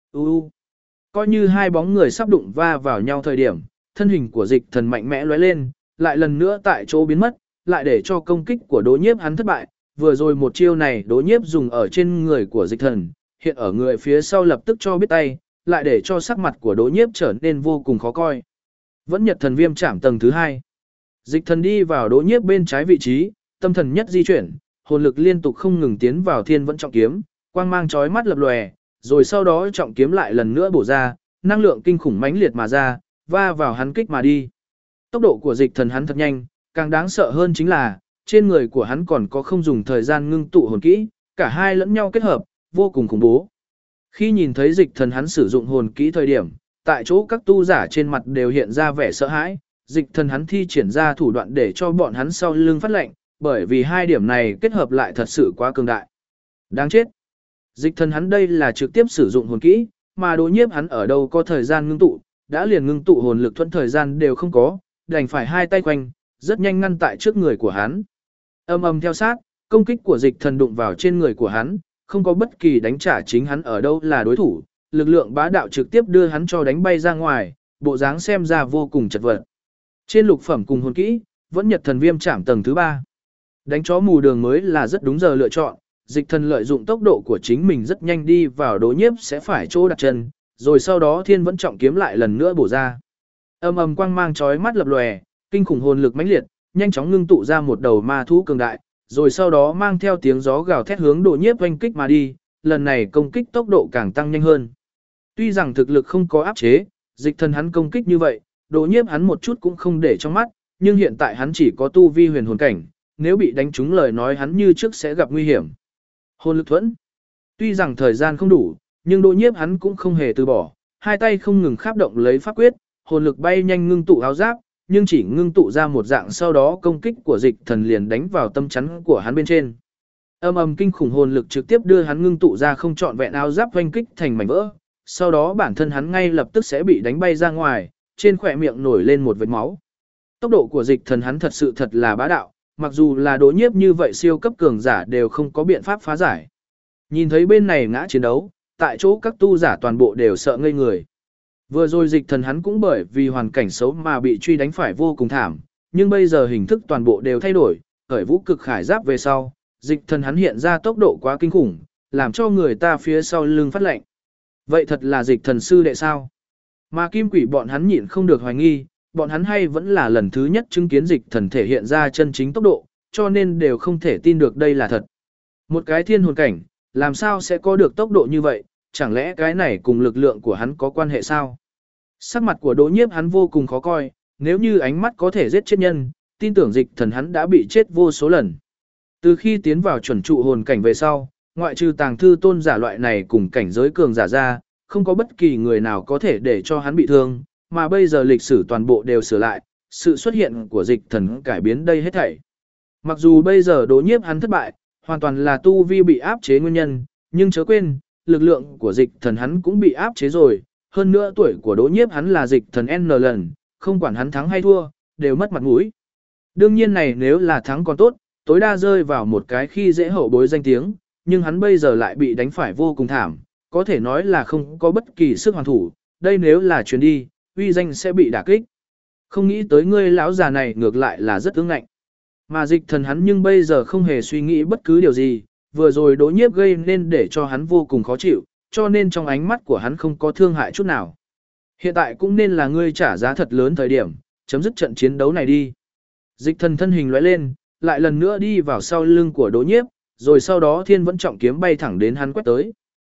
Coi như hai bóng người sắp đụng va vào nhau thời điểm, thân hình của dịch thần mạnh mẽ lóe lên, lại lần nữa tại chỗ biến mất, lại để cho công kích của Đỗ Nhiếp hắn thất bại. Vừa rồi một chiêu này Đỗ Nhiếp dùng ở trên người của dịch thần, hiện ở người phía sau lập tức cho biết tay, lại để cho sắc mặt của Đỗ Nhiếp trở nên vô cùng khó coi. Vẫn Nhật Thần Viêm Trảm tầng thứ 2. Dịch thần đi vào Đỗ Nhiếp bên trái vị trí, tâm thần nhất di chuyển, hồn lực liên tục không ngừng tiến vào Thiên Vẫn Trọng Kiếm, quang mang chói mắt lập lòe, rồi sau đó trọng kiếm lại lần nữa bổ ra, năng lượng kinh khủng mãnh liệt mà ra, va vào hắn kích mà đi. Tốc độ của dịch thần hắn thật nhanh, càng đáng sợ hơn chính là, trên người của hắn còn có không dùng thời gian ngưng tụ hồn kỹ, cả hai lẫn nhau kết hợp, vô cùng khủng bố. Khi nhìn thấy dịch thần hắn sử dụng hồn kỹ thời điểm, tại chỗ các tu giả trên mặt đều hiện ra vẻ sợ hãi, dịch thần hắn thi triển ra thủ đoạn để cho bọn hắn sau lưng phát lệnh, bởi vì hai điểm này kết hợp lại thật sự quá cường đại. Đáng chết. Dịch thần hắn đây là trực tiếp sử dụng hồn kỹ, mà Đỗ Nhiếp hắn ở đâu có thời gian ngưng tụ, đã liền ngưng tụ hồn lực thuận thời gian đều không có, đành phải hai tay quanh, rất nhanh ngăn tại trước người của hắn. Âm ầm theo sát, công kích của dịch thần đụng vào trên người của hắn, không có bất kỳ đánh trả chính hắn ở đâu là đối thủ, lực lượng bá đạo trực tiếp đưa hắn cho đánh bay ra ngoài, bộ dáng xem ra vô cùng chật vật. Trên lục phẩm cùng hồn kỹ, Vẫn Nhật Thần Viêm Trảm tầng thứ 3. Đánh chó mù đường mới là rất đúng giờ lựa chọn, dịch thần lợi dụng tốc độ của chính mình rất nhanh đi vào Đỗ Nhiếp sẽ phải chỗ đặt chân, rồi sau đó Thiên Vẫn Trọng Kiếm lại lần nữa bổ ra. Âm ầm quang mang chói mắt lập lòe, kinh khủng hồn lực mãnh liệt, nhanh chóng ngưng tụ ra một đầu ma thú cường đại, rồi sau đó mang theo tiếng gió gào thét hướng Đỗ Nhiếp oanh kích mà đi, lần này công kích tốc độ càng tăng nhanh hơn. Tuy rằng thực lực không có áp chế, dịch thần hắn công kích như vậy, Đỗ Nhiếp hắn một chút cũng không để trong mắt, nhưng hiện tại hắn chỉ có tu vi huyền hồn cảnh, nếu bị đánh trúng lời nói hắn như trước sẽ gặp nguy hiểm. Hồn lực thuẫn. Tuy rằng thời gian không đủ, nhưng Đỗ Nhiếp hắn cũng không hề từ bỏ, hai tay không ngừng kháp động lấy pháp quyết, hồn lực bay nhanh ngưng tụ áo giáp, nhưng chỉ ngưng tụ ra một dạng sau đó công kích của dịch thần liền đánh vào tâm chắn của hắn bên trên. Âm ầm kinh khủng hồn lực trực tiếp đưa hắn ngưng tụ ra không trọn vẹn áo giáp oanh kích thành mảnh vỡ, sau đó bản thân hắn ngay lập tức sẽ bị đánh bay ra ngoài, trên khóe miệng nổi lên một vệt máu. Tốc độ của dịch thần hắn thật sự thật là bá đạo, mặc dù là Đỗ Nhiếp như vậy siêu cấp cường giả đều không có biện pháp phá giải. Nhìn thấy bên này ngã chiến đấu, tại chỗ các tu giả toàn bộ đều sợ ngây người. Vừa rồi dịch thần hắn cũng bởi vì hoàn cảnh xấu mà bị truy đánh phải vô cùng thảm, nhưng bây giờ hình thức toàn bộ đều thay đổi, khởi vũ cực khải giáp về sau, dịch thần hắn hiện ra tốc độ quá kinh khủng, làm cho người ta phía sau lưng phát lạnh. Vậy thật là dịch thần sư đệ sao? Mà kim quỷ bọn hắn nhịn không được hoài nghi, bọn hắn hay vẫn là lần thứ nhất chứng kiến dịch thần thể hiện ra chân chính tốc độ, cho nên đều không thể tin được đây là thật. Một cái thiên hồn cảnh, làm sao sẽ có được tốc độ như vậy, chẳng lẽ cái này cùng lực lượng của hắn có quan hệ sao? Sắc mặt của Đỗ Nhiếp hắn vô cùng khó coi, nếu như ánh mắt có thể giết chết nhân, tin tưởng dịch thần hắn đã bị chết vô số lần. Từ khi tiến vào chuẩn trụ hồn cảnh về sau, ngoại trừ tàng thư tôn giả loại này cùng cảnh giới cường giả ra, không có bất kỳ người nào có thể để cho hắn bị thương, mà bây giờ lịch sử toàn bộ đều sửa lại, sự xuất hiện của dịch thần cải biến đây hết thảy. Mặc dù bây giờ Đỗ Nhiếp hắn thất bại, hoàn toàn là tu vi bị áp chế nguyên nhân, nhưng chớ quên, lực lượng của dịch thần hắn cũng bị áp chế rồi, hơn nữa tuổi của Đỗ Nhiếp hắn là dịch thần N lần, không quản hắn thắng hay thua, đều mất mặt mũi. Đương nhiên này nếu là thắng còn tốt, tối đa rơi vào một cái khi dễ hậu bối danh tiếng, nhưng hắn bây giờ lại bị đánh phải vô cùng thảm, có thể nói là không có bất kỳ sức hoàn thủ, đây nếu là chuyến đi, uy danh sẽ bị đả kích. Không nghĩ tới ngươi lão già này ngược lại là rất ương ngạnh. Mà dịch thần hắn nhưng bây giờ không hề suy nghĩ bất cứ điều gì, vừa rồi Đỗ Nhiếp gây nên để cho hắn vô cùng khó chịu, cho nên trong ánh mắt của hắn không có thương hại chút nào. Hiện tại cũng nên là ngươi trả giá thật lớn thời điểm, chấm dứt trận chiến đấu này đi. Dịch thần thân hình lóe lên, lại lần nữa đi vào sau lưng của Đỗ Nhiếp, rồi sau đó Thiên Vẫn Trọng Kiếm bay thẳng đến hắn quét tới.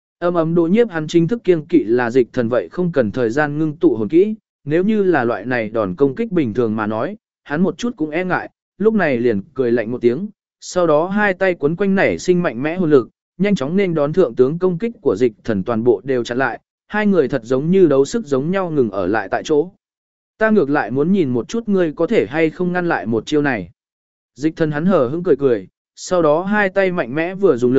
Ầm Đỗ Nhiếp hắn chính thức kiêng kỵ là dịch thần vậy không cần thời gian ngưng tụ hồn kỹ, nếu như là loại này đòn công kích bình thường mà nói, hắn một chút cũng e ngại, lúc này liền cười lạnh một tiếng, sau đó hai tay quấn quanh nảy sinh mạnh mẽ hồn lực, nhanh chóng nên đón thượng tướng công kích của dịch thần toàn bộ đều chặn lại, hai người thật giống như đấu sức giống nhau ngừng ở lại tại chỗ. Ta ngược lại muốn nhìn một chút ngươi có thể hay không ngăn lại một chiêu này. Dịch thần hắn hờ hững cười cười, sau đó hai tay mạnh mẽ vừa dùng lực,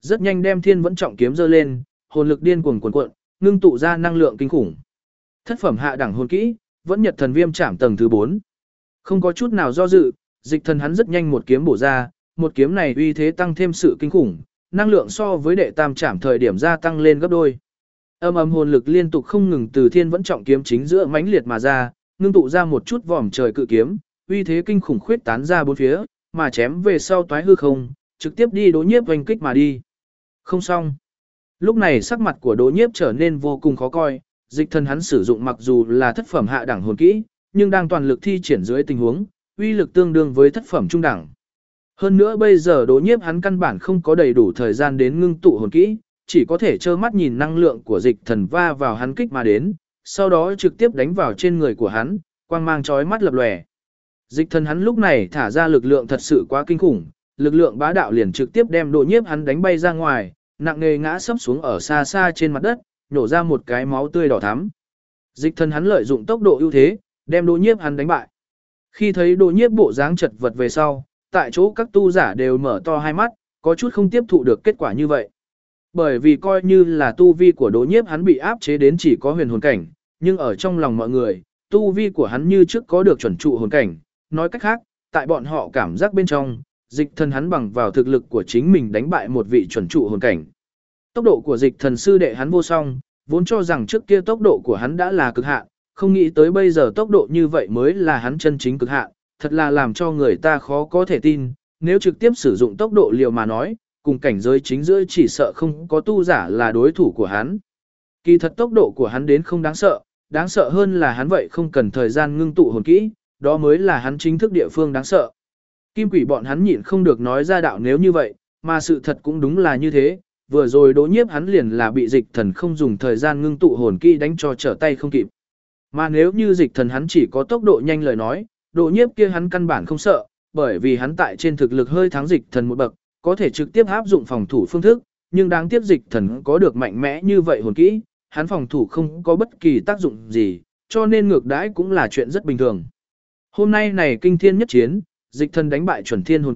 rất nhanh đem thiên vẫn trọng kiếm giơ lên, hồn lực điên cuồng cuồn cuộn, ngưng tụ ra năng lượng kinh khủng. Thất phẩm hạ đẳng hồn kỹ, vẫn nhật thần viêm chạm tầng thứ 4. Không có chút nào do dự, dịch thần hắn rất nhanh một kiếm bổ ra, một kiếm này uy thế tăng thêm sự kinh khủng, năng lượng so với đệ tam chạm thời điểm gia tăng lên gấp đôi. Âm âm hồn lực liên tục không ngừng từ thiên vẫn trọng kiếm chính giữa mãnh liệt mà ra, ngưng tụ ra một chút vòm trời cự kiếm, uy thế kinh khủng khuyết tán ra bốn phía, mà chém về sau toái hư không, trực tiếp đi Đỗ Nhiếp oanh kích mà đi. Không xong. Lúc này sắc mặt của Đỗ Nhiếp trở nên vô cùng khó coi, dịch thần hắn sử dụng mặc dù là thất phẩm hạ đẳng hồn kỹ, nhưng đang toàn lực thi triển dưới tình huống, uy lực tương đương với thất phẩm trung đẳng. Hơn nữa bây giờ Đỗ Nhiếp hắn căn bản không có đầy đủ thời gian đến ngưng tụ hồn kỹ, chỉ có thể trơ mắt nhìn năng lượng của dịch thần va vào hắn kích mà đến, sau đó trực tiếp đánh vào trên người của hắn, quang mang chói mắt lập lòe. Dịch thần hắn lúc này thả ra lực lượng thật sự quá kinh khủng, lực lượng bá đạo liền trực tiếp đem Đỗ Nhiếp hắn đánh bay ra ngoài, nặng nề ngã sấp xuống ở xa xa trên mặt đất, nhổ ra một cái máu tươi đỏ thắm. Dịch thần hắn lợi dụng tốc độ ưu thế, đem Đỗ Nhiếp hắn đánh bại. Khi thấy Đỗ Nhiếp bộ dáng chật vật về sau, tại chỗ các tu giả đều mở to hai mắt, có chút không tiếp thụ được kết quả như vậy. Bởi vì coi như là tu vi của Đỗ Nhiếp hắn bị áp chế đến chỉ có huyền hồn cảnh, nhưng ở trong lòng mọi người, tu vi của hắn như trước có được chuẩn trụ hồn cảnh, nói cách khác, tại bọn họ cảm giác bên trong, dịch thần hắn bằng vào thực lực của chính mình đánh bại một vị chuẩn trụ hồn cảnh. Tốc độ của dịch thần sư đệ hắn vô song, vốn cho rằng trước kia tốc độ của hắn đã là cực hạn, không nghĩ tới bây giờ tốc độ như vậy mới là hắn chân chính cực hạn, thật là làm cho người ta khó có thể tin, nếu trực tiếp sử dụng tốc độ liều mà nói, cùng cảnh giới chính giữa chỉ sợ không có tu giả là đối thủ của hắn. Kỳ thật tốc độ của hắn đến không đáng sợ hơn là hắn vậy không cần thời gian ngưng tụ hồn kỹ, đó mới là hắn chính thức địa phương đáng sợ. Kim quỷ bọn hắn nhịn không được nói ra đạo nếu như vậy, mà sự thật cũng đúng là như thế, vừa rồi Đỗ Nhiếp hắn liền là bị dịch thần không dùng thời gian ngưng tụ hồn kỹ đánh cho trở tay không kịp. Mà nếu như dịch thần hắn chỉ có tốc độ nhanh lời nói, Đỗ Nhiếp kia hắn căn bản không sợ, bởi vì hắn tại trên thực lực hơi thắng dịch thần một bậc, có thể trực tiếp áp dụng phòng thủ phương thức, nhưng đáng tiếc dịch thần có được mạnh mẽ như vậy hồn kỹ, hắn phòng thủ không có bất kỳ tác dụng gì, cho nên ngược đãi cũng là chuyện rất bình thường. Hôm nay này kinh thiên nhất chiến, dịch thần đánh bại chuẩn thiên hồn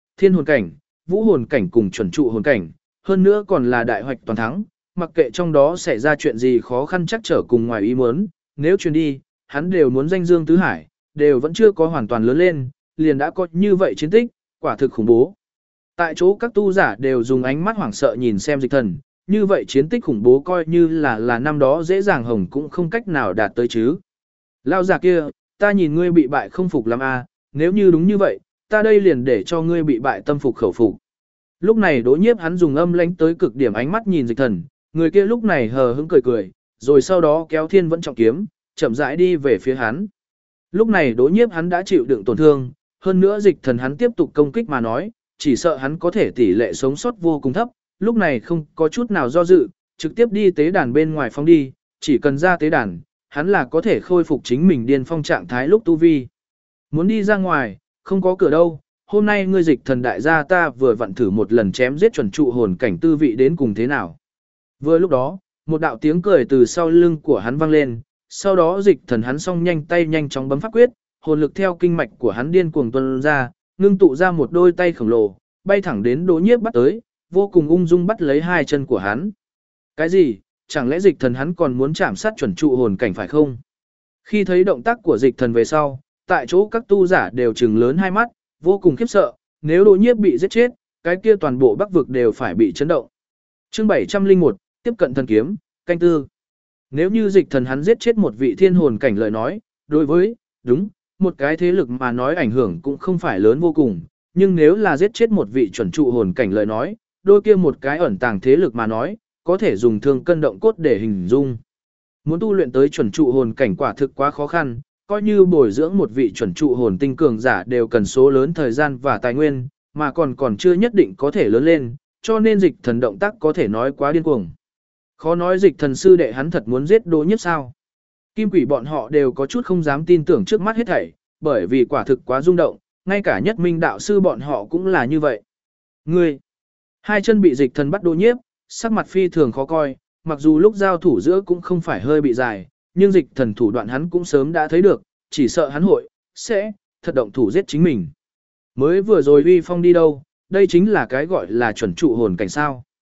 cảnh, vũ hồn cảnh cùng chuẩn trụ hồn cảnh, hơn nữa còn là đại hoạch toàn thắng, mặc kệ trong đó xảy ra chuyện gì khó khăn chắc trở cùng ngoài ý muốn, nếu truyền đi, hắn đều muốn danh dương tứ hải, đều vẫn chưa có hoàn toàn lớn lên, liền đã có như vậy chiến tích, quả thực khủng bố. Tại chỗ các tu giả đều dùng ánh mắt hoảng sợ nhìn xem dịch thần, như vậy chiến tích khủng bố coi như là năm đó dễ dàng hồng cũng không cách nào đạt tới chứ. Lao giả kia, ta nhìn ngươi bị bại không phục lắm à, nếu như đúng như vậy, ta đây liền để cho ngươi bị bại tâm phục khẩu phục. Lúc này Đỗ Nhiếp hắn dùng âm lãnh tới cực điểm ánh mắt nhìn dịch thần, người kia lúc này hờ hững cười cười, rồi sau đó kéo thiên vẫn trọng kiếm, chậm rãi đi về phía hắn. Lúc này Đỗ Nhiếp hắn đã chịu đựng tổn thương, hơn nữa dịch thần hắn tiếp tục công kích mà nói, chỉ sợ hắn có thể tỷ lệ sống sót vô cùng thấp, lúc này không có chút nào do dự, trực tiếp đi tế đàn bên ngoài phóng đi, chỉ cần ra tế đàn, hắn là có thể khôi phục chính mình điên phong trạng thái lúc tu vi. Muốn đi ra ngoài, không có cửa đâu, hôm nay ngươi dịch thần đại gia ta vừa vặn thử một lần chém giết chuẩn trụ hồn cảnh tư vị đến cùng thế nào. Vừa lúc đó, một đạo tiếng cười từ sau lưng của hắn vang lên, sau đó dịch thần hắn song nhanh tay nhanh chóng bấm pháp quyết, hồn lực theo kinh mạch của hắn điên cuồng tuôn ra, ngưng tụ ra một đôi tay khổng lồ, bay thẳng đến Đỗ Nhiếp bắt tới, vô cùng ung dung bắt lấy hai chân của hắn. Cái gì? Chẳng lẽ dịch thần hắn còn muốn chạm sát chuẩn trụ hồn cảnh phải không? Khi thấy động tác của dịch thần về sau, tại chỗ các tu giả đều trừng lớn hai mắt, vô cùng khiếp sợ, nếu Đỗ Nhiếp bị giết chết, cái kia toàn bộ Bắc vực đều phải bị chấn động. Chương 701, tiếp cận thần kiếm, canh tư. Nếu như dịch thần hắn giết chết một vị thiên hồn cảnh lời nói, đối với, một cái thế lực mà nói ảnh hưởng cũng không phải lớn vô cùng, nhưng nếu là giết chết một vị chuẩn trụ hồn cảnh lời nói, đôi kia một cái ẩn tàng thế lực mà nói, có thể dùng thương cân động cốt để hình dung. Muốn tu luyện tới chuẩn trụ hồn cảnh quả thực quá khó khăn, coi như bồi dưỡng một vị chuẩn trụ hồn tinh cường giả đều cần số lớn thời gian và tài nguyên, mà còn chưa nhất định có thể lớn lên, cho nên dịch thần động tác có thể nói quá điên cuồng. Khó nói dịch thần sư đệ hắn thật muốn giết Đỗ Nhiếp sao? Kim quỷ bọn họ đều có chút không dám tin tưởng trước mắt hết thảy, bởi vì quả thực quá rung động, ngay cả nhất minh đạo sư bọn họ cũng là như vậy. Ngươi, hai chân bị dịch thần bắt Đỗ Nhiếp, sắc mặt phi thường khó coi, mặc dù lúc giao thủ giữa cũng không phải hơi bị dài, nhưng dịch thần thủ đoạn hắn cũng sớm đã thấy được, chỉ sợ hắn sẽ thật động thủ giết chính mình. Mới vừa rồi uy phong đi đâu, đây chính là cái gọi là chuẩn trụ hồn cảnh sao.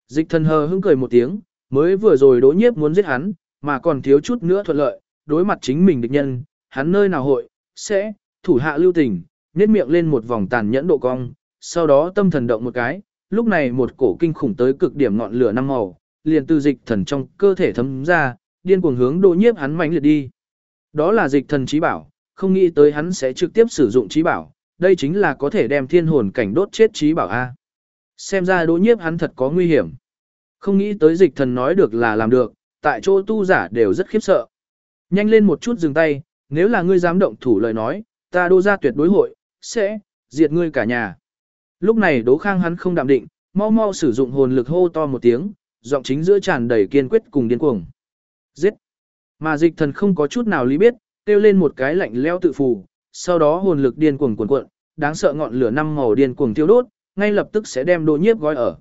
Dịch thần hờ hững cười một tiếng, mới vừa rồi Đỗ Nhiếp muốn giết hắn, mà còn thiếu chút nữa thuận lợi, đối mặt chính mình địch nhân, hắn nơi nào hội, sẽ, thủ hạ lưu tình, nhếch miệng lên một vòng tàn nhẫn độ cong, sau đó tâm thần động một cái, lúc này một cổ kinh khủng tới cực điểm ngọn lửa năm màu, liền từ dịch thần trong cơ thể thấm ra, điên cuồng hướng Đỗ Nhiếp hắn mãnh liệt đi. Đó là dịch thần chí bảo, không nghĩ tới hắn sẽ trực tiếp sử dụng chí bảo, đây chính là có thể đem thiên hồn cảnh đốt chết chí bảo a. Xem ra Đỗ Nhiếp hắn thật có nguy hiểm. Không nghĩ tới dịch thần nói được là làm được, tại chỗ tu giả đều rất khiếp sợ. Nhanh lên một chút dừng tay, nếu là ngươi dám động thủ lời nói, ta Đỗ gia tuyệt đối hội, sẽ, diệt ngươi cả nhà. Lúc này Đỗ Khang hắn không đạm định, mau mau sử dụng hồn lực hô to một tiếng, giọng chính giữa tràn đầy kiên quyết cùng điên cuồng. Giết! Mà dịch thần không có chút nào lý biết, kêu lên một cái lạnh lẽo tự phù, sau đó hồn lực điên cuồng cuồn cuộn, đáng sợ ngọn lửa năm màu điên cuồng thiêu đốt, ngay lập tức sẽ đem Đỗ Nhiếp gói ở.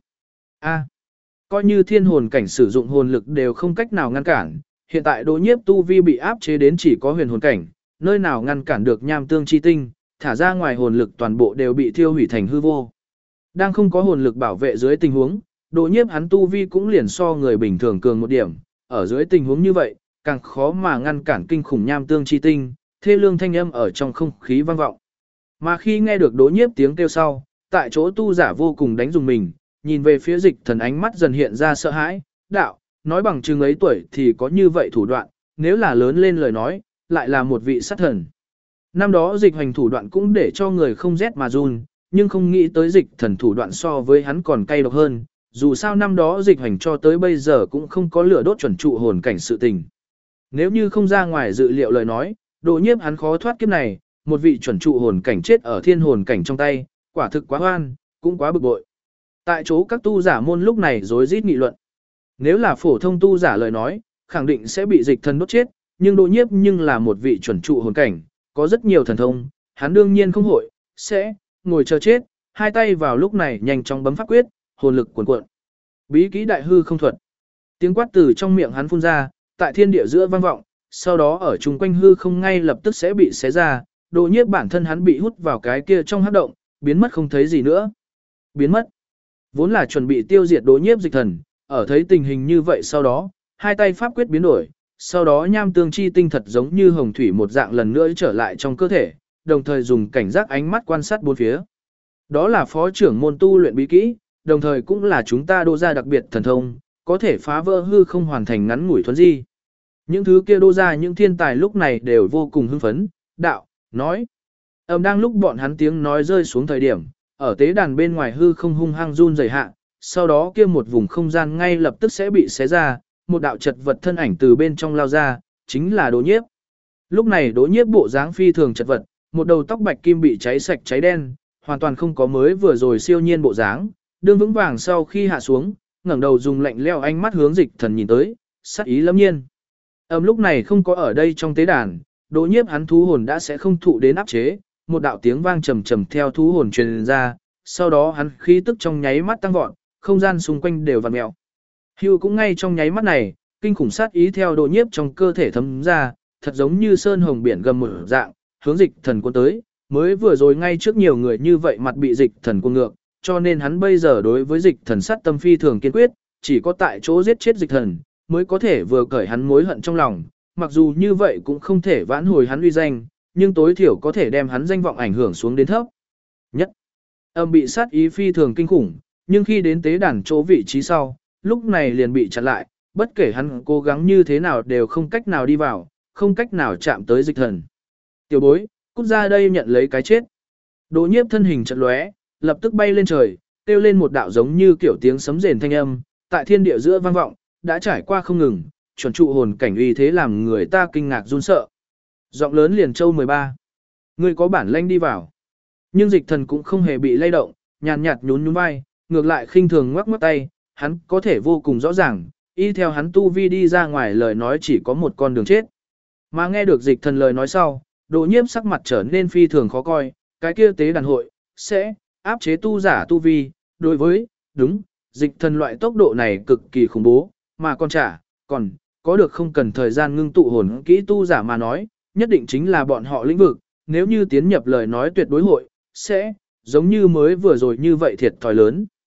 Coi như thiên hồn cảnh sử dụng hồn lực đều không cách nào ngăn cản, hiện tại Đỗ Nhiếp tu vi bị áp chế đến chỉ có huyền hồn cảnh, nơi nào ngăn cản được nham tương chi tinh, thả ra ngoài hồn lực toàn bộ đều bị thiêu hủy thành hư vô. Đang không có hồn lực bảo vệ dưới tình huống, Đỗ Nhiếp hắn tu vi cũng liền so người bình thường cường một điểm, ở dưới tình huống như vậy, càng khó mà ngăn cản kinh khủng nham tương chi tinh, thê lương thanh âm ở trong không khí vang vọng. Mà khi nghe được Đỗ Nhiếp tiếng kêu sau, tại chỗ tu giả vô cùng đánh dùng mình, nhìn về phía dịch thần ánh mắt dần hiện ra sợ hãi, đạo, nói bằng chừng ấy tuổi thì có như vậy thủ đoạn, nếu là lớn lên lời nói, lại là một vị sát thần. Năm đó dịch hành thủ đoạn cũng để cho người không rét mà run, nhưng không nghĩ tới dịch thần thủ đoạn so với hắn còn cay độc hơn, dù sao năm đó dịch hành cho tới bây giờ cũng không có lửa đốt chuẩn trụ hồn cảnh sự tình. Nếu như không ra ngoài dự liệu lời nói, Đỗ Nhiếp hắn khó thoát kiếp này, một vị chuẩn trụ hồn cảnh chết ở thiên hồn cảnh trong tay, quả thực quá oan, cũng quá bực bội. Tại chỗ các tu giả môn lúc này rối rít nghị luận. Nếu là phổ thông tu giả lời nói, khẳng định sẽ bị dịch thần đốt chết, nhưng Đỗ Nhiếp nhưng là một vị chuẩn trụ hồn cảnh, có rất nhiều thần thông, hắn đương nhiên không hội, sẽ ngồi chờ chết, hai tay vào lúc này nhanh chóng bấm pháp quyết, hồn lực cuồn cuộn. Bí kỹ đại hư không thuật. Tiếng quát từ trong miệng hắn phun ra, tại thiên địa giữa vang vọng, sau đó ở chung quanh hư không ngay lập tức sẽ bị xé ra, Đỗ Nhiếp bản thân hắn bị hút vào cái kia trong hắc động, biến mất không thấy gì nữa. Biến mất. Vốn là chuẩn bị tiêu diệt Đỗ Nhiếp dịch thần, ở thấy tình hình như vậy sau đó, hai tay pháp quyết biến đổi, sau đó nham tương chi tinh thật giống như hồng thủy một dạng lần nữa trở lại trong cơ thể, đồng thời dùng cảnh giác ánh mắt quan sát bốn phía. Đó là phó trưởng môn tu luyện bí kỹ, đồng thời cũng là chúng ta Đỗ gia đặc biệt thần thông, có thể phá vỡ hư không hoàn thành ngắn ngủi thuần di. Những thứ kia Đỗ gia những thiên tài lúc này đều vô cùng hưng phấn, đạo, nói. Đang lúc bọn hắn tiếng nói rơi xuống thời điểm, ở tế đàn bên ngoài hư không hung hăng run rẩy hạ, sau đó kia một vùng không gian ngay lập tức sẽ bị xé ra, một đạo chật vật thân ảnh từ bên trong lao ra, chính là Đỗ Nhiếp. Lúc này Đỗ Nhiếp bộ dáng phi thường chật vật, một đầu tóc bạch kim bị cháy sạch cháy đen, hoàn toàn không có mới vừa rồi siêu nhiên bộ dáng, đương vững vàng sau khi hạ xuống, ngẩng đầu dùng lạnh lẽo ánh mắt hướng dịch thần nhìn tới, sát ý lâm nhiên. Lúc này không có ở đây trong tế đàn, Đỗ Nhiếp hắn thú hồn đã sẽ không thụ đến áp chế, một đạo tiếng vang trầm trầm theo thú hồn truyền ra, sau đó hắn khí tức trong nháy mắt tăng vọt, không gian xung quanh đều vặn mèo. Hưu cũng ngay trong nháy mắt này, kinh khủng sát ý theo Đỗ Nhiếp trong cơ thể thấm ra, thật giống như sơn hồng biển gầm một dạng, hướng dịch thần cuốn tới, mới vừa rồi ngay trước nhiều người như vậy mặt bị dịch thần cuồng ngược, cho nên hắn bây giờ đối với dịch thần sát tâm phi thường kiên quyết, chỉ có tại chỗ giết chết dịch thần, mới có thể vừa cởi hắn mối hận trong lòng, mặc dù như vậy cũng không thể vãn hồi hắn uy danh, nhưng tối thiểu có thể đem hắn danh vọng ảnh hưởng xuống đến thấp nhất. Bị sát ý phi thường kinh khủng, nhưng khi đến tế đàn chỗ vị trí sau, lúc này liền bị chặn lại, bất kể hắn cố gắng như thế nào đều không cách nào đi vào, không cách nào chạm tới dịch thần. Tiểu bối, cút ra đây nhận lấy cái chết. Đỗ Nhiếp thân hình chợt lóe, lập tức bay lên trời, kêu lên một đạo giống như kiểu tiếng sấm rền thanh âm, tại thiên địa giữa vang vọng, đã trải qua không ngừng, chuẩn trụ hồn cảnh uy thế làm người ta kinh ngạc run sợ. Giọng lớn liền châu 13. Ngươi có bản lĩnh đi vào. Nhưng dịch thần cũng không hề bị lay động, nhàn nhạt nhún nhún vai, ngược lại khinh thường ngoắc ngoắc tay, hắn có thể vô cùng rõ ràng, y theo hắn tu vi đi ra ngoài lời nói chỉ có một con đường chết. Mà nghe được dịch thần lời nói sau, Đỗ Nhiếp sắc mặt trở nên phi thường khó coi, cái kia tế đàn hội, sẽ, áp chế tu giả tu vi, đối với, đúng, dịch thần loại tốc độ này cực kỳ khủng bố, mà còn, có được không cần thời gian ngưng tụ hồn kỹ tu giả mà nói, nhất định chính là bọn họ lĩnh vực, nếu như tiến nhập lời nói tuyệt đối hội, sẽ, giống như mới vừa rồi như vậy thiệt thòi lớn.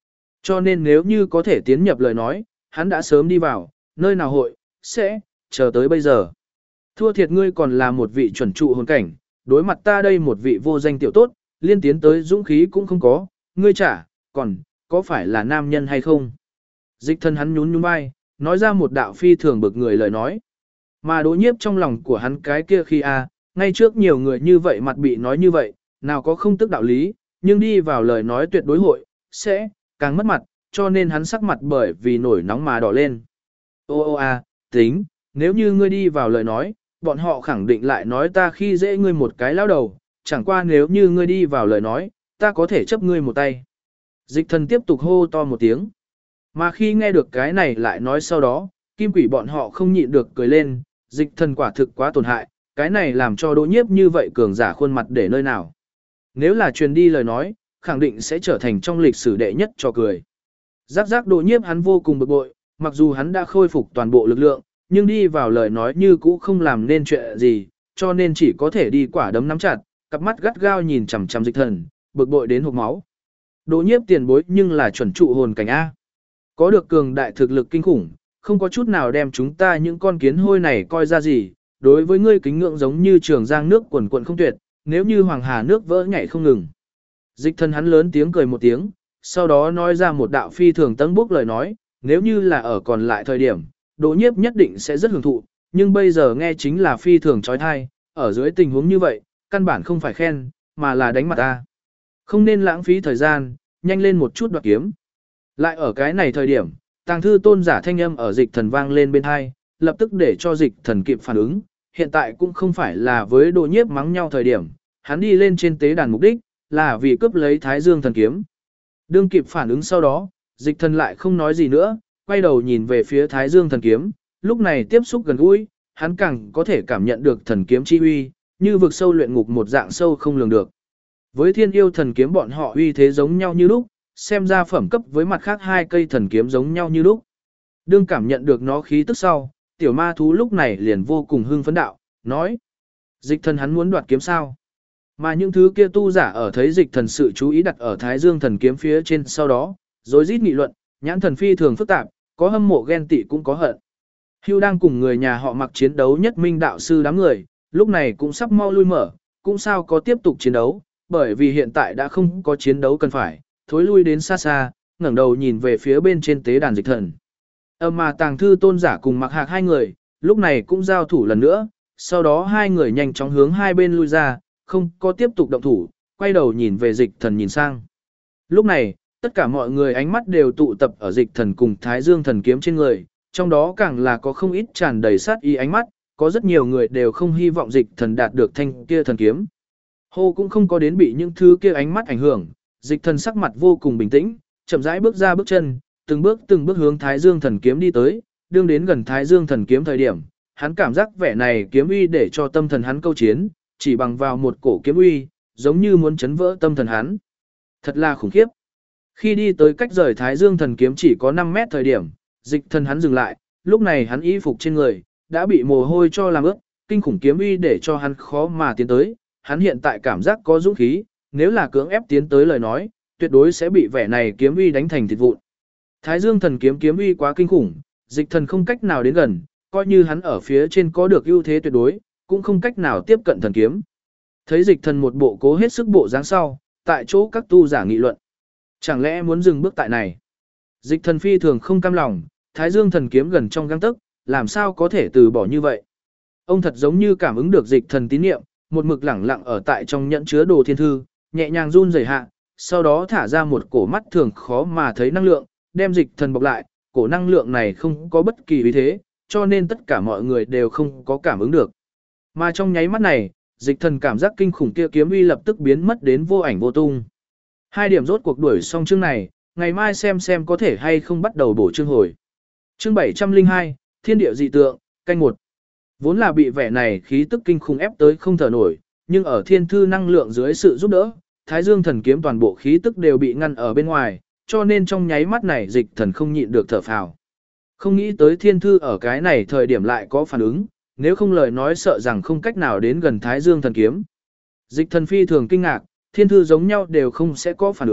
Cho nên nếu như có thể tiến nhập lời nói, hắn đã sớm đi vào, nơi nào hội, sẽ, chờ tới bây giờ. Thua thiệt ngươi còn là một vị chuẩn trụ hồn cảnh, đối mặt ta đây một vị vô danh tiểu tốt, liên tiến tới dũng khí cũng không có, ngươi trả, còn, có phải là nam nhân hay không? Dịch thân hắn nhún nhún vai, nói ra một đạo phi thường bực người lời nói. Mà Đỗ Nhiếp trong lòng của hắn cái kia khi ngay trước nhiều người như vậy mặt bị nói như vậy, nào có không tức đạo lý, nhưng đi vào lời nói tuyệt đối hội, sẽ, càng mất mặt, cho nên hắn sắc mặt bởi vì nổi nóng mà đỏ lên. Ô tính, nếu như ngươi đi vào lời nói, bọn họ khẳng định lại nói ta khi dễ ngươi một cái lão đầu, chẳng qua nếu như ngươi đi vào lời nói, ta có thể chấp ngươi một tay. Dịch thần tiếp tục hô to một tiếng. Mà khi nghe được cái này lại nói sau đó, kim quỷ bọn họ không nhịn được cười lên, dịch thần quả thực quá tổn hại, cái này làm cho Đỗ Nhiếp như vậy cường giả khuôn mặt để nơi nào. Nếu là truyền đi lời nói, khẳng định sẽ trở thành trong lịch sử đệ nhất trò cười. Giác giác Đỗ Nhiếp hắn vô cùng bực bội, mặc dù hắn đã khôi phục toàn bộ lực lượng, nhưng đi vào lời nói như cũ không làm nên chuyện gì, cho nên chỉ có thể đi quả đấm nắm chặt, cặp mắt gắt gao nhìn chằm chằm dịch thần, bực bội đến hộc máu. Đỗ Nhiếp tiền bối nhưng là chuẩn trụ hồn cảnh A. Có được cường đại thực lực kinh khủng, không có chút nào đem chúng ta những con kiến hôi này coi ra gì, đối với ngươi kính ngưỡng giống như trường giang nước quần quần không tuyệt, nếu như hoàng hà nước vỡ nhảy không ngừng. Dịch thần hắn lớn tiếng cười một tiếng, sau đó nói ra một đạo phi thường tấn bốc lời nói, nếu như là ở còn lại thời điểm, Đỗ Nhiếp nhất định sẽ rất hưởng thụ, nhưng bây giờ nghe chính là phi thường trói thai, ở dưới tình huống như vậy, căn bản không phải khen, mà là đánh mặt ta. Không nên lãng phí thời gian, nhanh lên một chút đoạt kiếm. Lại ở cái này thời điểm, tàng thư tôn giả thanh âm ở dịch thần vang lên bên hai, lập tức để cho dịch thần kịp phản ứng, hiện tại cũng không phải là với Đỗ Nhiếp mắng nhau thời điểm, hắn đi lên trên tế đàn mục đích, là vì cướp lấy Thái Dương thần kiếm. Đương kịp phản ứng sau đó, dịch thần lại không nói gì nữa, quay đầu nhìn về phía Thái Dương thần kiếm, lúc này tiếp xúc gần gũi, hắn càng có thể cảm nhận được thần kiếm chi uy, như vực sâu luyện ngục một dạng sâu không lường được. Với thiên yêu thần kiếm bọn họ uy thế giống nhau như lúc, xem ra phẩm cấp với mặt khác hai cây thần kiếm giống nhau như lúc. Đương cảm nhận được nó khí tức sau, tiểu ma thú lúc này liền vô cùng hưng phấn đạo, nói. Dịch thần hắn muốn đoạt kiếm sao? Mà những thứ kia tu giả ở thấy dịch thần sự chú ý đặt ở Thái Dương thần kiếm phía trên sau đó, rồi rít nghị luận, nhãn thần phi thường phức tạp, có hâm mộ ghen tị cũng có hận. Hưu đang cùng người nhà họ Mặc chiến đấu nhất minh đạo sư đám người, lúc này cũng sắp mau lui mở, cũng sao có tiếp tục chiến đấu, bởi vì hiện tại đã không có chiến đấu cần phải, thối lui đến xa xa, ngẩng đầu nhìn về phía bên trên tế đàn dịch thần. Mà tàng thư tôn giả cùng Mặc Hạc hai người, lúc này cũng giao thủ lần nữa, sau đó hai người nhanh chóng hướng hai bên lui ra, không có tiếp tục động thủ, quay đầu nhìn về dịch thần nhìn sang. Lúc này, tất cả mọi người ánh mắt đều tụ tập ở dịch thần cùng Thái Dương thần kiếm trên người, trong đó càng là có không ít tràn đầy sát ý ánh mắt, có rất nhiều người đều không hy vọng dịch thần đạt được thanh kia thần kiếm. Hô cũng không có đến bị những thứ kia ánh mắt ảnh hưởng, dịch thần sắc mặt vô cùng bình tĩnh, chậm rãi bước ra bước chân, từng bước hướng Thái Dương thần kiếm đi tới, đương đến gần Thái Dương thần kiếm thời điểm, hắn cảm giác vẻ này kiếm uy để cho tâm thần hắn câu chiến, chỉ bằng vào một cổ kiếm uy, giống như muốn chấn vỡ tâm thần hắn. Thật là khủng khiếp. Khi đi tới cách rời Thái Dương thần kiếm chỉ có 5 mét thời điểm, dịch thần hắn dừng lại, lúc này hắn y phục trên người, đã bị mồ hôi cho làm ướt, kinh khủng kiếm uy để cho hắn khó mà tiến tới, hắn hiện tại cảm giác có dũng khí, nếu là cưỡng ép tiến tới lời nói, tuyệt đối sẽ bị vẻ này kiếm uy đánh thành thịt vụn. Thái Dương thần kiếm uy quá kinh khủng, dịch thần không cách nào đến gần, coi như hắn ở phía trên có được ưu thế tuyệt đối, cũng không cách nào tiếp cận thần kiếm. Thấy dịch thần một bộ cố hết sức bộ dáng sau, tại chỗ các tu giả nghị luận. Chẳng lẽ muốn dừng bước tại này? Dịch thần phi thường không cam lòng, Thái Dương thần kiếm gần trong gang tấc, làm sao có thể từ bỏ như vậy? Ông thật giống như cảm ứng được dịch thần tín niệm, một mực lẳng lặng ở tại trong nhẫn chứa đồ thiên thư, nhẹ nhàng run rẩy hạ, sau đó thả ra một cổ mắt thường khó mà thấy năng lượng, đem dịch thần bọc lại, cổ năng lượng này không có bất kỳ uy thế, cho nên tất cả mọi người đều không có cảm ứng được. Mà trong nháy mắt này, dịch thần cảm giác kinh khủng kia kiếm uy lập tức biến mất đến vô ảnh vô tung. 2 điểm rốt cuộc đuổi xong chương này, ngày mai xem có thể hay không bắt đầu bổ chương hồi. Chương 702, Thiên địa dị tượng, canh 1. Vốn là bị vẻ này khí tức kinh khủng ép tới không thở nổi, nhưng ở thiên thư năng lượng dưới sự giúp đỡ, Thái Dương thần kiếm toàn bộ khí tức đều bị ngăn ở bên ngoài, cho nên trong nháy mắt này dịch thần không nhịn được thở phào. Không nghĩ tới thiên thư ở cái này thời điểm lại có phản ứng, nếu không lời nói sợ rằng không cách nào đến gần Thái Dương thần kiếm. Dịch thần phi thường kinh ngạc, thiên thư giống nhau đều không sẽ có phản ứng,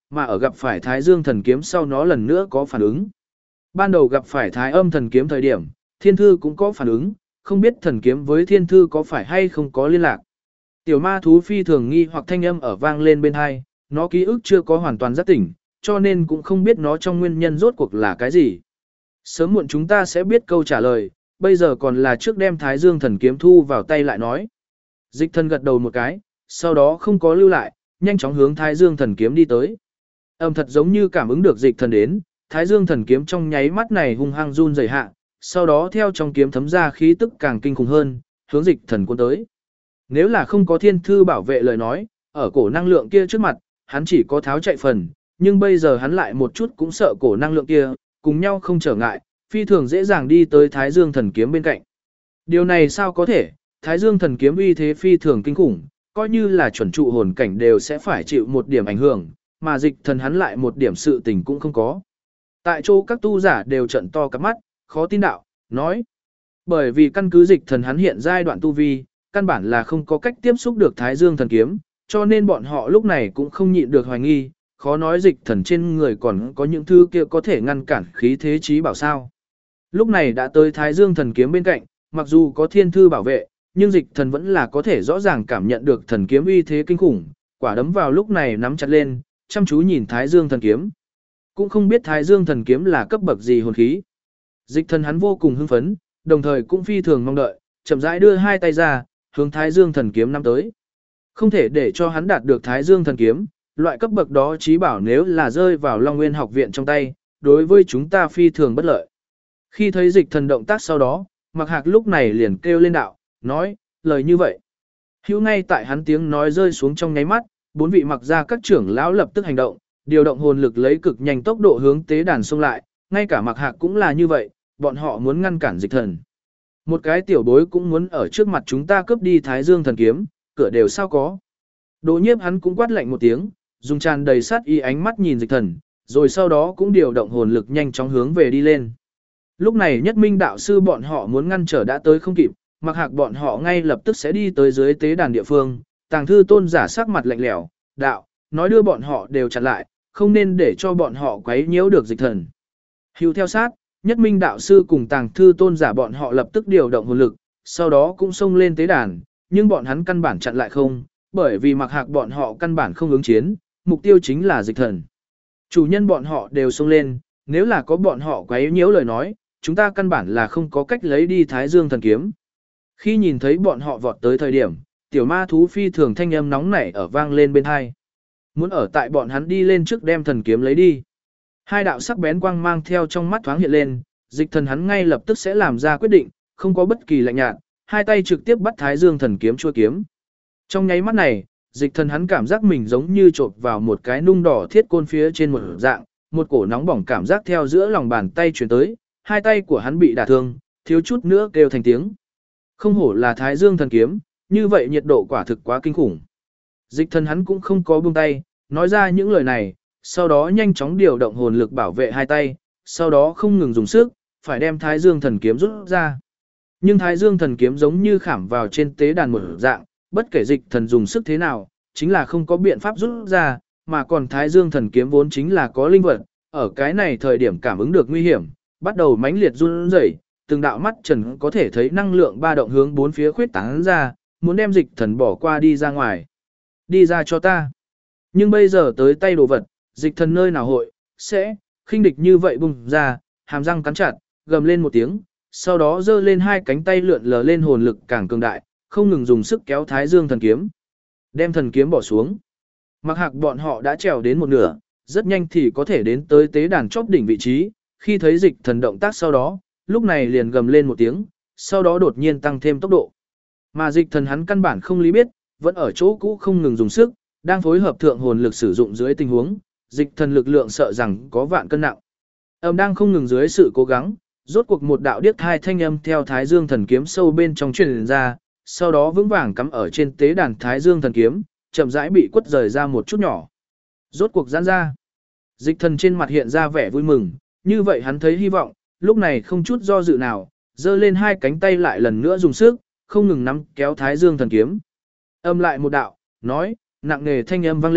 mà ở gặp phải Thái Dương thần kiếm sau nó lần nữa có phản ứng. Ban đầu gặp phải Thái Âm thần kiếm thời điểm, Thiên Thư cũng có phản ứng, không biết thần kiếm với Thiên Thư có phải hay không có liên lạc. Tiểu ma thú phi thường nghi hoặc thanh âm ở vang lên bên hai, nó ký ức chưa có hoàn toàn giác tỉnh, cho nên cũng không biết nó trong nguyên nhân rốt cuộc là cái gì. Sớm muộn chúng ta sẽ biết câu trả lời, bây giờ còn là trước đem Thái Dương thần kiếm thu vào tay lại nói. Dịch thần gật đầu một cái, sau đó không có lưu lại, nhanh chóng hướng Thái Dương thần kiếm đi tới. Thật giống như cảm ứng được dịch thần đến, Thái Dương thần kiếm trong nháy mắt này hung hăng run rẩy hạ, sau đó theo trong kiếm thấm ra khí tức càng kinh khủng hơn, hướng dịch thần cuốn tới. Nếu là không có Thiên Thư bảo vệ lời nói, ở cổ năng lượng kia trước mặt, hắn chỉ có tháo chạy phần, nhưng bây giờ hắn lại một chút cũng sợ cổ năng lượng kia, cùng nhau không trở ngại, phi thường dễ dàng đi tới Thái Dương thần kiếm bên cạnh. Điều này sao có thể, Thái Dương thần kiếm uy thế phi thường kinh khủng, coi như là chuẩn trụ hồn cảnh đều sẽ phải chịu một điểm ảnh hưởng, mà dịch thần hắn lại một điểm sự tình cũng không có. Tại chỗ các tu giả đều trận to cắp mắt, khó tin đạo, nói. Bởi vì căn cứ dịch thần hắn hiện giai đoạn tu vi, căn bản là không có cách tiếp xúc được Thái Dương thần kiếm, cho nên bọn họ lúc này cũng không nhịn được hoài nghi, khó nói dịch thần trên người còn có những thứ kia có thể ngăn cản khí thế trí bảo sao. Lúc này đã tới Thái Dương thần kiếm bên cạnh, mặc dù có Thiên Thư bảo vệ, nhưng dịch thần vẫn là có thể rõ ràng cảm nhận được thần kiếm uy thế kinh khủng, quả đấm vào lúc này nắm chặt lên, chăm chú nhìn Thái Dương thần kiếm. Cũng không biết Thái Dương thần kiếm là cấp bậc gì hồn khí. Dịch thần hắn vô cùng hưng phấn, đồng thời cũng phi thường mong đợi, chậm rãi đưa hai tay ra, hướng Thái Dương thần kiếm nắm tới. Không thể để cho hắn đạt được Thái Dương thần kiếm, loại cấp bậc đó chí bảo nếu là rơi vào Long Nguyên học viện trong tay, đối với chúng ta phi thường bất lợi. Khi thấy dịch thần động tác sau đó, Mặc Hạc lúc này liền kêu lên đạo, nói, lời như vậy. Hữu ngay tại hắn tiếng nói rơi xuống trong nháy mắt, bốn vị Mặc gia các trưởng lão lập tức hành động, điều động hồn lực lấy cực nhanh tốc độ hướng tế đàn xông lại, ngay cả Mặc Hạc cũng là như vậy, bọn họ muốn ngăn cản dịch thần. Một cái tiểu bối cũng muốn ở trước mặt chúng ta cướp đi Thái Dương thần kiếm, cửa đều sao có. Đỗ Nhiếp hắn cũng quát lạnh một tiếng, dùng tràn đầy sát ý ánh mắt nhìn dịch thần, rồi sau đó cũng điều động hồn lực nhanh chóng hướng về đi lên. Lúc này Nhất Minh đạo sư bọn họ muốn ngăn trở đã tới không kịp, Mặc Hạc bọn họ ngay lập tức sẽ đi tới dưới tế đàn địa phương, Tàng Thư Tôn giả sắc mặt lạnh lẽo, đạo, nói đưa bọn họ đều chặn lại, không nên để cho bọn họ quấy nhiễu được dịch thần. Hưu theo sát, Nhất Minh đạo sư cùng Tàng Thư Tôn giả bọn họ lập tức điều động hồn lực, sau đó cũng xông lên tế đàn, nhưng bọn hắn căn bản chặn lại không, bởi vì Mặc Hạc bọn họ căn bản không ứng chiến, mục tiêu chính là dịch thần. Chủ nhân bọn họ đều xông lên, nếu là có bọn họ quấy nhiễu lời nói, chúng ta căn bản là không có cách lấy đi Thái Dương thần kiếm. Khi nhìn thấy bọn họ vọt tới thời điểm, tiểu ma thú phi thường thanh âm nóng nảy ở vang lên bên hai. Muốn ở tại bọn hắn đi lên trước đem thần kiếm lấy đi. Hai đạo sắc bén quang mang theo trong mắt thoáng hiện lên, dịch thần hắn ngay lập tức sẽ làm ra quyết định, không có bất kỳ lạnh nhạt, hai tay trực tiếp bắt Thái Dương thần kiếm chua kiếm. Trong nháy mắt này, dịch thần hắn cảm giác mình giống như chộp vào một cái nung đỏ thiết côn phía trên một dạng, một cổ nóng bỏng cảm giác theo giữa lòng bàn tay truyền tới, hai tay của hắn bị đả thương, thiếu chút nữa kêu thành tiếng. Không hổ là Thái Dương thần kiếm, như vậy nhiệt độ quả thực quá kinh khủng. Dịch thần hắn cũng không có buông tay, nói ra những lời này, sau đó nhanh chóng điều động hồn lực bảo vệ hai tay, sau đó không ngừng dùng sức, phải đem Thái Dương thần kiếm rút ra. Nhưng Thái Dương thần kiếm giống như khảm vào trên tế đàn một dạng, bất kể dịch thần dùng sức thế nào, chính là không có biện pháp rút ra, mà còn Thái Dương thần kiếm vốn chính là có linh vật, ở cái này thời điểm cảm ứng được nguy hiểm, bắt đầu mãnh liệt run rẩy, từng đạo mắt trần có thể thấy năng lượng ba động hướng bốn phía khuyết tán ra, muốn đem dịch thần bỏ qua đi ra ngoài. Đi ra cho ta. Nhưng bây giờ tới tay đồ vật, dịch thần nơi nào hội, sẽ, khinh địch như vậy bùng ra, hàm răng cắn chặt, gầm lên một tiếng, sau đó giơ lên hai cánh tay lượn lờ lên hồn lực càng cường đại, không ngừng dùng sức kéo Thái Dương thần kiếm. Đem thần kiếm bỏ xuống. Mặc Hạc bọn họ đã trèo đến một nửa, rất nhanh thì có thể đến tới tế đàn chóp đỉnh vị trí, khi thấy dịch thần động tác sau đó, lúc này liền gầm lên một tiếng, sau đó đột nhiên tăng thêm tốc độ. Mà dịch thần hắn căn bản không lý biết, vẫn ở chỗ cũ không ngừng dùng sức, đang phối hợp thượng hồn lực sử dụng dưới tình huống, dịch thần lực lượng sợ rằng có vạn cân nặng. Đang không ngừng dưới sự cố gắng, rốt cuộc một đạo điếc thai thanh âm theo Thái Dương thần kiếm sâu bên trong truyền ra, sau đó vững vàng cắm ở trên tế đàn Thái Dương thần kiếm, chậm rãi bị quất rời ra một chút nhỏ. Rốt cuộc giãn ra. Dịch thần trên mặt hiện ra vẻ vui mừng, như vậy hắn thấy hy vọng, lúc này không chút do dự nào, giơ lên hai cánh tay lại lần nữa dùng sức, không ngừng nắm kéo Thái Dương thần kiếm. Âm lại một đạo, nói, nặng nề thanh âm vang lên,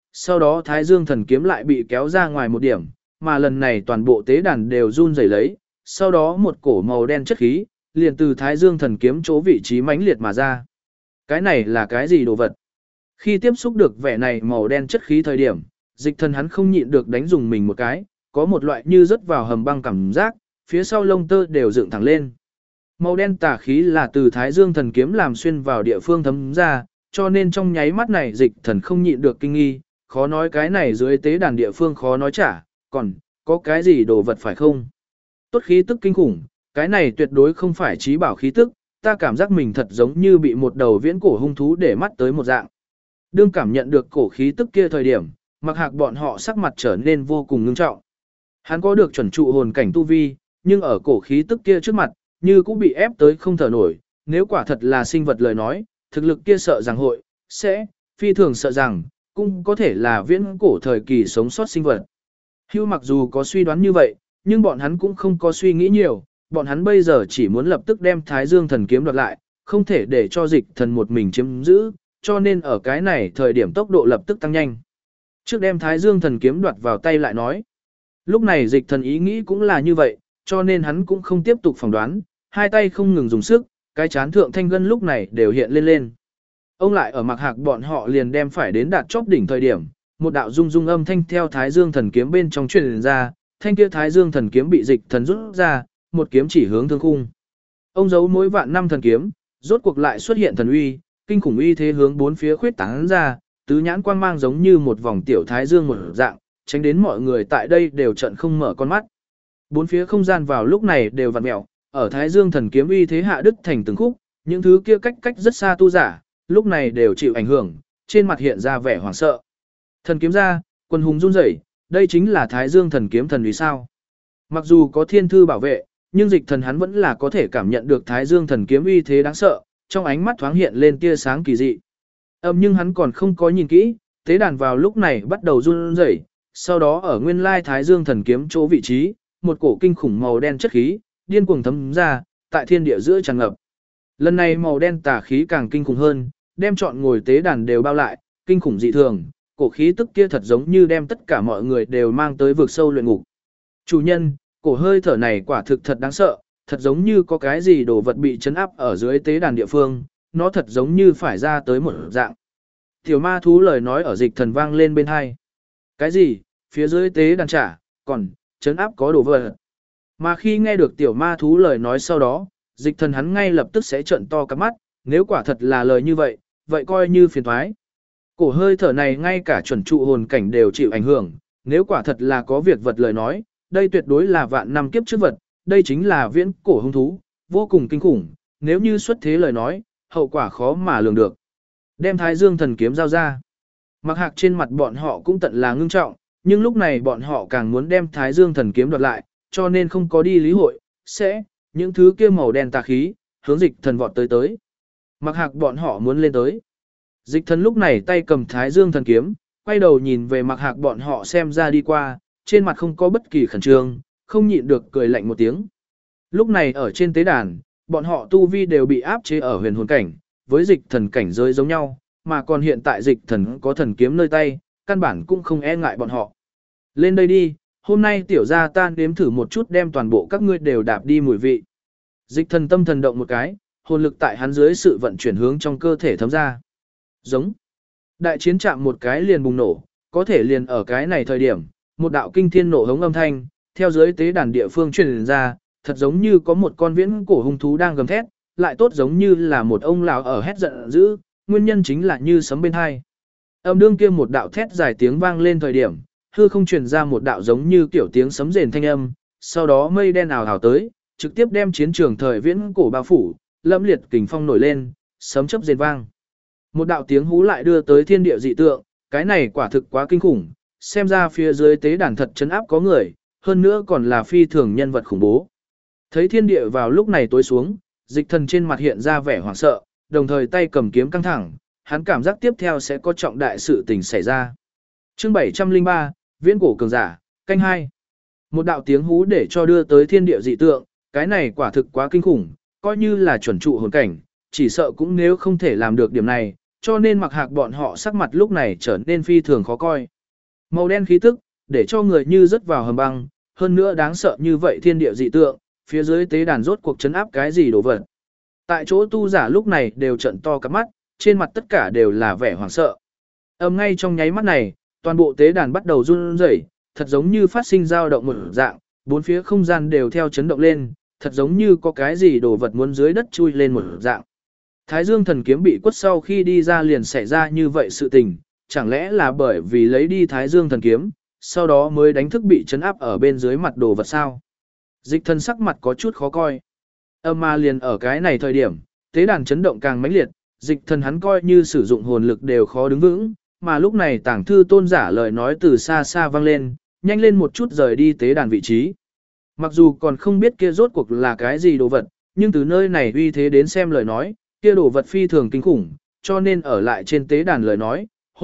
sau đó Thái Dương thần kiếm lại bị kéo ra ngoài một điểm, mà lần này toàn bộ tế đàn đều run rẩy lấy, sau đó một cổ màu đen chất khí, liền từ Thái Dương thần kiếm chỗ vị trí mãnh liệt mà ra. Cái này là cái gì đồ vật? Khi tiếp xúc được vẻ này màu đen chất khí thời điểm, Dịch Thần hắn không nhịn được đánh dùng mình một cái, có một loại như rớt vào hầm băng cảm giác, phía sau lông tơ đều dựng thẳng lên. Màu đen tà khí là từ Thái Dương thần kiếm làm xuyên vào địa phương thấm ra, cho nên trong nháy mắt này Dịch Thần không nhịn được kinh nghi, khó nói cái này dưới tế đàn địa phương khó nói trả, còn có cái gì đồ vật phải không? Tốt khí tức kinh khủng, cái này tuyệt đối không phải trí bảo khí tức, ta cảm giác mình thật giống như bị một đầu viễn cổ hung thú để mắt tới một dạng. Đương cảm nhận được cổ khí tức kia thời điểm, Mặc Hạc bọn họ sắc mặt trở nên vô cùng ngưng trọng. Hắn có được chuẩn trụ hồn cảnh tu vi, nhưng ở cổ khí tức kia trước mặt, như cũng bị ép tới không thở nổi, nếu quả thật là sinh vật lời nói, thực lực kia sợ rằng sẽ, phi thường sợ rằng, cũng có thể là viễn cổ thời kỳ sống sót sinh vật. Hưu mặc dù có suy đoán như vậy, nhưng bọn hắn cũng không có suy nghĩ nhiều, bọn hắn bây giờ chỉ muốn lập tức đem Thái Dương thần kiếm đoạt lại, không thể để cho Dịch Thần một mình chiếm giữ, cho nên ở cái này thời điểm tốc độ lập tức tăng nhanh. Trước đem Thái Dương thần kiếm đoạt vào tay lại nói. Lúc này Dịch Thần ý nghĩ cũng là như vậy, cho nên hắn cũng không tiếp tục phỏng đoán, hai tay không ngừng dùng sức, cái chán thượng thanh gân lúc này đều hiện lên lên. Ông lại ở Mặc Hạc bọn họ liền đem phải đến đạt chóp đỉnh thời điểm, một đạo rung rung âm thanh theo Thái Dương thần kiếm bên trong truyền ra, thanh kia Thái Dương thần kiếm bị Dịch Thần rút ra, một kiếm chỉ hướng thương khung. Ông giấu mỗi vạn năm thần kiếm, rốt cuộc lại xuất hiện thần uy, kinh khủng uy thế hướng bốn phía khuyết tán ra, tứ nhãn quang mang giống như một vòng tiểu thái dương một dạng, tránh đến mọi người tại đây đều trợn không mở con mắt. Bốn phía không gian vào lúc này đều vặn mèo, ở Thái Dương thần kiếm uy thế hạ đứt thành từng khúc, những thứ kia cách rất xa tu giả, lúc này đều chịu ảnh hưởng, trên mặt hiện ra vẻ hoảng sợ. Thần kiếm ra, quần hùng run rẩy, đây chính là Thái Dương thần kiếm thần uy sao? Mặc dù có thiên thư bảo vệ, nhưng Dịch Thần hắn vẫn là có thể cảm nhận được Thái Dương thần kiếm uy thế đáng sợ, trong ánh mắt thoáng hiện lên tia sáng kỳ dị. Nhưng hắn còn không có nhìn kỹ, tế đàn vào lúc này bắt đầu run rẩy, sau đó ở nguyên lai Thái Dương thần kiếm chỗ vị trí, một cổ kinh khủng màu đen chất khí, điên cuồng thấm ra, tại thiên địa giữa tràn ngập. Lần này màu đen tà khí càng kinh khủng hơn, đem trọn ngồi tế đàn đều bao lại, kinh khủng dị thường, cổ khí tức kia thật giống như đem tất cả mọi người đều mang tới vực sâu luyện ngục. Chủ nhân, cổ hơi thở này quả thực thật đáng sợ, thật giống như có cái gì đồ vật bị chấn áp ở dưới tế đàn địa phương, nó thật giống như phải ra tới một dạng. Tiểu ma thú lời nói ở Dịch Thần vang lên bên hai. Cái gì, phía dưới tế đàn trả, còn, chấn áp có đồ vật. Mà khi nghe được tiểu ma thú lời nói sau đó, Dịch Thần hắn ngay lập tức sẽ trợn to cả mắt, nếu quả thật là lời như vậy, vậy coi như phiền thoái. Cổ hơi thở này ngay cả chuẩn trụ hồn cảnh đều chịu ảnh hưởng, nếu quả thật là có việc vật lời nói, đây tuyệt đối là vạn năm kiếp trước vật, đây chính là viễn cổ hung thú, vô cùng kinh khủng, nếu như xuất thế lời nói, hậu quả khó mà lường được. Đem Thái Dương thần kiếm giao ra. Mặc Hạc trên mặt bọn họ cũng tận là ngưng trọng, nhưng lúc này bọn họ càng muốn đem Thái Dương thần kiếm đoạt lại, cho nên không có đi lý hội, những thứ kia màu đen tà khí, hướng Dịch Thần vọt tới. Mặc Hạc bọn họ muốn lên tới. Dịch Thần lúc này tay cầm Thái Dương thần kiếm, quay đầu nhìn về Mặc Hạc bọn họ xem ra đi qua, trên mặt không có bất kỳ khẩn trương, không nhịn được cười lạnh một tiếng. Lúc này ở trên tế đàn, bọn họ tu vi đều bị áp chế ở huyền hồn cảnh, với Dịch Thần cảnh giới giống nhau, mà còn hiện tại Dịch Thần có thần kiếm nơi tay, căn bản cũng không e ngại bọn họ. Lên đây đi, hôm nay tiểu gia ta nếm thử một chút đem toàn bộ các ngươi đều đạp đi mùi vị. Dịch Thần tâm thần động một cái, hồn lực tại hắn dưới sự vận chuyển hướng trong cơ thể thấm ra. Giống. Đại chiến chạm một cái liền bùng nổ, có thể liền ở cái này thời điểm, một đạo kinh thiên nổ hống âm thanh, theo dưới tế đàn địa phương truyền ra, thật giống như có một con viễn cổ hung thú đang gầm thét, lại tốt giống như là một ông lão ở hét giận dữ, nguyên nhân chính là như sấm bên hai. Âm đương kia một đạo thét dài tiếng vang lên thời điểm, hư không truyền ra một đạo giống như kiểu tiếng sấm rền thanh âm, sau đó mây đen ảo ảo tới, trực tiếp đem chiến trường thời viễn cổ bao phủ, lâm liệt kình phong nổi lên, sấm chớp rền vang. Một đạo tiếng hú lại đưa tới thiên địa dị tượng, cái này quả thực quá kinh khủng, xem ra phía dưới tế đàn thật chấn áp có người, hơn nữa còn là phi thường nhân vật khủng bố. Thấy thiên địa vào lúc này tối xuống, Dịch Thần trên mặt hiện ra vẻ hoảng sợ, đồng thời tay cầm kiếm căng thẳng, hắn cảm giác tiếp theo sẽ có trọng đại sự tình xảy ra. Chương 703, Viễn cổ cường giả, canh 2. Một đạo tiếng hú để cho đưa tới thiên địa dị tượng, cái này quả thực quá kinh khủng, coi như là chuẩn trụ hồn cảnh, chỉ sợ cũng nếu không thể làm được điểm này, cho nên Mặc Hạc bọn họ sắc mặt lúc này trở nên phi thường khó coi. Màu đen khí tức, để cho người như rớt vào hầm băng, hơn nữa đáng sợ như vậy thiên địa dị tượng, phía dưới tế đàn rốt cuộc chấn áp cái gì đồ vật. Tại chỗ tu giả lúc này đều trợn to cặp mắt, trên mặt tất cả đều là vẻ hoảng sợ. Ngay trong nháy mắt này, toàn bộ tế đàn bắt đầu run rẩy, thật giống như phát sinh dao động một dạng, bốn phía không gian đều theo chấn động lên, thật giống như có cái gì đồ vật muốn dưới đất chui lên một dạng. Thái Dương thần kiếm bị quất sau khi đi ra liền xảy ra như vậy sự tình, chẳng lẽ là bởi vì lấy đi Thái Dương thần kiếm, sau đó mới đánh thức bị chấn áp ở bên dưới mặt đồ vật sao? Dịch thần sắc mặt có chút khó coi. Mà liền ở cái này thời điểm, tế đàn chấn động càng mãnh liệt, dịch thần hắn coi như sử dụng hồn lực đều khó đứng vững, mà lúc này tàng thư tôn giả lời nói từ xa xa vang lên, nhanh lên một chút rời đi tế đàn vị trí. Mặc dù còn không biết kia rốt cuộc là cái gì đồ vật, nhưng từ nơi này uy thế đến xem lời nói, kia đồ vật phi thường kinh khủng, cho nên ở lại trên tế đàn lời nói,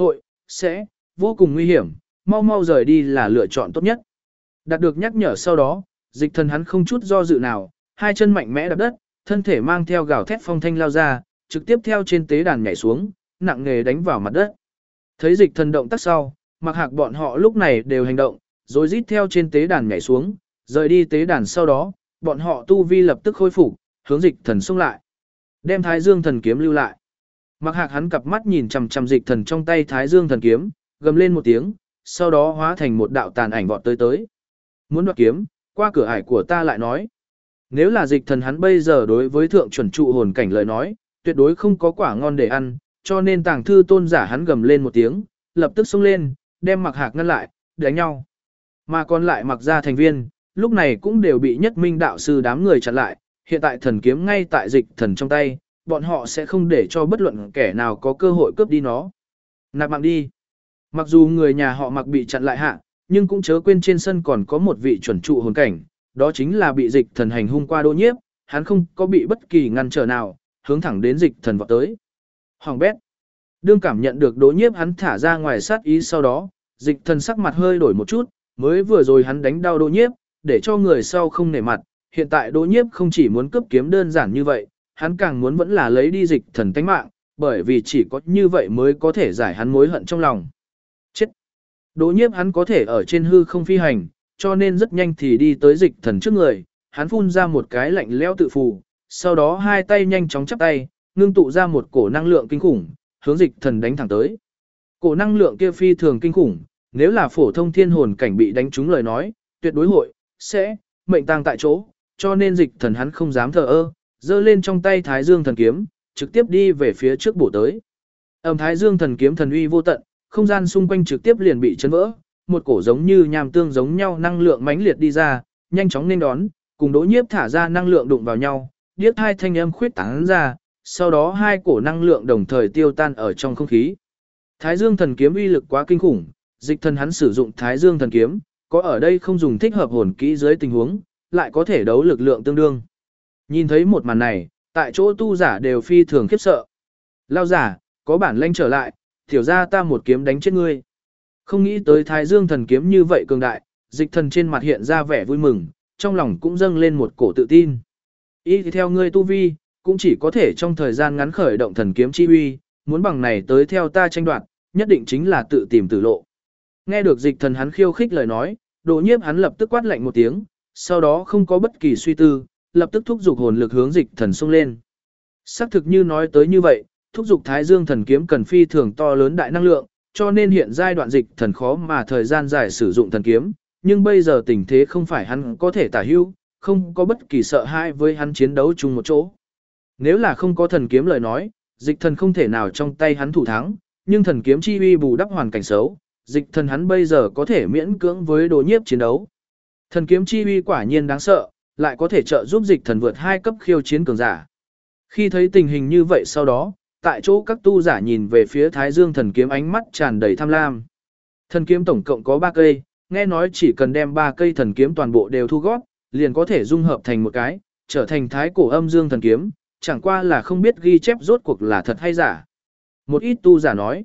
sẽ vô cùng nguy hiểm, mau mau rời đi là lựa chọn tốt nhất. Đạt được nhắc nhở sau đó, dịch thần hắn không chút do dự nào, hai chân mạnh mẽ đạp đất, thân thể mang theo gào thét phong thanh lao ra, trực tiếp theo trên tế đàn nhảy xuống, nặng nghề đánh vào mặt đất. Thấy dịch thần động tác sau, Mặc Hạc bọn họ lúc này đều hành động, rồi rít theo trên tế đàn nhảy xuống, rời đi tế đàn sau đó, bọn họ tu vi lập tức khôi phục, hướng dịch thần xông lại. Đem Thái Dương thần kiếm lưu lại. Mặc Hạc hắn cặp mắt nhìn chằm chằm dịch thần trong tay Thái Dương thần kiếm, gầm lên một tiếng, sau đó hóa thành một đạo tàn ảnh vọt tới. Muốn đoạt kiếm, qua cửa ải của ta lại nói. Nếu là dịch thần hắn bây giờ đối với thượng chuẩn trụ hồn cảnh lời nói, tuyệt đối không có quả ngon để ăn, cho nên tàng thư tôn giả hắn gầm lên một tiếng, lập tức xông lên, đem Mặc Hạc ngăn lại, đánh nhau. Mà còn lại Mặc gia thành viên, lúc này cũng đều bị Nhất Minh đạo sư đám người chặn lại, hiện tại thần kiếm ngay tại dịch thần trong tay, bọn họ sẽ không để cho bất luận kẻ nào có cơ hội cướp đi nó. Nạp mạng đi. Mặc dù người nhà họ Mặc bị chặn lại hạ, nhưng cũng chớ quên trên sân còn có một vị chuẩn trụ hồn cảnh, đó chính là bị dịch thần hành hung qua Đỗ Nhiếp, hắn không có bị bất kỳ ngăn trở nào, hướng thẳng đến dịch thần vọt tới. Hoàng bét. Đương cảm nhận được Đỗ Nhiếp hắn thả ra ngoài sát ý sau đó, dịch thần sắc mặt hơi đổi một chút, mới vừa rồi hắn đánh đau Đỗ Nhiếp, để cho người sau không nể mặt, hiện tại Đỗ Nhiếp không chỉ muốn cướp kiếm đơn giản như vậy, hắn càng muốn vẫn là lấy đi dịch thần tánh mạng, bởi vì chỉ có như vậy mới có thể giải hắn mối hận trong lòng. Chết! Đỗ Nhiếp hắn có thể ở trên hư không phi hành, cho nên rất nhanh thì đi tới dịch thần trước người, hắn phun ra một cái lạnh lẽo tự phù, sau đó hai tay nhanh chóng chắp tay, ngưng tụ ra một cổ năng lượng kinh khủng, hướng dịch thần đánh thẳng tới. Cổ năng lượng kia phi thường kinh khủng, nếu là phổ thông thiên hồn cảnh bị đánh trúng lời nói, tuyệt đối sẽ mệnh tang tại chỗ, cho nên dịch thần hắn không dám thờ ơ, giơ lên trong tay Thái Dương thần kiếm, trực tiếp đi về phía trước bổ tới. Thái Dương thần kiếm thần uy vô tận, không gian xung quanh trực tiếp liền bị chấn vỡ, một cổ giống như nham tương giống nhau năng lượng mãnh liệt đi ra, nhanh chóng nên đón, cùng Đỗ Nhiếp thả ra năng lượng đụng vào nhau, điếc hai thanh âm khuyết tán ra, sau đó hai cổ năng lượng đồng thời tiêu tan ở trong không khí. Thái Dương thần kiếm uy lực quá kinh khủng, dịch thần hắn sử dụng Thái Dương thần kiếm, có ở đây không dùng thích hợp hồn kỹ dưới tình huống, lại có thể đấu lực lượng tương đương. Nhìn thấy một màn này, tại chỗ tu giả đều phi thường khiếp sợ. Lao giả, có bản lĩnh trở lại, tiểu ra ta một kiếm đánh chết ngươi. Không nghĩ tới Thái Dương thần kiếm như vậy cường đại, dịch thần trên mặt hiện ra vẻ vui mừng, trong lòng cũng dâng lên một cổ tự tin. Ý thì theo ngươi tu vi, cũng chỉ có thể trong thời gian ngắn khởi động thần kiếm chi uy, muốn bằng này tới theo ta tranh đoạt, nhất định chính là tự tìm tử lộ. Nghe được dịch thần hắn khiêu khích lời nói, Đỗ Nhiếp hắn lập tức quát lạnh một tiếng, sau đó không có bất kỳ suy tư, lập tức thúc giục hồn lực hướng dịch thần xông lên. Xác thực như nói tới như vậy, thúc giục Thái Dương thần kiếm cần phi thường to lớn đại năng lượng, cho nên hiện giai đoạn dịch thần khó mà thời gian dài sử dụng thần kiếm, nhưng bây giờ tình thế không phải hắn có thể tả hữu, không có bất kỳ sợ hãi với hắn chiến đấu chung một chỗ. Nếu là không có thần kiếm lời nói, dịch thần không thể nào trong tay hắn thủ thắng, nhưng thần kiếm chi uy bù đắp hoàn cảnh xấu, dịch thần hắn bây giờ có thể miễn cưỡng với Đỗ Nhiếp chiến đấu. Thần kiếm chi uy quả nhiên đáng sợ, lại có thể trợ giúp dịch thần vượt 2 cấp khiêu chiến cường giả. Khi thấy tình hình như vậy sau đó, tại chỗ các tu giả nhìn về phía Thái Dương thần kiếm ánh mắt tràn đầy tham lam. Thần kiếm tổng cộng có 3 cây, nghe nói chỉ cần đem 3 cây thần kiếm toàn bộ đều thu gót, liền có thể dung hợp thành một cái, trở thành Thái Cổ Âm Dương thần kiếm, chẳng qua là không biết ghi chép rốt cuộc là thật hay giả. Một ít tu giả nói,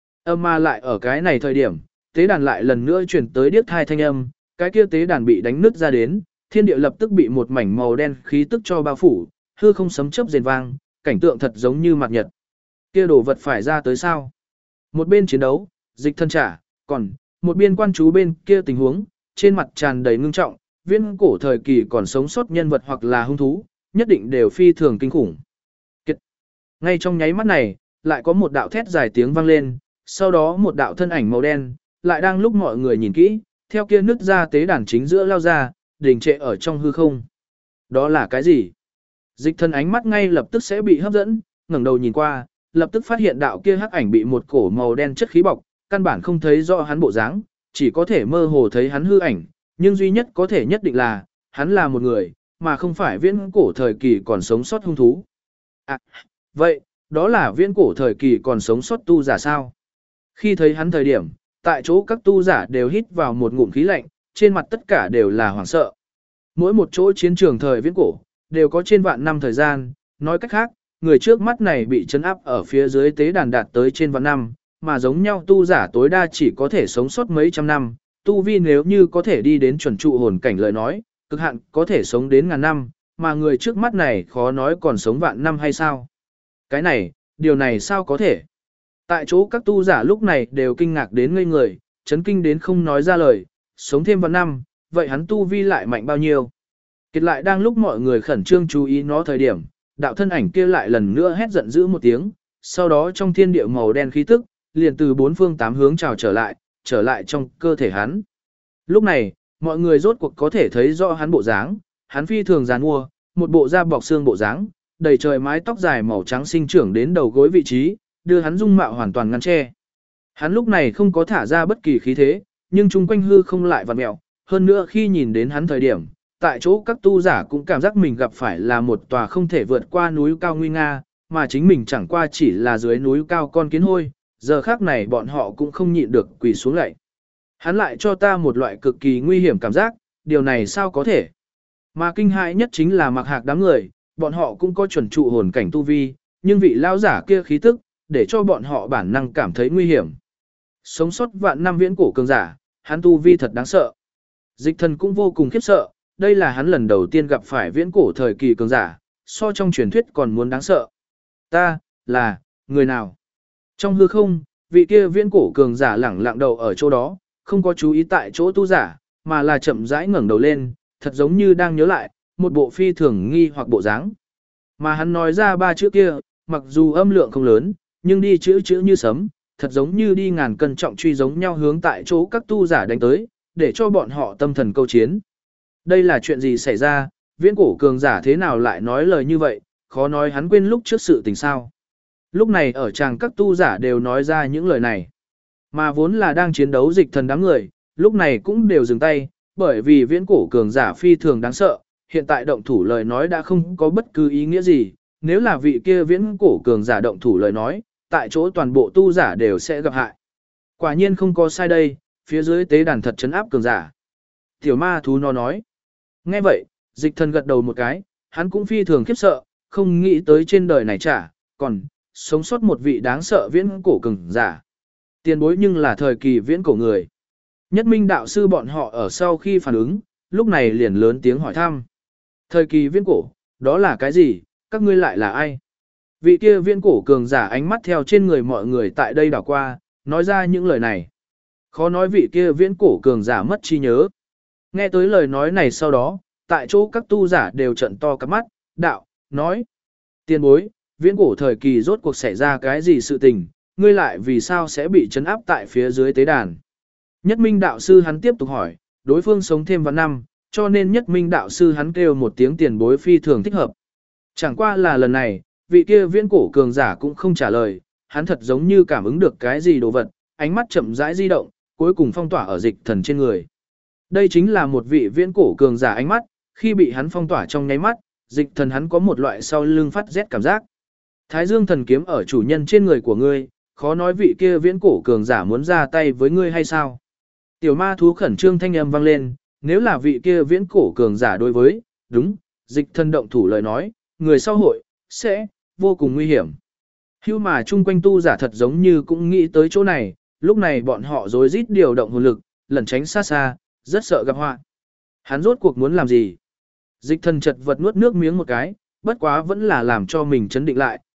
mà lại ở cái này thời điểm, tế đàn lại lần nữa chuyển tới điếc thai thanh âm, cái kia tế đàn bị đánh nứt ra đến, thiên địa lập tức bị một mảnh màu đen khí tức cho bao phủ, hư không sấm chớp rền vang, cảnh tượng thật giống như mặt nhật. kia đồ vật phải ra tới sao? Một bên chiến đấu, dịch thân trả, còn một bên quan chú bên kia tình huống, trên mặt tràn đầy ngưng trọng, viễn cổ thời kỳ còn sống sót nhân vật hoặc là hung thú, nhất định đều phi thường kinh khủng. Kiệt. Ngay trong nháy mắt này, lại có một đạo thét dài tiếng vang lên, sau đó một đạo thân ảnh màu đen, lại đang lúc mọi người nhìn kỹ, theo kia nứt ra tế đàn chính giữa lao ra, đình trệ ở trong hư không. Đó là cái gì? Dịch thân ánh mắt ngay lập tức sẽ bị hấp dẫn, ngẩng đầu nhìn qua, lập tức phát hiện đạo kia hắc ảnh bị một cổ màu đen chất khí bọc, căn bản không thấy rõ hắn bộ dáng, chỉ có thể mơ hồ thấy hắn hư ảnh, nhưng duy nhất có thể nhất định là, hắn là một người, mà không phải viễn cổ thời kỳ còn sống sót hung thú. À, vậy, đó là viễn cổ thời kỳ còn sống sót tu giả sao? Khi thấy hắn thời điểm, tại chỗ các tu giả đều hít vào một ngụm khí lạnh, trên mặt tất cả đều là hoảng sợ. Mỗi một chỗ chiến trường thời viễn cổ, đều có trên vạn năm thời gian, nói cách khác, người trước mắt này bị chấn áp ở phía dưới tế đàn đạt tới trên vạn năm, mà giống nhau tu giả tối đa chỉ có thể sống sót mấy trăm năm, tu vi nếu như có thể đi đến chuẩn trụ hồn cảnh lời nói, cực hạn có thể sống đến ngàn năm, mà người trước mắt này khó nói còn sống vạn năm hay sao. Cái này, điều này sao có thể? Tại chỗ các tu giả lúc này đều kinh ngạc đến ngây người, chấn kinh đến không nói ra lời, sống thêm vạn năm, vậy hắn tu vi lại mạnh bao nhiêu? Kết lại đang lúc mọi người khẩn trương chú ý nó thời điểm, đạo thân ảnh kia lại lần nữa hét giận dữ một tiếng, sau đó trong thiên địa màu đen khí tức, liền từ bốn phương tám hướng trào trở lại trong cơ thể hắn. Lúc này, mọi người rốt cuộc có thể thấy rõ hắn bộ dáng, hắn phi thường giàn mua, một bộ da bọc xương bộ dáng, đầy trời mái tóc dài màu trắng sinh trưởng đến đầu gối vị trí, đưa hắn dung mạo hoàn toàn ngăn che. Hắn lúc này không có thả ra bất kỳ khí thế, nhưng chung quanh hư không lại vặn mèo, hơn nữa khi nhìn đến hắn thời điểm, tại chỗ các tu giả cũng cảm giác mình gặp phải là một tòa không thể vượt qua núi cao nguy nga, mà chính mình chẳng qua chỉ là dưới núi cao con kiến hôi, giờ khác này bọn họ cũng không nhịn được quỳ xuống lạy. Hắn lại cho ta một loại cực kỳ nguy hiểm cảm giác, điều này sao có thể? Mà kinh hãi nhất chính là Mặc Hạc đám người, bọn họ cũng có chuẩn trụ hồn cảnh tu vi, nhưng vị lao giả kia khí tức, để cho bọn họ bản năng cảm thấy nguy hiểm. Sống sót vạn năm viễn cổ cường giả, hắn tu vi thật đáng sợ. Dịch thần cũng vô cùng khiếp sợ, đây là hắn lần đầu tiên gặp phải viễn cổ thời kỳ cường giả, so trong truyền thuyết còn muốn đáng sợ. Ta, là, người nào? Trong hư không, vị kia viễn cổ cường giả lẳng lặng đầu ở chỗ đó, không có chú ý tại chỗ tu giả, mà là chậm rãi ngẩng đầu lên, thật giống như đang nhớ lại, một bộ phi thường nghi hoặc bộ dáng. Mà hắn nói ra ba chữ kia, mặc dù âm lượng không lớn, nhưng đi chữ chữ như sấm, thật giống như đi ngàn cân trọng truy giống nhau hướng tại chỗ các tu giả đánh tới, để cho bọn họ tâm thần câu chiến. Đây là chuyện gì xảy ra, viễn cổ cường giả thế nào lại nói lời như vậy, khó nói hắn quên lúc trước sự tình sao. Lúc này ở tràng các tu giả đều nói ra những lời này. Mà vốn là đang chiến đấu dịch thần đám người, lúc này cũng đều dừng tay, bởi vì viễn cổ cường giả phi thường đáng sợ, hiện tại động thủ lời nói đã không có bất cứ ý nghĩa gì, nếu là vị kia viễn cổ cường giả động thủ lời nói, tại chỗ toàn bộ tu giả đều sẽ gặp hại. Quả nhiên không có sai đây, phía dưới tế đàn thật trấn áp cường giả. Tiểu ma thú nó nói. Nghe vậy, dịch thần gật đầu một cái, hắn cũng phi thường khiếp sợ, không nghĩ tới trên đời này còn sống sót một vị đáng sợ viễn cổ cường giả. Tiền bối nhưng là thời kỳ viễn cổ người. Nhất Minh đạo sư bọn họ ở sau khi phản ứng, lúc này liền lớn tiếng hỏi thăm. Thời kỳ viễn cổ, đó là cái gì, các ngươi lại là ai? Vị kia viễn cổ cường giả ánh mắt theo trên người mọi người tại đây đảo qua, nói ra những lời này. Khó nói vị kia viễn cổ cường giả mất trí nhớ. Nghe tới lời nói này sau đó, tại chỗ các tu giả đều trận to cặp mắt, đạo, nói. Tiền bối, viễn cổ thời kỳ rốt cuộc xảy ra cái gì sự tình, ngươi lại vì sao sẽ bị trấn áp tại phía dưới tế đàn. Nhất Minh đạo sư hắn tiếp tục hỏi, đối phương sống thêm vạn năm, cho nên Nhất Minh đạo sư hắn kêu một tiếng tiền bối phi thường thích hợp. Chẳng qua là lần này, vị kia viễn cổ cường giả cũng không trả lời, hắn thật giống như cảm ứng được cái gì đồ vật, ánh mắt chậm rãi di động, cuối cùng phong tỏa ở dịch thần trên người. Đây chính là một vị viễn cổ cường giả ánh mắt, khi bị hắn phong tỏa trong nháy mắt, dịch thần hắn có một loại sau lưng phát rét cảm giác. Thái Dương thần kiếm ở chủ nhân trên người của ngươi, khó nói vị kia viễn cổ cường giả muốn ra tay với ngươi hay sao? Tiểu ma thú khẩn trương thanh âm vang lên, nếu là vị kia viễn cổ cường giả đối với, đúng, dịch thần động thủ lời nói, người sau hội, sẽ, vô cùng nguy hiểm. Hưu mà chung quanh tu giả thật giống như cũng nghĩ tới chỗ này, lúc này bọn họ rối rít điều động hồn lực, lẩn tránh xa xa, rất sợ gặp họa. Hắn rốt cuộc muốn làm gì? Dịch thần chật vật nuốt nước miếng một cái, bất quá vẫn là làm cho mình chấn định lại,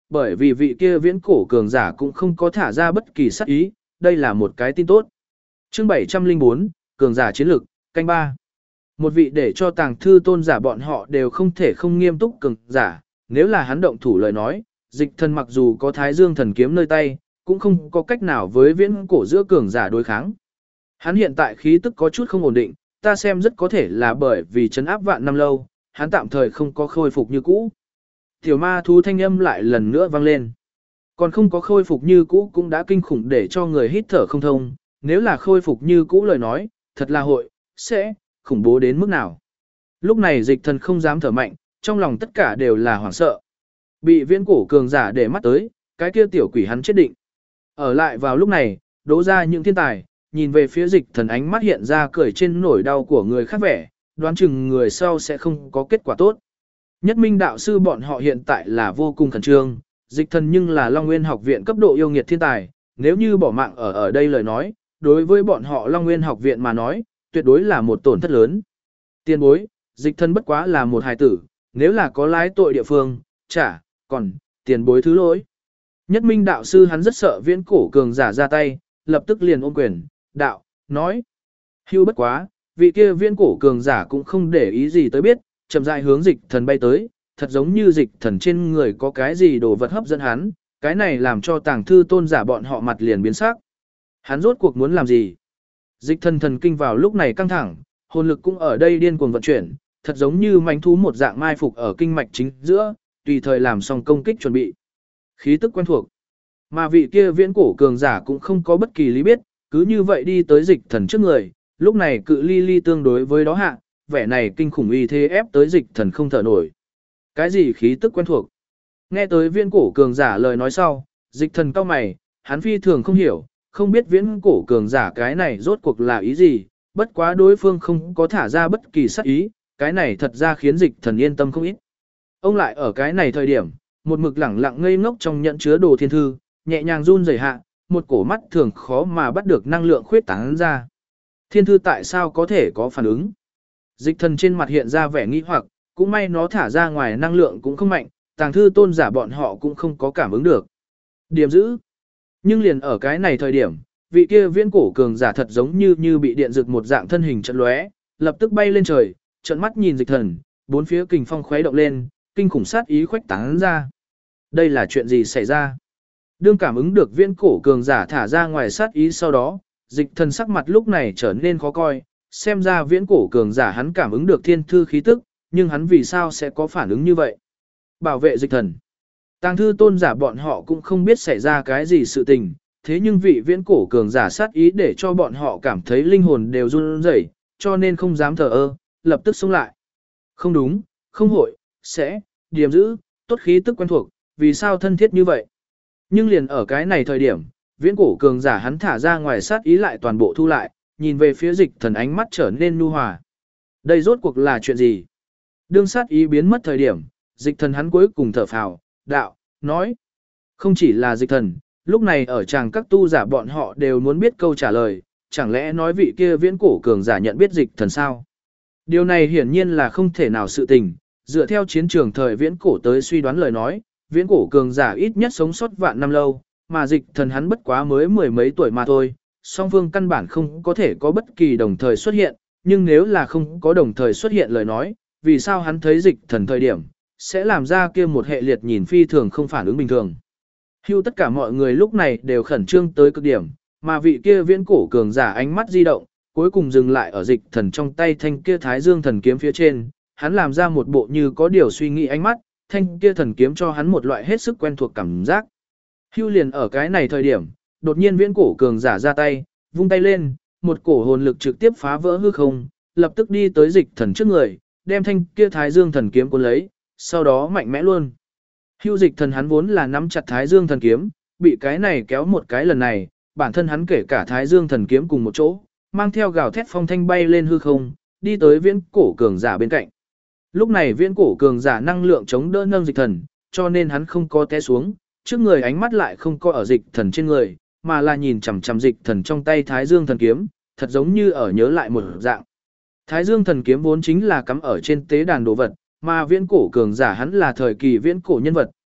bởi vì vị kia viễn cổ cường giả cũng không có thả ra bất kỳ sát ý, đây là một cái tin tốt. Chương 704, cường giả chiến lực, canh 3. Một vị để cho Tàng Thư Tôn giả bọn họ đều không thể không nghiêm túc cường giả, nếu là hắn động thủ lời nói, Dịch Thần mặc dù có Thái Dương thần kiếm nơi tay, cũng không có cách nào với viễn cổ giữa cường giả đối kháng. Hắn hiện tại khí tức có chút không ổn định, ta xem rất có thể là bởi vì trấn áp vạn năm lâu, hắn tạm thời không có khôi phục như cũ. Tiểu ma thú thanh âm lại lần nữa vang lên. Còn không có khôi phục như cũ cũng đã kinh khủng để cho người hít thở không thông, nếu là khôi phục như cũ lời nói, thật là sẽ khủng bố đến mức nào. Lúc này Dịch Thần không dám thở mạnh, trong lòng tất cả đều là hoảng sợ. Bị viễn cổ cường giả để mắt tới, cái kia tiểu quỷ hắn chết định. Ở lại vào lúc này, đố ra những thiên tài, nhìn về phía Dịch Thần ánh mắt hiện ra cười trên nỗi đau của người khác vẻ, đoán chừng người sau sẽ không có kết quả tốt. Nhất Minh đạo sư bọn họ hiện tại là vô cùng khẩn trương, Dịch Thần nhưng là Long Nguyên học viện cấp độ yêu nghiệt thiên tài, nếu như bỏ mạng ở đây lời nói, đối với bọn họ Long Nguyên học viện mà nói, tuyệt đối là một tổn thất lớn. Tiền bối, Dịch Thần bất quá là một hài tử, nếu là có lái tội địa phương, còn tiền bối thứ lỗi. Nhất Minh đạo sư hắn rất sợ viễn cổ cường giả ra tay, lập tức liền ôm quyền, đạo, nói. Hưu bất quá, vị kia viễn cổ cường giả cũng không để ý gì tới biết, chậm rãi hướng Dịch Thần bay tới, thật giống như Dịch Thần trên người có cái gì đồ vật hấp dẫn hắn, cái này làm cho Tàng Thư Tôn giả bọn họ mặt liền biến sắc. Hắn rốt cuộc muốn làm gì? Dịch Thần thần kinh vào lúc này căng thẳng, hồn lực cũng ở đây điên cuồng vận chuyển, thật giống như mãnh thú một dạng mai phục ở kinh mạch chính giữa, tùy thời làm xong công kích chuẩn bị. Khí tức quen thuộc. Mà vị kia viễn cổ cường giả cũng không có bất kỳ lý biết, cứ như vậy đi tới Dịch Thần trước người, lúc này cự ly tương đối với đó hạ, vẻ này kinh khủng uy thế ép tới Dịch Thần không thở nổi. Cái gì khí tức quen thuộc? Nghe tới viễn cổ cường giả lời nói sau, Dịch Thần cau mày, hắn phi thường không hiểu, không biết viễn cổ cường giả cái này rốt cuộc là ý gì, bất quá đối phương không có thả ra bất kỳ sát ý, cái này thật ra khiến Dịch Thần yên tâm không ít. Ông lại ở cái này thời điểm, một mực lẳng lặng ngây ngốc trong nhận chứa đồ thiên thư, nhẹ nhàng run rẩy hạ, một cổ mắt thường khó mà bắt được năng lượng khuyết tán ra. Thiên thư tại sao có thể có phản ứng? Dịch Thần trên mặt hiện ra vẻ nghi hoặc, cũng may nó thả ra ngoài năng lượng cũng không mạnh, Tàng Thư Tôn giả bọn họ cũng không có cảm ứng được. Điểm giữ. Nhưng liền ở cái này thời điểm, vị kia viễn cổ cường giả thật giống như bị điện rực một dạng thân hình chợt lóe, lập tức bay lên trời, trợn mắt nhìn Dịch Thần, bốn phía kình phong khuấy động lên, kinh khủng sát ý khuếch tán ra. Đây là chuyện gì xảy ra? Đương cảm ứng được viễn cổ cường giả thả ra ngoài sát ý sau đó, Dịch Thần sắc mặt lúc này trở nên khó coi, xem ra viễn cổ cường giả hắn cảm ứng được thiên thư khí tức, nhưng hắn vì sao sẽ có phản ứng như vậy? Bảo vệ Dịch Thần. Tàng Thư Tôn giả bọn họ cũng không biết xảy ra cái gì sự tình, thế nhưng vị viễn cổ cường giả sát ý để cho bọn họ cảm thấy linh hồn đều run rẩy, cho nên không dám thờ ơ, lập tức xông lại. Không đúng, không hội, sẽ, điểm giữ, tốt khí tức quen thuộc, vì sao thân thiết như vậy? Nhưng liền ở cái này thời điểm, viễn cổ cường giả hắn thả ra ngoài sát ý lại toàn bộ thu lại, nhìn về phía Dịch Thần ánh mắt trở nên nhu hòa. Đây rốt cuộc là chuyện gì? Đương sát ý biến mất thời điểm, Dịch Thần hắn cuối cùng thở phào, đạo, nói. Không chỉ là Dịch Thần, lúc này ở chàng các tu giả bọn họ đều muốn biết câu trả lời, chẳng lẽ nói vị kia viễn cổ cường giả nhận biết Dịch Thần sao? Điều này hiển nhiên là không thể nào sự tình, dựa theo chiến trường thời viễn cổ tới suy đoán lời nói, viễn cổ cường giả ít nhất sống sót vạn năm lâu, mà Dịch Thần hắn bất quá mới mười mấy tuổi mà thôi, song phương căn bản không có thể có bất kỳ đồng thời xuất hiện, nhưng nếu là không có đồng thời xuất hiện lời nói, vì sao hắn thấy Dịch Thần thời điểm, sẽ làm ra kia một hệ liệt nhìn phi thường không phản ứng bình thường. Hưu tất cả mọi người lúc này đều khẩn trương tới cực điểm, mà vị kia viễn cổ cường giả ánh mắt di động, cuối cùng dừng lại ở Dịch Thần trong tay thanh kia Thái Dương thần kiếm phía trên, hắn làm ra một bộ như có điều suy nghĩ ánh mắt, thanh kia thần kiếm cho hắn một loại hết sức quen thuộc cảm giác. Hưu liền ở cái này thời điểm, đột nhiên viễn cổ cường giả ra tay, vung tay lên, một cổ hồn lực trực tiếp phá vỡ hư không, lập tức đi tới Dịch Thần trước người, đem thanh kia Thái Dương thần kiếm cuốn lấy, sau đó mạnh mẽ luôn. Hưu Dịch Thần hắn vốn là nắm chặt Thái Dương thần kiếm, bị cái này kéo một cái lần này, bản thân hắn kể cả Thái Dương thần kiếm cùng một chỗ, mang theo gào thét phong thanh bay lên hư không, đi tới viễn cổ cường giả bên cạnh. Lúc này viễn cổ cường giả năng lượng chống đỡ nâng Dịch Thần, cho nên hắn không có té xuống, trước người ánh mắt lại không có ở Dịch Thần trên người, mà là nhìn chằm chằm Dịch Thần trong tay Thái Dương thần kiếm, thật giống như ở nhớ lại một dạng. Thái Dương thần kiếm vốn chính là cắm ở trên tế đàn đồ vật, mà viễn cổ cường giả hắn là thời kỳ viễn cổ nhân vật,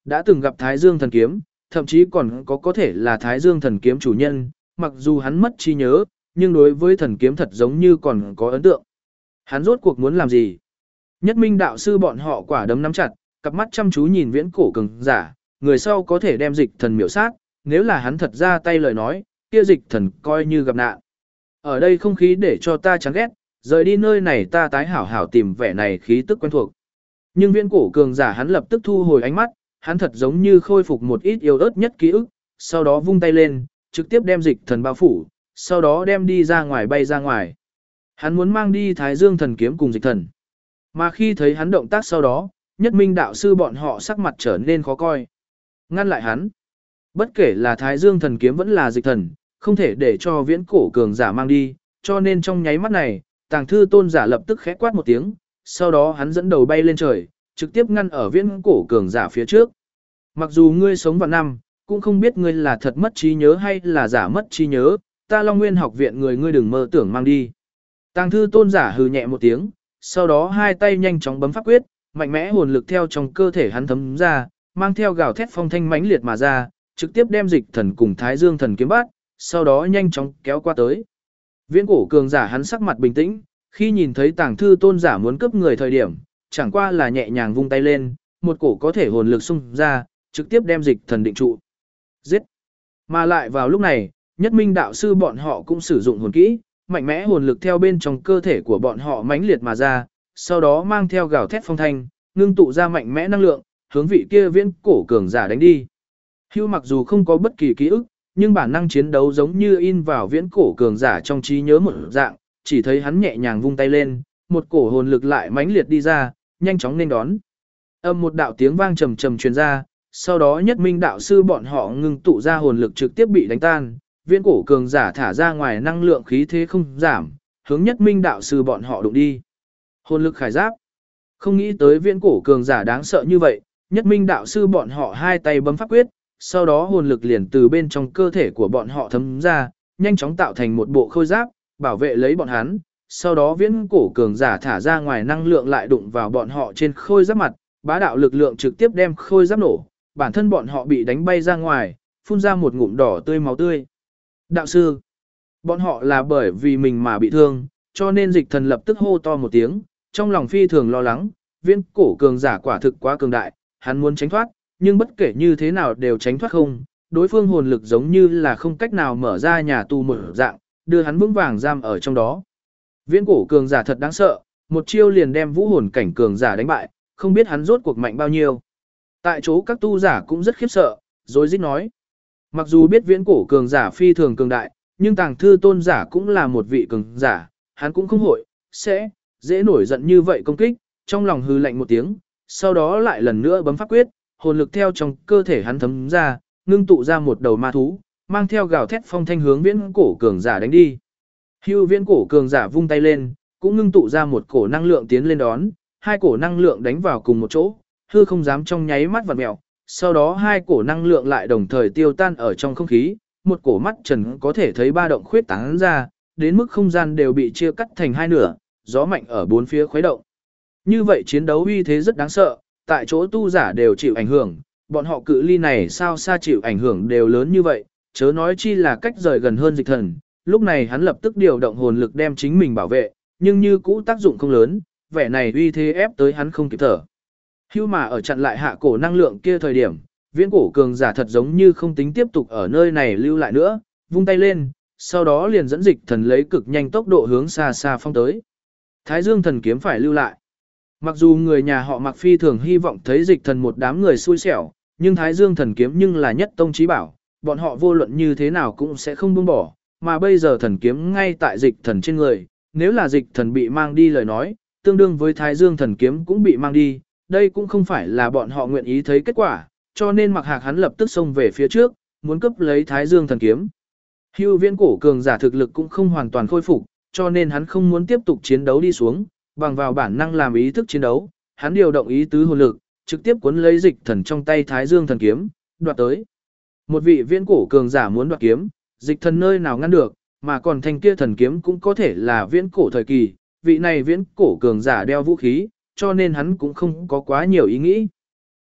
đã từng gặp Thái Dương thần kiếm, thậm chí còn có thể là Thái Dương thần kiếm chủ nhân, mặc dù hắn mất trí nhớ, nhưng đối với thần kiếm thật giống như còn có ấn tượng. Hắn rốt cuộc muốn làm gì? Nhất Minh đạo sư bọn họ quả đấm nắm chặt, cặp mắt chăm chú nhìn viễn cổ cường giả, người sau có thể đem dịch thần miểu sát, nếu là hắn thật ra tay lời nói, kia dịch thần coi như gặp nạn. Ở đây không khí để cho ta chán ghét, rời đi nơi này ta tái hảo hảo tìm vẻ này khí tức quen thuộc. Nhưng viễn cổ cường giả hắn lập tức thu hồi ánh mắt, hắn thật giống như khôi phục một ít yếu ớt nhất ký ức, sau đó vung tay lên, trực tiếp đem dịch thần bao phủ, sau đó đem đi ra ngoài bay ra ngoài. Hắn muốn mang đi Thái Dương thần kiếm cùng dịch thần. Mà khi thấy hắn động tác sau đó, Nhất Minh đạo sư bọn họ sắc mặt trở nên khó coi. Ngăn lại hắn. Bất kể là Thái Dương thần kiếm vẫn là dịch thần, không thể để cho viễn cổ cường giả mang đi, cho nên trong nháy mắt này, Tàng Thư Tôn giả lập tức khẽ quát một tiếng, sau đó hắn dẫn đầu bay lên trời, trực tiếp ngăn ở viễn cổ cường giả phía trước. Mặc dù ngươi sống vạn năm, cũng không biết ngươi là thật mất trí nhớ hay là giả mất trí nhớ, ta Long Nguyên học viện người ngươi đừng mơ tưởng mang đi. Tàng Thư Tôn giả hừ nhẹ một tiếng, sau đó hai tay nhanh chóng bấm pháp quyết, mạnh mẽ hồn lực theo trong cơ thể hắn thấm ra, mang theo gào thét phong thanh mãnh liệt mà ra, trực tiếp đem dịch thần cùng Thái Dương thần kiếm bắt, sau đó nhanh chóng kéo qua tới. Viễn cổ cường giả hắn sắc mặt bình tĩnh, khi nhìn thấy Tàng Thư Tôn giả muốn cướp người thời điểm, chẳng qua là nhẹ nhàng vung tay lên, một cổ có thể hồn lực xung ra, trực tiếp đem dịch thần định trụ. Giết! Mà lại vào lúc này, Nhất Minh đạo sư bọn họ cũng sử dụng hồn kỹ, mạnh mẽ hồn lực theo bên trong cơ thể của bọn họ mãnh liệt mà ra, sau đó mang theo gào thét phong thanh, ngưng tụ ra mạnh mẽ năng lượng, hướng vị kia viễn cổ cường giả đánh đi. Hưu mặc dù không có bất kỳ ký ức, nhưng bản năng chiến đấu giống như in vào viễn cổ cường giả trong trí nhớ một dạng, chỉ thấy hắn nhẹ nhàng vung tay lên, một cổ hồn lực lại mãnh liệt đi ra, nhanh chóng nên đón. Âm một đạo tiếng vang trầm trầm truyền ra, sau đó Nhất Minh đạo sư bọn họ ngưng tụ ra hồn lực trực tiếp bị đánh tan, viễn cổ cường giả thả ra ngoài năng lượng khí thế không giảm, hướng Nhất Minh đạo sư bọn họ đụng đi. Hồn lực khải giáp. Không nghĩ tới viễn cổ cường giả đáng sợ như vậy, Nhất Minh đạo sư bọn họ hai tay bấm pháp quyết, sau đó hồn lực liền từ bên trong cơ thể của bọn họ thấm ra, nhanh chóng tạo thành một bộ khôi giáp, bảo vệ lấy bọn hắn. Sau đó viễn cổ cường giả thả ra ngoài năng lượng lại đụng vào bọn họ trên khôi giáp mặt, bá đạo lực lượng trực tiếp đem khôi giáp nổ, bản thân bọn họ bị đánh bay ra ngoài, phun ra một ngụm đỏ tươi máu tươi. Đạo sư, bọn họ là bởi vì mình mà bị thương, cho nên dịch thần lập tức hô to một tiếng, trong lòng phi thường lo lắng, viễn cổ cường giả quả thực quá cường đại, hắn muốn tránh thoát, nhưng bất kể như thế nào đều tránh thoát không, đối phương hồn lực giống như là không cách nào mở ra nhà tù một dạng, đưa hắn vững vàng giam ở trong đó. Viễn cổ cường giả thật đáng sợ, một chiêu liền đem vũ hồn cảnh cường giả đánh bại, không biết hắn rốt cuộc mạnh bao nhiêu. Tại chỗ các tu giả cũng rất khiếp sợ, rồi rít nói. Mặc dù biết viễn cổ cường giả phi thường cường đại, nhưng Tàng Thư Tôn giả cũng là một vị cường giả, hắn cũng không hội, sẽ, dễ nổi giận như vậy công kích, trong lòng hư lạnh một tiếng, sau đó lại lần nữa bấm pháp quyết, hồn lực theo trong cơ thể hắn thấm ra, ngưng tụ ra một đầu ma thú, mang theo gào thét phong thanh hướng viễn cổ cường giả đánh đi. Hưu viễn cổ cường giả vung tay lên, cũng ngưng tụ ra một cổ năng lượng tiến lên đón, hai cổ năng lượng đánh vào cùng một chỗ, hư không dám trong nháy mắt vặn mèo, sau đó hai cổ năng lượng lại đồng thời tiêu tan ở trong không khí, một cổ mắt trần có thể thấy ba động khuyết tán ra, đến mức không gian đều bị chia cắt thành hai nửa, gió mạnh ở bốn phía khuấy động. Như vậy chiến đấu uy thế rất đáng sợ, tại chỗ tu giả đều chịu ảnh hưởng, bọn họ cự ly này sao xa chịu ảnh hưởng đều lớn như vậy, chớ nói chi là cách rời gần hơn dịch thần. Lúc này hắn lập tức điều động hồn lực đem chính mình bảo vệ, nhưng như cũ tác dụng không lớn, vẻ này uy thế ép tới hắn không kịp thở. Hưu mà ở chặn lại hạ cổ năng lượng kia thời điểm, viễn cổ cường giả thật giống như không tính tiếp tục ở nơi này lưu lại nữa, vung tay lên, sau đó liền dẫn dịch thần lấy cực nhanh tốc độ hướng xa xa phong tới. Thái Dương thần kiếm phải lưu lại. Mặc dù người nhà họ Mạc phi thường hy vọng thấy dịch thần một đám người xui xẻo, nhưng Thái Dương thần kiếm nhưng là nhất tông chí bảo, bọn họ vô luận như thế nào cũng sẽ không buông bỏ, mà bây giờ thần kiếm ngay tại dịch thần trên người, nếu là dịch thần bị mang đi lời nói, tương đương với Thái Dương thần kiếm cũng bị mang đi, đây cũng không phải là bọn họ nguyện ý thấy kết quả, cho nên Mạc Hạc hắn lập tức xông về phía trước, muốn cướp lấy Thái Dương thần kiếm. Hưu viễn cổ cường giả thực lực cũng không hoàn toàn khôi phục, cho nên hắn không muốn tiếp tục chiến đấu đi xuống, bằng vào bản năng làm ý thức chiến đấu, hắn điều động ý tứ hồn lực, trực tiếp cuốn lấy dịch thần trong tay Thái Dương thần kiếm, đoạt tới. Một vị viễn cổ cường giả muốn đoạt kiếm, dịch thần nơi nào ngăn được, mà còn thanh kia thần kiếm cũng có thể là viễn cổ thời kỳ, vị này viễn cổ cường giả đeo vũ khí, cho nên hắn cũng không có quá nhiều ý nghĩ.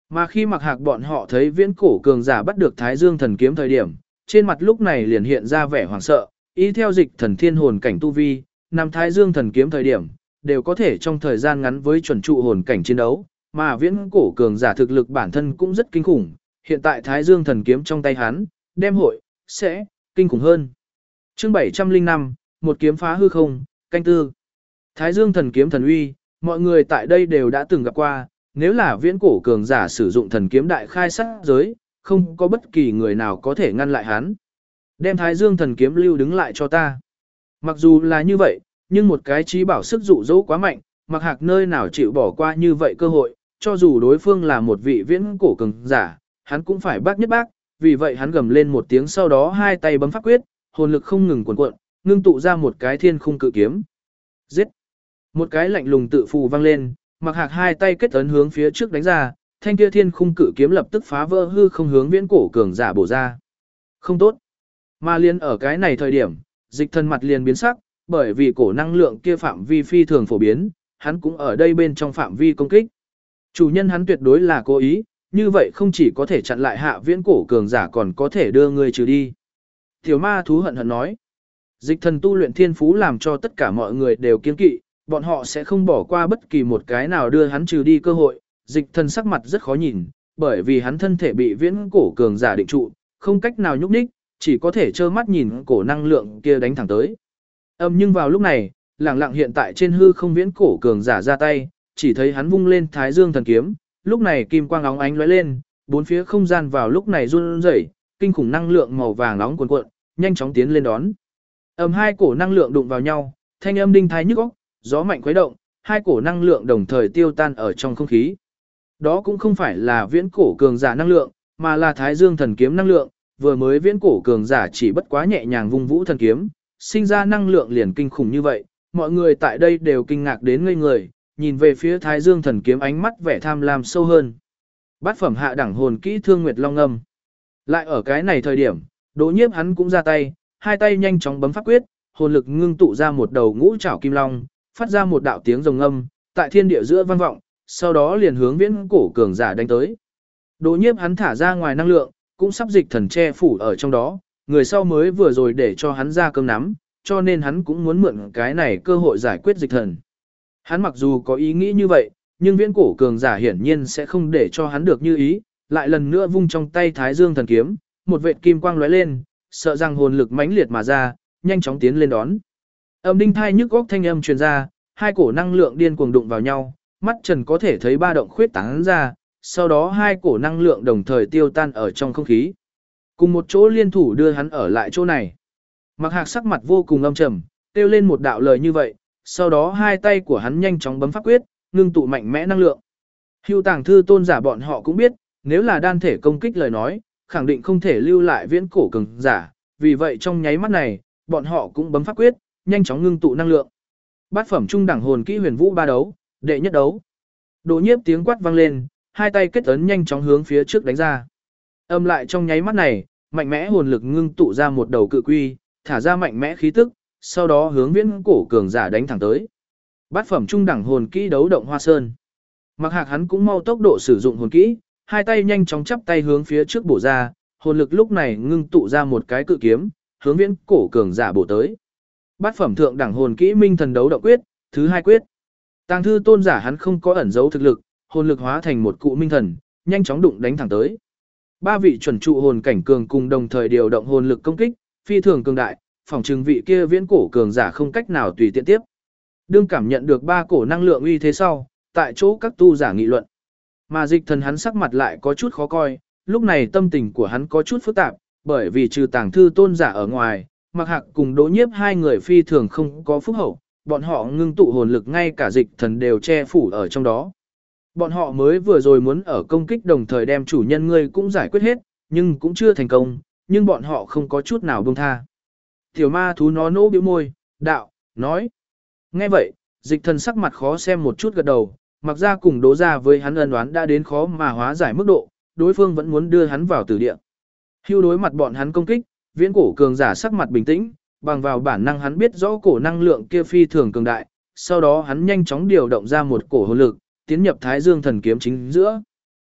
Mà khi Mặc Hạc bọn họ thấy viễn cổ cường giả bắt được Thái Dương thần kiếm thời điểm, trên mặt lúc này liền hiện ra vẻ hoảng sợ, ý theo dịch thần thiên hồn cảnh tu vi, nằm Thái Dương thần kiếm thời điểm, đều có thể trong thời gian ngắn với chuẩn trụ hồn cảnh chiến đấu, mà viễn cổ cường giả thực lực bản thân cũng rất kinh khủng, hiện tại Thái Dương thần kiếm trong tay hắn, đem hội, sẽ, kinh khủng hơn. Chương 705, một kiếm phá hư không, canh tư. Thái Dương thần kiếm thần uy, mọi người tại đây đều đã từng gặp qua, nếu là viễn cổ cường giả sử dụng thần kiếm đại khai sát giới, không có bất kỳ người nào có thể ngăn lại hắn. Đem Thái Dương thần kiếm lưu đứng lại cho ta. Mặc dù là như vậy, nhưng một cái trí bảo sức dụ dỗ quá mạnh, Mặc Hạc nơi nào chịu bỏ qua như vậy cơ hội, cho dù đối phương là một vị viễn cổ cường giả, hắn cũng phải bác nhất bác, vì vậy hắn gầm lên một tiếng sau đó hai tay bấm pháp quyết, hồn lực không ngừng cuộn cuộn, ngưng tụ ra một cái thiên khung cự kiếm. Giết! Một cái lạnh lùng tự phù vang lên, Mặc Hạc hai tay kết ấn hướng phía trước đánh ra, thanh kia thiên khung cự kiếm lập tức phá vỡ hư không hướng viễn cổ cường giả bổ ra. Không tốt. Mà liền ở cái này thời điểm, dịch thần mặt liền biến sắc, bởi vì cổ năng lượng kia phạm vi phi thường phổ biến, hắn cũng ở đây bên trong phạm vi công kích. Chủ nhân hắn tuyệt đối là cố ý, như vậy không chỉ có thể chặn lại hạ viễn cổ cường giả còn có thể đưa người trừ đi. Tiểu ma thú hận hận nói. Dịch thần tu luyện thiên phú làm cho tất cả mọi người đều kiên kỵ, bọn họ sẽ không bỏ qua bất kỳ một cái nào đưa hắn trừ đi cơ hội. Dịch thần sắc mặt rất khó nhìn, bởi vì hắn thân thể bị viễn cổ cường giả định trụ, không cách nào nhúc nhích, chỉ có thể trơ mắt nhìn cổ năng lượng kia đánh thẳng tới. Nhưng vào lúc này, lẳng lặng hiện tại trên hư không viễn cổ cường giả ra tay, chỉ thấy hắn vung lên Thái Dương thần kiếm, lúc này kim quang óng ánh lóe lên, bốn phía không gian vào lúc này run rẩy, kinh khủng năng lượng màu vàng nóng cuồn cuộn, nhanh chóng tiến lên đón. Hai cổ năng lượng đụng vào nhau, thanh âm đinh thái nhức óc, gió mạnh khuấy động, hai cổ năng lượng đồng thời tiêu tan ở trong không khí. Đó cũng không phải là viễn cổ cường giả năng lượng, mà là Thái Dương thần kiếm năng lượng, vừa mới viễn cổ cường giả chỉ bất quá nhẹ nhàng vung vũ thần kiếm, sinh ra năng lượng liền kinh khủng như vậy, mọi người tại đây đều kinh ngạc đến ngây người, nhìn về phía Thái Dương thần kiếm ánh mắt vẻ tham lam sâu hơn. Bát phẩm hạ đẳng hồn kỹ Thương Nguyệt Long Ngâm. Lại ở cái này thời điểm, Đỗ Nhiếp hắn cũng ra tay, hai tay nhanh chóng bấm pháp quyết, hồn lực ngưng tụ ra một đầu ngũ trảo kim long, phát ra một đạo tiếng rồng ngâm, tại thiên địa giữa vang vọng, sau đó liền hướng viễn cổ cường giả đánh tới. Đỗ Nhiếp hắn thả ra ngoài năng lượng, cũng sắp dịch thần che phủ ở trong đó, người sau mới vừa rồi để cho hắn ra cơm nắm, cho nên hắn cũng muốn mượn cái này cơ hội giải quyết dịch thần. Hắn mặc dù có ý nghĩ như vậy, nhưng viễn cổ cường giả hiển nhiên sẽ không để cho hắn được như ý, lại lần nữa vung trong tay Thái Dương thần kiếm, một vệt kim quang lóe lên, sợ rằng hồn lực mãnh liệt mà ra, nhanh chóng tiến lên đón. Đinh thai nhức góc thanh âm truyền ra, hai cổ năng lượng điên cuồng đụng vào nhau, mắt Trần có thể thấy ba động khuyết tán ra, sau đó hai cổ năng lượng đồng thời tiêu tan ở trong không khí. Cùng một chỗ liên thủ đưa hắn ở lại chỗ này. Mặc Hạc sắc mặt vô cùng âm trầm, kêu lên một đạo lời như vậy, sau đó hai tay của hắn nhanh chóng bấm pháp quyết, ngưng tụ mạnh mẽ năng lượng. Hưu Tàng Thư Tôn giả bọn họ cũng biết, nếu là đan thể công kích lời nói, khẳng định không thể lưu lại viễn cổ cường giả, vì vậy trong nháy mắt này, bọn họ cũng bấm pháp quyết, nhanh chóng ngưng tụ năng lượng. Bát phẩm trung đẳng hồn kỹ Huyền Vũ ba đấu, đệ nhất đấu. Đỗ Nhiếp tiếng quát vang lên, hai tay kết ấn nhanh chóng hướng phía trước đánh ra. Lại trong nháy mắt này, mạnh mẽ hồn lực ngưng tụ ra một đầu cự quy, thả ra mạnh mẽ khí tức, sau đó hướng viễn cổ cường giả đánh thẳng tới. Bát phẩm trung đẳng hồn kỹ Đấu Động Hoa Sơn. Mặc Hạc hắn cũng mau tốc độ sử dụng hồn kỹ, hai tay nhanh chóng chắp tay hướng phía trước bổ ra, hồn lực lúc này ngưng tụ ra một cái cự kiếm, hướng viễn cổ cường giả bổ tới. Bát phẩm thượng đẳng hồn kỹ Minh Thần Đấu Động Quyết, thứ hai quyết. Tàng Thư Tôn giả hắn không có ẩn giấu thực lực, hồn lực hóa thành một cụ minh thần, nhanh chóng đụng đánh thẳng tới. Ba vị chuẩn trụ hồn cảnh cường cùng đồng thời điều động hồn lực công kích, phi thường cường đại, phòng trừng vị kia viễn cổ cường giả không cách nào tùy tiện tiếp. Đương cảm nhận được ba cổ năng lượng uy thế sau, tại chỗ các tu giả nghị luận. Mà dịch thần hắn sắc mặt lại có chút khó coi, lúc này tâm tình của hắn có chút phức tạp, bởi vì trừ Tàng Thư Tôn giả ở ngoài, Mặc Hạc cùng Đỗ Nhiếp hai người phi thường không có phúc hậu, bọn họ ngưng tụ hồn lực ngay cả dịch thần đều che phủ ở trong đó. Bọn họ mới vừa rồi muốn ở công kích đồng thời đem chủ nhân ngươi cũng giải quyết hết, nhưng cũng chưa thành công, nhưng bọn họ không có chút nào buông tha. Tiểu ma thú nó nỗ bĩu môi, đạo, nói. Nghe vậy, dịch thần sắc mặt khó xem một chút gật đầu, mặc ra cùng Đỗ ra với hắn ân oán đã đến khó mà hóa giải mức độ, đối phương vẫn muốn đưa hắn vào tử địa. Hưu đối mặt bọn hắn công kích, viễn cổ cường giả sắc mặt bình tĩnh, bằng vào bản năng hắn biết rõ cổ năng lượng kia phi thường cường đại, sau đó hắn nhanh chóng điều động ra một cổ hồn lực, tiến nhập Thái Dương thần kiếm chính giữa.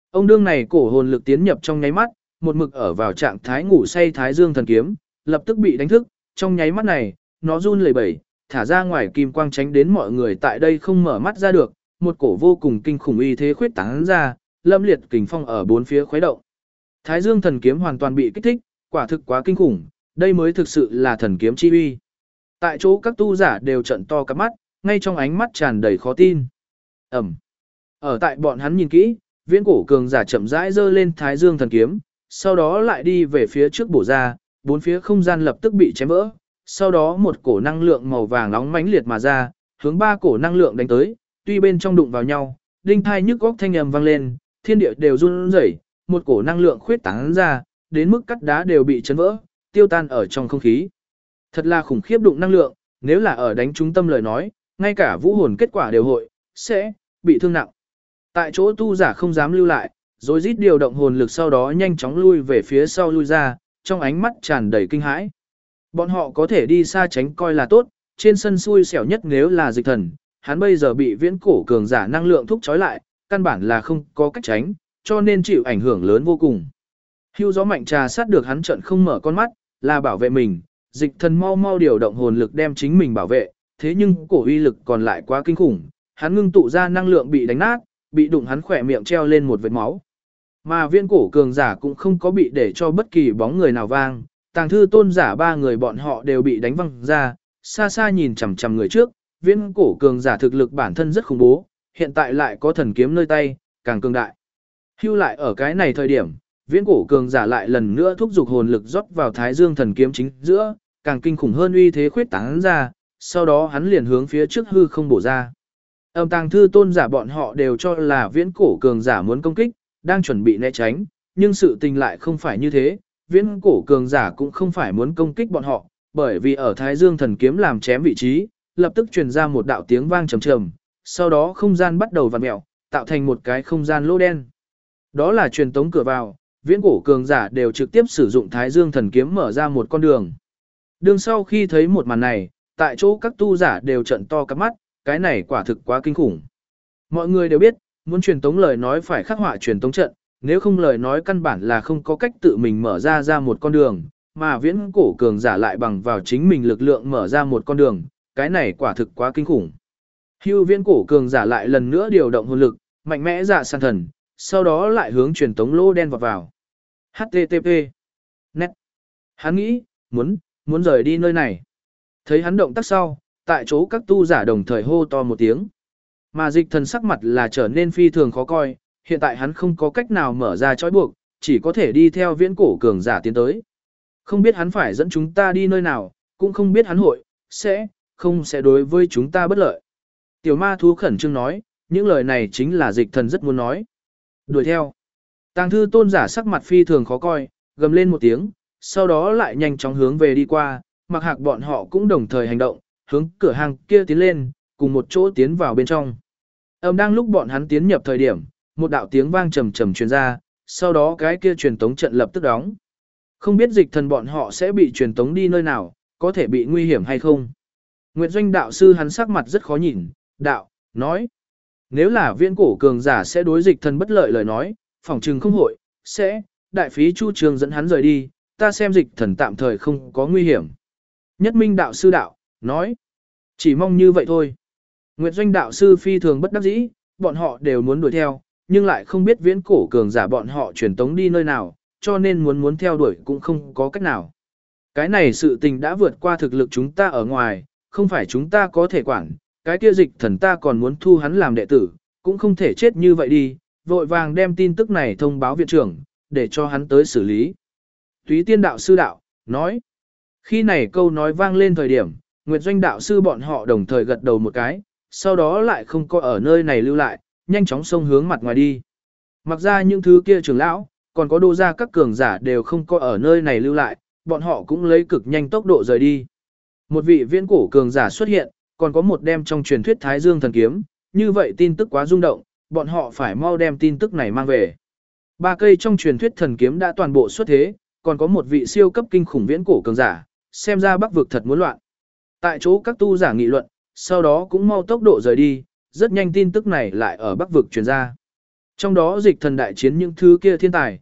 Ông đương này cổ hồn lực tiến nhập trong nháy mắt, một mực ở vào trạng thái ngủ say Thái Dương thần kiếm, lập tức bị đánh thức, trong nháy mắt này, nó run lẩy bẩy, thả ra ngoài kim quang tránh đến mọi người tại đây không mở mắt ra được, một cổ vô cùng kinh khủng uy thế khuyết tán ra, lâm liệt kình phong ở bốn phía khuấy động. Thái Dương thần kiếm hoàn toàn bị kích thích, quả thực quá kinh khủng, đây mới thực sự là thần kiếm chi uy. Tại chỗ các tu giả đều trợn to cả mắt, ngay trong ánh mắt tràn đầy khó tin. Ẩm. Ở tại bọn hắn nhìn kỹ, viễn cổ cường giả chậm rãi giơ lên Thái Dương thần kiếm, sau đó lại đi về phía trước bổ ra, bốn phía không gian lập tức bị chém vỡ. Sau đó một cổ năng lượng màu vàng nóng mãnh liệt mà ra, hướng ba cổ năng lượng đánh tới, tuy bên trong đụng vào nhau, đinh thai nhức góc thanh âm vang lên, thiên địa đều run rẩy, một cổ năng lượng khuyết tán ra, đến mức cắt đá đều bị chấn vỡ, tiêu tan ở trong không khí. Thật là khủng khiếp đụng năng lượng, nếu là ở đánh trúng tâm lời nói, ngay cả vũ hồn kết quả đều hội sẽ bị thương nặng. Tại chỗ tu giả không dám lưu lại, rồi rít điều động hồn lực sau đó nhanh chóng lui về phía sau lui ra, trong ánh mắt tràn đầy kinh hãi. Bọn họ có thể đi xa tránh coi là tốt, trên sân xui xẻo nhất nếu là Dịch Thần, hắn bây giờ bị viễn cổ cường giả năng lượng thúc trói lại, căn bản là không có cách tránh, cho nên chịu ảnh hưởng lớn vô cùng. Hưu gió mạnh trà sát được hắn trận không mở con mắt, là bảo vệ mình, Dịch Thần mau mau điều động hồn lực đem chính mình bảo vệ, thế nhưng cổ uy lực còn lại quá kinh khủng, hắn ngưng tụ ra năng lượng bị đánh nát, bị đụng hắn khỏe miệng treo lên một vệt máu. Mà viễn cổ cường giả cũng không có bị để cho bất kỳ bóng người nào vang, Tàng Thư Tôn giả ba người bọn họ đều bị đánh văng ra, xa xa nhìn chằm chằm người trước, viễn cổ cường giả thực lực bản thân rất khủng bố, hiện tại lại có thần kiếm nơi tay, càng cường đại. Hưu lại ở cái này thời điểm, viễn cổ cường giả lại lần nữa thúc giục hồn lực rót vào Thái Dương thần kiếm chính giữa, càng kinh khủng hơn uy thế khuyết tán ra, sau đó hắn liền hướng phía trước hư không bổ ra. Tàng Thư Tôn giả bọn họ đều cho là viễn cổ cường giả muốn công kích, đang chuẩn bị né tránh, nhưng sự tình lại không phải như thế, viễn cổ cường giả cũng không phải muốn công kích bọn họ, bởi vì ở Thái Dương thần kiếm làm chém vị trí, lập tức truyền ra một đạo tiếng vang trầm trầm, sau đó không gian bắt đầu vặn mèo, tạo thành một cái không gian lỗ đen. Đó là truyền tống cửa vào, viễn cổ cường giả đều trực tiếp sử dụng Thái Dương thần kiếm mở ra một con đường. Đường sau khi thấy một màn này, tại chỗ các tu giả đều trợn to các mắt, cái này quả thực quá kinh khủng. Mọi người đều biết, muốn truyền tống lời nói phải khắc họa truyền tống trận, nếu không lời nói căn bản là không có cách tự mình mở ra một con đường, mà viễn cổ cường giả lại bằng vào chính mình lực lượng mở ra một con đường, cái này quả thực quá kinh khủng. Hưu viễn cổ cường giả lại lần nữa điều động hồn lực, mạnh mẽ dạ san thần, sau đó lại hướng truyền tống lô đen vào. HTTP. Net. Hắn nghĩ, muốn rời đi nơi này. Thấy hắn động tác sau, tại chỗ các tu giả đồng thời hô to một tiếng. Mà Dịch Thần sắc mặt là trở nên phi thường khó coi, hiện tại hắn không có cách nào mở ra trói buộc, chỉ có thể đi theo viễn cổ cường giả tiến tới. Không biết hắn phải dẫn chúng ta đi nơi nào, cũng không biết hắn sẽ đối với chúng ta bất lợi. Tiểu ma thú khẩn trương nói, những lời này chính là Dịch Thần rất muốn nói. Đuổi theo. Tàng Thư Tôn giả sắc mặt phi thường khó coi, gầm lên một tiếng, sau đó lại nhanh chóng hướng về đi qua, Mặc Hạc bọn họ cũng đồng thời hành động, hướng cửa hàng kia tiến lên, cùng một chỗ tiến vào bên trong. Đang lúc bọn hắn tiến nhập thời điểm, một đạo tiếng vang trầm trầm truyền ra, sau đó cái kia truyền tống trận lập tức đóng. Không biết Dịch Thần bọn họ sẽ bị truyền tống đi nơi nào, có thể bị nguy hiểm hay không. Nguyệt Doanh đạo sư hắn sắc mặt rất khó nhìn, nói. Nếu là viễn cổ cường giả sẽ đối Dịch Thần bất lợi lời nói, phỏng trừng không hội, đại phí chu trường dẫn hắn rời đi, ta xem Dịch Thần tạm thời không có nguy hiểm. Nhất Minh đạo sư nói. Chỉ mong như vậy thôi. Nguyệt Doanh đạo sư phi thường bất đắc dĩ, bọn họ đều muốn đuổi theo, nhưng lại không biết viễn cổ cường giả bọn họ truyền tống đi nơi nào, cho nên muốn theo đuổi cũng không có cách nào. Cái này sự tình đã vượt qua thực lực chúng ta ở ngoài, không phải chúng ta có thể quản, cái kia Dịch Thần ta còn muốn thu hắn làm đệ tử, cũng không thể chết như vậy đi, vội vàng đem tin tức này thông báo viện trưởng, để cho hắn tới xử lý. Túy Tiên đạo sư nói. Khi này câu nói vang lên thời điểm, Nguyệt Doanh đạo sư bọn họ đồng thời gật đầu một cái, sau đó lại không có ở nơi này lưu lại, nhanh chóng xông hướng mặt ngoài đi. Mặc ra những thứ kia trưởng lão, còn có đô gia các cường giả đều không có ở nơi này lưu lại, bọn họ cũng lấy cực nhanh tốc độ rời đi. Một vị viễn cổ cường giả xuất hiện, còn có một đem trong truyền thuyết Thái Dương thần kiếm, như vậy tin tức quá rung động, bọn họ phải mau đem tin tức này mang về. 3 cây trong truyền thuyết thần kiếm đã toàn bộ xuất thế, còn có một vị siêu cấp kinh khủng viễn cổ cường giả, xem ra Bắc vực thật muốn loạn. Tại chỗ các tu giả nghị luận, sau đó cũng mau tốc độ rời đi, rất nhanh tin tức này lại ở Bắc vực truyền ra. Trong đó dịch thần đại chiến những thứ kia thiên tài,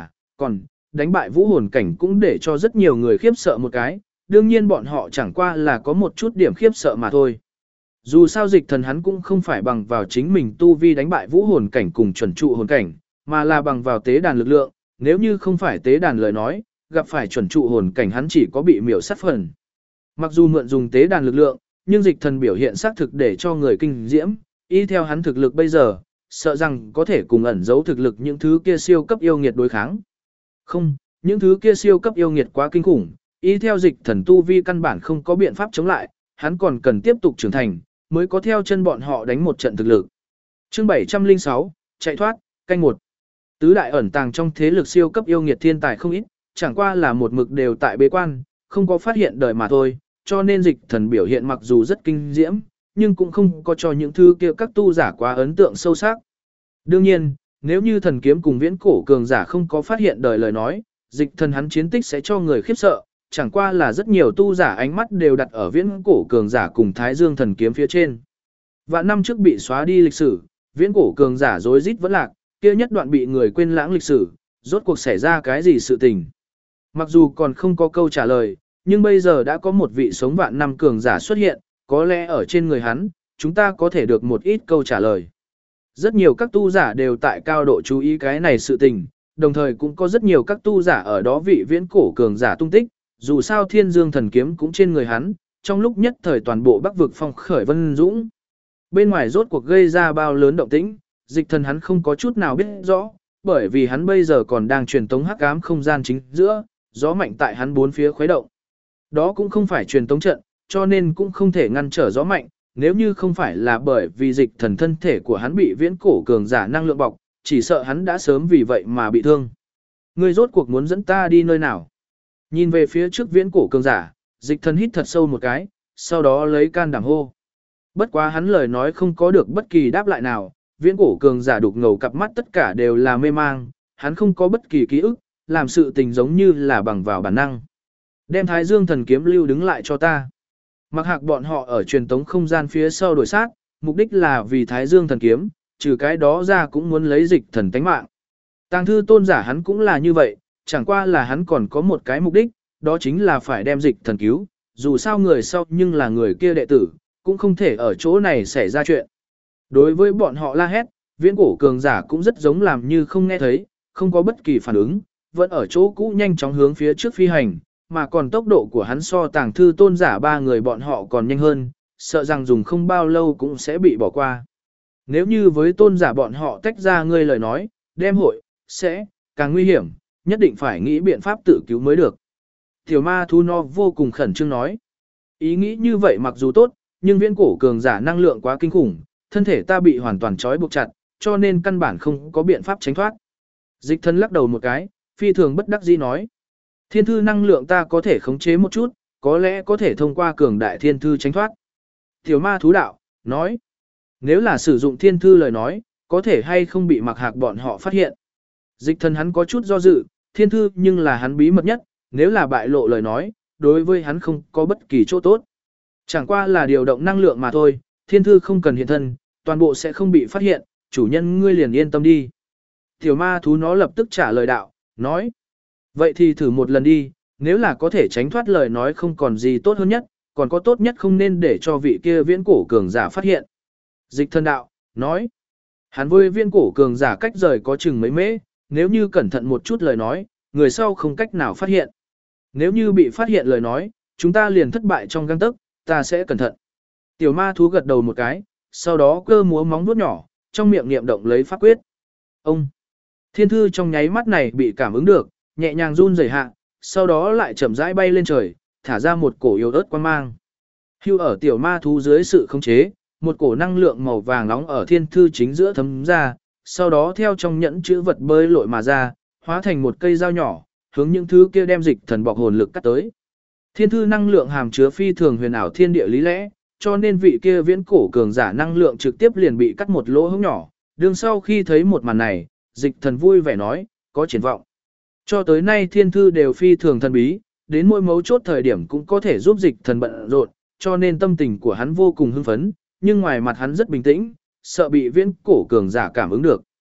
còn đánh bại vũ hồn cảnh cũng để cho rất nhiều người khiếp sợ một cái, đương nhiên bọn họ chẳng qua là có một chút điểm khiếp sợ mà thôi. Dù sao dịch thần hắn cũng không phải bằng vào chính mình tu vi đánh bại vũ hồn cảnh cùng chuẩn trụ hồn cảnh, mà là bằng vào tế đàn lực lượng, nếu như không phải tế đàn lời nói, gặp phải chuẩn trụ hồn cảnh hắn chỉ có bị miểu sát phần. Mặc dù mượn dùng tế đàn lực lượng, nhưng dịch thần biểu hiện xác thực để cho người kinh diễm, y theo hắn thực lực bây giờ, sợ rằng có thể cùng ẩn giấu thực lực những thứ kia siêu cấp yêu nghiệt đối kháng. Không, những thứ kia siêu cấp yêu nghiệt quá kinh khủng, y theo dịch thần tu vi căn bản không có biện pháp chống lại, hắn còn cần tiếp tục trưởng thành, mới có theo chân bọn họ đánh một trận thực lực. Chương 706, chạy thoát, canh 1. Tứ đại ẩn tàng trong thế lực siêu cấp yêu nghiệt thiên tài không ít, chẳng qua là một mực đều tại bế quan, không có phát hiện đời mà thôi, cho nên dịch thần biểu hiện mặc dù rất kinh diễm, nhưng cũng không có cho những thứ kia các tu giả quá ấn tượng sâu sắc. Đương nhiên, nếu như thần kiếm cùng viễn cổ cường giả không có phát hiện đời lời nói, dịch thần hắn chiến tích sẽ cho người khiếp sợ, chẳng qua là rất nhiều tu giả ánh mắt đều đặt ở viễn cổ cường giả cùng Thái Dương thần kiếm phía trên. Vạn năm trước bị xóa đi lịch sử, viễn cổ cường giả rối rít vẫn lạc, kia nhất đoạn bị người quên lãng lịch sử, rốt cuộc xảy ra cái gì sự tình. Mặc dù còn không có câu trả lời, nhưng bây giờ đã có một vị sống vạn năm cường giả xuất hiện, có lẽ ở trên người hắn, chúng ta có thể được một ít câu trả lời. Rất nhiều các tu giả đều tại cao độ chú ý cái này sự tình, đồng thời cũng có rất nhiều các tu giả ở đó vị viễn cổ cường giả tung tích, dù sao Thiên Dương thần kiếm cũng trên người hắn, trong lúc nhất thời toàn bộ Bắc vực phong khởi vân dũng. Bên ngoài rốt cuộc gây ra bao lớn động tĩnh, dịch thần hắn không có chút nào biết rõ, bởi vì hắn bây giờ còn đang truyền tống hắc ám không gian chính giữa, gió mạnh tại hắn bốn phía khuấy động. Đó cũng không phải truyền tống trận, cho nên cũng không thể ngăn trở gió mạnh, nếu như không phải là bởi vì dịch thần thân thể của hắn bị viễn cổ cường giả năng lượng bọc, chỉ sợ hắn đã sớm vì vậy mà bị thương. Ngươi rốt cuộc muốn dẫn ta đi nơi nào? Nhìn về phía trước viễn cổ cường giả, dịch thần hít thật sâu một cái, sau đó lấy can đảm hô. Bất quá hắn lời nói không có được bất kỳ đáp lại nào, viễn cổ cường giả đục ngầu cặp mắt tất cả đều là mê mang, hắn không có bất kỳ ký ức, làm sự tình giống như là bằng vào bản năng. Đem Thái Dương thần kiếm lưu đứng lại cho ta. Mặc hạc bọn họ ở truyền tống không gian phía sau đổi sát, mục đích là vì Thái Dương thần kiếm, trừ cái đó ra cũng muốn lấy dịch thần tánh mạng. Tàng thư tôn giả hắn cũng là như vậy, chẳng qua là hắn còn có một cái mục đích, đó chính là phải đem dịch thần cứu, dù sao người sau nhưng là người kia đệ tử, cũng không thể ở chỗ này xảy ra chuyện. Đối với bọn họ la hét, viễn cổ cường giả cũng rất giống làm như không nghe thấy, không có bất kỳ phản ứng, vẫn ở chỗ cũ nhanh chóng hướng phía trước phi hành, mà còn tốc độ của hắn so tàng thư tôn giả ba người bọn họ còn nhanh hơn, sợ rằng dùng không bao lâu cũng sẽ bị bỏ qua. Nếu như với tôn giả bọn họ tách ra ngươi lời nói, đem hội, sẽ, càng nguy hiểm, nhất định phải nghĩ biện pháp tự cứu mới được. Tiểu ma thú no vô cùng khẩn trương nói. Ý nghĩ như vậy mặc dù tốt, nhưng viễn cổ cường giả năng lượng quá kinh khủng, thân thể ta bị hoàn toàn trói buộc chặt, cho nên căn bản không có biện pháp tránh thoát. Dịch thân lắc đầu một cái, phi thường bất đắc dĩ nói. Thiên thư năng lượng ta có thể khống chế một chút, có lẽ có thể thông qua cường đại thiên thư tránh thoát. Tiểu ma thú đạo, nói. Nếu là sử dụng thiên thư lời nói, có thể hay không bị mặc hạc bọn họ phát hiện. Dịch thân hắn có chút do dự, thiên thư nhưng là hắn bí mật nhất, nếu là bại lộ lời nói, đối với hắn không có bất kỳ chỗ tốt. Chẳng qua là điều động năng lượng mà thôi, thiên thư không cần hiện thân, toàn bộ sẽ không bị phát hiện, chủ nhân ngươi liền yên tâm đi. Tiểu ma thú nó lập tức trả lời đạo, nói. Vậy thì thử một lần đi, nếu là có thể tránh thoát lời nói không còn gì tốt hơn nhất, còn có tốt nhất không nên để cho vị kia viễn cổ cường giả phát hiện. Dịch thân đạo, nói. Hắn với viễn cổ cường giả cách rời có chừng mấy mễ, nếu như cẩn thận một chút lời nói, người sau không cách nào phát hiện. Nếu như bị phát hiện lời nói, chúng ta liền thất bại trong gang tấc, ta sẽ cẩn thận. Tiểu ma thú gật đầu một cái, sau đó cơ múa móng vuốt nhỏ, trong miệng niệm động lấy pháp quyết. Ông! Thiên thư trong nháy mắt này bị cảm ứng được, nhẹ nhàng run rẩy hạ, sau đó lại chậm rãi bay lên trời, thả ra một cổ yếu ớt quang mang. Hưu ở tiểu ma thú dưới sự khống chế, một cổ năng lượng màu vàng nóng ở thiên thư chính giữa thấm ra, sau đó theo trong nhẫn chữ vật bơi lội mà ra, hóa thành một cây dao nhỏ, hướng những thứ kia đem dịch thần bọc hồn lực cắt tới. Thiên thư năng lượng hàm chứa phi thường huyền ảo thiên địa lý lẽ, cho nên vị kia viễn cổ cường giả năng lượng trực tiếp liền bị cắt một lỗ hổng nhỏ. Đương sau khi thấy một màn này, dịch thần vui vẻ nói, có triển vọng. Cho tới nay thiên thư đều phi thường thần bí, đến mỗi mấu chốt thời điểm cũng có thể giúp dịch thần bận rộn, cho nên tâm tình của hắn vô cùng hưng phấn, nhưng ngoài mặt hắn rất bình tĩnh, sợ bị viễn cổ cường giả cảm ứng được.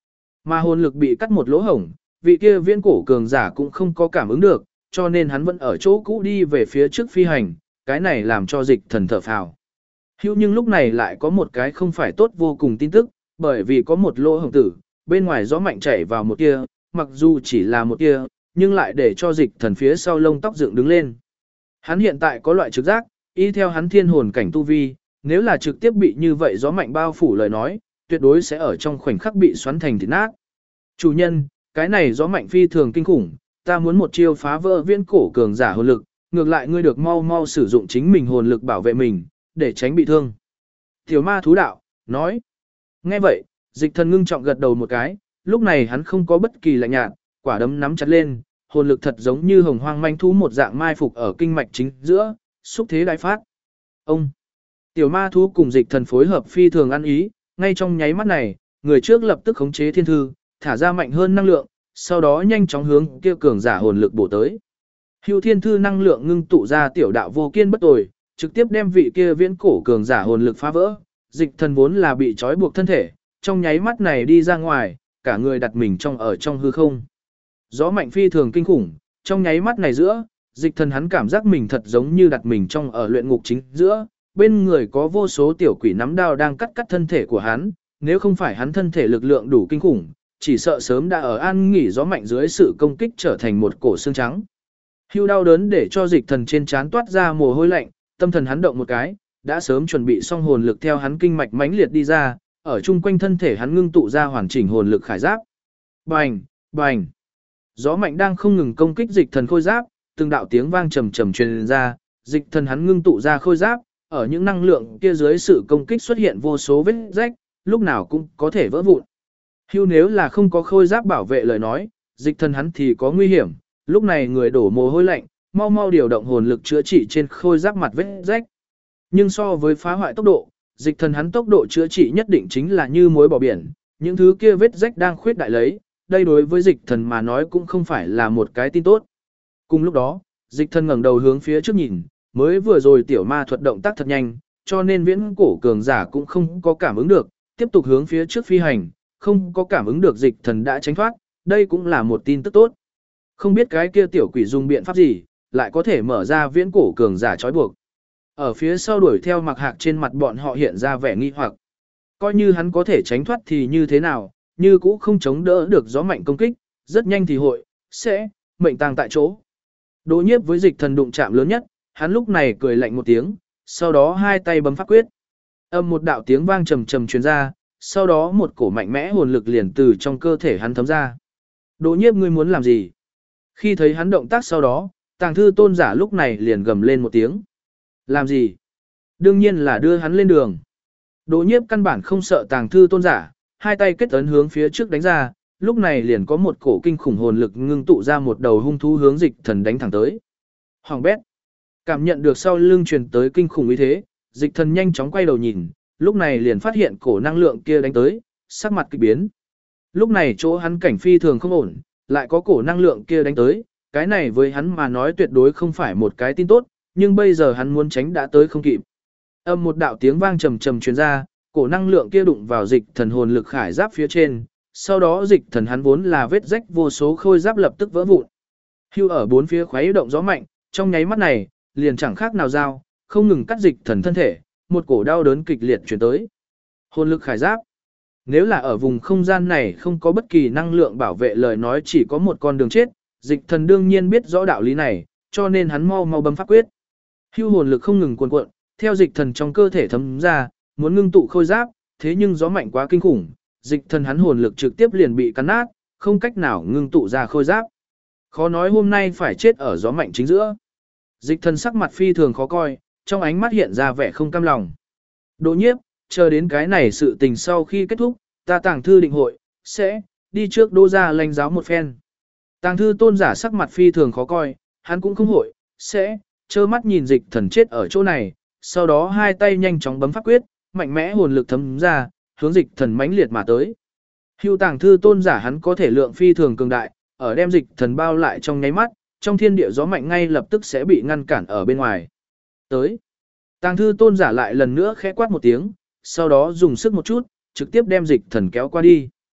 Mà hồn lực bị cắt một lỗ hổng, vị kia viễn cổ cường giả cũng không có cảm ứng được, cho nên hắn vẫn ở chỗ cũ đi về phía trước phi hành, cái này làm cho dịch thần thở phào. Nhưng lúc này lại có một cái không phải tốt vô cùng tin tức, bởi vì có một lỗ hổng tử, bên ngoài gió mạnh chảy vào một tia, mặc dù chỉ là một tia, nhưng lại để cho dịch thần phía sau lông tóc dựng đứng lên. Hắn hiện tại có loại trực giác, y theo hắn thiên hồn cảnh tu vi, nếu là trực tiếp bị như vậy gió mạnh bao phủ lời nói, tuyệt đối sẽ ở trong khoảnh khắc bị xoắn thành thịt nát. Chủ nhân, cái này gió mạnh phi thường kinh khủng, ta muốn một chiêu phá vỡ viễn cổ cường giả hồn lực, ngược lại ngươi được mau mau sử dụng chính mình hồn lực bảo vệ mình, để tránh bị thương. Tiểu ma thú đạo, nói. Nghe vậy, dịch thần ngưng trọng gật đầu một cái, lúc này hắn không có bất kỳ lạnh nhạt, quả đấm nắm chặt lên, hồn lực thật giống như hồng hoang manh thú một dạng mai phục ở kinh mạch chính giữa, xúc thế đại phát. Ông, tiểu ma thú cùng dịch thần phối hợp phi thường ăn ý, ngay trong nháy mắt này, người trước lập tức khống chế thiên thư, thả ra mạnh hơn năng lượng, sau đó nhanh chóng hướng kia cường giả hồn lực bổ tới. Hưu thiên thư năng lượng ngưng tụ ra tiểu đạo vô kiên bất tồi, trực tiếp đem vị kia viễn cổ cường giả hồn lực phá vỡ, dịch thần vốn là bị trói buộc thân thể, trong nháy mắt này đi ra ngoài, cả người đặt mình trong hư không. Gió mạnh phi thường kinh khủng, trong nháy mắt này giữa, dịch thần hắn cảm giác mình thật giống như đặt mình ở luyện ngục chính giữa, bên người có vô số tiểu quỷ nắm đao đang cắt thân thể của hắn, nếu không phải hắn thân thể lực lượng đủ kinh khủng, chỉ sợ sớm đã ở an nghỉ gió mạnh dưới sự công kích trở thành một cổ xương trắng. Hưu đau đớn để cho dịch thần trên trán toát ra mồ hôi lạnh, tâm thần hắn động một cái, đã sớm chuẩn bị xong hồn lực theo hắn kinh mạch mãnh liệt đi ra, ở chung quanh thân thể hắn ngưng tụ ra hoàn chỉnh hồn lực khải giáp. Bành, bành. Gió mạnh đang không ngừng công kích dịch thần khôi giáp, từng đạo tiếng vang trầm trầm truyền ra, dịch thần hắn ngưng tụ ra khôi giáp, ở những năng lượng kia dưới sự công kích xuất hiện vô số vết rách, lúc nào cũng có thể vỡ vụn. Hưu nếu là không có khôi giáp bảo vệ lời nói, dịch thần hắn thì có nguy hiểm, lúc này người đổ mồ hôi lạnh, mau mau điều động hồn lực chữa trị trên khôi giáp mặt vết rách. Nhưng so với phá hoại tốc độ, dịch thần hắn tốc độ chữa trị nhất định chính là như muối bỏ biển, những thứ kia vết rách đang khuyết đại lấy, đây đối với dịch thần mà nói cũng không phải là một cái tin tốt. Cùng lúc đó, dịch thần ngẩng đầu hướng phía trước nhìn, mới vừa rồi tiểu ma thuật động tác thật nhanh, cho nên viễn cổ cường giả cũng không có cảm ứng được, tiếp tục hướng phía trước phi hành, không có cảm ứng được dịch thần đã tránh thoát, đây cũng là một tin tức tốt. Không biết cái kia tiểu quỷ dùng biện pháp gì, lại có thể mở ra viễn cổ cường giả trói buộc. Ở phía sau đuổi theo Mặc Hạc trên mặt bọn họ hiện ra vẻ nghi hoặc. Coi như hắn có thể tránh thoát thì như thế nào, như cũ không chống đỡ được gió mạnh công kích, rất nhanh thì sẽ mệnh tang tại chỗ. Đỗ Nhiếp với dịch thần đụng chạm lớn nhất, hắn lúc này cười lạnh một tiếng, sau đó hai tay bấm pháp quyết. Âm một đạo tiếng vang trầm trầm truyền ra, sau đó một cổ mạnh mẽ hồn lực liền từ trong cơ thể hắn thấm ra. Đỗ Nhiếp ngươi muốn làm gì? Khi thấy hắn động tác sau đó, Tàng Thư Tôn giả lúc này liền gầm lên một tiếng. Làm gì? Đương nhiên là đưa hắn lên đường. Đỗ Nhiếp căn bản không sợ Tàng Thư Tôn giả, hai tay kết ấn hướng phía trước đánh ra, lúc này liền có một cổ kinh khủng hồn lực ngưng tụ ra một đầu hung thú hướng dịch thần đánh thẳng tới. Hoàng bét. Cảm nhận được sau lưng truyền tới kinh khủng uy thế, dịch thần nhanh chóng quay đầu nhìn, lúc này liền phát hiện cổ năng lượng kia đánh tới, sắc mặt kỳ biến. Lúc này chỗ hắn cảnh phi thường không ổn, lại có cổ năng lượng kia đánh tới, cái này với hắn mà nói tuyệt đối không phải một cái tin tốt, nhưng bây giờ hắn muốn tránh đã tới không kịp. Âm một đạo tiếng vang trầm trầm truyền ra, cổ năng lượng kia đụng vào dịch thần hồn lực khải giáp phía trên, sau đó dịch thần hắn vốn là vết rách vô số khôi giáp lập tức vỡ vụn. Hưu ở bốn phía khuấy động gió mạnh, trong nháy mắt này, liền chẳng khác nào dao, không ngừng cắt dịch thần thân thể, một cổ đau đớn kịch liệt truyền tới. Hồn lực khải giáp. Nếu là ở vùng không gian này không có bất kỳ năng lượng bảo vệ lời nói chỉ có một con đường chết, dịch thần đương nhiên biết rõ đạo lý này, cho nên hắn mau mau bấm pháp quyết. Hưu hồn lực không ngừng cuồn cuộn, theo dịch thần trong cơ thể thấm ra, muốn ngưng tụ khôi giáp, thế nhưng gió mạnh quá kinh khủng, dịch thần hắn hồn lực trực tiếp liền bị cắn nát, không cách nào ngưng tụ ra khôi giáp. Khó nói hôm nay phải chết ở gió mạnh chính giữa. Dịch thần sắc mặt phi thường khó coi, trong ánh mắt hiện ra vẻ không cam lòng. Đỗ Nhiếp, chờ đến cái này sự tình sau khi kết thúc, ta Tàng Thư định hội, sẽ đi trước Đô gia lãnh giáo một phen. Tàng Thư Tôn giả sắc mặt phi thường khó coi, hắn cũng không hội, sẽ trơ mắt nhìn dịch thần chết ở chỗ này, sau đó hai tay nhanh chóng bấm pháp quyết, mạnh mẽ hồn lực thấm ra, hướng dịch thần mãnh liệt mà tới. Hưu Tàng Thư Tôn giả hắn có thể lượng phi thường cường đại, ở đem dịch thần bao lại trong nháy mắt, trong thiên địa gió mạnh ngay lập tức sẽ bị ngăn cản ở bên ngoài. Tới. Tàng Thư Tôn giả lại lần nữa khẽ quát một tiếng, sau đó dùng sức một chút, trực tiếp đem dịch thần kéo qua đi.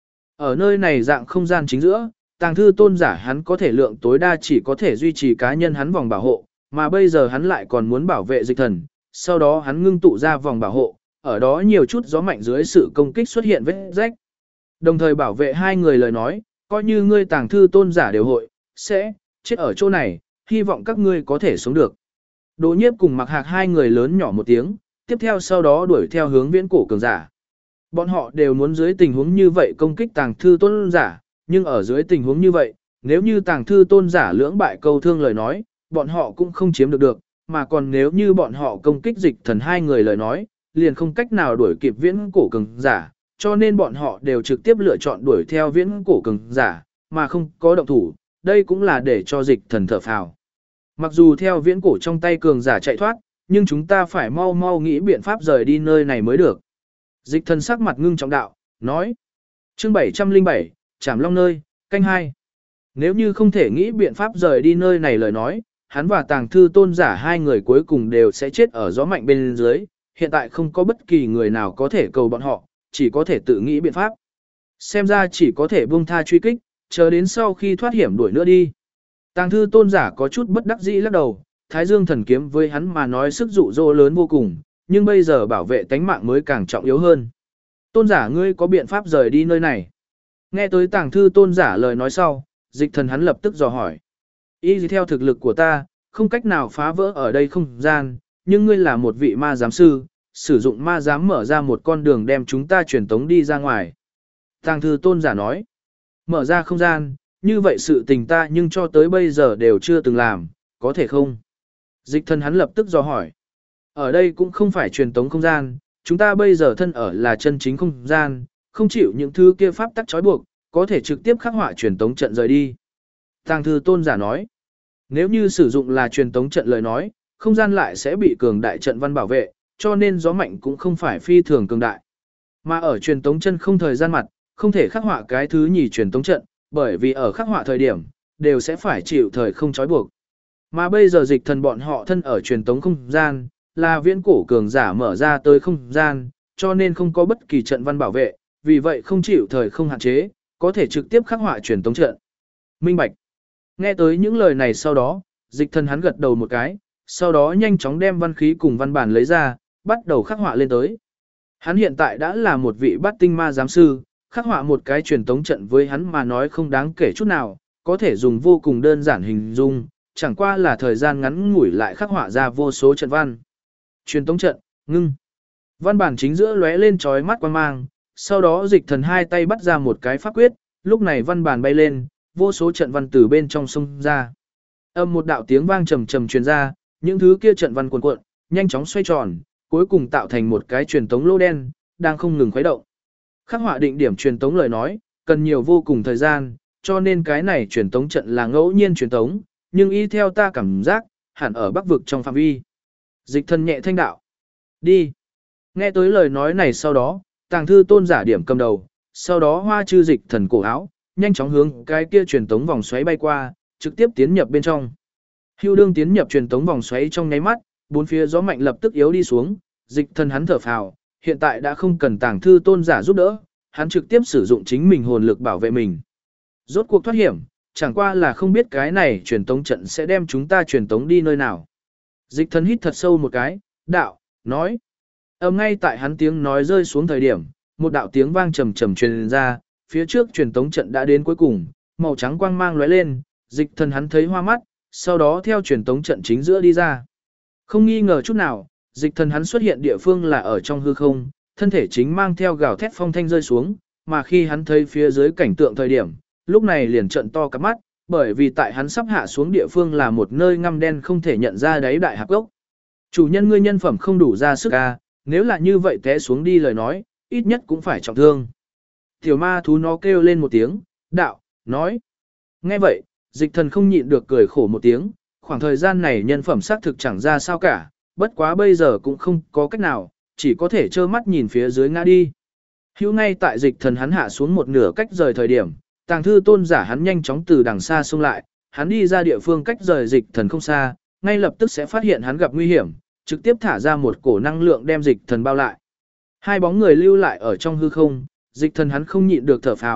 Ở nơi này dạng không gian chính giữa, tàng thư tôn giả hắn có thể lượng tối đa chỉ có thể duy trì cá nhân hắn vòng bảo hộ, mà bây giờ hắn lại còn muốn bảo vệ dịch thần, sau đó hắn ngưng tụ ra vòng bảo hộ, ở đó nhiều chút gió mạnh dưới sự công kích xuất hiện vết rách. Đồng thời bảo vệ hai người lời nói, coi như ngươi tàng thư tôn giả đều hội, sẽ chết ở chỗ này, hy vọng các ngươi có thể sống được. Đỗ Nhiếp cùng Mặc Hạc hai người lớn nhỏ một tiếng, tiếp theo sau đó đuổi theo hướng viễn cổ cường giả. Bọn họ đều muốn dưới tình huống như vậy công kích tàng thư tôn giả, nhưng ở dưới tình huống như vậy, nếu như tàng thư tôn giả lưỡng bại câu thương lời nói, bọn họ cũng không chiếm được, mà còn nếu như bọn họ công kích dịch thần hai người lời nói, liền không cách nào đuổi kịp viễn cổ cường giả, cho nên bọn họ đều trực tiếp lựa chọn đuổi theo viễn cổ cường giả, mà không có động thủ, đây cũng là để cho dịch thần thở phào. Mặc dù theo viễn cổ trong tay cường giả chạy thoát, nhưng chúng ta phải mau mau nghĩ biện pháp rời đi nơi này mới được. Dịch thần sắc mặt ngưng trọng đạo, nói. Chương 707, Trảm Long nơi, canh 2. Nếu như không thể nghĩ biện pháp rời đi nơi này lời nói, hắn và tàng thư tôn giả hai người cuối cùng đều sẽ chết ở gió mạnh bên dưới, hiện tại không có bất kỳ người nào có thể cầu bọn họ, chỉ có thể tự nghĩ biện pháp. Xem ra chỉ có thể buông tha truy kích, chờ đến sau khi thoát hiểm đuổi nữa đi. Tàng thư tôn giả có chút bất đắc dĩ lắc đầu, Thái Dương thần kiếm với hắn mà nói sức dụ dỗ lớn vô cùng, nhưng bây giờ bảo vệ tánh mạng mới càng trọng yếu hơn. Tôn giả ngươi có biện pháp rời đi nơi này. Nghe tới tàng thư tôn giả lời nói sau, dịch thần hắn lập tức dò hỏi. Y theo thực lực của ta, không cách nào phá vỡ ở đây không gian, nhưng ngươi là một vị ma giám sư, sử dụng ma giám mở ra một con đường đem chúng ta truyền tống đi ra ngoài. Tàng thư tôn giả nói, mở ra không gian, như vậy sự tình ta nhưng cho tới bây giờ đều chưa từng làm, có thể không? Dịch thần hắn lập tức dò hỏi. Ở đây cũng không phải truyền tống không gian, chúng ta bây giờ thân ở là chân chính không gian, không chịu những thứ kia pháp tắc trói buộc, có thể trực tiếp khắc họa truyền tống trận rời đi. Tàng thư tôn giả nói, nếu như sử dụng là truyền tống trận lời nói, không gian lại sẽ bị cường đại trận văn bảo vệ, cho nên gió mạnh cũng không phải phi thường cường đại. Mà ở truyền tống chân không thời gian mặt, không thể khắc họa cái thứ nhì truyền tống trận, bởi vì ở khắc họa thời điểm, đều sẽ phải chịu thời không trói buộc. Mà bây giờ dịch thần bọn họ thân ở truyền tống không gian, là viễn cổ cường giả mở ra tới không gian, cho nên không có bất kỳ trận văn bảo vệ, vì vậy không chịu thời không hạn chế, có thể trực tiếp khắc họa truyền tống trận. Minh bạch. Nghe tới những lời này sau đó, dịch thần hắn gật đầu một cái, sau đó nhanh chóng đem văn khí cùng văn bản lấy ra, bắt đầu khắc họa lên tới. Hắn hiện tại đã là một vị bát tinh ma giám sư, khắc họa một cái truyền tống trận với hắn mà nói không đáng kể chút nào, có thể dùng vô cùng đơn giản hình dung, chẳng qua là thời gian ngắn ngủi lại khắc họa ra vô số trận văn. Truyền tống trận, ngưng. Văn bản chính giữa lóe lên chói mắt quang mang, sau đó dịch thần hai tay bắt ra một cái pháp quyết, lúc này văn bản bay lên, vô số trận văn từ bên trong sông ra. Âm một đạo tiếng vang trầm trầm truyền ra, những thứ kia trận văn cuồn cuộn, nhanh chóng xoay tròn, cuối cùng tạo thành một cái truyền tống lô đen, đang không ngừng khuấy động. Khắc họa định điểm truyền tống lời nói, cần nhiều vô cùng thời gian, cho nên cái này truyền tống trận là ngẫu nhiên truyền tống, nhưng y theo ta cảm giác, hẳn ở bắc vực trong phạm vi. Dịch thần nhẹ thanh đạo. Đi. Nghe tới lời nói này sau đó, tàng thư tôn giả điểm cầm đầu, sau đó hoa chư dịch thần cổ áo, nhanh chóng hướng cái kia truyền tống vòng xoáy bay qua, trực tiếp tiến nhập bên trong. Hưu đương tiến nhập truyền tống vòng xoáy trong nháy mắt, bốn phía gió mạnh lập tức yếu đi xuống, dịch thần hắn thở phào, hiện tại đã không cần tàng thư tôn giả giúp đỡ, hắn trực tiếp sử dụng chính mình hồn lực bảo vệ mình. Rốt cuộc thoát hiểm, chẳng qua là không biết cái này truyền tống trận sẽ đem chúng ta truyền tống đi nơi nào. Dịch thần hít thật sâu một cái, đạo, nói. Ngay tại hắn tiếng nói rơi xuống thời điểm, một đạo tiếng vang trầm trầm truyền ra, phía trước truyền tống trận đã đến cuối cùng, màu trắng quang mang lóe lên, dịch thần hắn thấy hoa mắt, sau đó theo truyền tống trận chính giữa đi ra. Không nghi ngờ chút nào, dịch thần hắn xuất hiện địa phương là ở trong hư không, thân thể chính mang theo gào thét phong thanh rơi xuống, mà khi hắn thấy phía dưới cảnh tượng thời điểm, lúc này liền trợn to cả mắt, bởi vì tại hắn sắp hạ xuống địa phương là một nơi ngăm đen không thể nhận ra đáy đại hạp gốc. Chủ nhân ngươi nhân phẩm không đủ ra sức a, nếu là như vậy té xuống đi lời nói, ít nhất cũng phải trọng thương. Tiểu ma thú nó kêu lên một tiếng, đạo, nói. Nghe vậy, dịch thần không nhịn được cười khổ một tiếng, khoảng thời gian này nhân phẩm xác thực chẳng ra sao cả, bất quá bây giờ cũng không có cách nào, chỉ có thể trơ mắt nhìn phía dưới ngã đi. Hữu ngay tại dịch thần hắn hạ xuống một nửa cách rời thời điểm, tàng thư tôn giả hắn nhanh chóng từ đằng xa xông lại, hắn đi ra địa phương cách rời dịch thần không xa, ngay lập tức sẽ phát hiện hắn gặp nguy hiểm, trực tiếp thả ra một cổ năng lượng đem dịch thần bao lại. Hai bóng người lưu lại ở trong hư không, dịch thần hắn không nhịn được thở phào,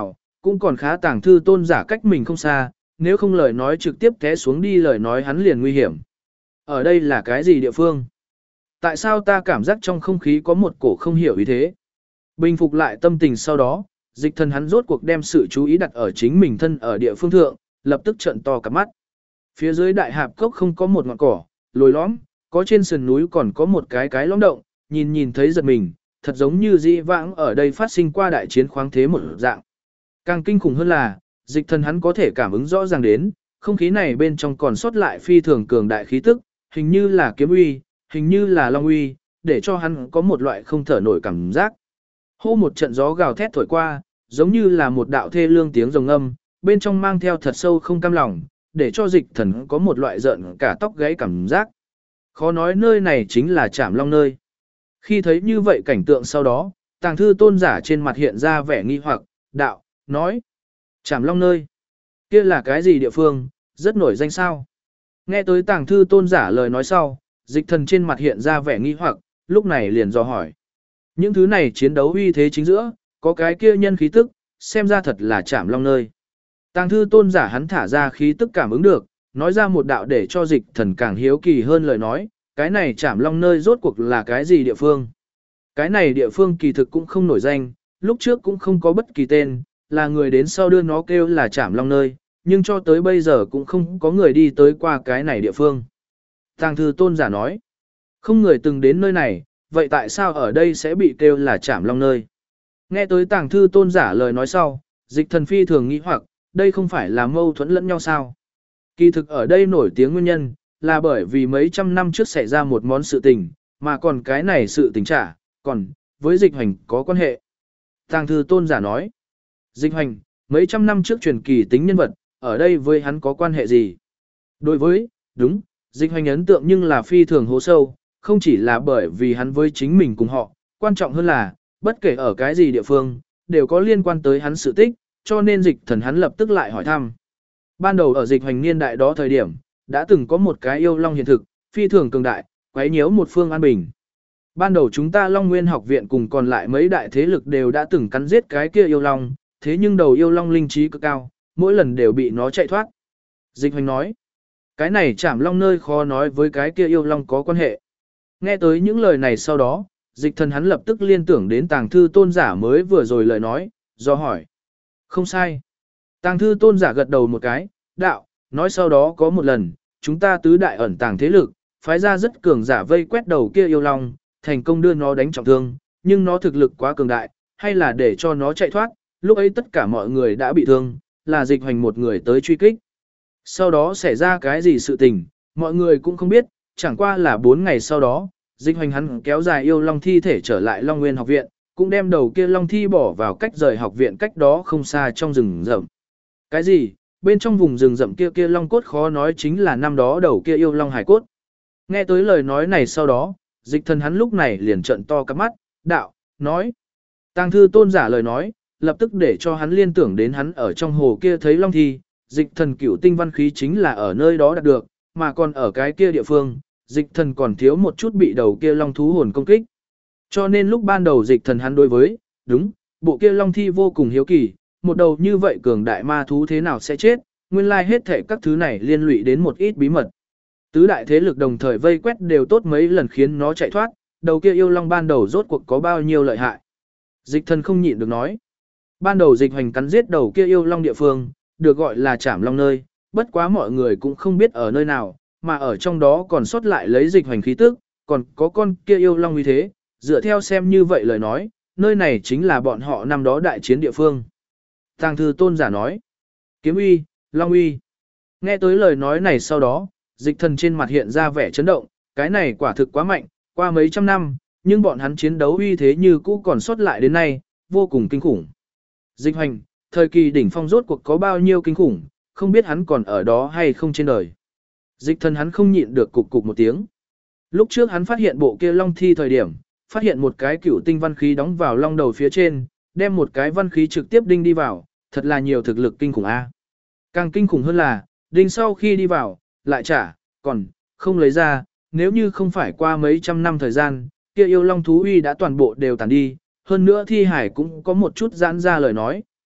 cũng còn khá Tàng Thư Tôn giả cách mình không xa, nếu không lời nói trực tiếp té xuống đi lời nói hắn liền nguy hiểm. Ở đây là cái gì địa phương? Tại sao ta cảm giác trong không khí có một cổ không hiểu ý thế? Bình phục lại tâm tình sau đó, Dịch Thần hắn rốt cuộc đem sự chú ý đặt ở chính mình thân ở địa phương thượng, lập tức trợn to cả mắt. Phía dưới đại hạp cốc không có một ngọn cỏ, lồi lõm, có trên sườn núi còn có một cái lõm động, nhìn thấy giật mình, thật giống như dĩ vãng ở đây phát sinh qua đại chiến khoáng thế một dạng. Càng kinh khủng hơn là, Dịch Thần hắn có thể cảm ứng rõ ràng đến, không khí này bên trong còn sót lại phi thường cường đại khí tức, hình như là kiếm uy, hình như là long uy, để cho hắn có một loại không thở nổi cảm giác. Hô một trận gió gào thét thổi qua, giống như là một đạo thê lương tiếng rồng âm, bên trong mang theo thật sâu không cam lòng, để cho Dịch Thần có một loại giận cả tóc gáy cảm giác. Khó nói nơi này chính là Trảm Long nơi. Khi thấy như vậy cảnh tượng sau đó, Tàng Thư Tôn giả trên mặt hiện ra vẻ nghi hoặc, đạo, nói. Trảm Long nơi. Kia là cái gì địa phương, rất nổi danh sao? Nghe tới Tàng Thư Tôn giả lời nói sau, Dịch Thần trên mặt hiện ra vẻ nghi hoặc, lúc này liền dò hỏi. Những thứ này chiến đấu uy thế chính giữa, có cái kia nhân khí tức, xem ra thật là Trảm Long nơi. Tàng Thư Tôn giả hắn thả ra khí tức cảm ứng được, nói ra một đạo để cho Dịch Thần càng hiếu kỳ hơn lời nói, cái này Trảm Long nơi rốt cuộc là cái gì địa phương? Cái này địa phương kỳ thực cũng không nổi danh, lúc trước cũng không có bất kỳ tên, là người đến sau đưa nó kêu là Trảm Long nơi, nhưng cho tới bây giờ cũng không có người đi tới qua cái này địa phương. Tàng Thư Tôn giả nói, không người từng đến nơi này, vậy tại sao ở đây sẽ bị kêu là Trảm Long nơi? Nghe tới Tàng Thư Tôn giả lời nói sau, Dịch Thần phi thường nghĩ hoặc, đây không phải là mâu thuẫn lẫn nhau sao? Kỳ thực ở đây nổi tiếng nguyên nhân, là bởi vì mấy trăm năm trước xảy ra một món sự tình, mà còn cái này sự tình trả, còn, với Dịch Hoành có quan hệ. Tàng Thư Tôn giả nói, Dịch Hoành, mấy trăm năm trước truyền kỳ tính nhân vật, ở đây với hắn có quan hệ gì? Đối với, đúng, Dịch Hoành ấn tượng nhưng là phi thường hố sâu, không chỉ là bởi vì hắn với chính mình cùng họ, quan trọng hơn là, bất kể ở cái gì địa phương, đều có liên quan tới hắn sự tích, cho nên Dịch Thần hắn lập tức lại hỏi thăm. Ban đầu ở Dịch Hoành niên đại đó thời điểm, đã từng có một cái yêu long hiện thực, phi thường cường đại, quấy nhiễu một phương an bình. Ban đầu chúng ta Long Nguyên học viện cùng còn lại mấy đại thế lực đều đã từng cắn giết cái kia yêu long, thế nhưng đầu yêu long linh trí cực cao, mỗi lần đều bị nó chạy thoát. Dịch Hoành nói, cái này Trảm Long nơi khó nói với cái kia yêu long có quan hệ. Nghe tới những lời này sau đó, Dịch Thần hắn lập tức liên tưởng đến Tàng Thư Tôn giả mới vừa rồi lời nói, do hỏi. Không sai. Tàng Thư Tôn giả gật đầu một cái, đạo, nói sau đó có một lần, chúng ta tứ đại ẩn tàng thế lực, phái ra rất cường giả vây quét đầu kia yêu long, thành công đưa nó đánh trọng thương, nhưng nó thực lực quá cường đại, hay là để cho nó chạy thoát, lúc ấy tất cả mọi người đã bị thương, là Dịch Hoành một người tới truy kích. Sau đó xảy ra cái gì sự tình, mọi người cũng không biết, chẳng qua là 4 ngày sau đó, Dịch Hoành hắn kéo dài yêu long thi thể trở lại Long Nguyên học viện, cũng đem đầu kia long thi bỏ vào cách rời học viện cách đó không xa trong rừng rậm. Cái gì? Bên trong vùng rừng rậm kia kia long cốt khó nói chính là năm đó đầu kia yêu long hải cốt. Nghe tới lời nói này sau đó, Dịch Thần hắn lúc này liền trợn to cả mắt, đạo, nói. Tàng Thư Tôn giả lời nói, lập tức để cho hắn liên tưởng đến hắn ở trong hồ kia thấy long thi, Dịch Thần cửu tinh văn khí chính là ở nơi đó đạt được, mà còn ở cái kia địa phương, Dịch Thần còn thiếu một chút bị đầu kia long thú hồn công kích. Cho nên lúc ban đầu Dịch Thần hắn đối với, đúng, bộ kia long thi vô cùng hiếu kỳ, một đầu như vậy cường đại ma thú thế nào sẽ chết, nguyên lai hết thể các thứ này liên lụy đến một ít bí mật. Tứ đại thế lực đồng thời vây quét đều tốt mấy lần khiến nó chạy thoát, đầu kia yêu long ban đầu rốt cuộc có bao nhiêu lợi hại. Dịch Thần không nhịn được nói. Ban đầu Dịch Hoành cắn giết đầu kia yêu long địa phương, được gọi là Trảm Long nơi, bất quá mọi người cũng không biết ở nơi nào, mà ở trong đó còn sót lại lấy Dịch Hoành khí tức, còn có con kia yêu long như thế, dựa theo xem như vậy lời nói, nơi này chính là bọn họ năm đó đại chiến địa phương. Tàng Thư Tôn giả nói, kiếm uy, long uy. Nghe tới lời nói này sau đó, Dịch Thần trên mặt hiện ra vẻ chấn động, cái này quả thực quá mạnh, qua mấy trăm năm, nhưng bọn hắn chiến đấu uy thế như cũ còn sót lại đến nay, vô cùng kinh khủng. Dịch Hoành, thời kỳ đỉnh phong rốt cuộc có bao nhiêu kinh khủng, không biết hắn còn ở đó hay không trên đời. Dịch Thần hắn không nhịn được cục cục một tiếng. Lúc trước hắn phát hiện bộ kia long thi thời điểm, phát hiện một cái cửu tinh văn khí đóng vào long đầu phía trên, đem một cái văn khí trực tiếp đinh đi vào, thật là nhiều thực lực kinh khủng a. Càng kinh khủng hơn là, đinh sau khi đi vào, lại trả, còn không lấy ra, nếu như không phải qua mấy trăm năm thời gian, kia yêu long thú uy đã toàn bộ đều tàn đi, hơn nữa thi hải cũng có một chút giãn ra lời nói,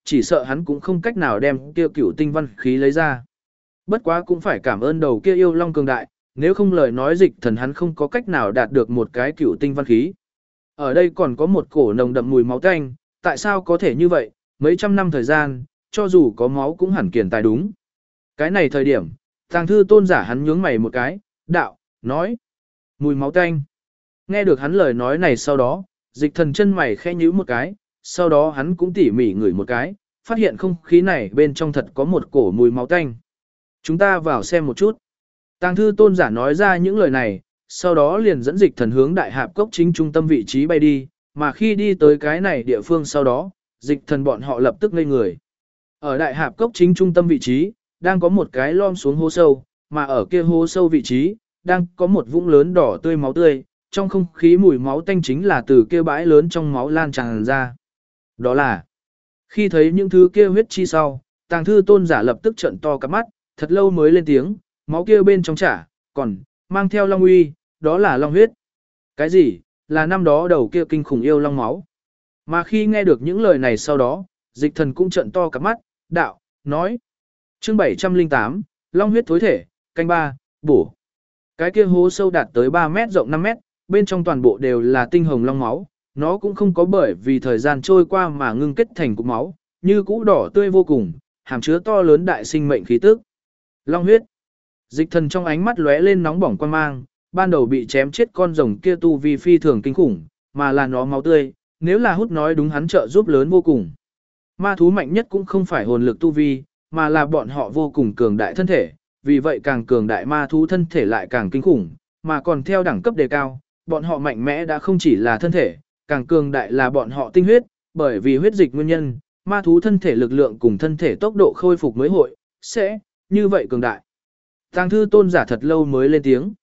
chỉ sợ hắn cũng không cách nào đem kia cửu tinh văn khí lấy ra. Bất quá cũng phải cảm ơn đầu kia yêu long cường đại, nếu không lời nói dịch thần hắn không có cách nào đạt được một cái cửu tinh văn khí. Ở đây còn có một cổ nồng đậm mùi máu tanh, tại sao có thể như vậy, mấy trăm năm thời gian, cho dù có máu cũng hẳn kiền tài đúng. Cái này thời điểm, Tàng Thư Tôn giả hắn nhướng mày một cái, đạo, nói, mùi máu tanh. Nghe được hắn lời nói này sau đó, dịch thần chân mày khẽ nhíu một cái, sau đó hắn cũng tỉ mỉ ngửi một cái, phát hiện không khí này bên trong thật có một cổ mùi máu tanh. Chúng ta vào xem một chút. Tàng Thư Tôn giả nói ra những lời này, sau đó liền dẫn dịch thần hướng đại hạp cốc chính trung tâm vị trí bay đi, mà khi đi tới cái này địa phương sau đó, dịch thần bọn họ lập tức ngây người. Ở đại hạp cốc chính trung tâm vị trí, đang có một cái lom xuống hố sâu, mà ở kia hố sâu vị trí, đang có một vũng lớn đỏ tươi máu tươi, trong không khí mùi máu tanh chính là từ kia bãi lớn trong máu lan tràn ra. Đó là, khi thấy những thứ kia huyết chi sau, Tàng Thư Tôn giả lập tức trợn to cả mắt, thật lâu mới lên tiếng, máu kia bên trong chả, còn, mang theo long uy, đó là long huyết. Cái gì, là năm đó đầu kia kinh khủng yêu long máu. Mà khi nghe được những lời này sau đó, dịch thần cũng trợn to cả mắt, đạo, nói. Chương 708, long huyết thối thể, canh ba, bổ. Cái kia hố sâu đạt tới 3 mét rộng 5 mét, bên trong toàn bộ đều là tinh hồng long máu, nó cũng không có bởi vì thời gian trôi qua mà ngưng kết thành cục máu, như cũ đỏ tươi vô cùng, hàm chứa to lớn đại sinh mệnh khí tức. Long huyết. Dịch thần trong ánh mắt lóe lên nóng bỏng quan mang, ban đầu bị chém chết con rồng kia tu vi phi thường kinh khủng, mà là nó máu tươi, nếu là hút nói đúng hắn trợ giúp lớn vô cùng. Ma thú mạnh nhất cũng không phải hồn lực tu vi, mà là bọn họ vô cùng cường đại thân thể, vì vậy càng cường đại ma thú thân thể lại càng kinh khủng, mà còn theo đẳng cấp đề cao, bọn họ mạnh mẽ đã không chỉ là thân thể, càng cường đại là bọn họ tinh huyết, bởi vì huyết dịch nguyên nhân, ma thú thân thể lực lượng cùng thân thể tốc độ khôi phục mới hội, sẽ như vậy cường đại. Tàng Thư Tôn giả thật lâu mới lên tiếng.